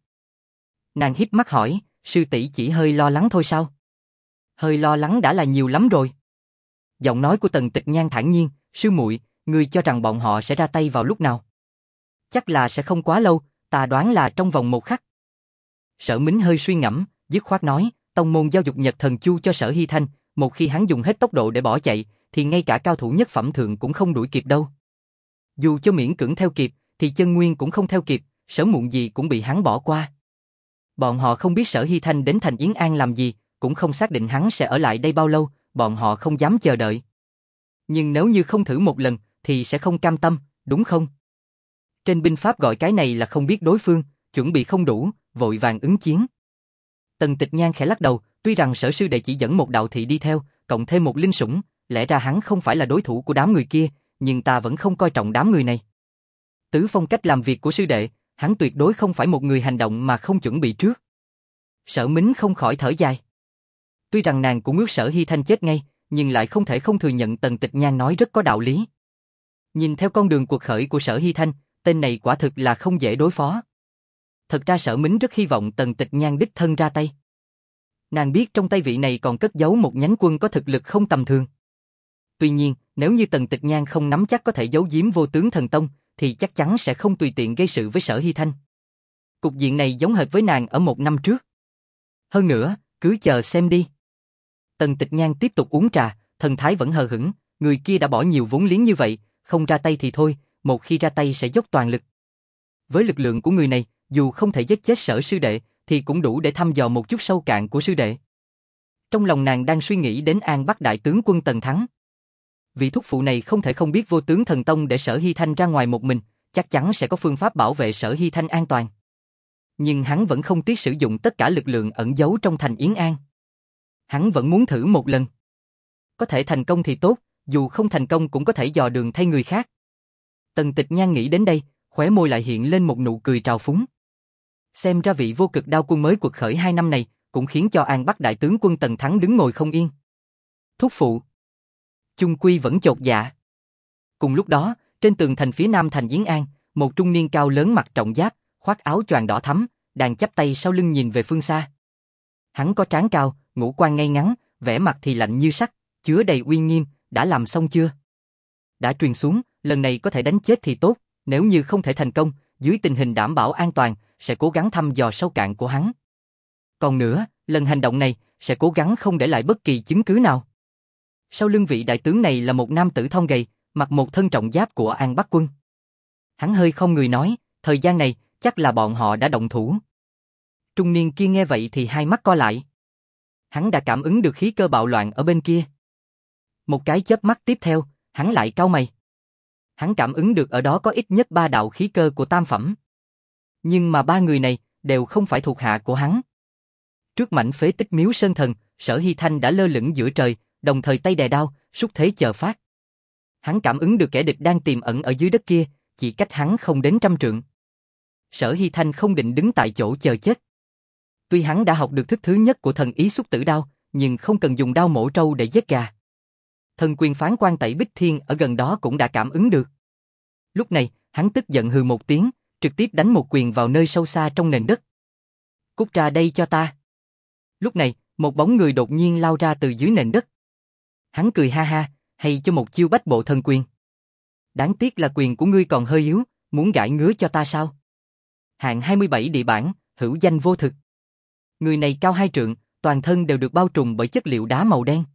Nàng híp mắt hỏi, sư tỷ chỉ hơi lo lắng thôi sao? Hơi lo lắng đã là nhiều lắm rồi. Giọng nói của Tần Tịch Nhan thản nhiên, sư muội, ngươi cho rằng bọn họ sẽ ra tay vào lúc nào? Chắc là sẽ không quá lâu, ta đoán là trong vòng một khắc. Sở Mính hơi suy ngẫm, dứt khoát nói, tông môn giao dục Nhật Thần Chu cho Sở Hy Thanh, một khi hắn dùng hết tốc độ để bỏ chạy, thì ngay cả cao thủ nhất phẩm thượng cũng không đuổi kịp đâu. Dù cho miễn cưỡng theo kịp, thì chân nguyên cũng không theo kịp, sớm muộn gì cũng bị hắn bỏ qua. Bọn họ không biết Sở Hy Thanh đến thành Yến An làm gì, cũng không xác định hắn sẽ ở lại đây bao lâu, bọn họ không dám chờ đợi. Nhưng nếu như không thử một lần, thì sẽ không cam tâm, đúng không? Trên binh pháp gọi cái này là không biết đối phương, chuẩn bị không đủ, vội vàng ứng chiến. Tần Tịch Nhan khẽ lắc đầu, tuy rằng Sở sư đệ chỉ dẫn một đạo thị đi theo, cộng thêm một linh sủng, lẽ ra hắn không phải là đối thủ của đám người kia, nhưng ta vẫn không coi trọng đám người này. Tứ phong cách làm việc của sư đệ, hắn tuyệt đối không phải một người hành động mà không chuẩn bị trước. Sở Mính không khỏi thở dài. Tuy rằng nàng cũng ước Sở Hy Thanh chết ngay, nhưng lại không thể không thừa nhận Tần Tịch Nhan nói rất có đạo lý. Nhìn theo con đường cuộc khởi của Sở Hy Thanh, tên này quả thực là không dễ đối phó. Thật ra Sở Mính rất hy vọng Tần Tịch Nhan đích thân ra tay. Nàng biết trong tay vị này còn cất giấu một nhánh quân có thực lực không tầm thường. Tuy nhiên, nếu như Tần Tịch Nhan không nắm chắc có thể giấu giếm Vô Tướng Thần Tông, thì chắc chắn sẽ không tùy tiện gây sự với Sở Hy Thanh. Cục diện này giống hệt với nàng ở một năm trước. Hơn nữa, cứ chờ xem đi. Tần Tịch Nhan tiếp tục uống trà, thần thái vẫn hờ hững, người kia đã bỏ nhiều vốn liếng như vậy, không ra tay thì thôi, một khi ra tay sẽ dốc toàn lực. Với lực lượng của người này, dù không thể giết chết Sở sư đệ, thì cũng đủ để thăm dò một chút sâu cạn của sư đệ. Trong lòng nàng đang suy nghĩ đến An Bắc đại tướng quân Tần Thắng. Vị thúc phụ này không thể không biết Vô Tướng Thần Tông để Sở Hy Thanh ra ngoài một mình, chắc chắn sẽ có phương pháp bảo vệ Sở Hy Thanh an toàn. Nhưng hắn vẫn không tiếc sử dụng tất cả lực lượng ẩn giấu trong thành Yến An. Hắn vẫn muốn thử một lần. Có thể thành công thì tốt, dù không thành công cũng có thể dò đường thay người khác. Tần Tịch Nhan nghĩ đến đây, khóe môi lại hiện lên một nụ cười trào phúng. Xem ra vị Vô Cực Đao quân mới quật khởi hai năm này, cũng khiến cho An Bắc đại tướng quân Tần Thắng đứng ngồi không yên. Thúc phụ. Chung quy vẫn chột dạ. Cùng lúc đó, trên tường thành phía nam thành Yến An, một trung niên cao lớn mặc trọng giáp, khoác áo choàng đỏ thắm, đang chắp tay sau lưng nhìn về phương xa. Hắn có trán cao, ngũ quan ngay ngắn, vẻ mặt thì lạnh như sắt, chứa đầy uy nghiêm. Đã làm xong chưa? Đã truyền xuống, lần này có thể đánh chết thì tốt, nếu như không thể thành công, dưới tình hình đảm bảo an toàn, sẽ cố gắng thăm dò sâu cạn của hắn. Còn nữa, lần hành động này, sẽ cố gắng không để lại bất kỳ chứng cứ nào. Sau lưng vị đại tướng này là một nam tử thon gầy, mặc một thân trọng giáp của An Bắc quân. Hắn hơi không người nói, thời gian này, chắc là bọn họ đã động thủ. Trung niên kia nghe vậy thì hai mắt co lại. Hắn đã cảm ứng được khí cơ bạo loạn ở bên kia. Một cái chớp mắt tiếp theo, hắn lại cau mày. Hắn cảm ứng được ở đó có ít nhất ba đạo khí cơ của tam phẩm. Nhưng mà ba người này đều không phải thuộc hạ của hắn. Trước mảnh phế tích Miếu Sơn Thần, Sở Hy Thanh đã lơ lửng giữa trời, đồng thời tay đè đao, xúc thế chờ phát. Hắn cảm ứng được kẻ địch đang tiềm ẩn ở dưới đất kia, chỉ cách hắn không đến trăm trượng. Sở Hy Thanh không định đứng tại chỗ chờ chết. Tuy hắn đã học được thức thứ nhất của thần ý xúc tử đao, nhưng không cần dùng đao mổ trâu để giết gà. Thần quyền phán quan Tẩy Bích Thiên ở gần đó cũng đã cảm ứng được. Lúc này, hắn tức giận hừ một tiếng, trực tiếp đánh một quyền vào nơi sâu xa trong nền đất. Cút ra đây cho ta. Lúc này, một bóng người đột nhiên lao ra từ dưới nền đất. Hắn cười ha ha, hay cho một chiêu bách bộ thần quyền. Đáng tiếc là quyền của ngươi còn hơi yếu, muốn gãi ngứa cho ta sao? Hạng hai mươi bảy địa bản, hữu danh vô thực. Người này cao hai trượng, toàn thân đều được bao trùm bởi chất liệu đá màu đen.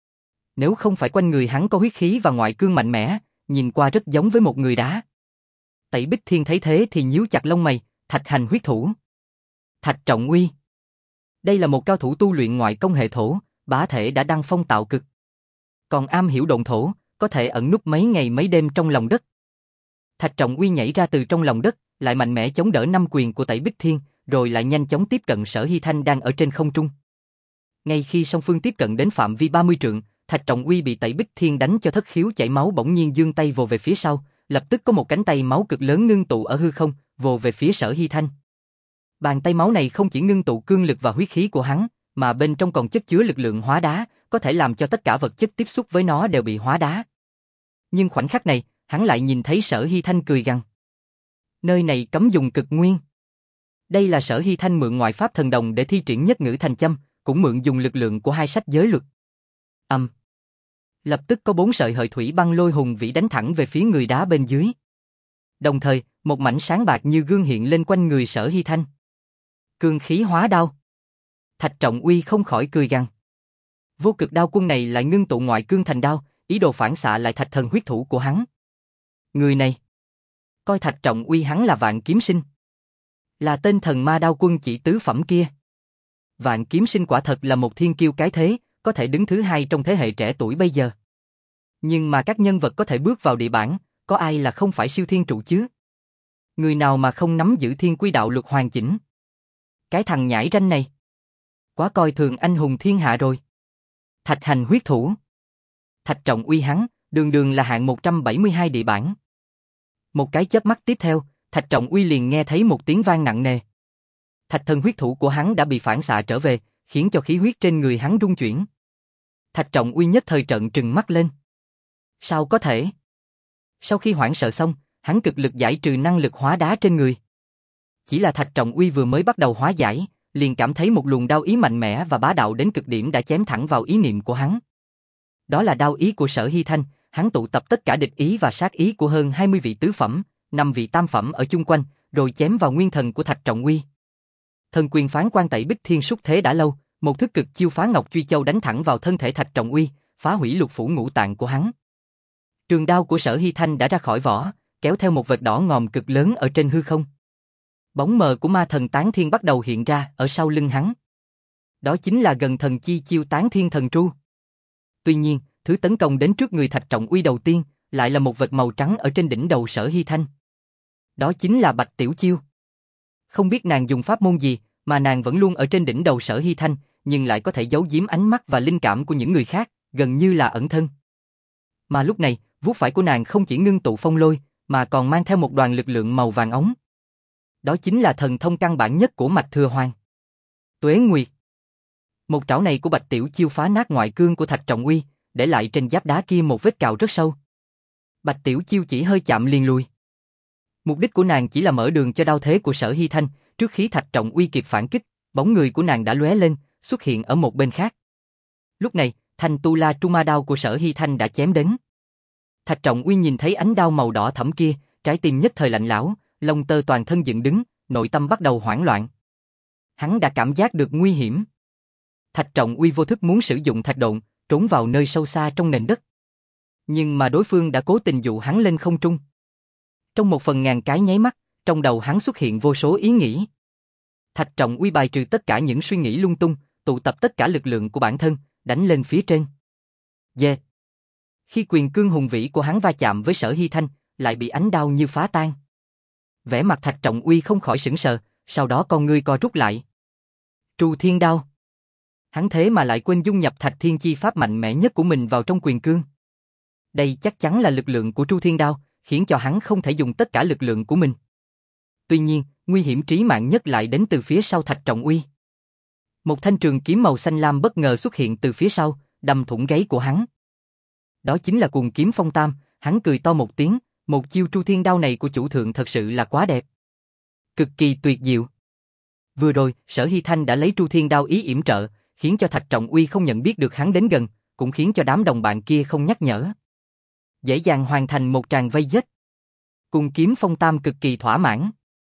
Nếu không phải quanh người hắn có huyết khí và ngoại cương mạnh mẽ, nhìn qua rất giống với một người đá. Tẩy Bích Thiên thấy thế thì nhíu chặt lông mày, Thạch Hành huyết thủ. Thạch Trọng Uy. Đây là một cao thủ tu luyện ngoại công hệ thổ, bá thể đã đăng phong tạo cực. Còn am hiểu độn thổ, có thể ẩn núp mấy ngày mấy đêm trong lòng đất. Thạch Trọng Uy nhảy ra từ trong lòng đất, lại mạnh mẽ chống đỡ năm quyền của Tẩy Bích Thiên, rồi lại nhanh chóng tiếp cận Sở Hy Thanh đang ở trên không trung. Ngay khi song phương tiếp cận đến phạm vi ba mươi trượng, Thạch Trọng Uy bị Tẩy Bích Thiên đánh cho thất khiếu chảy máu, bỗng nhiên giương tay vồ về phía sau, lập tức có một cánh tay máu cực lớn ngưng tụ ở hư không, vồ về phía Sở Hy Thanh. Bàn tay máu này không chỉ ngưng tụ cương lực và huyết khí của hắn, mà bên trong còn chất chứa lực lượng hóa đá, có thể làm cho tất cả vật chất tiếp xúc với nó đều bị hóa đá. Nhưng khoảnh khắc này, hắn lại nhìn thấy Sở Hy Thanh cười gằn. Nơi này cấm dùng cực nguyên. Đây là Sở Hy Thanh mượn ngoại pháp thần đồng để thi triển nhất ngữ thành châm, cũng mượn dùng lực lượng của hai sách giới luật. Âm. Um. Lập tức có bốn sợi hợi thủy băng lôi hùng vĩ đánh thẳng về phía người đá bên dưới. Đồng thời, một mảnh sáng bạc như gương hiện lên quanh người Sở Hy Thanh. Cương khí hóa đao. Thạch Trọng Uy không khỏi cười gằn. Vô cực đao quân này lại ngưng tụ ngoại cương thành đao, ý đồ phản xạ lại thạch thần huyết thủ của hắn. Người này, coi Thạch Trọng Uy hắn là Vạn Kiếm Sinh, là tên thần ma đao quân chỉ tứ phẩm kia. Vạn Kiếm Sinh quả thật là một thiên kiêu cái thế, có thể đứng thứ hai trong thế hệ trẻ tuổi bây giờ. Nhưng mà các nhân vật có thể bước vào địa bảng, có ai là không phải siêu thiên trụ chứ? Người nào mà không nắm giữ thiên quy đạo luật hoàn chỉnh? Cái thằng nhãi ranh này, quá coi thường anh hùng thiên hạ rồi. Thạch hành huyết thủ. Thạch Trọng Uy hắn, đường đường là hạng một trăm bảy mươi hai địa bảng. Một cái chớp mắt tiếp theo, Thạch Trọng Uy liền nghe thấy một tiếng vang nặng nề. Thạch thần huyết thủ của hắn đã bị phản xạ trở về, khiến cho khí huyết trên người hắn rung chuyển. Thạch Trọng Uy nhất thời trợn trừng mắt lên. Sao có thể? Sau khi hoảng sợ xong, hắn cực lực giải trừ năng lực hóa đá trên người. Chỉ là Thạch Trọng Uy vừa mới bắt đầu hóa giải, liền cảm thấy một luồng đao ý mạnh mẽ và bá đạo đến cực điểm đã chém thẳng vào ý niệm của hắn. Đó là đao ý của Sở Hy Thanh, hắn tụ tập tất cả địch ý và sát ý của hơn hai mươi vị tứ phẩm, năm vị tam phẩm ở chung quanh, rồi chém vào nguyên thần của Thạch Trọng Uy. Thần quyền phán quan tẩy bích thiên xúc thế đã lâu, một thức cực chiêu phá ngọc truy châu đánh thẳng vào thân thể Thạch Trọng Uy, phá hủy lục phủ ngũ tạng của hắn. Trường đao của Sở Hy Thanh đã ra khỏi vỏ, kéo theo một vệt đỏ ngòm cực lớn ở trên hư không. Bóng mờ của ma thần Tán Thiên bắt đầu hiện ra ở sau lưng hắn. Đó chính là gần thần chi chiêu Tán Thiên thần tru. Tuy nhiên, thứ tấn công đến trước người Thạch Trọng Uy đầu tiên lại là một vệt màu trắng ở trên đỉnh đầu Sở Hy Thanh. Đó chính là Bạch Tiểu Chiêu. Không biết nàng dùng pháp môn gì mà nàng vẫn luôn ở trên đỉnh đầu Sở Hy Thanh, nhưng lại có thể giấu giếm ánh mắt và linh cảm của những người khác, gần như là ẩn thân. Mà lúc này, vuốt phải của nàng không chỉ ngưng tụ phong lôi, mà còn mang theo một đoàn lực lượng màu vàng ống. Đó chính là thần thông căn bản nhất của Mạch Thừa Hoàng. Tuế Nguyệt. Một trảo này của Bạch Tiểu Chiêu phá nát ngoại cương của Thạch Trọng Uy, để lại trên giáp đá kia một vết cào rất sâu. Bạch Tiểu Chiêu chỉ hơi chạm liền lùi. Mục đích của nàng chỉ là mở đường cho đao thế của Sở Hy Thanh, trước khi Thạch Trọng Uy kịp phản kích, bóng người của nàng đã lóe lên, xuất hiện ở một bên khác. Lúc này, Thanh Tu La Trung Ma đao của Sở Hy Thanh đã chém đến. Thạch Trọng Uy nhìn thấy ánh đao màu đỏ thẫm kia, trái tim nhất thời lạnh lẽo, lông tơ toàn thân dựng đứng, nội tâm bắt đầu hoảng loạn. Hắn đã cảm giác được nguy hiểm. Thạch Trọng Uy vô thức muốn sử dụng thạch độn, trốn vào nơi sâu xa trong nền đất. Nhưng mà đối phương đã cố tình dụ hắn lên không trung. Trong một phần ngàn cái nháy mắt, trong đầu hắn xuất hiện vô số ý nghĩ. Thạch Trọng Uy bài trừ tất cả những suy nghĩ lung tung, tụ tập tất cả lực lượng của bản thân, đánh lên phía trên. Yeah. Khi quyền cương hùng vĩ của hắn va chạm với Sở Hy Thanh, lại bị ánh đao như phá tan. Vẻ mặt Thạch Trọng Uy không khỏi sững sờ, sau đó con ngươi co rút lại. Tru Thiên Đao. Hắn thế mà lại quên dung nhập Thạch Thiên chi pháp mạnh mẽ nhất của mình vào trong quyền cương. Đây chắc chắn là lực lượng của Tru Thiên Đao, khiến cho hắn không thể dùng tất cả lực lượng của mình. Tuy nhiên, nguy hiểm trí mạng nhất lại đến từ phía sau Thạch Trọng Uy. Một thanh trường kiếm màu xanh lam bất ngờ xuất hiện từ phía sau, đâm thủng gáy của hắn. Đó chính là cuồng kiếm phong tam, hắn cười to một tiếng, một chiêu Tru Thiên Đao này của chủ thượng thật sự là quá đẹp. Cực kỳ tuyệt diệu. Vừa rồi, Sở Hy Thanh đã lấy Tru Thiên Đao ý yểm trợ, khiến cho Thạch Trọng Uy không nhận biết được hắn đến gần, cũng khiến cho đám đồng bạn kia không nhắc nhở. Dễ dàng hoàn thành một tràng vây giết. Cuồng kiếm phong tam cực kỳ thỏa mãn.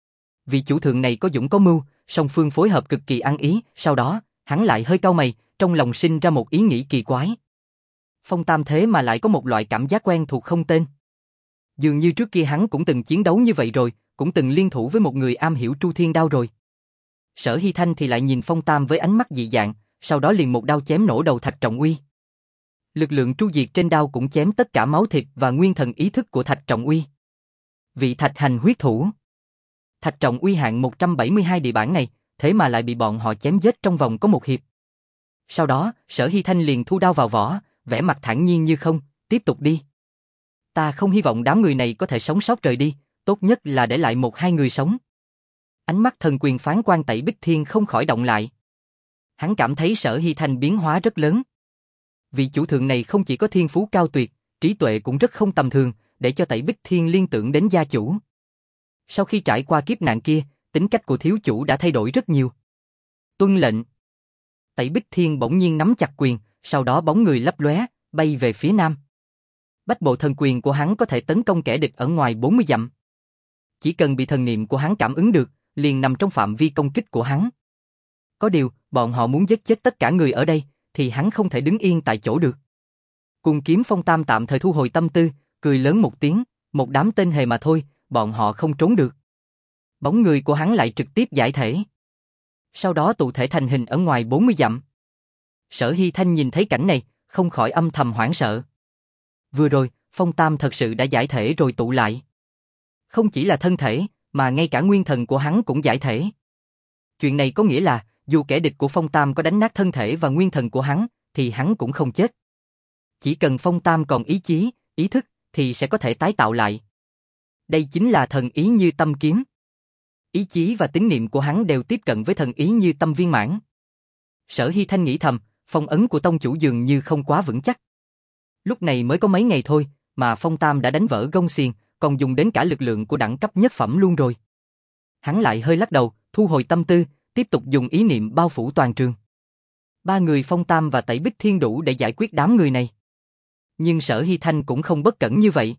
Vị chủ thượng này có dũng có mưu, song phương phối hợp cực kỳ ăn ý, sau đó, hắn lại hơi cau mày, trong lòng sinh ra một ý nghĩ kỳ quái. Phong tam thế mà lại có một loại cảm giác quen thuộc không tên. Dường như trước kia hắn cũng từng chiến đấu như vậy rồi, cũng từng liên thủ với một người am hiểu Tru Thiên Đao rồi. Sở Hy Thanh thì lại nhìn Phong Tam với ánh mắt dị dạng, sau đó liền một đao chém nổ đầu Thạch Trọng Uy. Lực lượng tru diệt trên đao cũng chém tất cả máu thịt và nguyên thần ý thức của Thạch Trọng Uy. Vị Thạch hành huyết thủ. Thạch Trọng Uy hạng một trăm bảy mươi hai địa bản này, thế mà lại bị bọn họ chém giết trong vòng có một hiệp. Sau đó, Sở Hy Thanh liền thu đao vào vỏ, vẻ mặt thản nhiên như không, tiếp tục đi. Ta không hy vọng đám người này có thể sống sót rời đi, tốt nhất là để lại một hai người sống. Ánh mắt thần quyền phán quan Tẩy Bích Thiên không khỏi động lại. Hắn cảm thấy Sở Hy Thanh biến hóa rất lớn. Vị chủ thượng này không chỉ có thiên phú cao tuyệt, trí tuệ cũng rất không tầm thường, để cho Tẩy Bích Thiên liên tưởng đến gia chủ. Sau khi trải qua kiếp nạn kia, tính cách của thiếu chủ đã thay đổi rất nhiều. Tuân lệnh. Tẩy Bích Thiên bỗng nhiên nắm chặt quyền, sau đó bóng người lấp lóe, bay về phía nam. Bách bộ thần quyền của hắn có thể tấn công kẻ địch ở ngoài bốn mươi dặm. Chỉ cần bị thần niệm của hắn cảm ứng được, liền nằm trong phạm vi công kích của hắn. Có điều, bọn họ muốn giết chết tất cả người ở đây, thì hắn không thể đứng yên tại chỗ được. Cùng Kiếm Phong Tam tạm thời thu hồi tâm tư, cười lớn một tiếng, một đám tên hề mà thôi, bọn họ không trốn được. Bóng người của hắn lại trực tiếp giải thể. Sau đó tụ thể thành hình ở ngoài bốn mươi dặm. Sở Hy Thanh nhìn thấy cảnh này, không khỏi âm thầm hoảng sợ. Vừa rồi, Phong Tam thật sự đã giải thể rồi tụ lại. Không chỉ là thân thể, mà ngay cả nguyên thần của hắn cũng giải thể. Chuyện này có nghĩa là, dù kẻ địch của Phong Tam có đánh nát thân thể và nguyên thần của hắn, thì hắn cũng không chết. Chỉ cần Phong Tam còn ý chí, ý thức, thì sẽ có thể tái tạo lại. Đây chính là thần ý như tâm kiếm. Ý chí và tín niệm của hắn đều tiếp cận với thần ý như tâm viên mãn. Sở Hy Thanh nghĩ thầm, phong ấn của tông chủ dường như không quá vững chắc. Lúc này mới có mấy ngày thôi, mà Phong Tam đã đánh vỡ gông xiềng, còn dùng đến cả lực lượng của đẳng cấp nhất phẩm luôn rồi. Hắn lại hơi lắc đầu, thu hồi tâm tư, tiếp tục dùng ý niệm bao phủ toàn trường. Ba người Phong Tam và Tẩy Bích Thiên đủ để giải quyết đám người này. Nhưng Sở Hy Thanh cũng không bất cẩn như vậy.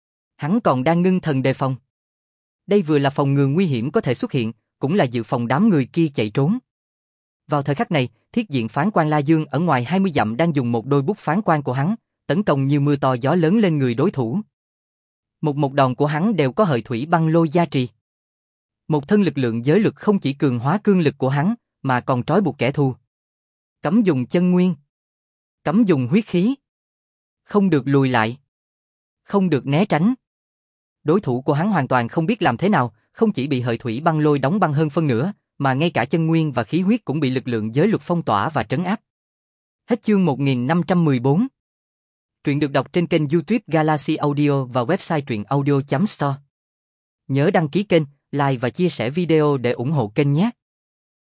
Hắn còn đang ngưng thần đề phòng. Đây vừa là phòng ngừa nguy hiểm có thể xuất hiện, cũng là dự phòng đám người kia chạy trốn. Vào thời khắc này, thiết diện phán quan La Dương ở ngoài hai mươi dặm đang dùng một đôi bút phán quan của hắn, tấn công như mưa to gió lớn lên người đối thủ. Một một đòn của hắn đều có hợi thủy băng lôi gia trì. Một thân lực lượng giới lực không chỉ cường hóa cương lực của hắn, mà còn trói buộc kẻ thù. Cấm dùng chân nguyên. Cấm dùng huyết khí. Không được lùi lại. Không được né tránh. Đối thủ của hắn hoàn toàn không biết làm thế nào, không chỉ bị hợi thủy băng lôi đóng băng hơn phân nửa, mà ngay cả chân nguyên và khí huyết cũng bị lực lượng giới luật phong tỏa và trấn áp. Hết chương một nghìn năm trăm mười bốn. Truyện được đọc trên kênh YouTube Galaxy Audio và website truyện audio chấm store. Nhớ đăng ký kênh, like và chia sẻ video để ủng hộ kênh nhé.